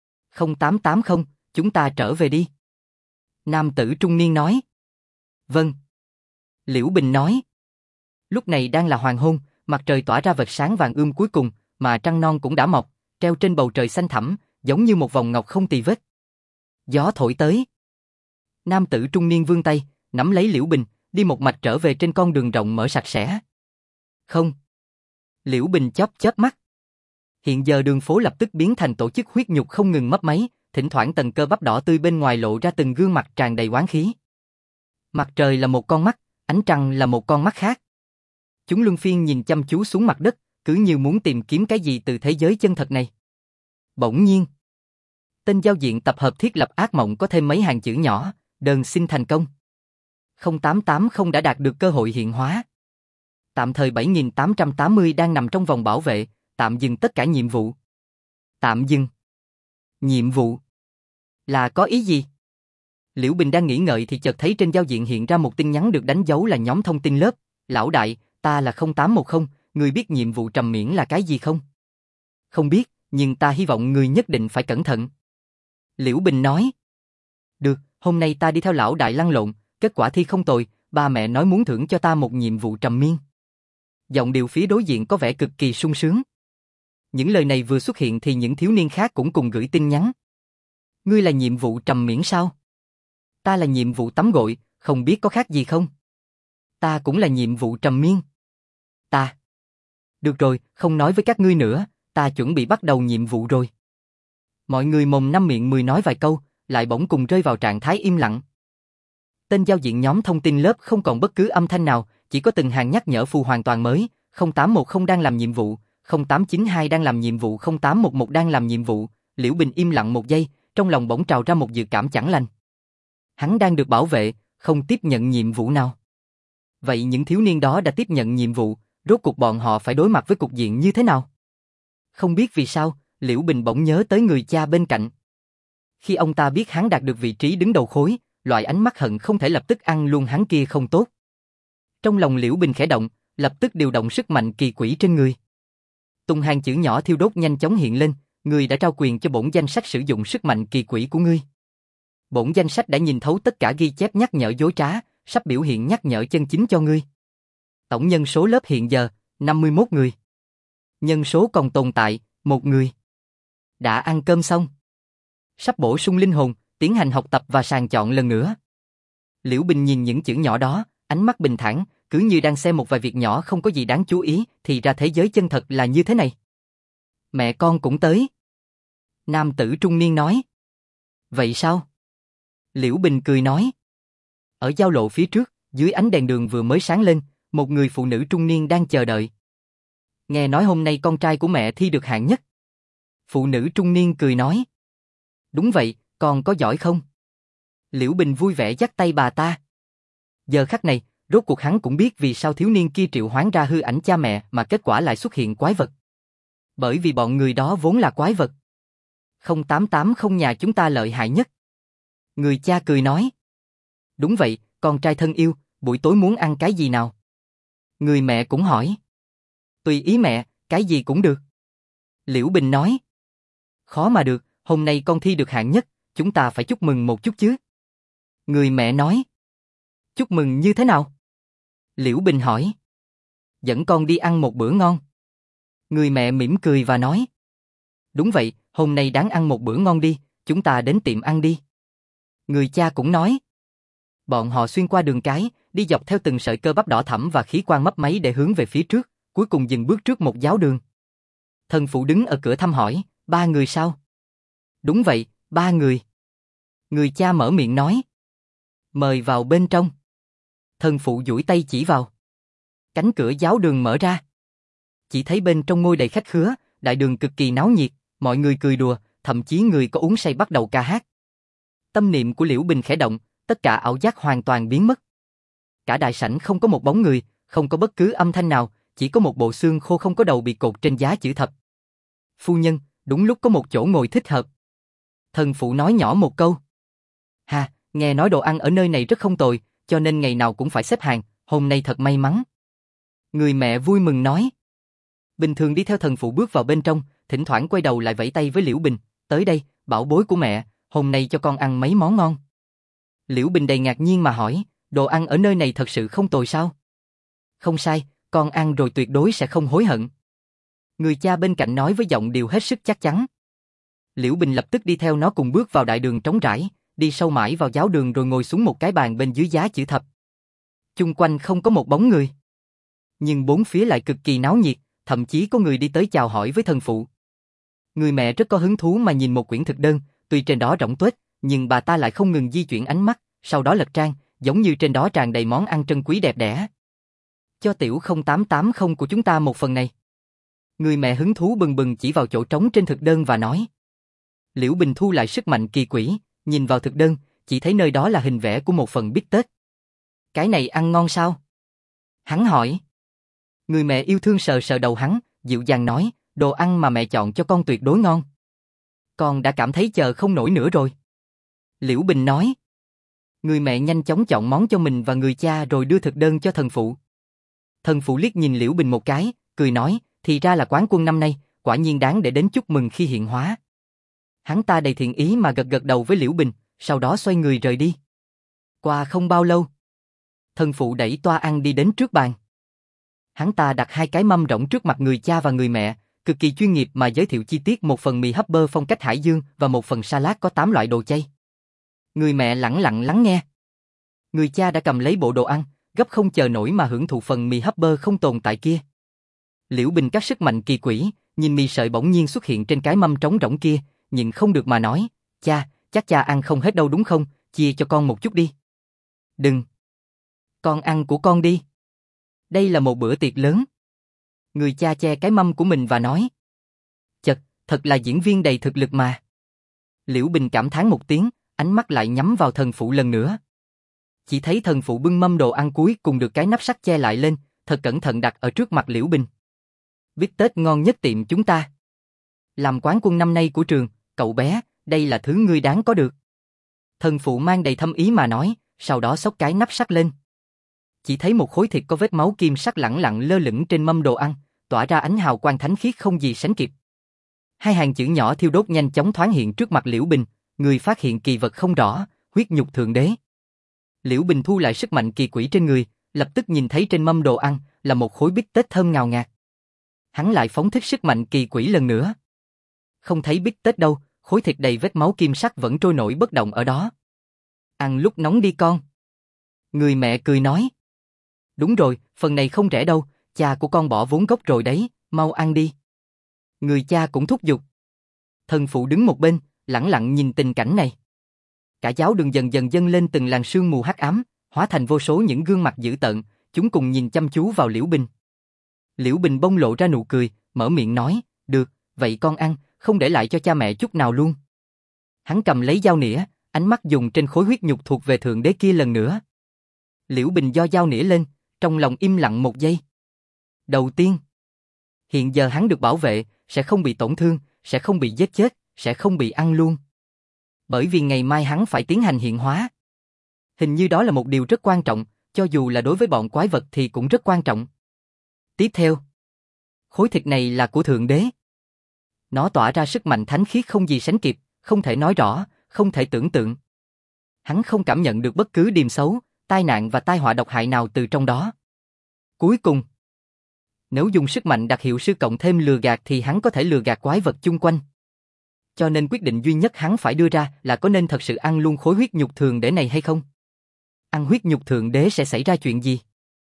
0880, chúng ta trở về đi. Nam tử trung niên nói. Vâng. Liễu Bình nói. Lúc này đang là hoàng hôn, mặt trời tỏa ra vệt sáng vàng ươm cuối cùng, mà trăng non cũng đã mọc, treo trên bầu trời xanh thẳm, giống như một vòng ngọc không tì vết. Gió thổi tới. Nam tử trung niên vươn tay, nắm lấy Liễu Bình, đi một mạch trở về trên con đường rộng mở sạch sẽ. Không. Liễu Bình chớp mắt. Hiện giờ đường phố lập tức biến thành tổ chức huyết nhục không ngừng mấp máy, thỉnh thoảng tầng cơ bắp đỏ tươi bên ngoài lộ ra từng gương mặt tràn đầy oán khí. Mặt trời là một con mắt, ánh trăng là một con mắt khác. Chúng luân phiên nhìn chăm chú xuống mặt đất, cứ như muốn tìm kiếm cái gì từ thế giới chân thật này. Bỗng nhiên, tên giao diện tập hợp thiết lập ác mộng có thêm mấy hàng chữ nhỏ, đơn xin thành công. 0880 đã đạt được cơ hội hiện hóa. Tạm thời 7880 đang nằm trong vòng bảo vệ, tạm dừng tất cả nhiệm vụ. Tạm dừng. Nhiệm vụ. Là có ý gì? Liễu Bình đang nghĩ ngợi thì chợt thấy trên giao diện hiện ra một tin nhắn được đánh dấu là nhóm thông tin lớp. Lão đại, ta là 0810, người biết nhiệm vụ trầm miễn là cái gì không? Không biết, nhưng ta hy vọng người nhất định phải cẩn thận. Liễu Bình nói. Được, hôm nay ta đi theo lão đại lăn lộn, kết quả thi không tồi, ba mẹ nói muốn thưởng cho ta một nhiệm vụ trầm miên. Giọng điệu phía đối diện có vẻ cực kỳ sung sướng. Những lời này vừa xuất hiện thì những thiếu niên khác cũng cùng gửi tin nhắn. Ngươi là nhiệm vụ trầm miễn sao? Ta là nhiệm vụ tắm gội, không biết có khác gì không? Ta cũng là nhiệm vụ trầm miên. Ta. Được rồi, không nói với các ngươi nữa, ta chuẩn bị bắt đầu nhiệm vụ rồi. Mọi người mồm năm miệng mười nói vài câu, lại bỗng cùng rơi vào trạng thái im lặng. Tên giao diện nhóm thông tin lớp không còn bất cứ âm thanh nào, chỉ có từng hàng nhắc nhở phù hoàn toàn mới, 0810 đang làm nhiệm vụ, 0892 đang làm nhiệm vụ, 0811 đang làm nhiệm vụ. Liễu Bình im lặng một giây, trong lòng bỗng trào ra một dự cảm chẳng lành. Hắn đang được bảo vệ, không tiếp nhận nhiệm vụ nào. Vậy những thiếu niên đó đã tiếp nhận nhiệm vụ, rốt cuộc bọn họ phải đối mặt với cục diện như thế nào? Không biết vì sao, Liễu Bình bỗng nhớ tới người cha bên cạnh. Khi ông ta biết hắn đạt được vị trí đứng đầu khối, loại ánh mắt hận không thể lập tức ăn luôn hắn kia không tốt. Trong lòng Liễu Bình khẽ động, lập tức điều động sức mạnh kỳ quỷ trên người. Từng hàng chữ nhỏ thiêu đốt nhanh chóng hiện lên, người đã trao quyền cho bổn danh sách sử dụng sức mạnh kỳ quỷ của ngươi. Bổn danh sách đã nhìn thấu tất cả ghi chép nhắc nhở dối trá, sắp biểu hiện nhắc nhở chân chính cho ngươi. Tổng nhân số lớp hiện giờ, 51 người. Nhân số còn tồn tại, 1 người. Đã ăn cơm xong. Sắp bổ sung linh hồn, tiến hành học tập và sàng chọn lần nữa. Liễu Bình nhìn những chữ nhỏ đó, ánh mắt bình thản, cứ như đang xem một vài việc nhỏ không có gì đáng chú ý, thì ra thế giới chân thật là như thế này. Mẹ con cũng tới. Nam tử trung niên nói. Vậy sao? Liễu Bình cười nói. Ở giao lộ phía trước, dưới ánh đèn đường vừa mới sáng lên, một người phụ nữ trung niên đang chờ đợi. Nghe nói hôm nay con trai của mẹ thi được hạng nhất. Phụ nữ trung niên cười nói. Đúng vậy, con có giỏi không? Liễu Bình vui vẻ dắt tay bà ta. Giờ khắc này, rốt cuộc hắn cũng biết vì sao thiếu niên kia triệu hoán ra hư ảnh cha mẹ mà kết quả lại xuất hiện quái vật. Bởi vì bọn người đó vốn là quái vật. 0880 nhà chúng ta lợi hại nhất. Người cha cười nói. Đúng vậy, con trai thân yêu, buổi tối muốn ăn cái gì nào? Người mẹ cũng hỏi. Tùy ý mẹ, cái gì cũng được. Liễu Bình nói. Khó mà được, hôm nay con thi được hạng nhất, chúng ta phải chúc mừng một chút chứ. Người mẹ nói. Chúc mừng như thế nào? Liễu Bình hỏi. Dẫn con đi ăn một bữa ngon. Người mẹ mỉm cười và nói. Đúng vậy, hôm nay đáng ăn một bữa ngon đi, chúng ta đến tiệm ăn đi. Người cha cũng nói. Bọn họ xuyên qua đường cái, đi dọc theo từng sợi cơ bắp đỏ thẫm và khí quan mấp máy để hướng về phía trước, cuối cùng dừng bước trước một giáo đường. Thần phụ đứng ở cửa thăm hỏi, 3 người sao? Đúng vậy, 3 người. Người cha mở miệng nói. Mời vào bên trong. Thần phụ duỗi tay chỉ vào. Cánh cửa giáo đường mở ra. Chỉ thấy bên trong ngôi đầy khách khứa, đại đường cực kỳ náo nhiệt, mọi người cười đùa, thậm chí người có uống say bắt đầu ca hát. Tâm niệm của Liễu Bình khẽ động, tất cả ảo giác hoàn toàn biến mất. Cả đại sảnh không có một bóng người, không có bất cứ âm thanh nào, chỉ có một bộ xương khô không có đầu bị cột trên giá chữ thập. Phu nhân, đúng lúc có một chỗ ngồi thích hợp. Thần phụ nói nhỏ một câu. Ha, nghe nói đồ ăn ở nơi này rất không tồi, cho nên ngày nào cũng phải xếp hàng, hôm nay thật may mắn. Người mẹ vui mừng nói. Bình thường đi theo thần phụ bước vào bên trong, thỉnh thoảng quay đầu lại vẫy tay với Liễu Bình, tới đây, bảo bối của mẹ, hôm nay cho con ăn mấy món ngon. Liễu Bình đầy ngạc nhiên mà hỏi, đồ ăn ở nơi này thật sự không tồi sao? Không sai, con ăn rồi tuyệt đối sẽ không hối hận. Người cha bên cạnh nói với giọng điệu hết sức chắc chắn. Liễu Bình lập tức đi theo nó cùng bước vào đại đường trống trải, đi sâu mãi vào giáo đường rồi ngồi xuống một cái bàn bên dưới giá chữ thập. Chung quanh không có một bóng người. Nhưng bốn phía lại cực kỳ náo nhiệt, thậm chí có người đi tới chào hỏi với thần phụ. Người mẹ rất có hứng thú mà nhìn một quyển thực đơn, tuy trên đó rỗng tuếch, nhưng bà ta lại không ngừng di chuyển ánh mắt, sau đó lật trang, giống như trên đó tràn đầy món ăn trân quý đẹp đẽ. Cho tiểu 0880 của chúng ta một phần này. Người mẹ hứng thú bừng bừng chỉ vào chỗ trống trên thực đơn và nói. Liễu Bình thu lại sức mạnh kỳ quỷ, nhìn vào thực đơn, chỉ thấy nơi đó là hình vẽ của một phần bít tết. Cái này ăn ngon sao? Hắn hỏi. Người mẹ yêu thương sờ sờ đầu hắn, dịu dàng nói, đồ ăn mà mẹ chọn cho con tuyệt đối ngon. Con đã cảm thấy chờ không nổi nữa rồi. Liễu Bình nói. Người mẹ nhanh chóng chọn món cho mình và người cha rồi đưa thực đơn cho thần phụ. Thần phụ liếc nhìn Liễu Bình một cái, cười nói, thì ra là quán quân năm nay, quả nhiên đáng để đến chúc mừng khi hiện hóa. Hắn ta đầy thiện ý mà gật gật đầu với Liễu Bình, sau đó xoay người rời đi. Qua không bao lâu, thần phụ đẩy toa ăn đi đến trước bàn. Hắn ta đặt 2 cái mâm rỗng trước mặt người cha và người mẹ, cực kỳ chuyên nghiệp mà giới thiệu chi tiết một phần mì hấp bơ phong cách Hải Dương và một phần salad có 8 loại đồ chay. Người mẹ lẳng lặng lắng nghe. Người cha đã cầm lấy bộ đồ ăn, gấp không chờ nổi mà hưởng thụ phần mì hấp bơ không tồn tại kia. Liễu Bình các sức mạnh kỳ quỷ, nhìn mì sợi bỗng nhiên xuất hiện trên cái mâm trống rỗng kia, nhịn không được mà nói, cha, chắc cha ăn không hết đâu đúng không, chia cho con một chút đi. Đừng. Con ăn của con đi. Đây là một bữa tiệc lớn. Người cha che cái mâm của mình và nói. Chật, thật là diễn viên đầy thực lực mà. Liễu Bình cảm thán một tiếng, ánh mắt lại nhắm vào thần phụ lần nữa. Chỉ thấy thần phụ bưng mâm đồ ăn cuối cùng được cái nắp sắt che lại lên, thật cẩn thận đặt ở trước mặt Liễu Bình. Bít tết ngon nhất tiệm chúng ta. Làm quán quân năm nay của trường, cậu bé, đây là thứ ngươi đáng có được. Thần phụ mang đầy thâm ý mà nói, sau đó xốc cái nắp sắt lên. Chỉ thấy một khối thịt có vết máu kim sắc lẳng lặng lơ lửng trên mâm đồ ăn, tỏa ra ánh hào quang thánh khiết không gì sánh kịp. 2 hàng chữ nhỏ thiêu đốt nhanh chóng thoáng hiện trước mặt Liễu Bình, người phát hiện kỳ vật không rõ, huyết nhục thượng đế. Liễu Bình thu lại sức mạnh kỳ quỷ trên người, lập tức nhìn thấy trên mâm đồ ăn là một khối bít tết thơm ngào ngạt. Hắn lại phóng thích sức mạnh kỳ quỷ lần nữa. Không thấy bít tết đâu, khối thịt đầy vết máu kim sắc vẫn trôi nổi bất động ở đó. Ăn lúc nóng đi con. Người mẹ cười nói. Đúng rồi, phần này không rẻ đâu, cha của con bỏ vốn gốc rồi đấy, mau ăn đi. Người cha cũng thúc giục. Thần phụ đứng một bên, lẳng lặng nhìn tình cảnh này. Cả giáo đường dần dần dâng lên từng làn sương mù hắc ám, hóa thành vô số những gương mặt dữ tợn, chúng cùng nhìn chăm chú vào Liễu Bình. Liễu Bình bông lộ ra nụ cười, mở miệng nói, được, vậy con ăn, không để lại cho cha mẹ chút nào luôn. Hắn cầm lấy dao nĩa, ánh mắt dùng trên khối huyết nhục thuộc về thượng đế kia lần nữa. Liễu Bình do dao nĩa lên, trong lòng im lặng một giây. Đầu tiên, hiện giờ hắn được bảo vệ, sẽ không bị tổn thương, sẽ không bị giết chết, sẽ không bị ăn luôn. Bởi vì ngày mai hắn phải tiến hành hiện hóa. Hình như đó là một điều rất quan trọng, cho dù là đối với bọn quái vật thì cũng rất quan trọng. Tiếp theo, khối thịt này là của thượng đế. Nó tỏa ra sức mạnh thánh khiết không gì sánh kịp, không thể nói rõ, không thể tưởng tượng. Hắn không cảm nhận được bất cứ điềm xấu, tai nạn và tai họa độc hại nào từ trong đó. Cuối cùng, nếu dùng sức mạnh đặc hiệu sư cộng thêm lừa gạt thì hắn có thể lừa gạt quái vật chung quanh. Cho nên quyết định duy nhất hắn phải đưa ra là có nên thật sự ăn luôn khối huyết nhục thượng đế này hay không? Ăn huyết nhục thượng đế sẽ xảy ra chuyện gì?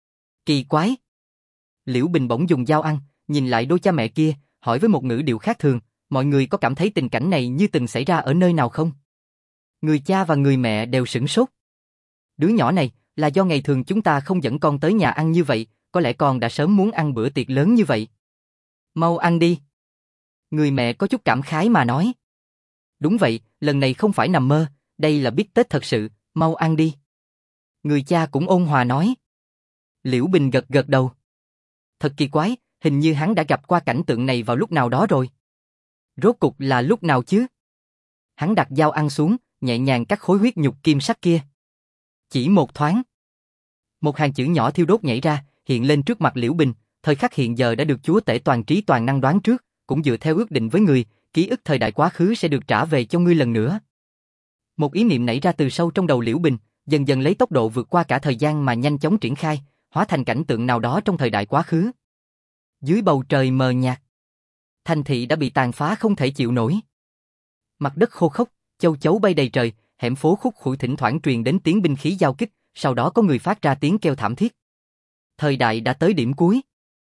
Kỳ quái! Liễu Bình bỗng dùng dao ăn, nhìn lại đôi cha mẹ kia, hỏi với một ngữ điệu khác thường, mọi người có cảm thấy tình cảnh này như từng xảy ra ở nơi nào không? Người cha và người mẹ đều sửng sốt. Đứa nhỏ này, là do ngày thường chúng ta không dẫn con tới nhà ăn như vậy, có lẽ con đã sớm muốn ăn bữa tiệc lớn như vậy. Mau ăn đi. Người mẹ có chút cảm khái mà nói. Đúng vậy, lần này không phải nằm mơ, đây là bít tết thật sự, mau ăn đi. Người cha cũng ôn hòa nói. Liễu Bình gật gật đầu. Thật kỳ quái, hình như hắn đã gặp qua cảnh tượng này vào lúc nào đó rồi. Rốt cục là lúc nào chứ? Hắn đặt dao ăn xuống, nhẹ nhàng cắt khối huyết nhục kim sắc kia. Chỉ một thoáng, một hàng chữ nhỏ thiêu đốt nhảy ra, hiện lên trước mặt Liễu Bình, thời khắc hiện giờ đã được chúa tể toàn trí toàn năng đoán trước, cũng dựa theo ước định với người, ký ức thời đại quá khứ sẽ được trả về cho ngươi lần nữa. Một ý niệm nảy ra từ sâu trong đầu Liễu Bình, dần dần lấy tốc độ vượt qua cả thời gian mà nhanh chóng triển khai, hóa thành cảnh tượng nào đó trong thời đại quá khứ. Dưới bầu trời mờ nhạt, thành thị đã bị tàn phá không thể chịu nổi. Mặt đất khô khốc, châu chấu bay đầy trời, hẻm phố khúc khuỷu thỉnh thoảng truyền đến tiếng binh khí giao kích, sau đó có người phát ra tiếng kêu thảm thiết. Thời đại đã tới điểm cuối.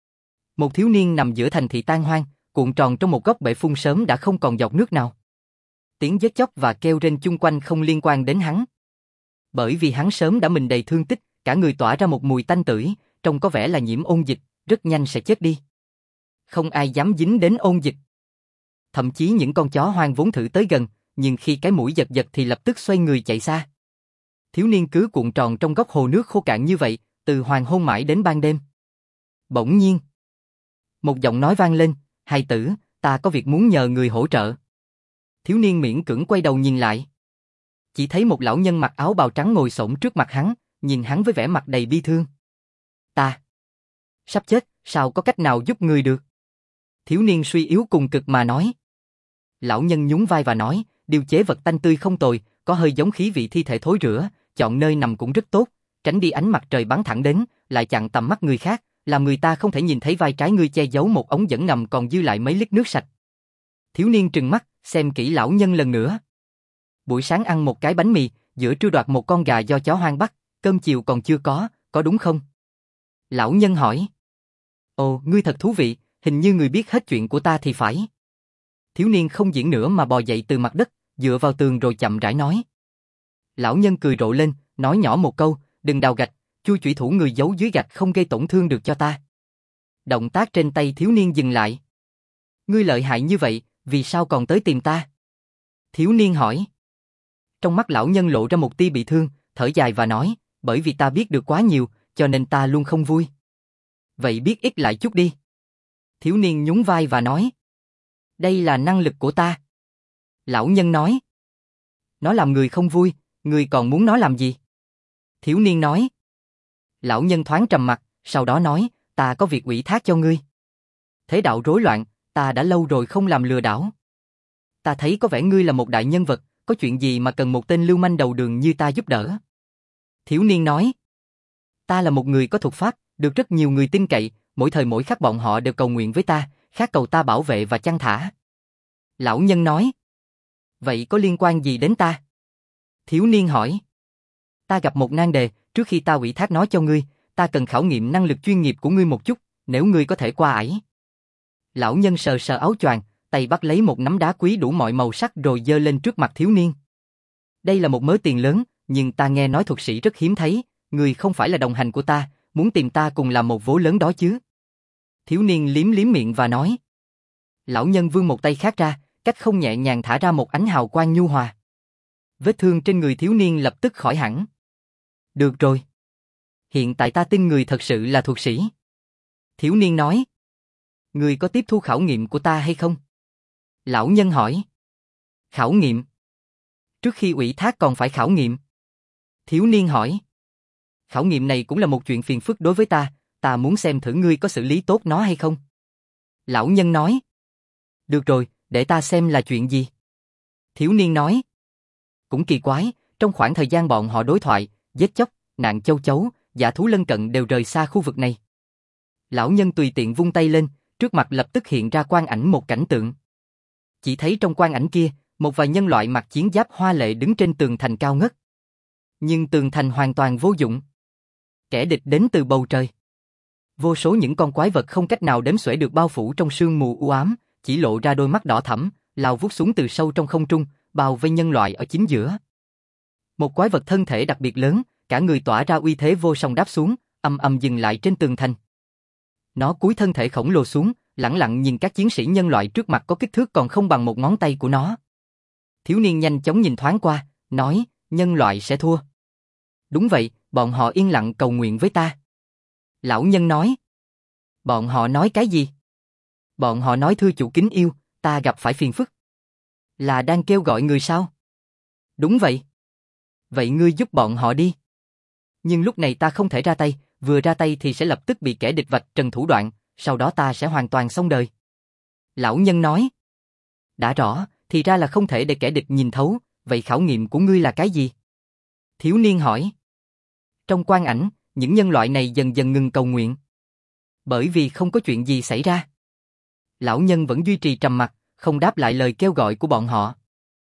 Một thiếu niên nằm giữa thành thị tan hoang, cuộn tròn trong một góc bể phun sớm đã không còn giọt nước nào. Tiếng giết chóc và kêu rên chung quanh không liên quan đến hắn. Bởi vì hắn sớm đã mình đầy thương tích, cả người tỏa ra một mùi tanh tưởi, trông có vẻ là nhiễm ôn dịch, rất nhanh sẽ chết đi. Không ai dám dính đến ôn dịch. Thậm chí những con chó hoang vốn thử tới gần, nhưng khi cái mũi giật giật thì lập tức xoay người chạy xa. Thiếu niên cứ cuộn tròn trong góc hồ nước khô cạn như vậy, từ hoàng hôn mãi đến ban đêm. Bỗng nhiên, một giọng nói vang lên, hài tử, ta có việc muốn nhờ người hỗ trợ. Thiếu niên miễn cưỡng quay đầu nhìn lại. Chỉ thấy một lão nhân mặc áo bào trắng ngồi xổm trước mặt hắn, nhìn hắn với vẻ mặt đầy bi thương. Ta sắp chết, sao có cách nào giúp người được? Thiếu niên suy yếu cùng cực mà nói. Lão nhân nhún vai và nói, điều chế vật tanh tươi không tồi, có hơi giống khí vị thi thể thối rữa, chọn nơi nằm cũng rất tốt, tránh đi ánh mặt trời bắn thẳng đến, lại chặn tầm mắt người khác, làm người ta không thể nhìn thấy vai trái ngươi che giấu một ống dẫn ngầm còn dư lại mấy lít nước sạch. Thiếu niên trừng mắt, xem kỹ lão nhân lần nữa. Buổi sáng ăn một cái bánh mì, giữa trưa đoạt một con gà do chó hoang bắt, cơm chiều còn chưa có đúng không? Lão nhân hỏi. Ồ, ngươi thật thú vị, hình như người biết hết chuyện của ta thì phải. Thiếu niên không diễn nữa mà bò dậy từ mặt đất, dựa vào tường rồi chậm rãi nói. Lão nhân cười rộ lên, nói nhỏ một câu, đừng đào gạch, chui chủy thủ người giấu dưới gạch không gây tổn thương được cho ta. Động tác trên tay thiếu niên dừng lại. Ngươi lợi hại như vậy, vì sao còn tới tìm ta? Thiếu niên hỏi. Trong mắt lão nhân lộ ra một tia bị thương, thở dài và nói, bởi vì ta biết được quá nhiều, cho nên ta luôn không vui. Vậy biết ít lại chút đi. Thiếu niên nhún vai và nói. Đây là năng lực của ta. Lão nhân nói. Nó làm người không vui, người còn muốn nó làm gì? Thiếu niên nói. Lão nhân thoáng trầm mặt, sau đó nói, ta có việc ủy thác cho ngươi. Thế đạo rối loạn, ta đã lâu rồi không làm lừa đảo. Ta thấy có vẻ ngươi là một đại nhân vật, có chuyện gì mà cần một tên lưu manh đầu đường như ta giúp đỡ? Thiếu niên nói. Ta là một người có thuật pháp, được rất nhiều người tin cậy, mỗi thời mỗi khắc bọn họ đều cầu nguyện với ta, khát cầu ta bảo vệ và chăn thả. Lão nhân nói. Vậy có liên quan gì đến ta? Thiếu niên hỏi. Ta gặp một nan đề, trước khi ta ủy thác nó cho ngươi, ta cần khảo nghiệm năng lực chuyên nghiệp của ngươi một chút, nếu ngươi có thể qua ải. Lão nhân sờ sờ áo choàng, tay bắt lấy một nắm đá quý đủ mọi màu sắc rồi giơ lên trước mặt thiếu niên. Đây là một mớ tiền lớn, nhưng ta nghe nói thuật sĩ rất hiếm thấy, người không phải là đồng hành của ta, muốn tìm ta cùng làm một vố lớn đó chứ. Thiếu niên liếm liếm miệng và nói. Lão nhân vươn một tay khác ra, cách không nhẹ nhàng thả ra một ánh hào quang nhu hòa. Vết thương trên người thiếu niên lập tức khỏi hẳn. Được rồi. Hiện tại ta tin người thật sự là thuật sĩ. Thiếu niên nói. Người có tiếp thu khảo nghiệm của ta hay không? Lão nhân hỏi. Khảo nghiệm? Trước khi ủy thác còn phải khảo nghiệm. Thiếu niên hỏi. Khảo nghiệm này cũng là một chuyện phiền phức đối với ta muốn xem thử ngươi có xử lý tốt nó hay không. Lão nhân nói. Được rồi, để ta xem là chuyện gì. Thiếu niên nói. Cũng kỳ quái, trong khoảng thời gian bọn họ đối thoại, giết chóc, nạn châu chấu, dã thú lân cận đều rời xa khu vực này. Lão nhân tùy tiện vung tay lên, trước mặt lập tức hiện ra quang ảnh một cảnh tượng. Chỉ thấy trong quang ảnh kia, một vài nhân loại mặc chiến giáp hoa lệ đứng trên tường thành cao ngất. Nhưng tường thành hoàn toàn vô dụng. Kẻ địch đến từ bầu trời. Vô số những con quái vật không cách nào đếm xuể được bao phủ trong sương mù u ám, chỉ lộ ra đôi mắt đỏ thẫm, lao vút xuống từ sâu trong không trung, bao vây nhân loại ở chính giữa. Một quái vật thân thể đặc biệt lớn, cả người tỏa ra uy thế vô song đáp xuống, ầm ầm dừng lại trên tường thành. Nó cúi thân thể khổng lồ xuống, lẳng lặng nhìn các chiến sĩ nhân loại trước mặt có kích thước còn không bằng một ngón tay của nó. Thiếu niên nhanh chóng nhìn thoáng qua, nói, nhân loại sẽ thua. Đúng vậy, bọn họ yên lặng cầu nguyện với ta. Lão nhân nói. Bọn họ nói cái gì? Bọn họ nói thưa chủ kính yêu, ta gặp phải phiền phức. Là đang kêu gọi người sao? Đúng vậy. Vậy ngươi giúp bọn họ đi. Nhưng lúc này ta không thể ra tay, vừa ra tay thì sẽ lập tức bị kẻ địch vạch trần thủ đoạn, sau đó ta sẽ hoàn toàn xong đời. Lão nhân nói. Đã rõ, thì ra là không thể để kẻ địch nhìn thấu, vậy khảo nghiệm của ngươi là cái gì? Thiếu niên hỏi. Trong quang ảnh, những nhân loại này dần dần ngừng cầu nguyện. Bởi vì không có chuyện gì xảy ra. Lão nhân vẫn duy trì trầm mặc, không đáp lại lời kêu gọi của bọn họ.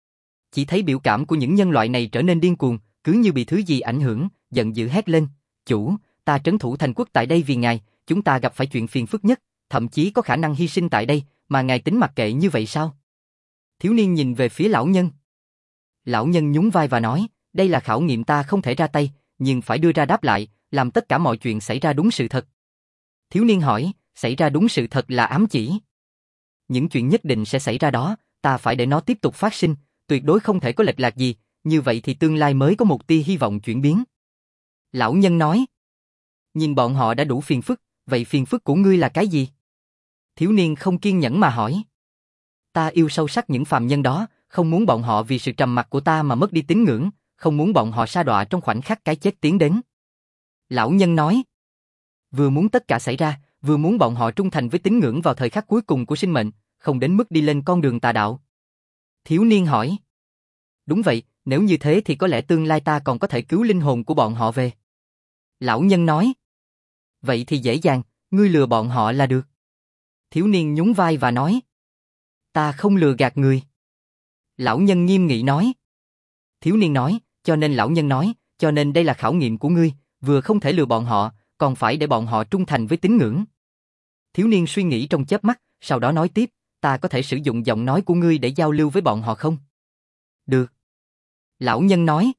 Chỉ thấy biểu cảm của những nhân loại này trở nên điên cuồng, cứ như bị thứ gì ảnh hưởng, giận dữ hét lên. Chủ, ta trấn thủ thành quốc tại đây vì ngài, chúng ta gặp phải chuyện phiền phức nhất, thậm chí có khả năng hy sinh tại đây, mà ngài tính mặc kệ như vậy sao? Thiếu niên nhìn về phía lão nhân. Lão nhân nhún vai và nói, đây là khảo nghiệm ta không thể ra tay, nhưng phải đưa ra đáp lại, làm tất cả mọi chuyện xảy ra đúng sự thật. Thiếu niên hỏi, xảy ra đúng sự thật là ám chỉ. Những chuyện nhất định sẽ xảy ra đó, ta phải để nó tiếp tục phát sinh, tuyệt đối không thể có lệch lạc gì, như vậy thì tương lai mới có một tia hy vọng chuyển biến. Lão nhân nói, nhìn bọn họ đã đủ phiền phức, vậy phiền phức của ngươi là cái gì? Thiếu niên không kiên nhẫn mà hỏi. Ta yêu sâu sắc những phàm nhân đó, không muốn bọn họ vì sự trầm mặc của ta mà mất đi tín ngưỡng, không muốn bọn họ sa đọa trong khoảnh khắc cái chết tiến đến. Lão nhân nói, vừa muốn tất cả xảy ra, vừa muốn bọn họ trung thành với tín ngưỡng vào thời khắc cuối cùng của sinh mệnh, không đến mức đi lên con đường tà đạo. Thiếu niên hỏi, đúng vậy, nếu như thế thì có lẽ tương lai ta còn có thể cứu linh hồn của bọn họ về. Lão nhân nói, vậy thì dễ dàng, ngươi lừa bọn họ là được. Thiếu niên nhún vai và nói, ta không lừa gạt người. Lão nhân nghiêm nghị nói. Thiếu niên nói, cho nên lão nhân nói, cho nên đây là khảo nghiệm của ngươi, vừa không thể lừa bọn họ, còn phải để bọn họ trung thành với tín ngưỡng. Thiếu niên suy nghĩ trong chớp mắt, sau đó nói tiếp, ta có thể sử dụng giọng nói của ngươi để giao lưu với bọn họ không? Được. Lão nhân nói.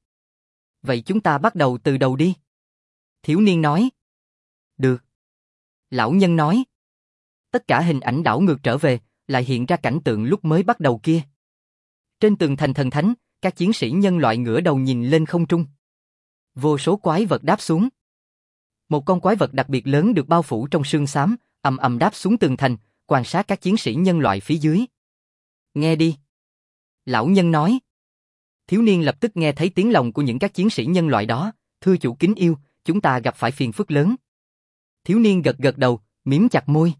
Vậy chúng ta bắt đầu từ đầu đi. Thiếu niên nói. Được. Lão nhân nói. Tất cả hình ảnh đảo ngược trở về, lại hiện ra cảnh tượng lúc mới bắt đầu kia. Trên tường thành thần thánh, các chiến sĩ nhân loại ngửa đầu nhìn lên không trung. Vô số quái vật đáp xuống. Một con quái vật đặc biệt lớn được bao phủ trong sương xám, ầm ầm đáp xuống tường thành, quan sát các chiến sĩ nhân loại phía dưới. Nghe đi. Lão nhân nói. Thiếu niên lập tức nghe thấy tiếng lòng của những các chiến sĩ nhân loại đó, thưa chủ kính yêu, chúng ta gặp phải phiền phức lớn. Thiếu niên gật gật đầu, mím chặt môi.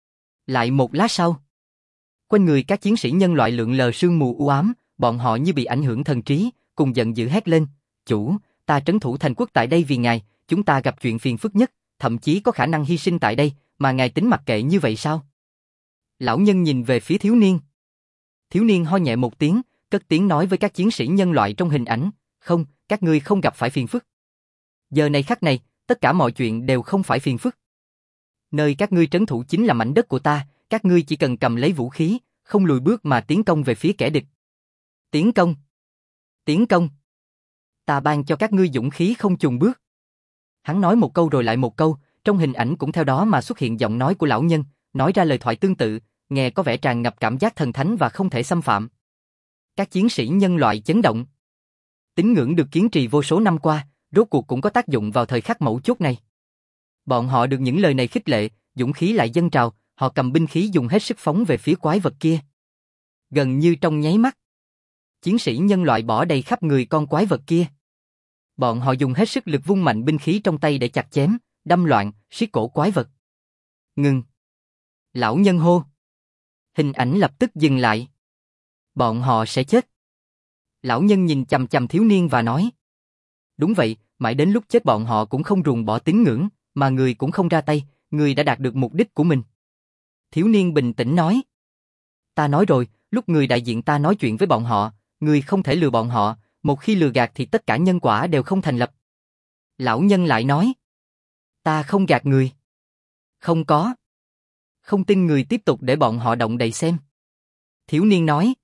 Lại một lát sau. Quanh người các chiến sĩ nhân loại lượn lờ sương mù u ám, bọn họ như bị ảnh hưởng thần trí, cùng giận dữ hét lên, chủ, ta trấn thủ thành quốc tại đây vì ngài, chúng ta gặp chuyện phiền phức nhất, thậm chí có khả năng hy sinh tại đây, mà ngài tính mặc kệ như vậy sao? Lão nhân nhìn về phía thiếu niên. Thiếu niên ho nhẹ một tiếng, cất tiếng nói với các chiến sĩ nhân loại trong hình ảnh, không, các ngươi không gặp phải phiền phức. Giờ này khắc này, tất cả mọi chuyện đều không phải phiền phức. Nơi các ngươi trấn thủ chính là mảnh đất của ta, các ngươi chỉ cần cầm lấy vũ khí, không lùi bước mà tiến công về phía kẻ địch. Tiến công! Tiến công! Ta ban cho các ngươi dũng khí không chùn bước. Hắn nói một câu rồi lại một câu, trong hình ảnh cũng theo đó mà xuất hiện giọng nói của lão nhân, nói ra lời thoại tương tự, nghe có vẻ tràn ngập cảm giác thần thánh và không thể xâm phạm. Các chiến sĩ nhân loại chấn động. Tín ngưỡng được kiên trì vô số năm qua, rốt cuộc cũng có tác dụng vào thời khắc mấu chốt này. Bọn họ được những lời này khích lệ, dũng khí lại dâng trào, họ cầm binh khí dùng hết sức phóng về phía quái vật kia. Gần như trong nháy mắt, chiến sĩ nhân loại bỏ đầy khắp người con quái vật kia. Bọn họ dùng hết sức lực vung mạnh binh khí trong tay để chặt chém, đâm loạn, siết cổ quái vật. Ngừng! Lão nhân hô. Hình ảnh lập tức dừng lại. Bọn họ sẽ chết. Lão nhân nhìn chằm chằm thiếu niên và nói. Đúng vậy, mãi đến lúc chết bọn họ cũng không ruồng bỏ tín ngưỡng, mà người cũng không ra tay, người đã đạt được mục đích của mình. Thiếu niên bình tĩnh nói. Ta nói rồi, lúc người đại diện ta nói chuyện với bọn họ, người không thể lừa bọn họ, một khi lừa gạt thì tất cả nhân quả đều không thành lập. Lão nhân lại nói. Ta không gạt người. Không có. Không tin người tiếp tục để bọn họ động đậy xem. Thiếu niên nói.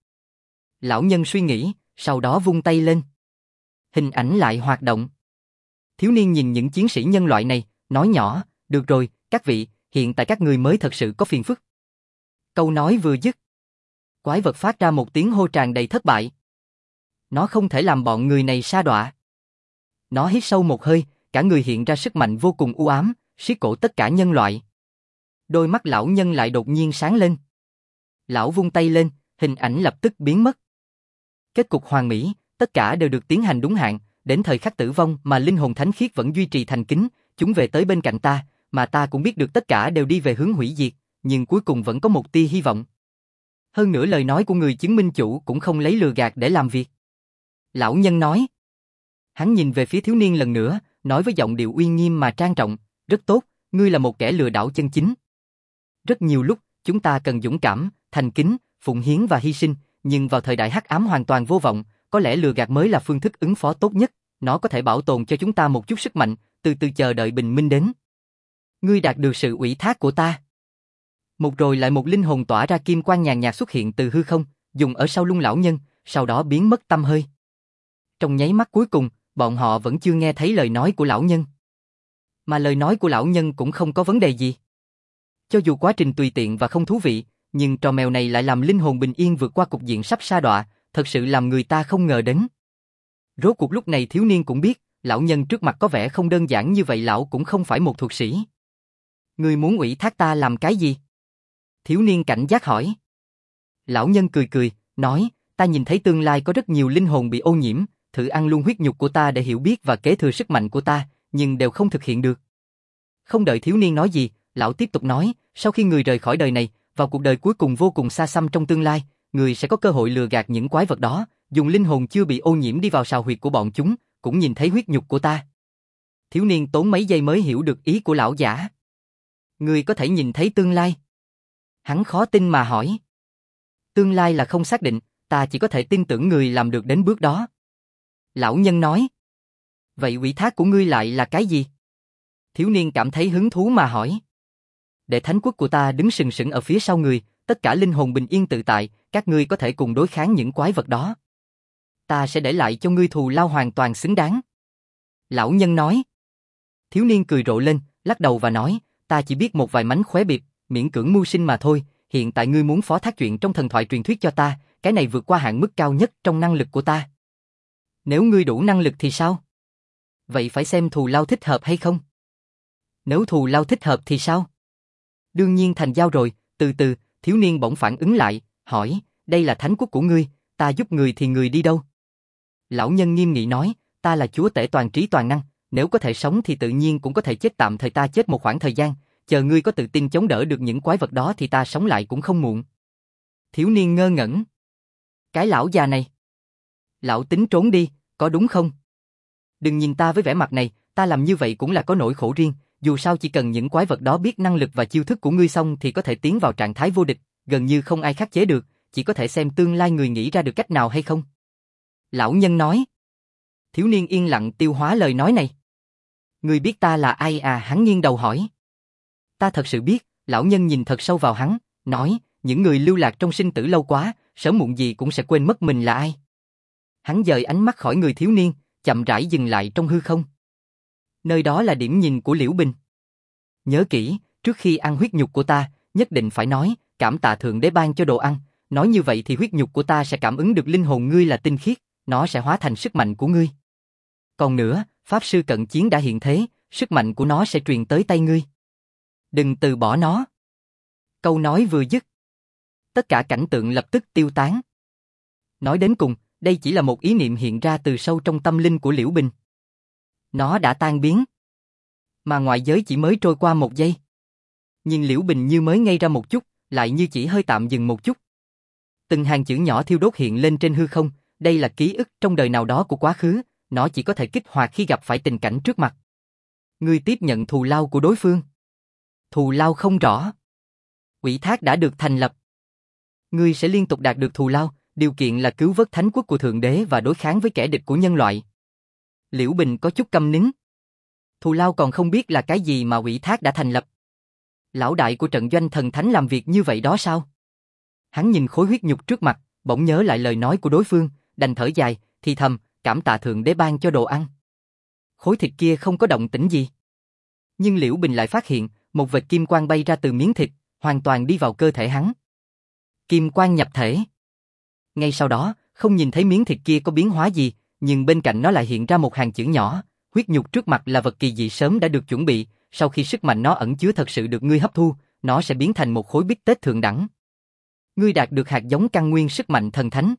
Lão nhân suy nghĩ, sau đó vung tay lên. Hình ảnh lại hoạt động. Thiếu niên nhìn những chiến sĩ nhân loại này, nói nhỏ, được rồi, các vị, hiện tại các người mới thật sự có phiền phức. Câu nói vừa dứt. Quái vật phát ra một tiếng hô tràn đầy thất bại. Nó không thể làm bọn người này sa đọa. Nó hít sâu một hơi, cả người hiện ra sức mạnh vô cùng u ám, siết cổ tất cả nhân loại. Đôi mắt lão nhân lại đột nhiên sáng lên. Lão vung tay lên, hình ảnh lập tức biến mất. Kết cục hoàn mỹ, tất cả đều được tiến hành đúng hạn, đến thời khắc tử vong mà linh hồn thánh khiết vẫn duy trì thành kính, chúng về tới bên cạnh ta, mà ta cũng biết được tất cả đều đi về hướng hủy diệt, nhưng cuối cùng vẫn có một tia hy vọng. Hơn nữa lời nói của người chứng minh chủ cũng không lấy lừa gạt để làm việc. Lão nhân nói. Hắn nhìn về phía thiếu niên lần nữa, nói với giọng điệu uy nghiêm mà trang trọng, rất tốt, ngươi là một kẻ lừa đảo chân chính. Rất nhiều lúc, chúng ta cần dũng cảm, thành kính, phụng hiến và hy sinh, nhưng vào thời đại hắc ám hoàn toàn vô vọng, có lẽ lừa gạt mới là phương thức ứng phó tốt nhất, nó có thể bảo tồn cho chúng ta một chút sức mạnh, từ từ chờ đợi bình minh đến. Ngươi đạt được sự ủy thác của ta. Một rồi lại một linh hồn tỏa ra kim quang nhàn nhạt xuất hiện từ hư không, dùng ở sau lưng lão nhân, sau đó biến mất tăm hơi. Trong nháy mắt cuối cùng, bọn họ vẫn chưa nghe thấy lời nói của lão nhân. Mà lời nói của lão nhân cũng không có vấn đề gì. Cho dù quá trình tùy tiện và không thú vị, nhưng trò mèo này lại làm linh hồn bình yên vượt qua cục diện sắp sa đọa, thật sự làm người ta không ngờ đến. Rốt cuộc lúc này thiếu niên cũng biết, lão nhân trước mặt có vẻ không đơn giản như vậy, lão cũng không phải một thuật sĩ. Ngươi muốn ủy thác ta làm cái gì? Thiếu niên cảnh giác hỏi. Lão nhân cười cười, nói, ta nhìn thấy tương lai có rất nhiều linh hồn bị ô nhiễm, thử ăn luôn huyết nhục của ta để hiểu biết và kế thừa sức mạnh của ta, nhưng đều không thực hiện được. Không đợi thiếu niên nói gì, lão tiếp tục nói, sau khi người rời khỏi đời này, vào cuộc đời cuối cùng vô cùng xa xăm trong tương lai, người sẽ có cơ hội lừa gạt những quái vật đó, dùng linh hồn chưa bị ô nhiễm đi vào sào huyệt của bọn chúng, cũng nhìn thấy huyết nhục của ta. Thiếu niên tốn mấy giây mới hiểu được ý của lão giả. Người có thể nhìn thấy tương lai. Hắn khó tin mà hỏi. Tương lai là không xác định, ta chỉ có thể tin tưởng người làm được đến bước đó. Lão nhân nói. Vậy ủy thác của ngươi lại là cái gì? Thiếu niên cảm thấy hứng thú mà hỏi. Để thánh quốc của ta đứng sừng sững ở phía sau người, tất cả linh hồn bình yên tự tại, các ngươi có thể cùng đối kháng những quái vật đó. Ta sẽ để lại cho ngươi thù lao hoàn toàn xứng đáng. Lão nhân nói. Thiếu niên cười rộ lên, lắc đầu và nói, ta chỉ biết một vài mánh khóe biệt, miễn cưỡng mưu sinh mà thôi, hiện tại ngươi muốn phó thác chuyện trong thần thoại truyền thuyết cho ta, cái này vượt qua hạn mức cao nhất trong năng lực của ta. Nếu ngươi đủ năng lực thì sao? Vậy phải xem thù lao thích hợp hay không? Nếu thù lao thích hợp thì sao? Đương nhiên thành giao rồi, từ từ, thiếu niên bỗng phản ứng lại, hỏi, đây là thánh quốc của ngươi, ta giúp người thì người đi đâu? Lão nhân nghiêm nghị nói, ta là chúa tể toàn trí toàn năng, nếu có thể sống thì tự nhiên cũng có thể chết, tạm thời ta chết một khoảng thời gian, chờ ngươi có tự tin chống đỡ được những quái vật đó thì ta sống lại cũng không muộn. Thiếu niên ngơ ngẩn. Cái lão già này. Lão tính trốn đi, có đúng không? Đừng nhìn ta với vẻ mặt này, ta làm như vậy cũng là có nỗi khổ riêng, dù sao chỉ cần những quái vật đó biết năng lực và chiêu thức của ngươi xong thì có thể tiến vào trạng thái vô địch, gần như không ai khắc chế được, chỉ có thể xem tương lai người nghĩ ra được cách nào hay không. Lão nhân nói. Thiếu niên yên lặng tiêu hóa lời nói này. Ngươi biết ta là ai à? Hắn nghiêng đầu hỏi. Ta thật sự biết, lão nhân nhìn thật sâu vào hắn, nói, những người lưu lạc trong sinh tử lâu quá, sớm muộn gì cũng sẽ quên mất mình là ai. Hắn dời ánh mắt khỏi người thiếu niên, chậm rãi dừng lại trong hư không. Nơi đó là điểm nhìn của Liễu Bình. Nhớ kỹ, trước khi ăn huyết nhục của ta, nhất định phải nói, cảm tạ Thượng Đế ban cho đồ ăn, nói như vậy thì huyết nhục của ta sẽ cảm ứng được linh hồn ngươi là tinh khiết, nó sẽ hóa thành sức mạnh của ngươi. Còn nữa, Pháp Sư cận chiến đã hiện thế, sức mạnh của nó sẽ truyền tới tay ngươi. Đừng từ bỏ nó. Câu nói vừa dứt, tất cả cảnh tượng lập tức tiêu tán. Nói đến cùng, đây chỉ là một ý niệm hiện ra từ sâu trong tâm linh của Liễu Bình. Nó đã tan biến. Mà ngoại giới chỉ mới trôi qua một giây. Nhưng Liễu Bình như mới ngây ra một chút, lại như chỉ hơi tạm dừng một chút. Từng hàng chữ nhỏ thiêu đốt hiện lên trên hư không, đây là ký ức trong đời nào đó của quá khứ, nó chỉ có thể kích hoạt khi gặp phải tình cảnh trước mặt. Ngươi tiếp nhận thù lao của đối phương. Thù lao không rõ. Ủy thác đã được thành lập. Ngươi sẽ liên tục đạt được thù lao, điều kiện là cứu vớt thánh quốc của Thượng Đế và đối kháng với kẻ địch của nhân loại. Liễu Bình có chút câm nín. Thù lao còn không biết là cái gì mà ủy thác đã thành lập. Lão đại của trận doanh thần thánh làm việc như vậy đó sao? Hắn nhìn khối huyết nhục trước mặt, bỗng nhớ lại lời nói của đối phương, đành thở dài, thì thầm, cảm tạ Thượng Đế ban cho đồ ăn. Khối thịt kia không có động tĩnh gì. Nhưng Liễu Bình lại phát hiện, một vệt kim quang bay ra từ miếng thịt, hoàn toàn đi vào cơ thể hắn. Kim quang nhập thể. Ngay sau đó, không nhìn thấy miếng thịt kia có biến hóa gì, nhưng bên cạnh nó lại hiện ra một hàng chữ nhỏ, huyết nhục trước mặt là vật kỳ dị sớm đã được chuẩn bị, sau khi sức mạnh nó ẩn chứa thật sự được ngươi hấp thu, nó sẽ biến thành một khối bít tết thượng đẳng. Ngươi đạt được hạt giống căn nguyên sức mạnh thần thánh.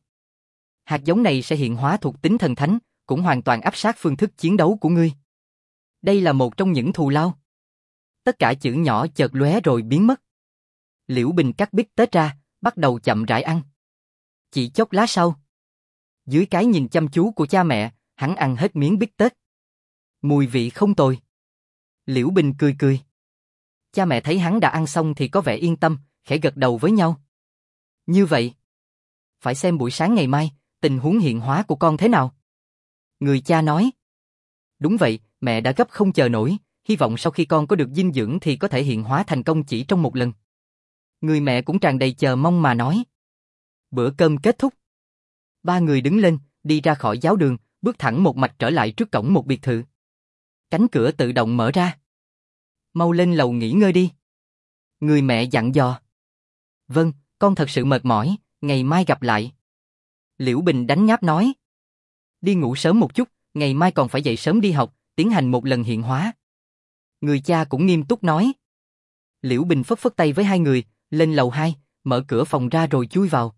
Hạt giống này sẽ hiện hóa thuộc tính thần thánh, cũng hoàn toàn áp sát phương thức chiến đấu của ngươi. Đây là một trong những thù lao. Tất cả chữ nhỏ chợt lóe rồi biến mất. Liễu Bình cắt bít tết ra, bắt đầu chậm rãi ăn. Chỉ chốc lát sau, dưới cái nhìn chăm chú của cha mẹ, hắn ăn hết miếng bít tết. Mùi vị không tồi. Liễu Bình cười cười. Cha mẹ thấy hắn đã ăn xong thì có vẻ yên tâm, khẽ gật đầu với nhau. Như vậy, phải xem buổi sáng ngày mai, tình huống hiện hóa của con thế nào. Người cha nói. Đúng vậy, mẹ đã gấp không chờ nổi, hy vọng sau khi con có được dinh dưỡng thì có thể hiện hóa thành công chỉ trong một lần. Người mẹ cũng tràn đầy chờ mong mà nói. Bữa cơm kết thúc. Ba người đứng lên, đi ra khỏi giáo đường, bước thẳng một mạch trở lại trước cổng một biệt thự. Cánh cửa tự động mở ra. Mau lên lầu nghỉ ngơi đi. Người mẹ dặn dò. Vâng, con thật sự mệt mỏi, ngày mai gặp lại. Liễu Bình đánh ngáp nói. Đi ngủ sớm một chút, ngày mai còn phải dậy sớm đi học, tiến hành một lần hiện hóa. Người cha cũng nghiêm túc nói. Liễu Bình phất phất tay với hai người, lên lầu 2, mở cửa phòng ra rồi chui vào.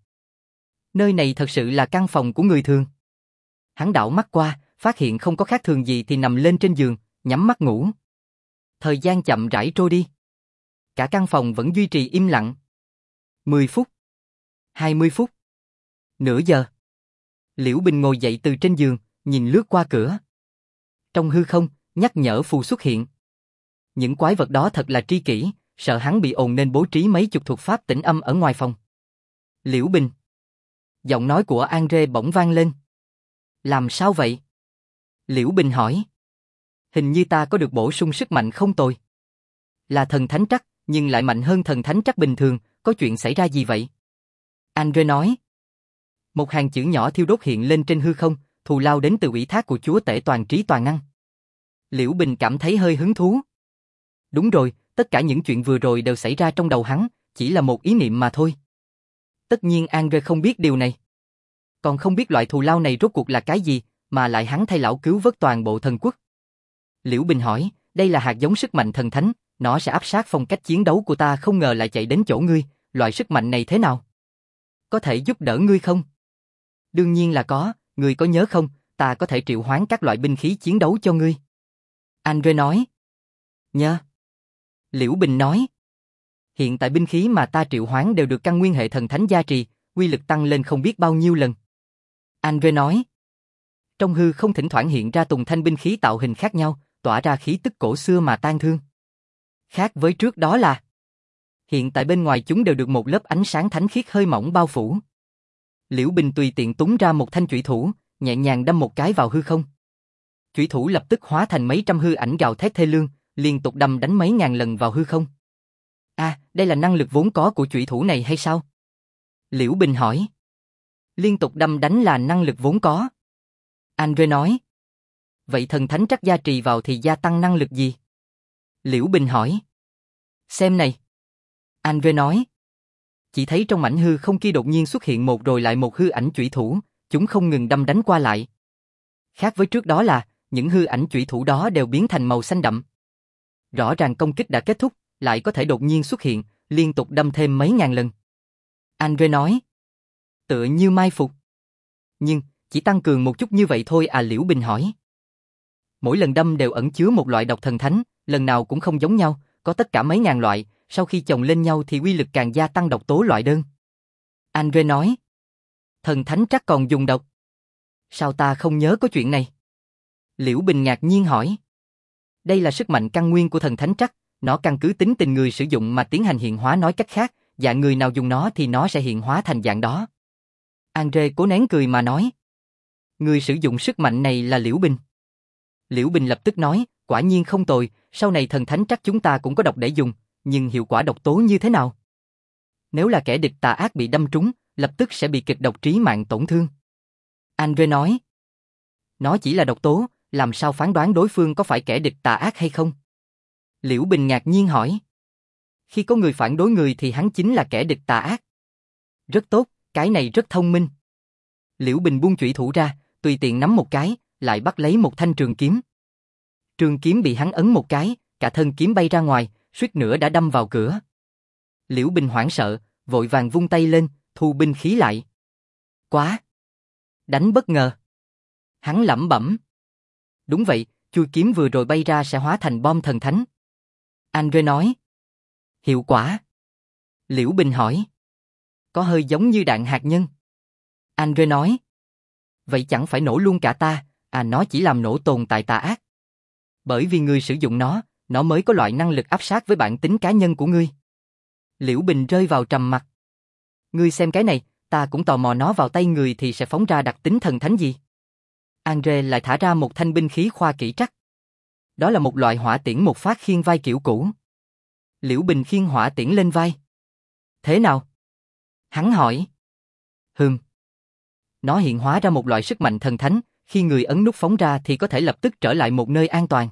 Nơi này thật sự là căn phòng của người thường. Hắn đảo mắt qua, phát hiện không có khác thường gì thì nằm lên trên giường, nhắm mắt ngủ. Thời gian chậm rãi trôi đi. Cả căn phòng vẫn duy trì im lặng. 10 phút. 20 phút. Nửa giờ. Liễu Bình ngồi dậy từ trên giường, nhìn lướt qua cửa. Trong hư không, nhắc nhở phù xuất hiện. Những quái vật đó thật là tri kỷ, sợ hắn bị ồn nên bố trí mấy chục thuật pháp tĩnh âm ở ngoài phòng. Liễu Bình. Giọng nói của Andre bỗng vang lên. Làm sao vậy? Liễu Bình hỏi. Hình như ta có được bổ sung sức mạnh không tồi. Là thần thánh trắc, nhưng lại mạnh hơn thần thánh trắc bình thường, có chuyện xảy ra gì vậy? Andre nói. Một hàng chữ nhỏ thiêu đốt hiện lên trên hư không, thù lao đến từ ủy thác của chúa tể toàn trí toàn năng. Liễu Bình cảm thấy hơi hứng thú. Đúng rồi, tất cả những chuyện vừa rồi đều xảy ra trong đầu hắn, chỉ là một ý niệm mà thôi. Tất nhiên Andre không biết điều này. Còn không biết loại thù lao này rốt cuộc là cái gì, mà lại hắn thay lão cứu vớt toàn bộ thần quốc. Liễu Bình hỏi, đây là hạt giống sức mạnh thần thánh, nó sẽ áp sát phong cách chiến đấu của ta, không ngờ lại chạy đến chỗ ngươi, loại sức mạnh này thế nào? Có thể giúp đỡ ngươi không? Đương nhiên là có, ngươi có nhớ không, ta có thể triệu hoán các loại binh khí chiến đấu cho ngươi. Andre nói. Nhớ. Liễu Bình nói. Hiện tại binh khí mà ta triệu hoán đều được căn nguyên hệ thần thánh gia trì, uy lực tăng lên không biết bao nhiêu lần. Andre nói. Trong hư không thỉnh thoảng hiện ra tùng thanh binh khí tạo hình khác nhau, tỏa ra khí tức cổ xưa mà tang thương. Khác với trước đó là, hiện tại bên ngoài chúng đều được một lớp ánh sáng thánh khiết hơi mỏng bao phủ. Liễu Bình tùy tiện túng ra một thanh chủy thủ, nhẹ nhàng đâm một cái vào hư không. Chủy thủ lập tức hóa thành mấy trăm hư ảnh gào thét thê lương, liên tục đâm đánh mấy ngàn lần vào hư không. À, đây là năng lực vốn có của chủy thủ này hay sao? Liễu Bình hỏi. Liên tục đâm đánh là năng lực vốn có. Andre nói. Vậy thần thánh trắc gia trì vào thì gia tăng năng lực gì? Liễu Bình hỏi. Xem này. Andre nói. Chỉ thấy trong mảnh hư không kia đột nhiên xuất hiện một rồi lại một hư ảnh chủy thủ, chúng không ngừng đâm đánh qua lại. Khác với trước đó là, những hư ảnh chủy thủ đó đều biến thành màu xanh đậm. Rõ ràng công kích đã kết thúc, lại có thể đột nhiên xuất hiện, liên tục đâm thêm mấy ngàn lần. Andre nói. Tựa như mai phục. Nhưng, chỉ tăng cường một chút như vậy thôi à, Liễu Bình hỏi. Mỗi lần đâm đều ẩn chứa một loại độc thần thánh, lần nào cũng không giống nhau, có tất cả mấy ngàn loại, sau khi chồng lên nhau thì uy lực càng gia tăng độc tố loại đơn. Andre nói. Thần thánh trắc còn dùng độc. Sao ta không nhớ có chuyện này? Liễu Bình ngạc nhiên hỏi. Đây là sức mạnh căn nguyên của thần thánh trắc, nó căn cứ tính tình người sử dụng mà tiến hành hiện hóa, nói cách khác, dạng người nào dùng nó thì nó sẽ hiện hóa thành dạng đó. Andre cố nén cười mà nói. Người sử dụng sức mạnh này là Liễu Bình. Liễu Bình lập tức nói, quả nhiên không tồi, sau này thần thánh trắc chúng ta cũng có độc để dùng, nhưng hiệu quả độc tố như thế nào? Nếu là kẻ địch tà ác bị đâm trúng, lập tức sẽ bị kịch độc trí mạng tổn thương. Andre nói. Nó chỉ là độc tố, làm sao phán đoán đối phương có phải kẻ địch tà ác hay không? Liễu Bình ngạc nhiên hỏi. Khi có người phản đối người thì hắn chính là kẻ địch tà ác. Rất tốt, cái này rất thông minh. Liễu Bình buông chủy thủ ra, tùy tiện nắm một cái, lại bắt lấy một thanh trường kiếm. Trường kiếm bị hắn ấn một cái, cả thân kiếm bay ra ngoài, suýt nữa đã đâm vào cửa. Liễu Bình hoảng sợ, vội vàng vung tay lên, thu binh khí lại. Quá! Đánh bất ngờ. Hắn lẩm bẩm. Đúng vậy, chui kiếm vừa rồi bay ra sẽ hóa thành bom thần thánh. Andre nói. Hiệu quả? Liễu Bình hỏi. Có hơi giống như đạn hạt nhân. Andre nói. Vậy chẳng phải nổ luôn cả ta, à nó chỉ làm nổ tồn tại tà ác. Bởi vì người sử dụng nó mới có loại năng lực áp sát với bản tính cá nhân của ngươi. Liễu Bình rơi vào trầm mặc. Ngươi xem cái này, ta cũng tò mò nó vào tay người thì sẽ phóng ra đặc tính thần thánh gì. Andre lại thả ra một thanh binh khí khoa kỹ trắc. Đó là một loại hỏa tiễn một phát khiên vai kiểu cũ. Liễu Bình khiên hỏa tiễn lên vai. Thế nào? Hắn hỏi. Nó hiện hóa ra một loại sức mạnh thần thánh, khi người ấn nút phóng ra thì có thể lập tức trở lại một nơi an toàn.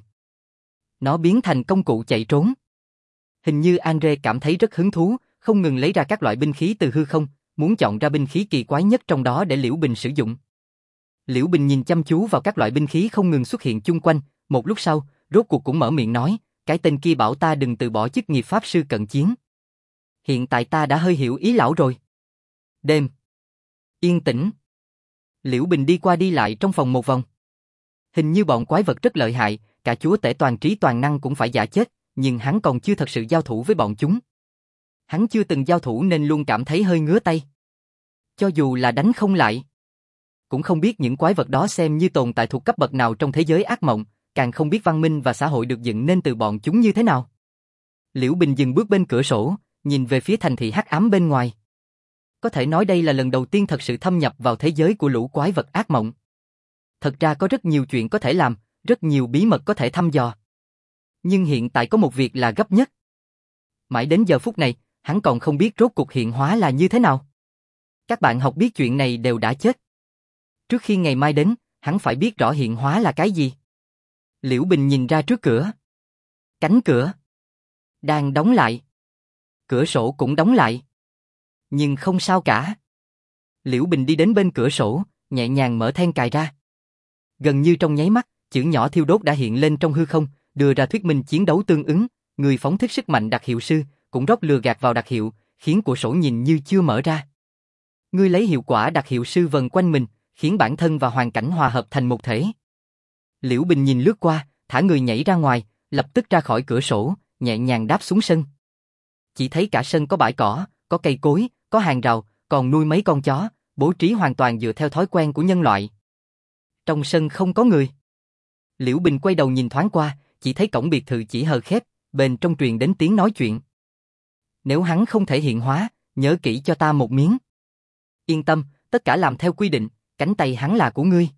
Nó biến thành công cụ chạy trốn. Hình như Andre cảm thấy rất hứng thú, không ngừng lấy ra các loại binh khí từ hư không, muốn chọn ra binh khí kỳ quái nhất trong đó để Liễu Bình sử dụng. Liễu Bình nhìn chăm chú vào các loại binh khí không ngừng xuất hiện chung quanh, một lúc sau, rốt cuộc cũng mở miệng nói, cái tên kia bảo ta đừng từ bỏ chức nghiệp pháp sư cận chiến. Hiện tại ta đã hơi hiểu ý lão rồi. Đêm. Yên tĩnh. Liễu Bình đi qua đi lại trong phòng một vòng. Hình như bọn quái vật rất lợi hại, cả chúa tể toàn trí toàn năng cũng phải giả chết, nhưng hắn còn chưa thật sự giao thủ với bọn chúng. Hắn chưa từng giao thủ nên luôn cảm thấy hơi ngứa tay. Cho dù là đánh không lại. Cũng không biết những quái vật đó xem như tồn tại thuộc cấp bậc nào trong thế giới ác mộng, càng không biết văn minh và xã hội được dựng nên từ bọn chúng như thế nào. Liễu Bình dừng bước bên cửa sổ, nhìn về phía thành thị hắc ám bên ngoài. Có thể nói đây là lần đầu tiên thật sự thâm nhập vào thế giới của lũ quái vật ác mộng. Thật ra có rất nhiều chuyện có thể làm, rất nhiều bí mật có thể thăm dò. Nhưng hiện tại có một việc là gấp nhất. Mãi đến giờ phút này, hắn còn không biết rốt cuộc hiện hóa là như thế nào. Các bạn học biết chuyện này đều đã chết. Trước khi ngày mai đến, hắn phải biết rõ hiện hóa là cái gì. Liễu Bình nhìn ra trước cửa. Cánh cửa đang đóng lại. Cửa sổ cũng đóng lại. Nhưng không sao cả. Liễu Bình đi đến bên cửa sổ, nhẹ nhàng mở then cài ra. Gần như trong nháy mắt, chữ nhỏ thiêu đốt đã hiện lên trong hư không, đưa ra thuyết minh chiến đấu tương ứng. Người phóng thích sức mạnh đặc hiệu sư, cũng rót lừa gạt vào đặc hiệu, khiến của sổ nhìn như chưa mở ra. Ngươi lấy hiệu quả đặc hiệu sư vần quanh mình, khiến bản thân và hoàn cảnh hòa hợp thành một thể. Liễu Bình nhìn lướt qua, thả người nhảy ra ngoài, lập tức ra khỏi cửa sổ, nhẹ nhàng đáp xuống sân. Chỉ thấy cả sân có bãi cỏ, có cây cối, có hàng rào, còn nuôi mấy con chó, bố trí hoàn toàn dựa theo thói quen của nhân loại. Trong sân không có người. Liễu Bình quay đầu nhìn thoáng qua, chỉ thấy cổng biệt thự chỉ hờ khép, bên trong truyền đến tiếng nói chuyện. Nếu hắn không thể hiện hóa, nhớ kỹ cho ta một miếng. Yên tâm, tất cả làm theo quy định, cánh tay hắn là của ngươi.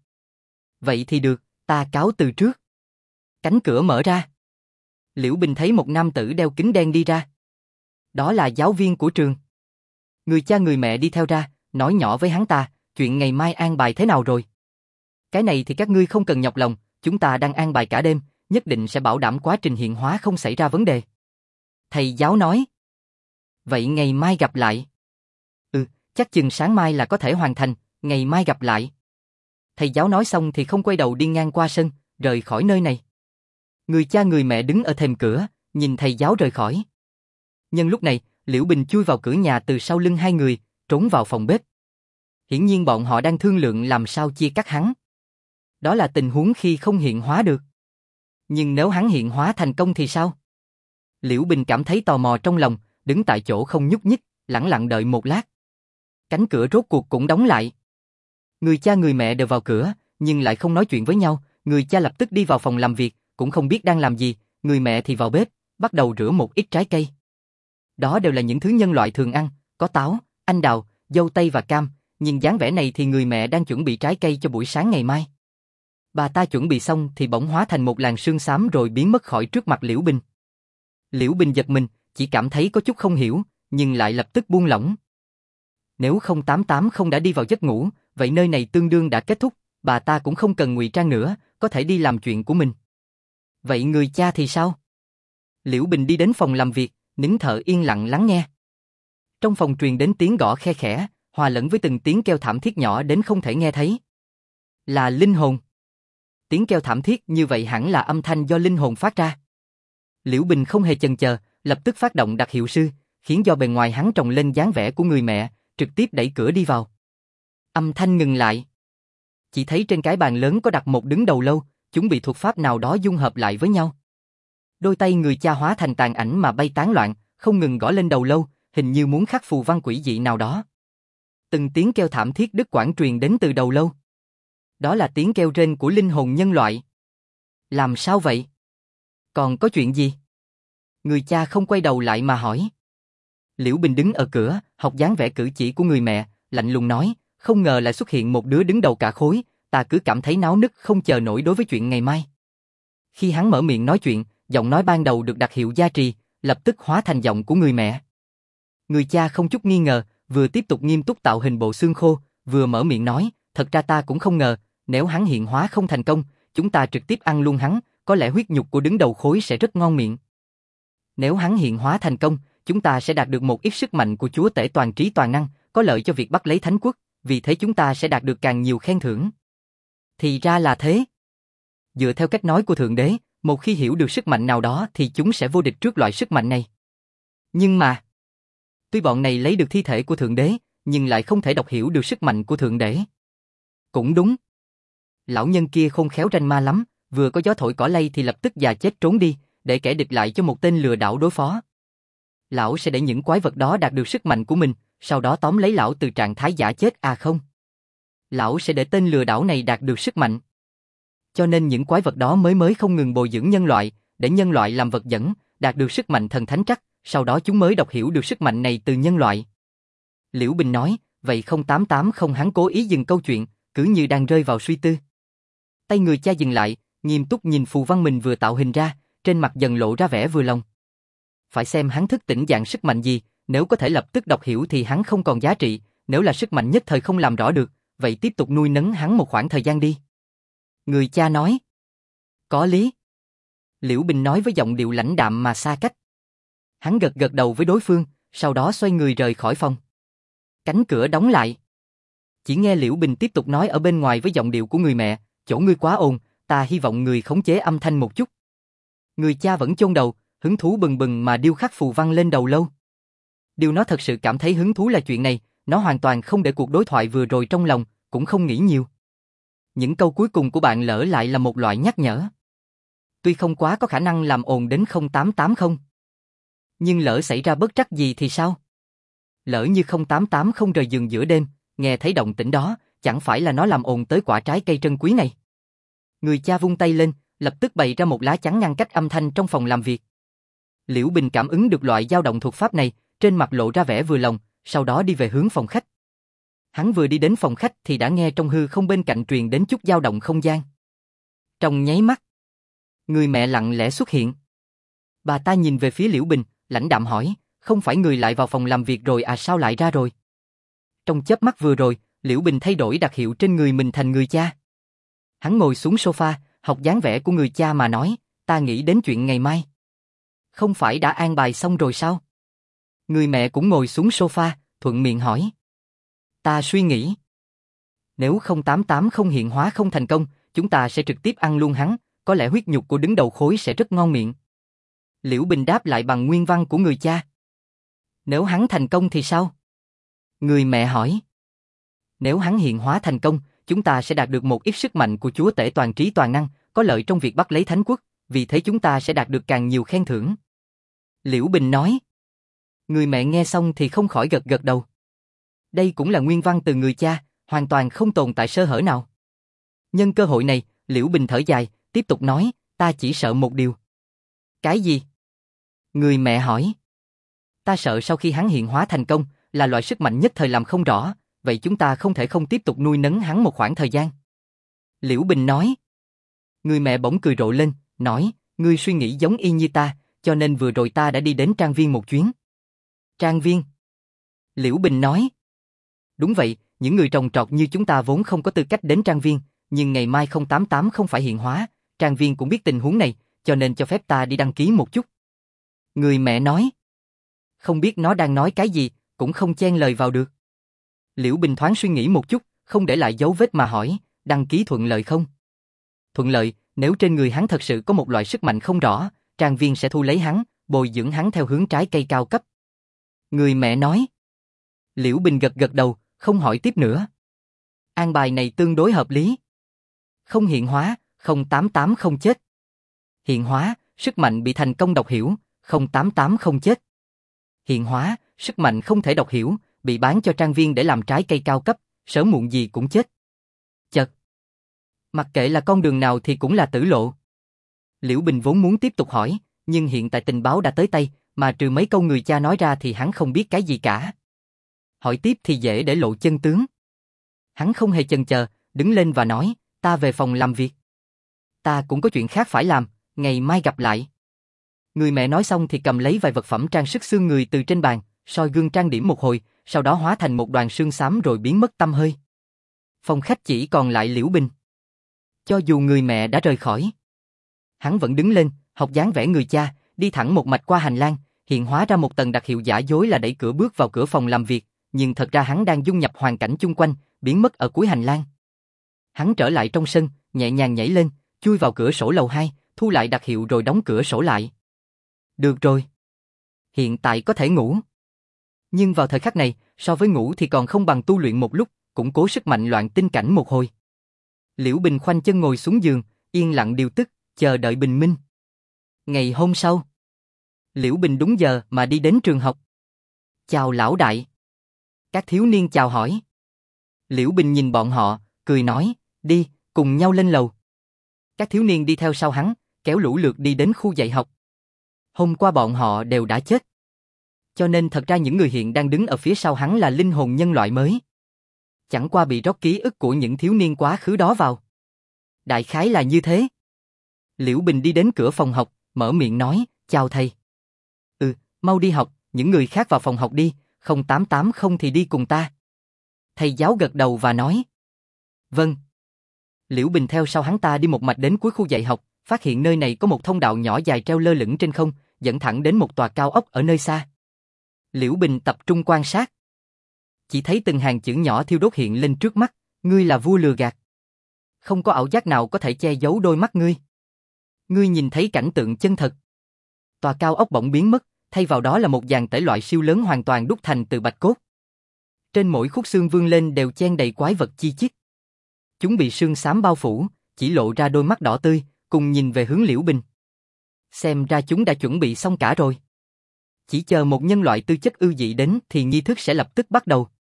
Vậy thì được, ta cáo từ trước. Cánh cửa mở ra. Liễu Bình thấy một nam tử đeo kính đen đi ra. Đó là giáo viên của trường. Người cha người mẹ đi theo ra, nói nhỏ với hắn ta, chuyện ngày mai an bài thế nào rồi? Cái này thì các ngươi không cần nhọc lòng, chúng ta đang an bài cả đêm, nhất định sẽ bảo đảm quá trình hiện hóa không xảy ra vấn đề. Thầy giáo nói. Vậy ngày mai gặp lại. Chắc chừng sáng mai là có thể hoàn thành, ngày mai gặp lại. Thầy giáo nói xong thì không quay đầu đi ngang qua sân, rời khỏi nơi này. Người cha người mẹ đứng ở thềm cửa, nhìn thầy giáo rời khỏi. Nhân lúc này, Liễu Bình chui vào cửa nhà từ sau lưng hai người, trốn vào phòng bếp. Hiển nhiên bọn họ đang thương lượng làm sao chia cắt hắn. Đó là tình huống khi không hiện hóa được. Nhưng nếu hắn hiện hóa thành công thì sao? Liễu Bình cảm thấy tò mò trong lòng, đứng tại chỗ không nhúc nhích, lẳng lặng đợi một lát. Cánh cửa rốt cuộc cũng đóng lại. Người cha người mẹ đều vào cửa, nhưng lại không nói chuyện với nhau. Người cha lập tức đi vào phòng làm việc, cũng không biết đang làm gì. Người mẹ thì vào bếp, bắt đầu rửa một ít trái cây. Đó đều là những thứ nhân loại thường ăn, có táo, anh đào, dâu tây và cam. Nhìn dáng vẻ này thì người mẹ đang chuẩn bị trái cây cho buổi sáng ngày mai. Bà ta chuẩn bị xong thì bỗng hóa thành một làn sương xám rồi biến mất khỏi trước mặt Liễu Bình. Liễu Bình giật mình, chỉ cảm thấy có chút không hiểu, nhưng lại lập tức buông lỏng. Nếu 088 không đã đi vào giấc ngủ, vậy nơi này tương đương đã kết thúc, bà ta cũng không cần ngụy trang nữa, có thể đi làm chuyện của mình. Vậy người cha thì sao? Liễu Bình đi đến phòng làm việc, nín thở yên lặng lắng nghe. Trong phòng truyền đến tiếng gõ khe khẽ, hòa lẫn với từng tiếng kêu thảm thiết nhỏ đến không thể nghe thấy. Là linh hồn. Tiếng kêu thảm thiết như vậy hẳn là âm thanh do linh hồn phát ra. Liễu Bình không hề chần chờ, lập tức phát động đặc hiệu sư, khiến do bề ngoài hắn trồng lên dáng vẻ của người mẹ, trực tiếp đẩy cửa đi vào. Âm thanh ngừng lại. Chỉ thấy trên cái bàn lớn có đặt một đứng đầu lâu, chúng bị thuật pháp nào đó dung hợp lại với nhau. Đôi tay người cha hóa thành tàn ảnh mà bay tán loạn, không ngừng gõ lên đầu lâu, hình như muốn khắc phù văn quỷ dị nào đó. Từng tiếng kêu thảm thiết đứt quãng truyền đến từ đầu lâu. Đó là tiếng kêu rên của linh hồn nhân loại. Làm sao vậy? Còn có chuyện gì? Người cha không quay đầu lại mà hỏi. Liễu Bình đứng ở cửa, học dáng vẻ cử chỉ của người mẹ, lạnh lùng nói, không ngờ lại xuất hiện một đứa đứng đầu cả khối, ta cứ cảm thấy náo nức không chờ nổi đối với chuyện ngày mai. Khi hắn mở miệng nói chuyện, giọng nói ban đầu được đặc hiệu gia trì, lập tức hóa thành giọng của người mẹ. Người cha không chút nghi ngờ, vừa tiếp tục nghiêm túc tạo hình bộ xương khô, vừa mở miệng nói, thật ra ta cũng không ngờ, nếu hắn hiện hóa không thành công, chúng ta trực tiếp ăn luôn hắn, có lẽ huyết nhục của đứng đầu khối sẽ rất ngon miệng. Nếu hắn hiện hóa thành công, chúng ta sẽ đạt được một ít sức mạnh của chúa tể toàn trí toàn năng, có lợi cho việc bắt lấy thánh quốc, vì thế chúng ta sẽ đạt được càng nhiều khen thưởng. Thì ra là thế. Dựa theo cách nói của Thượng Đế, một khi hiểu được sức mạnh nào đó thì chúng sẽ vô địch trước loại sức mạnh này. Nhưng mà, tuy bọn này lấy được thi thể của Thượng Đế, nhưng lại không thể đọc hiểu được sức mạnh của Thượng Đế. Cũng đúng. Lão nhân kia khôn khéo ranh ma lắm, vừa có gió thổi cỏ lay thì lập tức già chết trốn đi, để kẻ địch lại cho một tên lừa đảo đối phó. Lão sẽ để những quái vật đó đạt được sức mạnh của mình, sau đó tóm lấy lão từ trạng thái giả chết à không. Lão sẽ để tên lừa đảo này đạt được sức mạnh. Cho nên những quái vật đó mới không ngừng bồi dưỡng nhân loại, để nhân loại làm vật dẫn, đạt được sức mạnh thần thánh trắc, sau đó chúng mới đọc hiểu được sức mạnh này từ nhân loại. Liễu Bình nói, vậy 088 không, hắn cố ý dừng câu chuyện, cứ như đang rơi vào suy tư. Tay người cha dừng lại, nghiêm túc nhìn phù văn mình vừa tạo hình ra, trên mặt dần lộ ra vẻ vừa lòng. Phải xem hắn thức tỉnh dạng sức mạnh gì, nếu có thể lập tức đọc hiểu thì hắn không còn giá trị, nếu là sức mạnh nhất thời không làm rõ được, vậy tiếp tục nuôi nấng hắn một khoảng thời gian đi. Người cha nói. Có lý. Liễu Bình nói với giọng điệu lãnh đạm mà xa cách. Hắn gật gật đầu với đối phương, sau đó xoay người rời khỏi phòng. Cánh cửa đóng lại. Chỉ nghe Liễu Bình tiếp tục nói ở bên ngoài với giọng điệu của người mẹ, chỗ ngươi quá ồn, ta hy vọng người khống chế âm thanh một chút. Người cha vẫn chôn đầu, hứng thú bừng bừng mà điêu khắc phù văn lên đầu lâu. Điều nó thật sự cảm thấy hứng thú là chuyện này, nó hoàn toàn không để cuộc đối thoại vừa rồi trong lòng, cũng không nghĩ nhiều. Những câu cuối cùng của bạn lỡ lại là một loại nhắc nhở. Tuy không quá có khả năng làm ồn đến 0880, nhưng lỡ xảy ra bất trắc gì thì sao? Lỡ như 088 không rời giường giữa đêm, nghe thấy động tĩnh đó, chẳng phải là nó làm ồn tới quả trái cây trân quý này. Người cha vung tay lên, lập tức bày ra một lá chắn ngăn cách âm thanh trong phòng làm việc. Liễu Bình cảm ứng được loại dao động thuật pháp này, trên mặt lộ ra vẻ vừa lòng, sau đó đi về hướng phòng khách. Hắn vừa đi đến phòng khách thì đã nghe trong hư không bên cạnh truyền đến chút dao động không gian. Trong nháy mắt, người mẹ lặng lẽ xuất hiện. Bà ta nhìn về phía Liễu Bình, lãnh đạm hỏi, không phải người lại vào phòng làm việc rồi à, sao lại ra rồi? Trong chớp mắt vừa rồi, Liễu Bình thay đổi đặc hiệu trên người mình thành người cha. Hắn ngồi xuống sofa, học dáng vẻ của người cha mà nói, ta nghĩ đến chuyện ngày mai. Không phải đã an bài xong rồi sao? Người mẹ cũng ngồi xuống sofa, thuận miệng hỏi. Ta suy nghĩ. Nếu 088 không hiện hóa không thành công, chúng ta sẽ trực tiếp ăn luôn hắn, có lẽ huyết nhục của đứng đầu khối sẽ rất ngon miệng. Liễu Bình đáp lại bằng nguyên văn của người cha. Nếu hắn thành công thì sao? Người mẹ hỏi. Nếu hắn hiện hóa thành công, chúng ta sẽ đạt được một ít sức mạnh của chúa tể toàn trí toàn năng, có lợi trong việc bắt lấy thánh quốc, vì thế chúng ta sẽ đạt được càng nhiều khen thưởng. Liễu Bình nói. Người mẹ nghe xong thì không khỏi gật gật đầu. Đây cũng là nguyên văn từ người cha, hoàn toàn không tồn tại sơ hở nào. Nhân cơ hội này, Liễu Bình thở dài, tiếp tục nói, ta chỉ sợ một điều. Cái gì? Người mẹ hỏi. Ta sợ sau khi hắn hiện hóa thành công, là loại sức mạnh nhất thời làm không rõ, vậy chúng ta không thể không tiếp tục nuôi nấng hắn một khoảng thời gian. Liễu Bình nói. Người mẹ bỗng cười rộ lên, nói, ngươi suy nghĩ giống y như ta, cho nên vừa rồi ta đã đi đến trang viên một chuyến. Trang viên? Liễu Bình nói. Đúng vậy, những người trồng trọt như chúng ta vốn không có tư cách đến trang viên, nhưng ngày mai 088 không phải hiện hóa, trang viên cũng biết tình huống này, cho nên cho phép ta đi đăng ký một chút. Người mẹ nói. Không biết nó đang nói cái gì, cũng không chen lời vào được. Liễu Bình thoáng suy nghĩ một chút, không để lại dấu vết mà hỏi, đăng ký thuận lợi không? Thuận lợi, nếu trên người hắn thật sự có một loại sức mạnh không rõ, trang viên sẽ thu lấy hắn, bồi dưỡng hắn theo hướng trái cây cao cấp. Người mẹ nói. Liễu Bình gật gật đầu, không hỏi tiếp nữa. An bài này tương đối hợp lý. Không hiện hóa, 088 không chết. Hiện hóa, sức mạnh bị thành công đọc hiểu, 088 không chết. Hiện hóa, sức mạnh không thể đọc hiểu, bị bán cho trang viên để làm trái cây cao cấp, sớm muộn gì cũng chết. Chật. Mặc kệ là con đường nào thì cũng là tử lộ. Liễu Bình vốn muốn tiếp tục hỏi, nhưng hiện tại tình báo đã tới tay, mà trừ mấy câu người cha nói ra thì hắn không biết cái gì cả. Hỏi tiếp thì dễ để lộ chân tướng. Hắn không hề chần chờ, đứng lên và nói, ta về phòng làm việc. Ta cũng có chuyện khác phải làm, ngày mai gặp lại. Người mẹ nói xong thì cầm lấy vài vật phẩm trang sức xương người từ trên bàn, soi gương trang điểm một hồi, sau đó hóa thành một đoàn sương xám rồi biến mất tăm hơi. Phòng khách chỉ còn lại Liễu Bình. Cho dù người mẹ đã rời khỏi, hắn vẫn đứng lên, học dáng vẻ người cha, đi thẳng một mạch qua hành lang, hiện hóa ra một tầng đặc hiệu giả dối là đẩy cửa bước vào cửa phòng làm việc, nhưng thật ra hắn đang dung nhập hoàn cảnh chung quanh, biến mất ở cuối hành lang. Hắn trở lại trong sân, nhẹ nhàng nhảy lên, chui vào cửa sổ lầu 2, thu lại đặc hiệu rồi đóng cửa sổ lại. Được rồi. Hiện tại có thể ngủ. Nhưng vào thời khắc này, so với ngủ thì còn không bằng tu luyện một lúc, củng cố sức mạnh loạn tinh cảnh một hồi. Liễu Bình khoanh chân ngồi xuống giường, yên lặng điều tức, chờ đợi bình minh. Ngày hôm sau, Liễu Bình đúng giờ mà đi đến trường học. Chào lão đại. Các thiếu niên chào hỏi. Liễu Bình nhìn bọn họ, cười nói, đi, cùng nhau lên lầu. Các thiếu niên đi theo sau hắn, kéo lũ lượt đi đến khu dạy học. Hôm qua bọn họ đều đã chết. Cho nên thật ra những người hiện đang đứng ở phía sau hắn là linh hồn nhân loại mới. Chẳng qua bị rót ký ức của những thiếu niên quá khứ đó vào. Đại khái là như thế. Liễu Bình đi đến cửa phòng học, mở miệng nói, chào thầy. Mau đi học, những người khác vào phòng học đi, 088 không thì đi cùng ta. Thầy giáo gật đầu và nói. Vâng. Liễu Bình theo sau hắn ta đi một mạch đến cuối khu dạy học, phát hiện nơi này có một thông đạo nhỏ dài treo lơ lửng trên không, dẫn thẳng đến một tòa cao ốc ở nơi xa. Liễu Bình tập trung quan sát. Chỉ thấy từng hàng chữ nhỏ thiêu đốt hiện lên trước mắt, ngươi là vua lừa gạt. Không có ảo giác nào có thể che giấu đôi mắt ngươi. Ngươi nhìn thấy cảnh tượng chân thật. Tòa cao ốc bỗng biến mất, thay vào đó là một dàn tể loại siêu lớn hoàn toàn đúc thành từ bạch cốt. Trên mỗi khúc xương vươn lên đều chen đầy quái vật chi chít. Chúng bị sương xám bao phủ, chỉ lộ ra đôi mắt đỏ tươi, cùng nhìn về hướng Liễu Bình. Xem ra chúng đã chuẩn bị xong cả rồi. Chỉ chờ một nhân loại tư chất ưu dị đến thì nghi thức sẽ lập tức bắt đầu.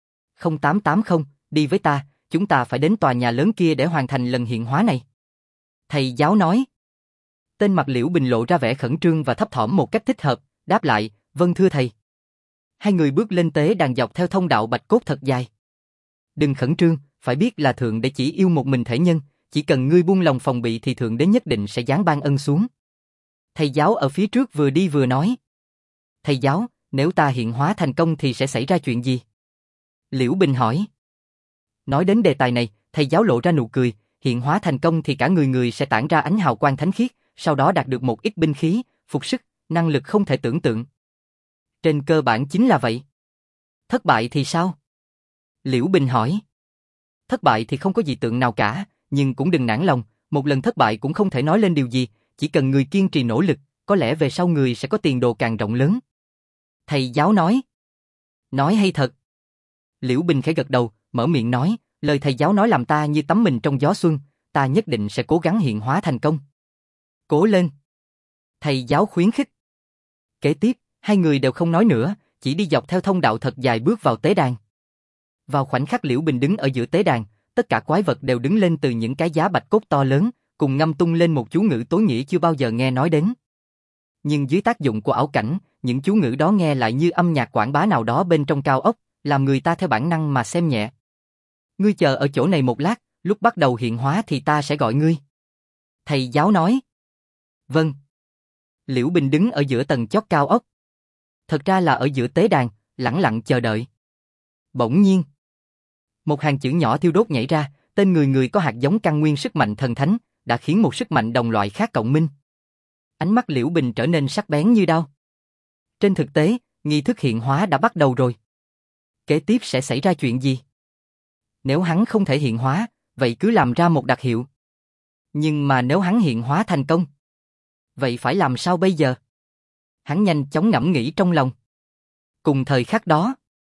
0880, đi với ta, chúng ta phải đến tòa nhà lớn kia để hoàn thành lần hiện hóa này. Thầy giáo nói. Tên mặt Liễu Bình lộ ra vẻ khẩn trương và thấp thỏm một cách thích hợp, đáp lại, vâng thưa thầy. Hai người bước lên tế đàn dọc theo thông đạo bạch cốt thật dài. Đừng khẩn trương, phải biết là Thượng Đế chỉ yêu một mình thể nhân, chỉ cần ngươi buông lòng phòng bị thì Thượng Đế nhất định sẽ giáng ban ân xuống. Thầy giáo ở phía trước vừa đi vừa nói. Thầy giáo, Nếu ta hiện hóa thành công thì sẽ xảy ra chuyện gì? Liễu Bình hỏi. Nói đến đề tài này, thầy giáo lộ ra nụ cười, hiện hóa thành công thì cả người người sẽ tản ra ánh hào quang thánh khiết, sau đó đạt được một ít binh khí, phục sức, năng lực không thể tưởng tượng. Trên cơ bản chính là vậy. Thất bại thì sao? Liễu Bình hỏi. Thất bại thì không có dị tượng nào cả, nhưng cũng đừng nản lòng, một lần thất bại cũng không thể nói lên điều gì, chỉ cần người kiên trì nỗ lực, có lẽ về sau người sẽ có tiền đồ càng rộng lớn. Thầy giáo nói. Nói hay thật. Liễu Bình khẽ gật đầu, mở miệng nói, lời thầy giáo nói làm ta như tắm mình trong gió xuân, ta nhất định sẽ cố gắng hiện hóa thành công. Cố lên. Thầy giáo khuyến khích. Kế tiếp, hai người đều không nói nữa, chỉ đi dọc theo thông đạo thật dài bước vào tế đàn. Vào khoảnh khắc Liễu Bình đứng ở giữa tế đàn, tất cả quái vật đều đứng lên từ những cái giá bạch cốt to lớn, cùng ngâm tung lên một chú ngữ tối nghĩa chưa bao giờ nghe nói đến. Nhưng dưới tác dụng của ảo cảnh, những chú ngữ đó nghe lại như âm nhạc quảng bá nào đó bên trong cao ốc, làm người ta theo bản năng mà xem nhẹ. Ngươi chờ ở chỗ này một lát, lúc bắt đầu hiện hóa thì ta sẽ gọi ngươi. Thầy giáo nói. Vâng. Liễu Bình đứng ở giữa tầng chót cao ốc. Thật ra là ở giữa tế đàn, lẳng lặng chờ đợi. Bỗng nhiên, một hàng chữ nhỏ thiêu đốt nhảy ra, tên người người có hạt giống căn nguyên sức mạnh thần thánh, đã khiến một sức mạnh đồng loại khác cộng minh. Ánh mắt Liễu Bình trở nên sắc bén như đao. Trên thực tế, nghi thức hiện hóa đã bắt đầu rồi. Kế tiếp sẽ xảy ra chuyện gì? Nếu hắn không thể hiện hóa, vậy cứ làm ra một đặc hiệu. Nhưng mà nếu hắn hiện hóa thành công, vậy phải làm sao bây giờ? Hắn nhanh chóng ngẫm nghĩ trong lòng. Cùng thời khắc đó,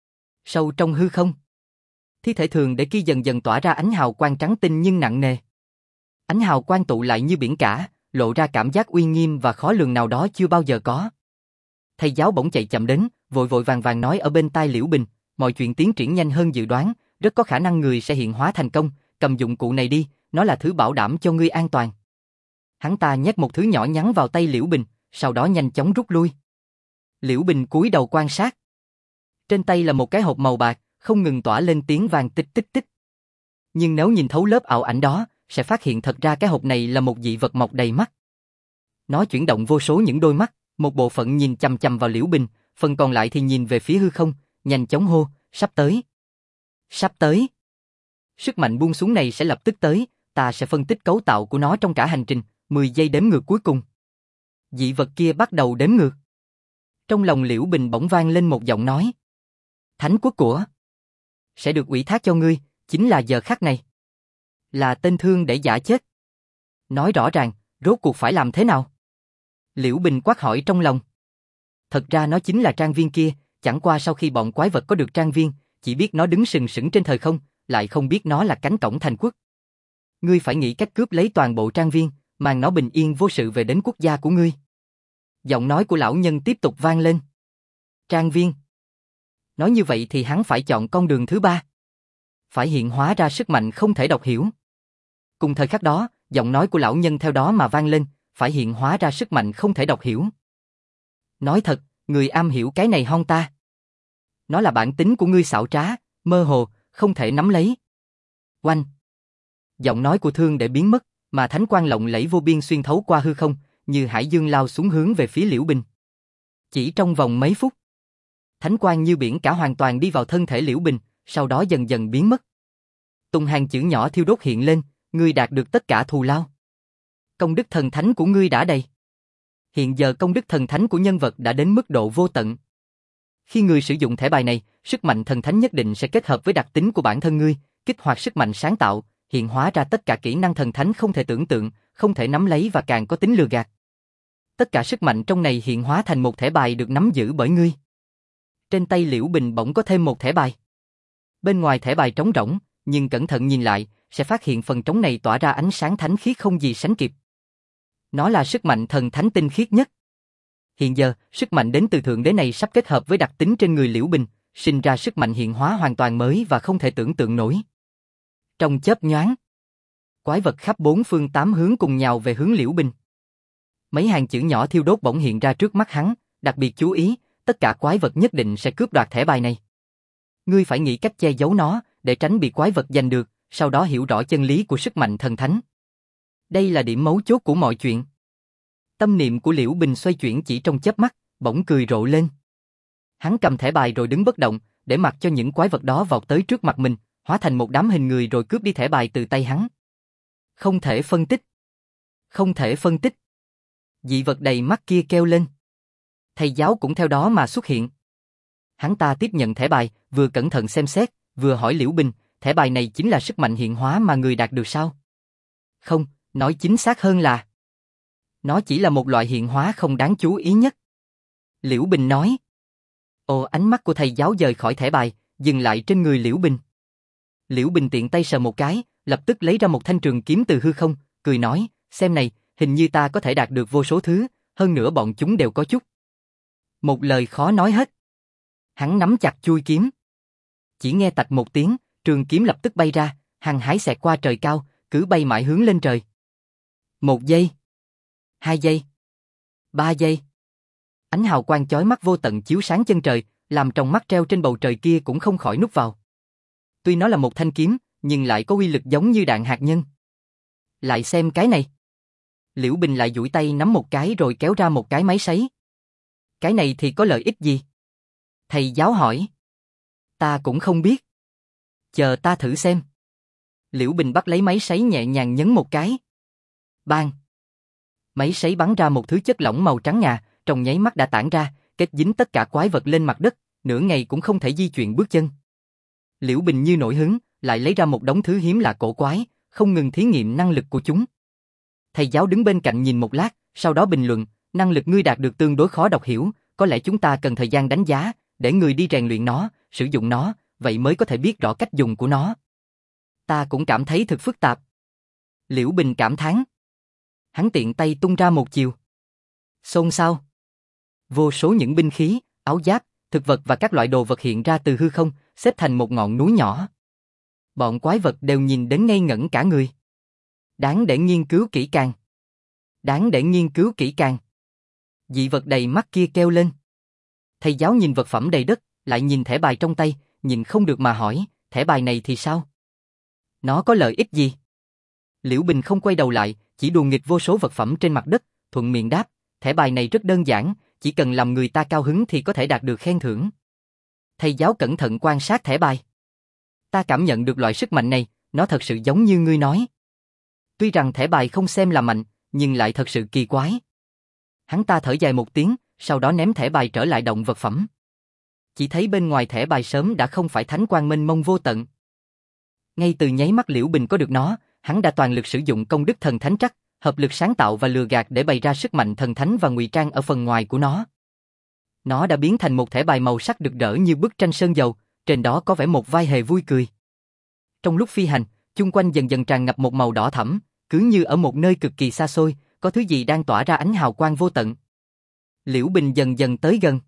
sâu trong hư không, thi thể thường để kia dần dần tỏa ra ánh hào quang trắng tinh nhưng nặng nề. Ánh hào quang tụ lại như biển cả, lộ ra cảm giác uy nghiêm và khó lường nào đó chưa bao giờ có. Thầy giáo bỗng chạy chậm đến, vội vội vàng vàng nói ở bên tai Liễu Bình, mọi chuyện tiến triển nhanh hơn dự đoán, rất có khả năng người sẽ hiện hóa thành công, cầm dụng cụ này đi, nó là thứ bảo đảm cho ngươi an toàn. Hắn ta nhét một thứ nhỏ nhắn vào tay Liễu Bình, sau đó nhanh chóng rút lui. Liễu Bình cúi đầu quan sát. Trên tay là một cái hộp màu bạc, không ngừng tỏa lên tiếng vàng tích tích tích. Nhưng nếu nhìn thấu lớp ảo ảnh đó, sẽ phát hiện thật ra cái hộp này là một dị vật mọc đầy mắt. Nó chuyển động vô số những đôi mắt, một bộ phận nhìn chằm chằm vào Liễu Bình, phần còn lại thì nhìn về phía hư không, nhanh chóng hô, sắp tới. Sắp tới. Sức mạnh buông xuống này sẽ lập tức tới, ta sẽ phân tích cấu tạo của nó trong cả hành trình, 10 giây đếm ngược cuối cùng. Dị vật kia bắt đầu đếm ngược. Trong lòng Liễu Bình bỗng vang lên một giọng nói. Thánh quốc của sẽ được ủy thác cho ngươi, chính là giờ khắc này. Là tên thương để giả chết. Nói rõ ràng, rốt cuộc phải làm thế nào? Liễu Bình quát hỏi trong lòng. Thật ra nó chính là trang viên kia, chẳng qua sau khi bọn quái vật có được trang viên, chỉ biết nó đứng sừng sững trên thời không, lại không biết nó là cánh cổng thành quốc. Ngươi phải nghĩ cách cướp lấy toàn bộ trang viên, mang nó bình yên vô sự về đến quốc gia của ngươi. Giọng nói của lão nhân tiếp tục vang lên. Trang viên. Nói như vậy thì hắn phải chọn con đường thứ ba. Phải hiện hóa ra sức mạnh không thể đọc hiểu. Cùng thời khắc đó, giọng nói của lão nhân theo đó mà vang lên, phải hiện hóa ra sức mạnh không thể đọc hiểu. Nói thật, người am hiểu cái này hông ta? Nó là bản tính của ngươi xảo trá, mơ hồ, không thể nắm lấy. Oanh! Giọng nói của thương để biến mất, mà thánh quang lộng lẫy vô biên xuyên thấu qua hư không, như hải dương lao xuống hướng về phía Liễu Bình. Chỉ trong vòng mấy phút, thánh quang như biển cả hoàn toàn đi vào thân thể Liễu Bình, sau đó dần dần biến mất. Từng hàng chữ nhỏ thiêu đốt hiện lên, ngươi đạt được tất cả thù lao. Công đức thần thánh của ngươi đã đầy. Hiện giờ công đức thần thánh của nhân vật đã đến mức độ vô tận. Khi ngươi sử dụng thẻ bài này, sức mạnh thần thánh nhất định sẽ kết hợp với đặc tính của bản thân ngươi, kích hoạt sức mạnh sáng tạo, hiện hóa ra tất cả kỹ năng thần thánh không thể tưởng tượng, không thể nắm lấy và càng có tính lừa gạt. Tất cả sức mạnh trong này hiện hóa thành một thẻ bài được nắm giữ bởi ngươi. Trên tay Liễu Bình bỗng có thêm một thẻ bài. Bên ngoài thẻ bài trống rỗng, nhưng cẩn thận nhìn lại, sẽ phát hiện phần trống này tỏa ra ánh sáng thánh khiết không gì sánh kịp. Nó là sức mạnh thần thánh tinh khiết nhất. Hiện giờ, sức mạnh đến từ Thượng Đế này sắp kết hợp với đặc tính trên người Liễu Bình, sinh ra sức mạnh hiện hóa hoàn toàn mới và không thể tưởng tượng nổi. Trong chớp nhoáng, quái vật khắp bốn phương tám hướng cùng nhào về hướng Liễu Bình. Mấy hàng chữ nhỏ thiêu đốt bỗng hiện ra trước mắt hắn, đặc biệt chú ý, tất cả quái vật nhất định sẽ cướp đoạt thẻ bài này. Ngươi phải nghĩ cách che giấu nó, để tránh bị quái vật giành được, sau đó hiểu rõ chân lý của sức mạnh thần thánh. Đây là điểm mấu chốt của mọi chuyện. Tâm niệm của Liễu Bình xoay chuyển chỉ trong chớp mắt, bỗng cười rộ lên. Hắn cầm thẻ bài rồi đứng bất động, để mặc cho những quái vật đó vọt tới trước mặt mình, hóa thành một đám hình người rồi cướp đi thẻ bài từ tay hắn. Không thể phân tích. Không thể phân tích. Dị vật đầy mắt kia kêu lên. Thầy giáo cũng theo đó mà xuất hiện. Hắn ta tiếp nhận thẻ bài, vừa cẩn thận xem xét, vừa hỏi Liễu Bình, thẻ bài này chính là sức mạnh hiện hóa mà người đạt được sao? Không, nói chính xác hơn là nó chỉ là một loại hiện hóa không đáng chú ý nhất. Liễu Bình nói. Ồ, ánh mắt của thầy giáo dời khỏi thẻ bài, dừng lại trên người Liễu Bình. Liễu Bình tiện tay sờ một cái, lập tức lấy ra một thanh trường kiếm từ hư không, cười nói, xem này, hình như ta có thể đạt được vô số thứ, hơn nữa bọn chúng đều có chút. Một lời khó nói hết. Hắn nắm chặt chuôi kiếm. Chỉ nghe tạch một tiếng, trường kiếm lập tức bay ra, hăng hái xẹt qua trời cao, cứ bay mãi hướng lên trời. 1 giây. 2 giây. 3 giây. Ánh hào quang chói mắt vô tận chiếu sáng chân trời, làm trong mắt treo trên bầu trời kia cũng không khỏi nút vào. Tuy nó là một thanh kiếm, nhưng lại có uy lực giống như đạn hạt nhân. Lại xem cái này. Liễu Bình lại duỗi tay nắm một cái rồi kéo ra một cái máy sấy. Cái này thì có lợi ích gì? Thầy giáo hỏi. Ta cũng không biết. Chờ ta thử xem. Liễu Bình bắt lấy máy sấy nhẹ nhàng nhấn một cái. Bang! Máy sấy bắn ra một thứ chất lỏng màu trắng ngà, trong nháy mắt đã tản ra, kết dính tất cả quái vật lên mặt đất, nửa ngày cũng không thể di chuyển bước chân. Liễu Bình như nổi hứng, lại lấy ra một đống thứ hiếm lạ cổ quái, không ngừng thí nghiệm năng lực của chúng. Thầy giáo đứng bên cạnh nhìn một lát, sau đó bình luận, năng lực ngươi đạt được tương đối khó đọc hiểu, có lẽ chúng ta cần thời gian đánh giá, để người đi rèn luyện nó, sử dụng nó, vậy mới có thể biết rõ cách dùng của nó. Ta cũng cảm thấy thực phức tạp. Liễu Bình cảm thán. Hắn tiện tay tung ra một chiều. Xôn xao. Vô số những binh khí, áo giáp, thực vật và các loại đồ vật hiện ra từ hư không, xếp thành một ngọn núi nhỏ. Bọn quái vật đều nhìn đến ngây ngẩn cả người. Đáng để nghiên cứu kỹ càng. Đáng để nghiên cứu kỹ càng. Dị vật đầy mắt kia kêu lên. Thầy giáo nhìn vật phẩm đầy đất, lại nhìn thẻ bài trong tay, nhìn không được mà hỏi, thẻ bài này thì sao? Nó có lợi ích gì? Liễu Bình không quay đầu lại, chỉ đùa nghịch vô số vật phẩm trên mặt đất, thuận miệng đáp, thẻ bài này rất đơn giản, chỉ cần làm người ta cao hứng thì có thể đạt được khen thưởng. Thầy giáo cẩn thận quan sát thẻ bài. Ta cảm nhận được loại sức mạnh này, nó thật sự giống như ngươi nói. Tuy rằng thẻ bài không xem là mạnh, nhưng lại thật sự kỳ quái. Hắn ta thở dài một tiếng, sau đó ném thẻ bài trở lại động vật phẩm. Chỉ thấy bên ngoài thẻ bài sớm đã không phải thánh quang mênh mông vô tận. Ngay từ nháy mắt Liễu Bình có được nó, hắn đã toàn lực sử dụng công đức thần thánh trắc, hợp lực sáng tạo và lừa gạt để bày ra sức mạnh thần thánh và ngụy trang ở phần ngoài của nó. Nó đã biến thành một thẻ bài màu sắc rực rỡ như bức tranh sơn dầu, trên đó có vẻ một vai hề vui cười. Trong lúc phi hành, chung quanh dần dần tràn ngập một màu đỏ thẫm, cứ như ở một nơi cực kỳ xa xôi, có thứ gì đang tỏa ra ánh hào quang vô tận. Liễu Bình dần dần tới gần.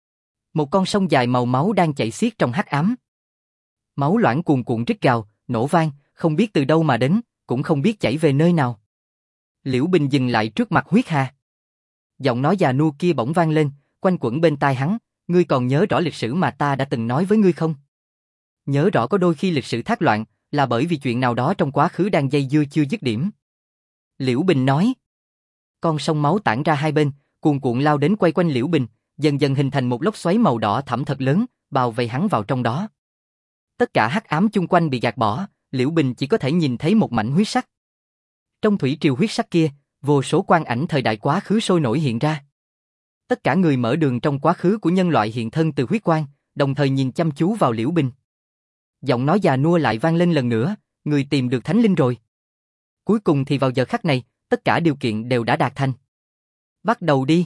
Một con sông dài màu máu đang chảy xiết trong hắc ám. Máu loãng cuồn cuộn rít gào, nổ vang, không biết từ đâu mà đến, cũng không biết chảy về nơi nào. Liễu Bình dừng lại trước mặt huyết hà. Giọng nói già nua kia bỗng vang lên, quanh quẩn bên tai hắn, ngươi còn nhớ rõ lịch sử mà ta đã từng nói với ngươi không? Nhớ rõ có đôi khi lịch sử thác loạn, là bởi vì chuyện nào đó trong quá khứ đang dây dưa chưa dứt điểm. Liễu Bình nói. Con sông máu tản ra hai bên, cuồn cuộn lao đến quay quanh Liễu Bình, dần dần hình thành một lốc xoáy màu đỏ thẫm thật lớn, bao vây hắn vào trong đó. Tất cả hắc ám chung quanh bị gạt bỏ, Liễu Bình chỉ có thể nhìn thấy một mảnh huyết sắc. Trong thủy triều huyết sắc kia, vô số quang ảnh thời đại quá khứ sôi nổi hiện ra. Tất cả người mở đường trong quá khứ của nhân loại hiện thân từ huyết quang, đồng thời nhìn chăm chú vào Liễu Bình. Giọng nói già nua lại vang lên lần nữa, người tìm được thánh linh rồi. Cuối cùng thì vào giờ khắc này, tất cả điều kiện đều đã đạt thành. Bắt đầu đi.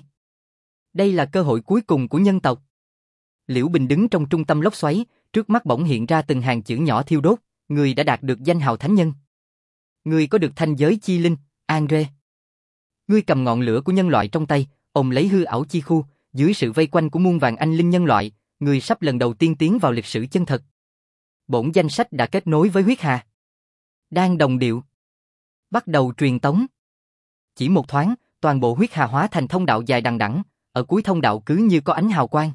Đây là cơ hội cuối cùng của nhân tộc. Liễu Bình đứng trong trung tâm lốc xoáy, trước mắt bỗng hiện ra từng hàng chữ nhỏ thiêu đốt, người đã đạt được danh hào thánh nhân. Ngươi có được thanh giới chi linh, Andre. Ngươi cầm ngọn lửa của nhân loại trong tay, ôm lấy hư ảo chi khu, dưới sự vây quanh của muôn vàng anh linh nhân loại, ngươi sắp lần đầu tiên tiến vào lịch sử chân thật. Bổn danh sách đã kết nối với huyết hà. Đang đồng điệu. Bắt đầu truyền tống. Chỉ một thoáng, toàn bộ huyết hà hóa thành thông đạo dài đằng đẵng, ở cuối thông đạo cứ như có ánh hào quang.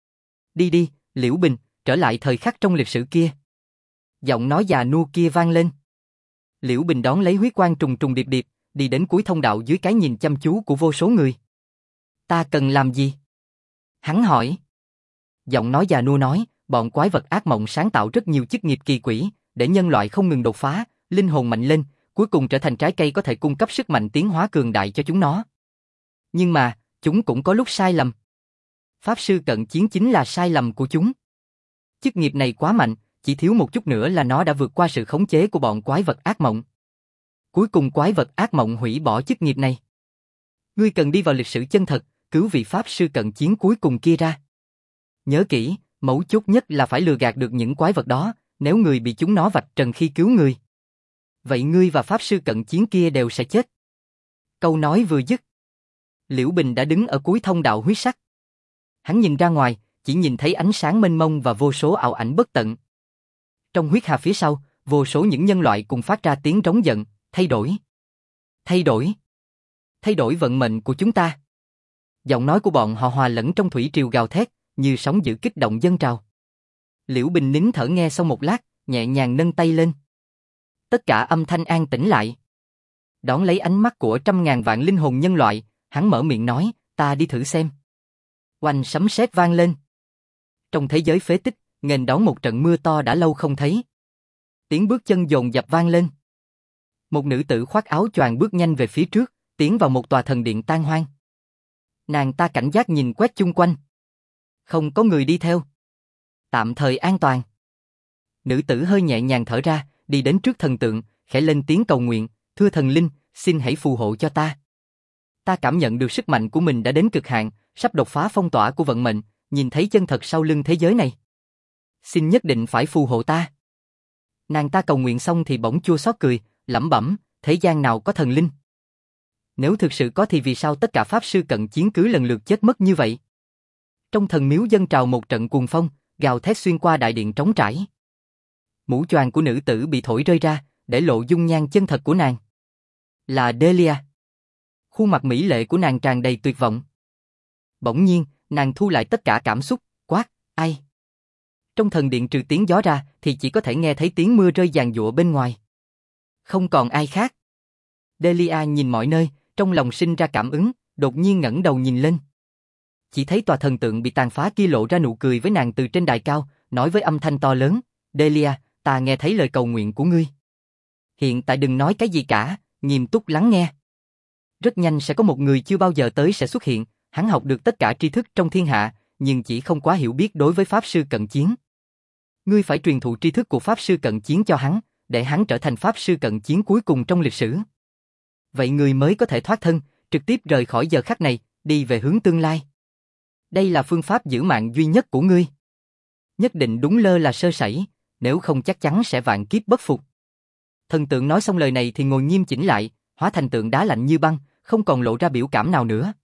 Đi đi, Liễu Bình, trở lại thời khắc trong lịch sử kia. Giọng nói già nua kia vang lên. Liễu Bình đón lấy huyết quang trùng trùng điệp điệp, đi đến cuối thông đạo dưới cái nhìn chăm chú của vô số người. Ta cần làm gì? Hắn hỏi. Giọng nói già nua nói, bọn quái vật ác mộng sáng tạo rất nhiều chức nghiệp kỳ quỷ, để nhân loại không ngừng đột phá, linh hồn mạnh lên, cuối cùng trở thành trái cây có thể cung cấp sức mạnh tiến hóa cường đại cho chúng nó. Nhưng mà, chúng cũng có lúc sai lầm. Pháp sư cận chiến chính là sai lầm của chúng. Chức nghiệp này quá mạnh, chỉ thiếu một chút nữa là nó đã vượt qua sự khống chế của bọn quái vật ác mộng. Cuối cùng quái vật ác mộng hủy bỏ chức nghiệp này. Ngươi cần đi vào lịch sử chân thật, cứu vị pháp sư cận chiến cuối cùng kia ra. Nhớ kỹ, mấu chốt nhất là phải lừa gạt được những quái vật đó, nếu người bị chúng nó vạch trần khi cứu người. Vậy ngươi và pháp sư cận chiến kia đều sẽ chết. Câu nói vừa dứt. Liễu Bình đã đứng ở cuối thông đạo huyết sắc. Hắn nhìn ra ngoài, chỉ nhìn thấy ánh sáng mênh mông và vô số ảo ảnh bất tận. Trong huyết hà phía sau, vô số những nhân loại cùng phát ra tiếng rống giận, thay đổi. Thay đổi. Thay đổi vận mệnh của chúng ta. Giọng nói của bọn họ hòa lẫn trong thủy triều gào thét, như sóng dữ kích động dâng trào. Liễu Bình nín thở nghe sau một lát, nhẹ nhàng nâng tay lên. Tất cả âm thanh an tĩnh lại. Đón lấy ánh mắt của trăm ngàn vạn linh hồn nhân loại, hắn mở miệng nói, ta đi thử xem. Oanh sấm sét vang lên. Trong thế giới phế tích, nghênh đón một trận mưa to đã lâu không thấy. Tiếng bước chân dồn dập vang lên. Một nữ tử khoác áo choàng bước nhanh về phía trước, tiến vào một tòa thần điện tan hoang. Nàng ta cảnh giác nhìn quét chung quanh. Không có người đi theo. Tạm thời an toàn. Nữ tử hơi nhẹ nhàng thở ra, đi đến trước thần tượng, khẽ lên tiếng cầu nguyện, thưa thần linh, xin hãy phù hộ cho ta. Ta cảm nhận được sức mạnh của mình đã đến cực hạn, sắp đột phá phong tỏa của vận mệnh, nhìn thấy chân thật sau lưng thế giới này. Xin nhất định phải phù hộ ta. Nàng ta cầu nguyện xong thì bỗng chua xót cười, lẩm bẩm, thế gian nào có thần linh? Nếu thực sự có thì vì sao tất cả pháp sư cận chiến cứ lần lượt chết mất như vậy? Trong thần miếu dâng trào một trận cuồng phong, gào thét xuyên qua đại điện trống trải. Mũ choàng của nữ tử bị thổi rơi ra, để lộ dung nhan chân thật của nàng. Là Delia. Khuôn mặt mỹ lệ của nàng tràn đầy tuyệt vọng. Bỗng nhiên, nàng thu lại tất cả cảm xúc, quát, ai? Trong thần điện trừ tiếng gió ra, thì chỉ có thể nghe thấy tiếng mưa rơi giàn giụa bên ngoài. Không còn ai khác. Delia nhìn mọi nơi, trong lòng sinh ra cảm ứng, đột nhiên ngẩng đầu nhìn lên. Chỉ thấy tòa thần tượng bị tàn phá kia lộ ra nụ cười với nàng từ trên đài cao, nói với âm thanh to lớn, Delia, ta nghe thấy lời cầu nguyện của ngươi. Hiện tại đừng nói cái gì cả, nghiêm túc lắng nghe. Rất nhanh sẽ có một người chưa bao giờ tới sẽ xuất hiện, hắn học được tất cả tri thức trong thiên hạ, nhưng chỉ không quá hiểu biết đối với pháp sư cận chiến. Ngươi phải truyền thụ tri thức của pháp sư cận chiến cho hắn, để hắn trở thành pháp sư cận chiến cuối cùng trong lịch sử. Vậy người mới có thể thoát thân, trực tiếp rời khỏi giờ khắc này, đi về hướng tương lai. Đây là phương pháp giữ mạng duy nhất của ngươi. Nhất định đúng lơ là sơ sẩy, nếu không chắc chắn sẽ vạn kiếp bất phục. Thần tượng nói xong lời này thì ngồi nghiêm chỉnh lại, hóa thành tượng đá lạnh như băng, không còn lộ ra biểu cảm nào nữa.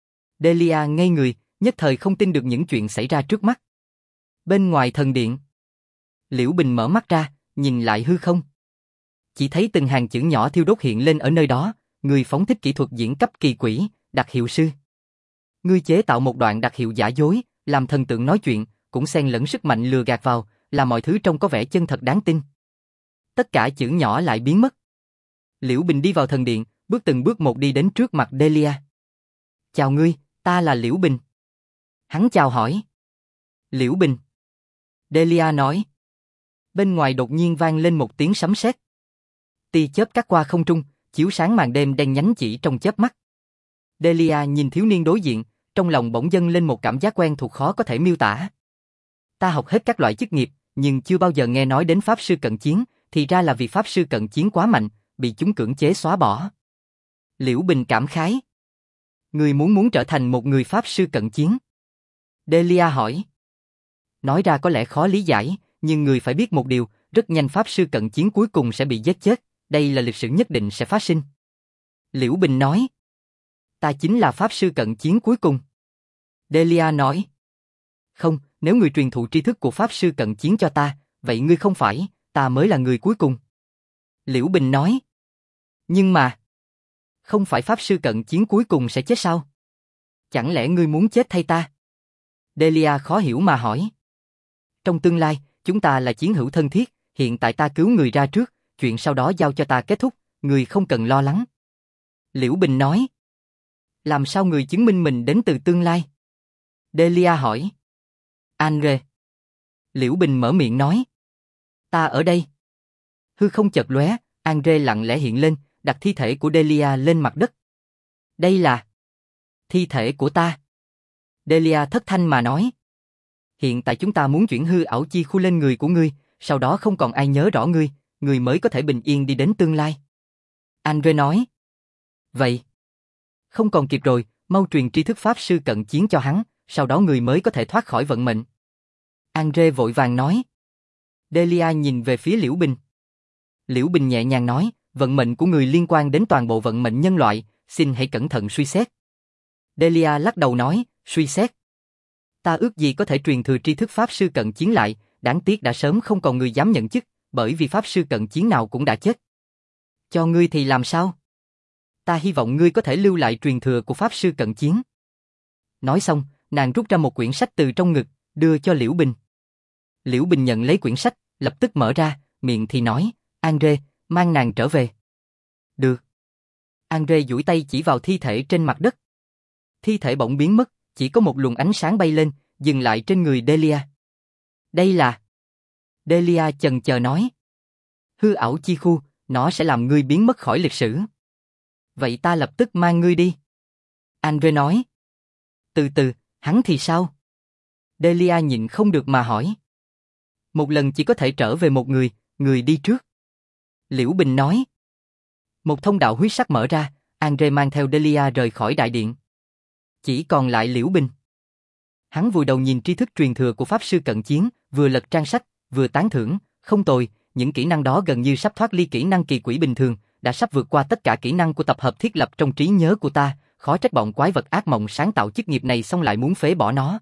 Delia ngây người, nhất thời không tin được những chuyện xảy ra trước mắt. Bên ngoài thần điện, Liễu Bình mở mắt ra, nhìn lại hư không. Chỉ thấy từng hàng chữ nhỏ thiêu đốt hiện lên ở nơi đó, người phóng thích kỹ thuật diễn cấp kỳ quỷ, đặc hiệu sư. Ngươi chế tạo một đoạn đặc hiệu giả dối, làm thần tượng nói chuyện, cũng xen lẫn sức mạnh lừa gạt vào, làm mọi thứ trông có vẻ chân thật đáng tin. Tất cả chữ nhỏ lại biến mất. Liễu Bình đi vào thần điện, bước từng bước một đi đến trước mặt Delia. Chào ngươi, ta là Liễu Bình. Hắn chào hỏi. Liễu Bình. Delia nói. Bên ngoài đột nhiên vang lên một tiếng sấm sét. Tia chớp cắt qua không trung, chiếu sáng màn đêm đen nhánh chỉ trong chớp mắt. Delia nhìn thiếu niên đối diện, trong lòng bỗng dâng lên một cảm giác quen thuộc khó có thể miêu tả. Ta học hết các loại chức nghiệp, nhưng chưa bao giờ nghe nói đến pháp sư cận chiến, thì ra là vì pháp sư cận chiến quá mạnh, bị chúng cưỡng chế xóa bỏ. Liễu Bình cảm khái. Người muốn trở thành một người pháp sư cận chiến? Delia hỏi. Nói ra có lẽ khó lý giải, nhưng người phải biết một điều, rất nhanh pháp sư cận chiến cuối cùng sẽ bị giết chết, đây là lịch sử nhất định sẽ phát sinh. Liễu Bình nói. Ta chính là pháp sư cận chiến cuối cùng. Delia nói. Không, nếu người truyền thụ tri thức của pháp sư cận chiến cho ta, vậy ngươi không phải, ta mới là người cuối cùng. Liễu Bình nói. Nhưng mà, không phải pháp sư cận chiến cuối cùng sẽ chết sao? Chẳng lẽ ngươi muốn chết thay ta? Delia khó hiểu mà hỏi. Trong tương lai, chúng ta là chiến hữu thân thiết, hiện tại ta cứu người ra trước, chuyện sau đó giao cho ta kết thúc, người không cần lo lắng. Liễu Bình nói. Làm sao người chứng minh mình đến từ tương lai? Delia hỏi. Andre. Liễu Bình mở miệng nói. Ta ở đây. Hư không chợt lóe, Andre lặng lẽ hiện lên, đặt thi thể của Delia lên mặt đất. Đây là thi thể của ta. Delia thất thanh mà nói. Hiện tại chúng ta muốn chuyển hư ảo chi khu lên người của ngươi, sau đó không còn ai nhớ rõ ngươi, ngươi mới có thể bình yên đi đến tương lai. Andre nói. Vậy. Không còn kịp rồi, mau truyền tri thức pháp sư cận chiến cho hắn, sau đó người mới có thể thoát khỏi vận mệnh. Andre vội vàng nói. Delia nhìn về phía Liễu Bình. Liễu Bình nhẹ nhàng nói, vận mệnh của người liên quan đến toàn bộ vận mệnh nhân loại, xin hãy cẩn thận suy xét. Delia lắc đầu nói, suy xét. Ta ước gì có thể truyền thừa tri thức pháp sư cận chiến lại, đáng tiếc đã sớm không còn người dám nhận chức, bởi vì pháp sư cận chiến nào cũng đã chết. Cho ngươi thì làm sao? Ta hy vọng ngươi có thể lưu lại truyền thừa của pháp sư cận chiến. Nói xong, nàng rút ra một quyển sách từ trong ngực, đưa cho Liễu Bình. Liễu Bình nhận lấy quyển sách, lập tức mở ra, miệng thì nói, Andre, mang nàng trở về. Được. Andre duỗi tay chỉ vào thi thể trên mặt đất. Thi thể bỗng biến mất, chỉ có một luồng ánh sáng bay lên, dừng lại trên người Delia. Đây là... Delia chần chờ nói. Hư ảo chi khu, nó sẽ làm ngươi biến mất khỏi lịch sử. Vậy ta lập tức mang ngươi đi. Andre nói. Từ từ, hắn thì sao? Delia nhịn không được mà hỏi. Một lần chỉ có thể trở về một người đi trước. Liễu Bình nói. Một thông đạo huyết sắc mở ra, Andre mang theo Delia rời khỏi đại điện. Chỉ còn lại Liễu Bình. Hắn vùi đầu nhìn tri thức truyền thừa của pháp sư cận chiến, vừa lật trang sách, vừa tán thưởng, không tồi, những kỹ năng đó gần như sắp thoát ly kỹ năng kỳ quỷ bình thường, đã sắp vượt qua tất cả kỹ năng của tập hợp thiết lập trong trí nhớ của ta, khó trách bọn quái vật ác mộng sáng tạo chức nghiệp này xong lại muốn phế bỏ nó.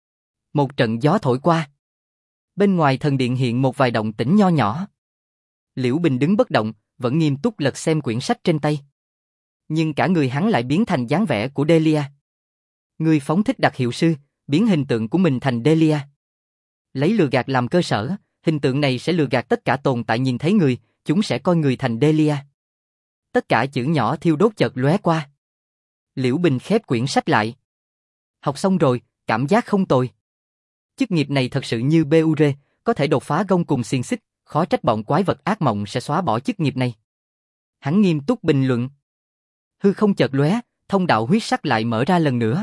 Một trận gió thổi qua. Bên ngoài thần điện hiện một vài động tĩnh nho nhỏ. Liễu Bình đứng bất động, vẫn nghiêm túc lật xem quyển sách trên tay. Nhưng cả người hắn lại biến thành dáng vẻ của Delia. Người phóng thích đặc hiệu sư, biến hình tượng của mình thành Delia. Lấy lừa gạt làm cơ sở, hình tượng này sẽ lừa gạt tất cả tồn tại nhìn thấy người, chúng sẽ coi người thành Delia. Tất cả chữ nhỏ thiêu đốt chợt lóe qua. Liễu Bình khép quyển sách lại. Học xong rồi, cảm giác không tồi. Chức nghiệp này thật sự như Bure, có thể đột phá gông cùng xiềng xích, khó trách bọn quái vật ác mộng sẽ xóa bỏ chức nghiệp này. Hắn nghiêm túc bình luận. Hư không chợt lóe, thông đạo huyết sắc lại mở ra lần nữa.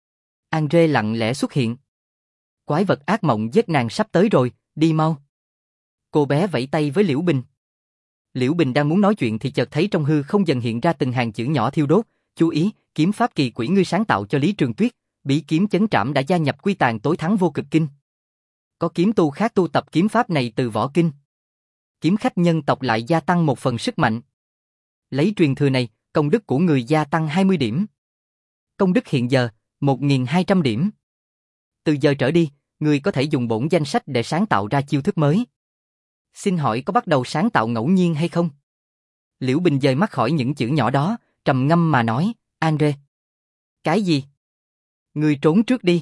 Andre lặng lẽ xuất hiện. Quái vật ác mộng giết nàng sắp tới rồi, đi mau. Cô bé vẫy tay với Liễu Bình. Liễu Bình đang muốn nói chuyện thì chợt thấy trong hư không dần hiện ra từng hàng chữ nhỏ thiêu đốt. Chú ý, kiếm pháp kỳ quỷ ngươi sáng tạo cho Lý Trường Tuyết, bí kiếm chấn trảm đã gia nhập quy tàn tối thắng vô cực kinh. Có kiếm tu khác tu tập kiếm pháp này từ võ kinh. Kiếm khách nhân tộc lại gia tăng một phần sức mạnh. Lấy truyền thừa này, công đức của người gia tăng 20 điểm. Công đức hiện giờ, 1.200 điểm. Từ giờ trở đi, người có thể dùng bổn danh sách để sáng tạo ra chiêu thức mới. Xin hỏi có bắt đầu sáng tạo ngẫu nhiên hay không? Liễu Bình dời mắt khỏi những chữ nhỏ đó, trầm ngâm mà nói, Andre. Cái gì? Ngươi trốn trước đi.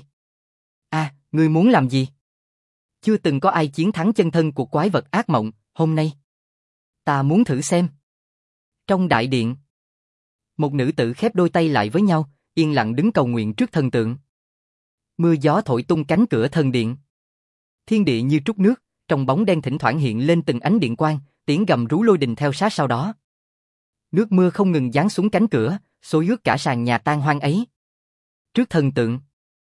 À, ngươi muốn làm gì? Chưa từng có ai chiến thắng chân thân của quái vật ác mộng, hôm nay. Ta muốn thử xem. Trong đại điện, một nữ tử khép đôi tay lại với nhau, yên lặng đứng cầu nguyện trước thần tượng. Mưa gió thổi tung cánh cửa thần điện. Thiên địa như trút nước, trong bóng đen thỉnh thoảng hiện lên từng ánh điện quang, tiếng gầm rú lôi đình theo sát sau đó. Nước mưa không ngừng giáng xuống cánh cửa, xối ướt cả sàn nhà tan hoang ấy. Trước thần tượng,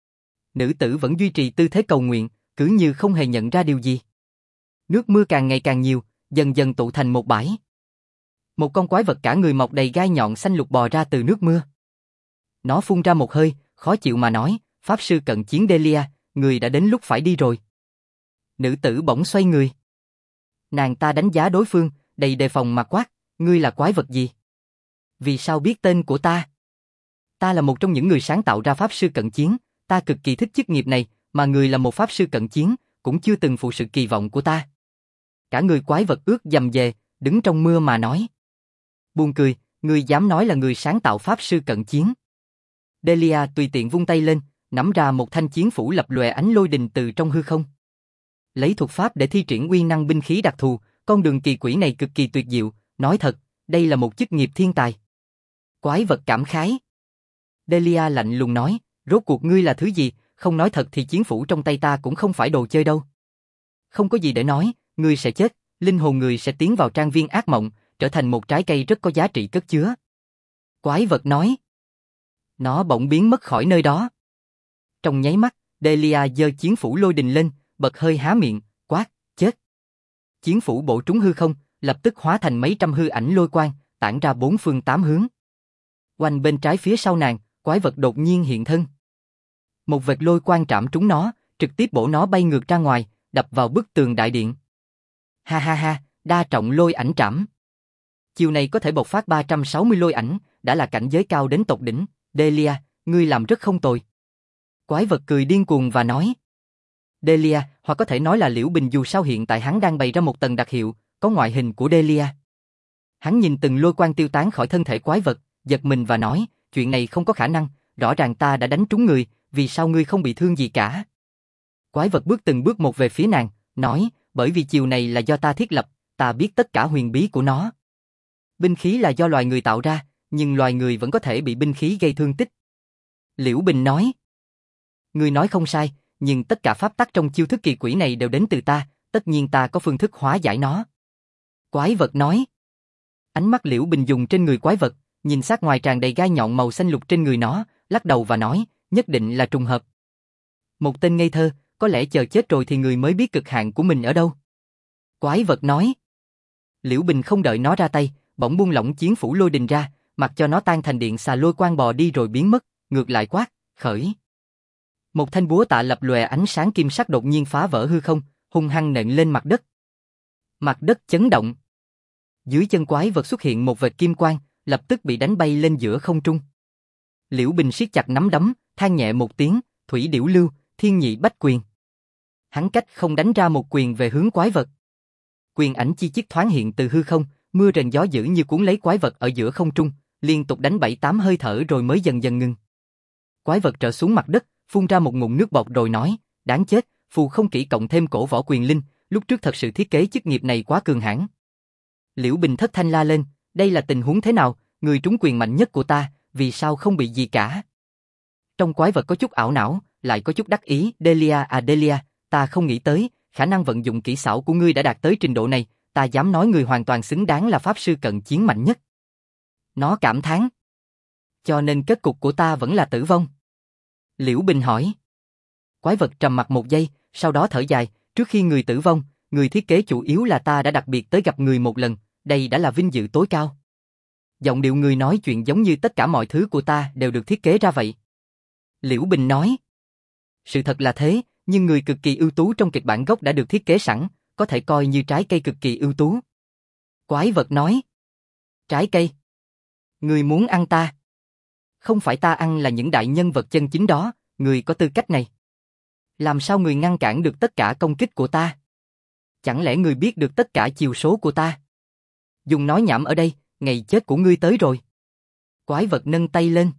nữ tử vẫn duy trì tư thế cầu nguyện, cứ như không hề nhận ra điều gì. Nước mưa càng ngày càng nhiều, dần dần tụ thành một bãi. Một con quái vật cả người mọc đầy gai nhọn xanh lục bò ra từ nước mưa. Nó phun ra một hơi, khó chịu mà nói, Pháp sư cận chiến Delia, người đã đến lúc phải đi rồi. Nữ tử bỗng xoay người. Nàng ta đánh giá đối phương, đầy đề phòng mà quát, ngươi là quái vật gì? Vì sao biết tên của ta? Ta là một trong những người sáng tạo ra Pháp sư cận chiến, ta cực kỳ thích chức nghiệp này, mà người là một Pháp sư cận chiến, cũng chưa từng phụ sự kỳ vọng của ta. Cả người quái vật ướt dầm dề, đứng trong mưa mà nói. Buồn cười, ngươi dám nói là người sáng tạo Pháp sư cận chiến. Delia tùy tiện vung tay lên, nắm ra một thanh chiến phủ lập lòe ánh lôi đình từ trong hư không. Lấy thuật pháp để thi triển uy năng binh khí đặc thù, con đường kỳ quỷ này cực kỳ tuyệt diệu, nói thật, đây là một chức nghiệp thiên tài. Quái vật cảm khái. Delia lạnh lùng nói, rốt cuộc ngươi là thứ gì, không nói thật thì chiến phủ trong tay ta cũng không phải đồ chơi đâu. Không có gì để nói, ngươi sẽ chết, linh hồn người sẽ tiến vào trang viên ác mộng, trở thành một trái cây rất có giá trị cất chứa. Quái vật nói. Nó bỗng biến mất khỏi nơi đó. Trong nháy mắt, Delia giơ chiến phủ lôi đình lên, bật hơi há miệng, quát, chết. Chiến phủ bổ trúng hư không, lập tức hóa thành mấy trăm hư ảnh lôi quang, tản ra bốn phương tám hướng. Quanh bên trái phía sau nàng, quái vật đột nhiên hiện thân. Một vệt lôi quang trảm trúng nó, trực tiếp bổ nó bay ngược ra ngoài, đập vào bức tường đại điện. Ha ha ha, đa trọng lôi ảnh trảm. Chiều này có thể bộc phát 360 lôi ảnh, đã là cảnh giới cao đến tột đỉnh. Delia, ngươi làm rất không tồi. Quái vật cười điên cuồng và nói. Delia, hoặc có thể nói là Liễu Bình, dù sao hiện tại hắn đang bày ra một tầng đặc hiệu, có ngoại hình của Delia. Hắn nhìn từng lôi quang tiêu tán khỏi thân thể quái vật, giật mình và nói, chuyện này không có khả năng, rõ ràng ta đã đánh trúng người, vì sao ngươi không bị thương gì cả? Quái vật bước từng bước một về phía nàng, nói, bởi vì chiều này là do ta thiết lập, ta biết tất cả huyền bí của nó. Binh khí là do loài người tạo ra, nhưng loài người vẫn có thể bị binh khí gây thương tích. Liễu Bình nói, ngươi nói không sai, nhưng tất cả pháp tắc trong chiêu thức kỳ quỷ này đều đến từ ta, tất nhiên ta có phương thức hóa giải nó. Quái vật nói. Ánh mắt Liễu Bình dùng trên người quái vật, nhìn sát ngoài tràn đầy gai nhọn màu xanh lục trên người nó, lắc đầu và nói, nhất định là trùng hợp. Một tên ngây thơ, có lẽ chờ chết rồi thì người mới biết cực hạn của mình ở đâu. Quái vật nói. Liễu Bình không đợi nó ra tay, bỗng buông lỏng chiến phủ lôi đình ra, mặc cho nó tan thành điện xà lôi quang bò đi rồi biến mất, ngược lại quát, khởi. Một thanh búa tạ lập lòe ánh sáng kim sắc đột nhiên phá vỡ hư không, hung hăng nện lên mặt đất. Mặt đất chấn động. Dưới chân quái vật xuất hiện một vệt kim quang, lập tức bị đánh bay lên giữa không trung. Liễu Bình siết chặt nắm đấm, than nhẹ một tiếng, thủy điểu lưu, thiên nhị bách quyền. Hắn cách không đánh ra một quyền về hướng quái vật. Quyền ảnh chi chít thoáng hiện từ hư không, mưa rền gió dữ như cuốn lấy quái vật ở giữa không trung, liên tục đánh 7-8 hơi thở rồi mới dần dần ngừng. Quái vật trở xuống mặt đất, phun ra một ngụm nước bọt rồi nói, đáng chết, phù không kỹ cộng thêm cổ võ quyền linh, lúc trước thật sự thiết kế chức nghiệp này quá cường hãn. Liễu Bình thất thanh la lên, đây là tình huống thế nào, người trúng quyền mạnh nhất của ta, vì sao không bị gì cả? Trong quái vật có chút ảo não, lại có chút đắc ý, Delia à Delia, ta không nghĩ tới, khả năng vận dụng kỹ xảo của ngươi đã đạt tới trình độ này, ta dám nói người hoàn toàn xứng đáng là pháp sư cận chiến mạnh nhất. Nó cảm thán. Cho nên kết cục của ta vẫn là tử vong. Liễu Bình hỏi. Quái vật trầm mặc một giây, sau đó thở dài, trước khi người tử vong, người thiết kế chủ yếu là ta đã đặc biệt tới gặp người một lần, đây đã là vinh dự tối cao. Giọng điệu người nói chuyện giống như tất cả mọi thứ của ta đều được thiết kế ra vậy. Liễu Bình nói. Sự thật là thế, nhưng người cực kỳ ưu tú trong kịch bản gốc đã được thiết kế sẵn, có thể coi như trái cây cực kỳ ưu tú. Quái vật nói. Trái cây? Người muốn ăn ta? Không phải ta ăn là những đại nhân vật chân chính đó, người có tư cách này. Làm sao người ngăn cản được tất cả công kích của ta? Chẳng lẽ người biết được tất cả chiều số của ta? Dùng nói nhảm ở đây, ngày chết của ngươi tới rồi. Quái vật nâng tay lên.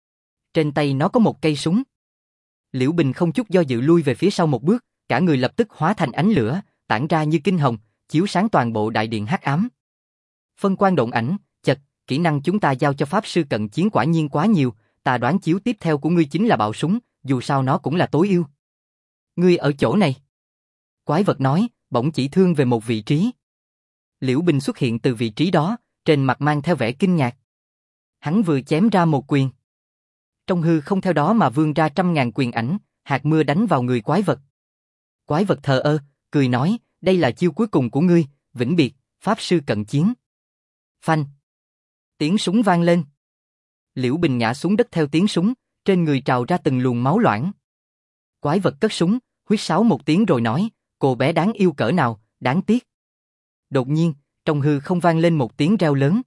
Trên tay nó có một cây súng. Liễu Bình không chút do dự lui về phía sau một bước, cả người lập tức hóa thành ánh lửa, tản ra như kinh hồng, chiếu sáng toàn bộ đại điện hắc ám. Phân quang độn ảnh, chật, kỹ năng chúng ta giao cho pháp sư cận chiến quả nhiên quá nhiều, ta đoán chiếu tiếp theo của ngươi chính là bạo súng, dù sao nó cũng là tối ưu. Ngươi ở chỗ này. Quái vật nói, bỗng chỉ thương về một vị trí. Liễu Bình xuất hiện từ vị trí đó, trên mặt mang theo vẻ kinh ngạc. Hắn vừa chém ra một quyền. Trong hư không theo đó mà vươn ra trăm ngàn quyền ảnh, hạt mưa đánh vào người quái vật. Quái vật thờ ơ, cười nói, đây là chiêu cuối cùng của ngươi, vĩnh biệt, pháp sư cận chiến. Phanh. Tiếng súng vang lên. Liễu Bình ngã xuống đất theo tiếng súng, trên người trào ra từng luồng máu loãng. Quái vật cất súng, huýt sáo một tiếng rồi nói, cô bé đáng yêu cỡ nào, đáng tiếc. Đột nhiên, trong hư không vang lên một tiếng reo lớn.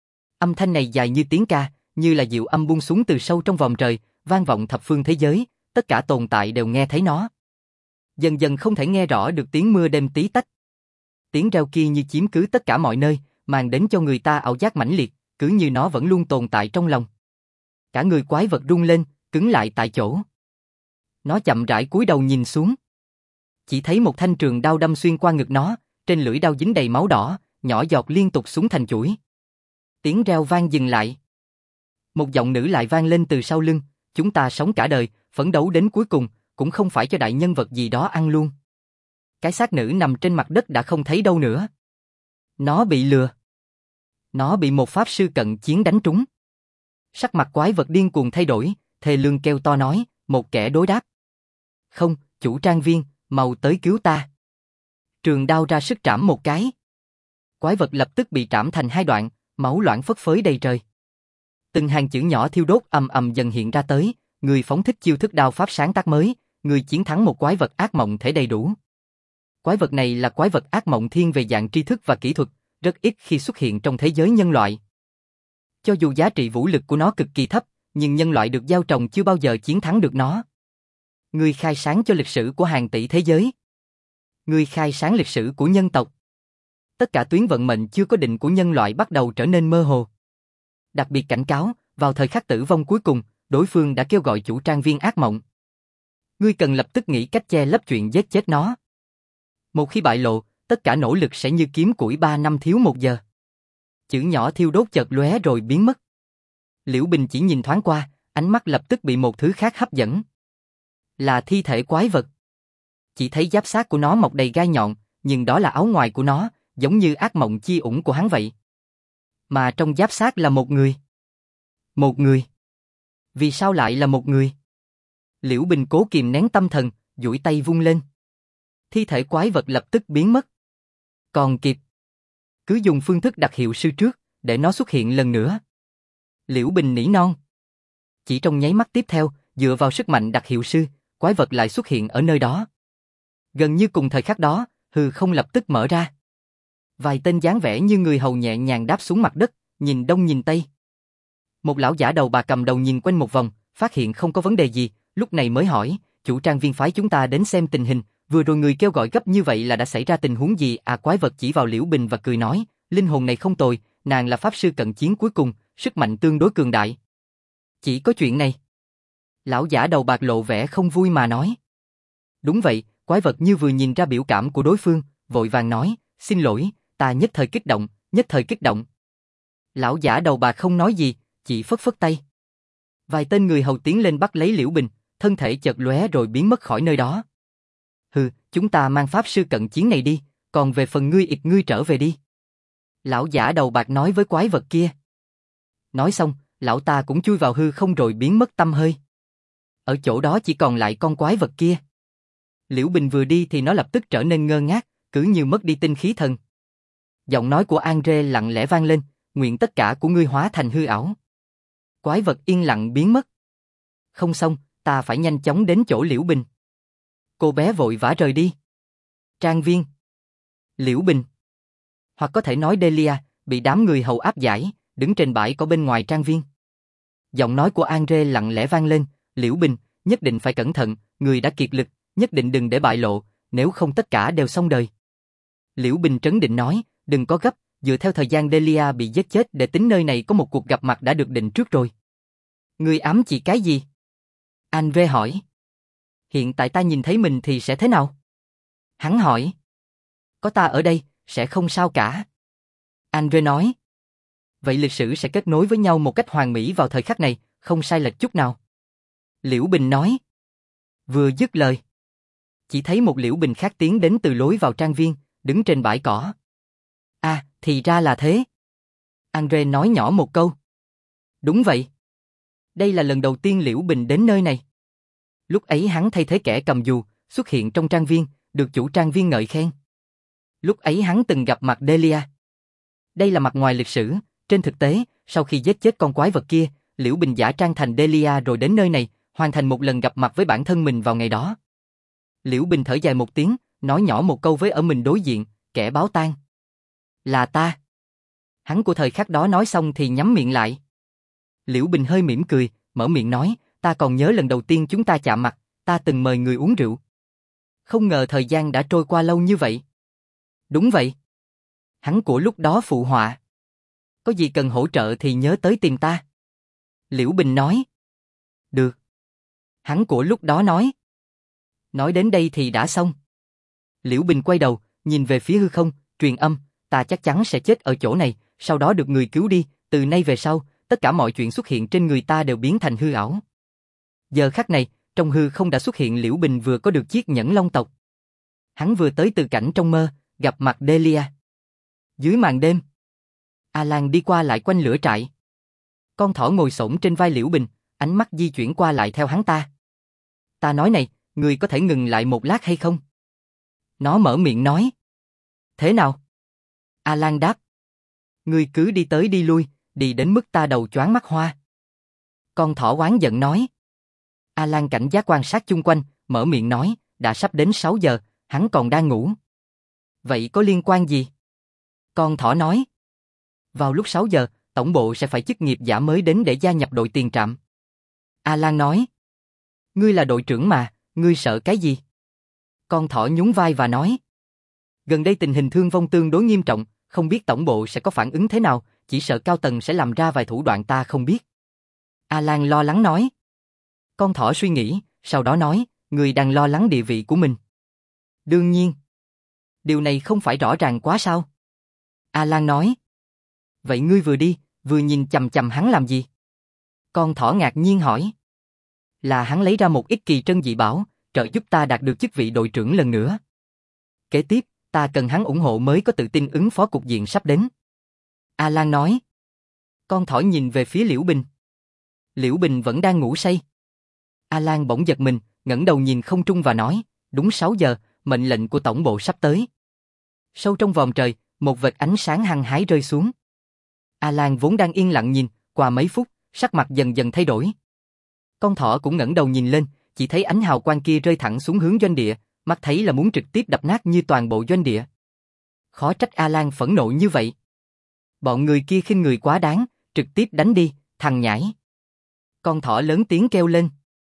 Âm thanh này dài như tiếng ca, như là diệu âm buông xuống từ sâu trong vòng trời, vang vọng thập phương thế giới, tất cả tồn tại đều nghe thấy nó. Dần dần không thể nghe rõ được tiếng mưa đêm tí tách. Tiếng reo kia như chiếm cứ tất cả mọi nơi, mang đến cho người ta ảo giác mãnh liệt, cứ như nó vẫn luôn tồn tại trong lòng. Cả người quái vật rung lên, cứng lại tại chỗ. Nó chậm rãi cúi đầu nhìn xuống. Chỉ thấy một thanh trường đao đâm xuyên qua ngực nó, trên lưỡi đao dính đầy máu đỏ, nhỏ giọt liên tục xuống thành chuỗi. Tiếng reo vang dừng lại. Một giọng nữ lại vang lên từ sau lưng, chúng ta sống cả đời, phấn đấu đến cuối cùng, cũng không phải cho đại nhân vật gì đó ăn luôn. Cái xác nữ nằm trên mặt đất đã không thấy đâu nữa. Nó bị lừa. Nó bị một pháp sư cận chiến đánh trúng. Sắc mặt quái vật điên cuồng thay đổi, thê lương kêu to nói, một kẻ đối đáp. Không, chủ trang viên, mau tới cứu ta. Trường đao ra sức trảm một cái. Quái vật lập tức bị trảm thành hai đoạn, máu loãng phất phới đầy trời. Từng hàng chữ nhỏ thiêu đốt ầm ầm dần hiện ra tới, người phóng thích chiêu thức đao pháp sáng tác mới, người chiến thắng một quái vật ác mộng thể đầy đủ. Quái vật này là quái vật ác mộng thiên về dạng tri thức và kỹ thuật, rất ít khi xuất hiện trong thế giới nhân loại. Cho dù giá trị vũ lực của nó cực kỳ thấp, nhưng nhân loại được gieo trồng chưa bao giờ chiến thắng được nó. Người khai sáng cho lịch sử của hàng tỷ thế giới. Người khai sáng lịch sử của nhân tộc. Tất cả tuyến vận mệnh chưa có định của nhân loại bắt đầu trở nên mơ hồ. Đặc biệt cảnh cáo, vào thời khắc tử vong cuối cùng, đối phương đã kêu gọi chủ trang viên ác mộng. Ngươi cần lập tức nghĩ cách che lấp chuyện giết chết nó. Một khi bại lộ, tất cả nỗ lực sẽ như kiếm củi 3 năm thiếu 1 giờ. Chữ nhỏ thiêu đốt chợt lóe rồi biến mất. Liễu Bình chỉ nhìn thoáng qua, ánh mắt lập tức bị một thứ khác hấp dẫn. Là thi thể quái vật. Chỉ thấy giáp xác của nó mọc đầy gai nhọn, nhưng đó là áo ngoài của nó, giống như ác mộng chi ủng của hắn vậy. Mà trong giáp xác là một người. Một người. Vì sao lại là một người? Liễu Bình cố kìm nén tâm thần, duỗi tay vung lên. Thi thể quái vật lập tức biến mất. Còn kịp. Cứ dùng phương thức đặc hiệu sư trước, để nó xuất hiện lần nữa. Liễu Bình nỉ non. Chỉ trong nháy mắt tiếp theo, dựa vào sức mạnh đặc hiệu sư, quái vật lại xuất hiện ở nơi đó. Gần như cùng thời khắc đó, hư không lập tức mở ra. Vài tên dáng vẻ như người hầu nhẹ nhàng đáp xuống mặt đất, nhìn đông nhìn tây. Một lão giả đầu bà cầm đầu nhìn quanh một vòng, phát hiện không có vấn đề gì, lúc này mới hỏi, chủ trang viên phái chúng ta đến xem tình hình, vừa rồi người kêu gọi gấp như vậy là đã xảy ra tình huống gì? À, quái vật chỉ vào Liễu Bình và cười nói, linh hồn này không tồi, nàng là pháp sư cận chiến cuối cùng, sức mạnh tương đối cường đại. Chỉ có chuyện này. Lão giả đầu bạc lộ vẻ không vui mà nói. Đúng vậy, quái vật như vừa nhìn ra biểu cảm của đối phương, vội vàng nói, xin lỗi, ta nhất thời kích động. Lão giả đầu bạc không nói gì, chỉ phất phất tay. Vài tên người hầu tiến lên bắt lấy Liễu Bình, thân thể chợt lóe rồi biến mất khỏi nơi đó. Hừ, chúng ta mang pháp sư cận chiến này đi, còn về phần ngươi ngươi trở về đi. Lão giả đầu bạc nói với quái vật kia. Nói xong, lão ta cũng chui vào hư không rồi biến mất tăm hơi. Ở chỗ đó chỉ còn lại con quái vật kia. Liễu Bình vừa đi thì nó lập tức trở nên ngơ ngác, cứ như mất đi tinh khí thần. Giọng nói của Andre lặng lẽ vang lên, nguyện tất cả của ngươi hóa thành hư ảo. Quái vật yên lặng biến mất. Không xong, ta phải nhanh chóng đến chỗ Liễu Bình. Cô bé vội vã rời đi. Trang viên. Liễu Bình. Hoặc có thể nói Delia, bị đám người hầu áp giải, đứng trên bãi cỏ bên ngoài trang viên. Giọng nói của Andre lặng lẽ vang lên, Liễu Bình, nhất định phải cẩn thận, người đã kiệt lực, nhất định đừng để bại lộ, nếu không tất cả đều xong đời. Liễu Bình trấn định nói, đừng có gấp, dựa theo thời gian Delia bị giết chết để tính nơi này có một cuộc gặp mặt đã được định trước rồi. Ngươi ám chỉ cái gì? Andre hỏi. Hiện tại ta nhìn thấy mình thì sẽ thế nào? Hắn hỏi. Có ta ở đây, sẽ không sao cả. Andre nói. Vậy lịch sử sẽ kết nối với nhau một cách hoàn mỹ vào thời khắc này, không sai lệch chút nào. Liễu Bình nói. Vừa dứt lời, chỉ thấy một Liễu Bình khác tiến đến từ lối vào trang viên, đứng trên bãi cỏ. À, thì ra là thế. Andre nói nhỏ một câu. Đúng vậy. Đây là lần đầu tiên Liễu Bình đến nơi này. Lúc ấy hắn thay thế kẻ cầm dù, xuất hiện trong trang viên, được chủ trang viên ngợi khen. Lúc ấy hắn từng gặp mặt Delia. Đây là mặt ngoài lịch sử, trên thực tế, sau khi giết chết con quái vật kia, Liễu Bình giả trang thành Delia rồi đến nơi này, hoàn thành một lần gặp mặt với bản thân mình vào ngày đó. Liễu Bình thở dài một tiếng, nói nhỏ một câu với ở mình đối diện, kẻ báo tang. Là ta. Hắn của thời khắc đó nói xong thì nhắm miệng lại. Liễu Bình hơi mỉm cười, mở miệng nói, ta còn nhớ lần đầu tiên chúng ta chạm mặt, ta từng mời người uống rượu. Không ngờ thời gian đã trôi qua lâu như vậy. Đúng vậy. Hắn của lúc đó phụ họa. Có gì cần hỗ trợ thì nhớ tới tìm ta. Liễu Bình nói. Được. Hắn của lúc đó nói. Nói đến đây thì đã xong. Liễu Bình quay đầu, nhìn về phía hư không, truyền âm, ta chắc chắn sẽ chết ở chỗ này, sau đó được người cứu đi, từ nay về sau, tất cả mọi chuyện xuất hiện trên người ta đều biến thành hư ảo. Giờ khắc này, trong hư không đã xuất hiện Liễu Bình vừa có được chiếc nhẫn long tộc. Hắn vừa tới từ cảnh trong mơ, gặp mặt Delia. Dưới màn đêm, Alan đi qua lại quanh lửa trại. Con thỏ ngồi xổm trên vai Liễu Bình, ánh mắt di chuyển qua lại theo hắn ta. Ta nói này, người có thể ngừng lại một lát hay không? Nó mở miệng nói. Thế nào? Alan đáp. Ngươi cứ đi tới đi lui, đi đến mức ta đầu choáng mắt hoa. Con thỏ oán giận nói. Alan cảnh giác quan sát chung quanh, mở miệng nói, đã sắp đến 6 giờ, hắn còn đang ngủ. Vậy có liên quan gì? Con thỏ nói. Vào lúc 6 giờ, tổng bộ sẽ phải chức nghiệp giả mới đến để gia nhập đội tiền trạm. Alan nói. Ngươi là đội trưởng mà, ngươi sợ cái gì? Con thỏ nhún vai và nói. Gần đây tình hình thương vong tương đối nghiêm trọng, không biết tổng bộ sẽ có phản ứng thế nào, chỉ sợ cao tầng sẽ làm ra vài thủ đoạn ta không biết. Alan lo lắng nói. Con thỏ suy nghĩ, sau đó nói, ngươi đang lo lắng địa vị của mình. Đương nhiên. Điều này không phải rõ ràng quá sao? Alan nói. Vậy ngươi vừa đi, vừa nhìn chằm chằm hắn làm gì? Con thỏ ngạc nhiên hỏi. Là hắn lấy ra một ít kỳ trân dị bảo, trợ giúp ta đạt được chức vị đội trưởng lần nữa. Kế tiếp, ta cần hắn ủng hộ mới có tự tin ứng phó cục diện sắp đến. Alan nói. Con thỏ nhìn về phía Liễu Bình. Liễu Bình vẫn đang ngủ say. Alan bỗng giật mình, ngẩng đầu nhìn không trung và nói, đúng 6 giờ, mệnh lệnh của tổng bộ sắp tới. Sâu trong vòm trời, một vệt ánh sáng hăng hái rơi xuống. Alan vốn đang yên lặng nhìn, qua mấy phút, sắc mặt dần dần thay đổi. Con thỏ cũng ngẩng đầu nhìn lên, chỉ thấy ánh hào quang kia rơi thẳng xuống hướng doanh địa, mắt thấy là muốn trực tiếp đập nát như toàn bộ doanh địa. Khó trách Alan phẫn nộ như vậy. Bọn người kia khinh người quá đáng, trực tiếp đánh đi, thằng nhãi. Con thỏ lớn tiếng kêu lên.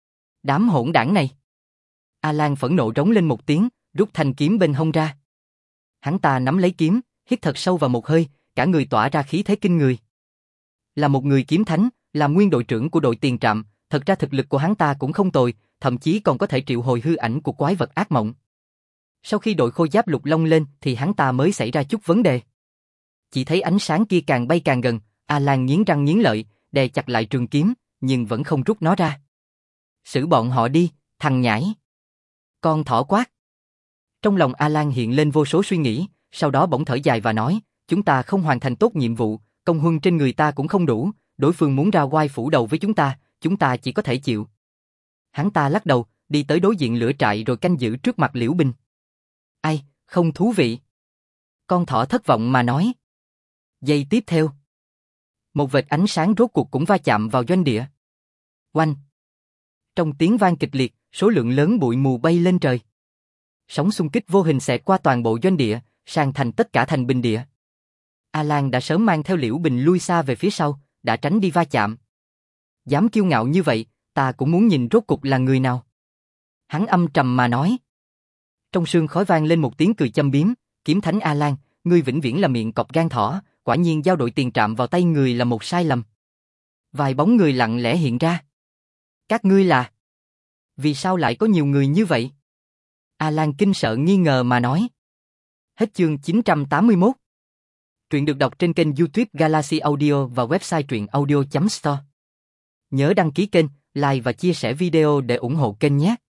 Đám hỗn đảng này. Alan phẫn nộ rống lên một tiếng, rút thanh kiếm bên hông ra. Hắn ta nắm lấy kiếm, hít thật sâu vào một hơi, cả người tỏa ra khí thế kinh người. Là một người kiếm thánh, là nguyên đội trưởng của đội tiền trạm, thật ra thực lực của hắn ta cũng không tồi, thậm chí còn có thể triệu hồi hư ảnh của quái vật ác mộng. Sau khi đội khôi giáp lục long lên thì hắn ta mới xảy ra chút vấn đề. Chỉ thấy ánh sáng kia càng bay càng gần, Alan nghiến răng nghiến lợi, đè chặt lại trường kiếm, nhưng vẫn không rút nó ra. Xử bọn họ đi, thằng nhãi. Con thỏ quát. Trong lòng Alan hiện lên vô số suy nghĩ, sau đó bỗng thở dài và nói, chúng ta không hoàn thành tốt nhiệm vụ, công huân trên người ta cũng không đủ, đối phương muốn ra oai phủ đầu với chúng ta chỉ có thể chịu. Hắn ta lắc đầu, đi tới đối diện lửa trại rồi canh giữ trước mặt Liễu Bình. Ai, không thú vị. Con thỏ thất vọng mà nói. Giây tiếp theo, một vệt ánh sáng rốt cuộc cũng va chạm vào doanh địa. Oanh! Trong tiếng vang kịch liệt, số lượng lớn bụi mù bay lên trời. Sóng xung kích vô hình xẹt qua toàn bộ doanh địa, sang thành tất cả thành bình địa. Alan đã sớm mang theo Liễu Bình lui xa về phía sau, đã tránh đi va chạm. Dám kiêu ngạo như vậy, ta cũng muốn nhìn rốt cục là người nào. Hắn âm trầm mà nói. Trong sương khói vang lên một tiếng cười châm biếm, kiếm thánh Alan, ngươi vĩnh viễn là miệng cọp gan thỏ, quả nhiên giao đội tiền trạm vào tay người là một sai lầm. Vài bóng người lặng lẽ hiện ra. Các ngươi là? Vì sao lại có nhiều người như vậy? Alan kinh sợ nghi ngờ mà nói. Hết chương 981. Truyện được đọc trên kênh YouTube Galaxy Audio và website truyệnaudio.store. Nhớ đăng ký kênh, like và chia sẻ video để ủng hộ kênh nhé.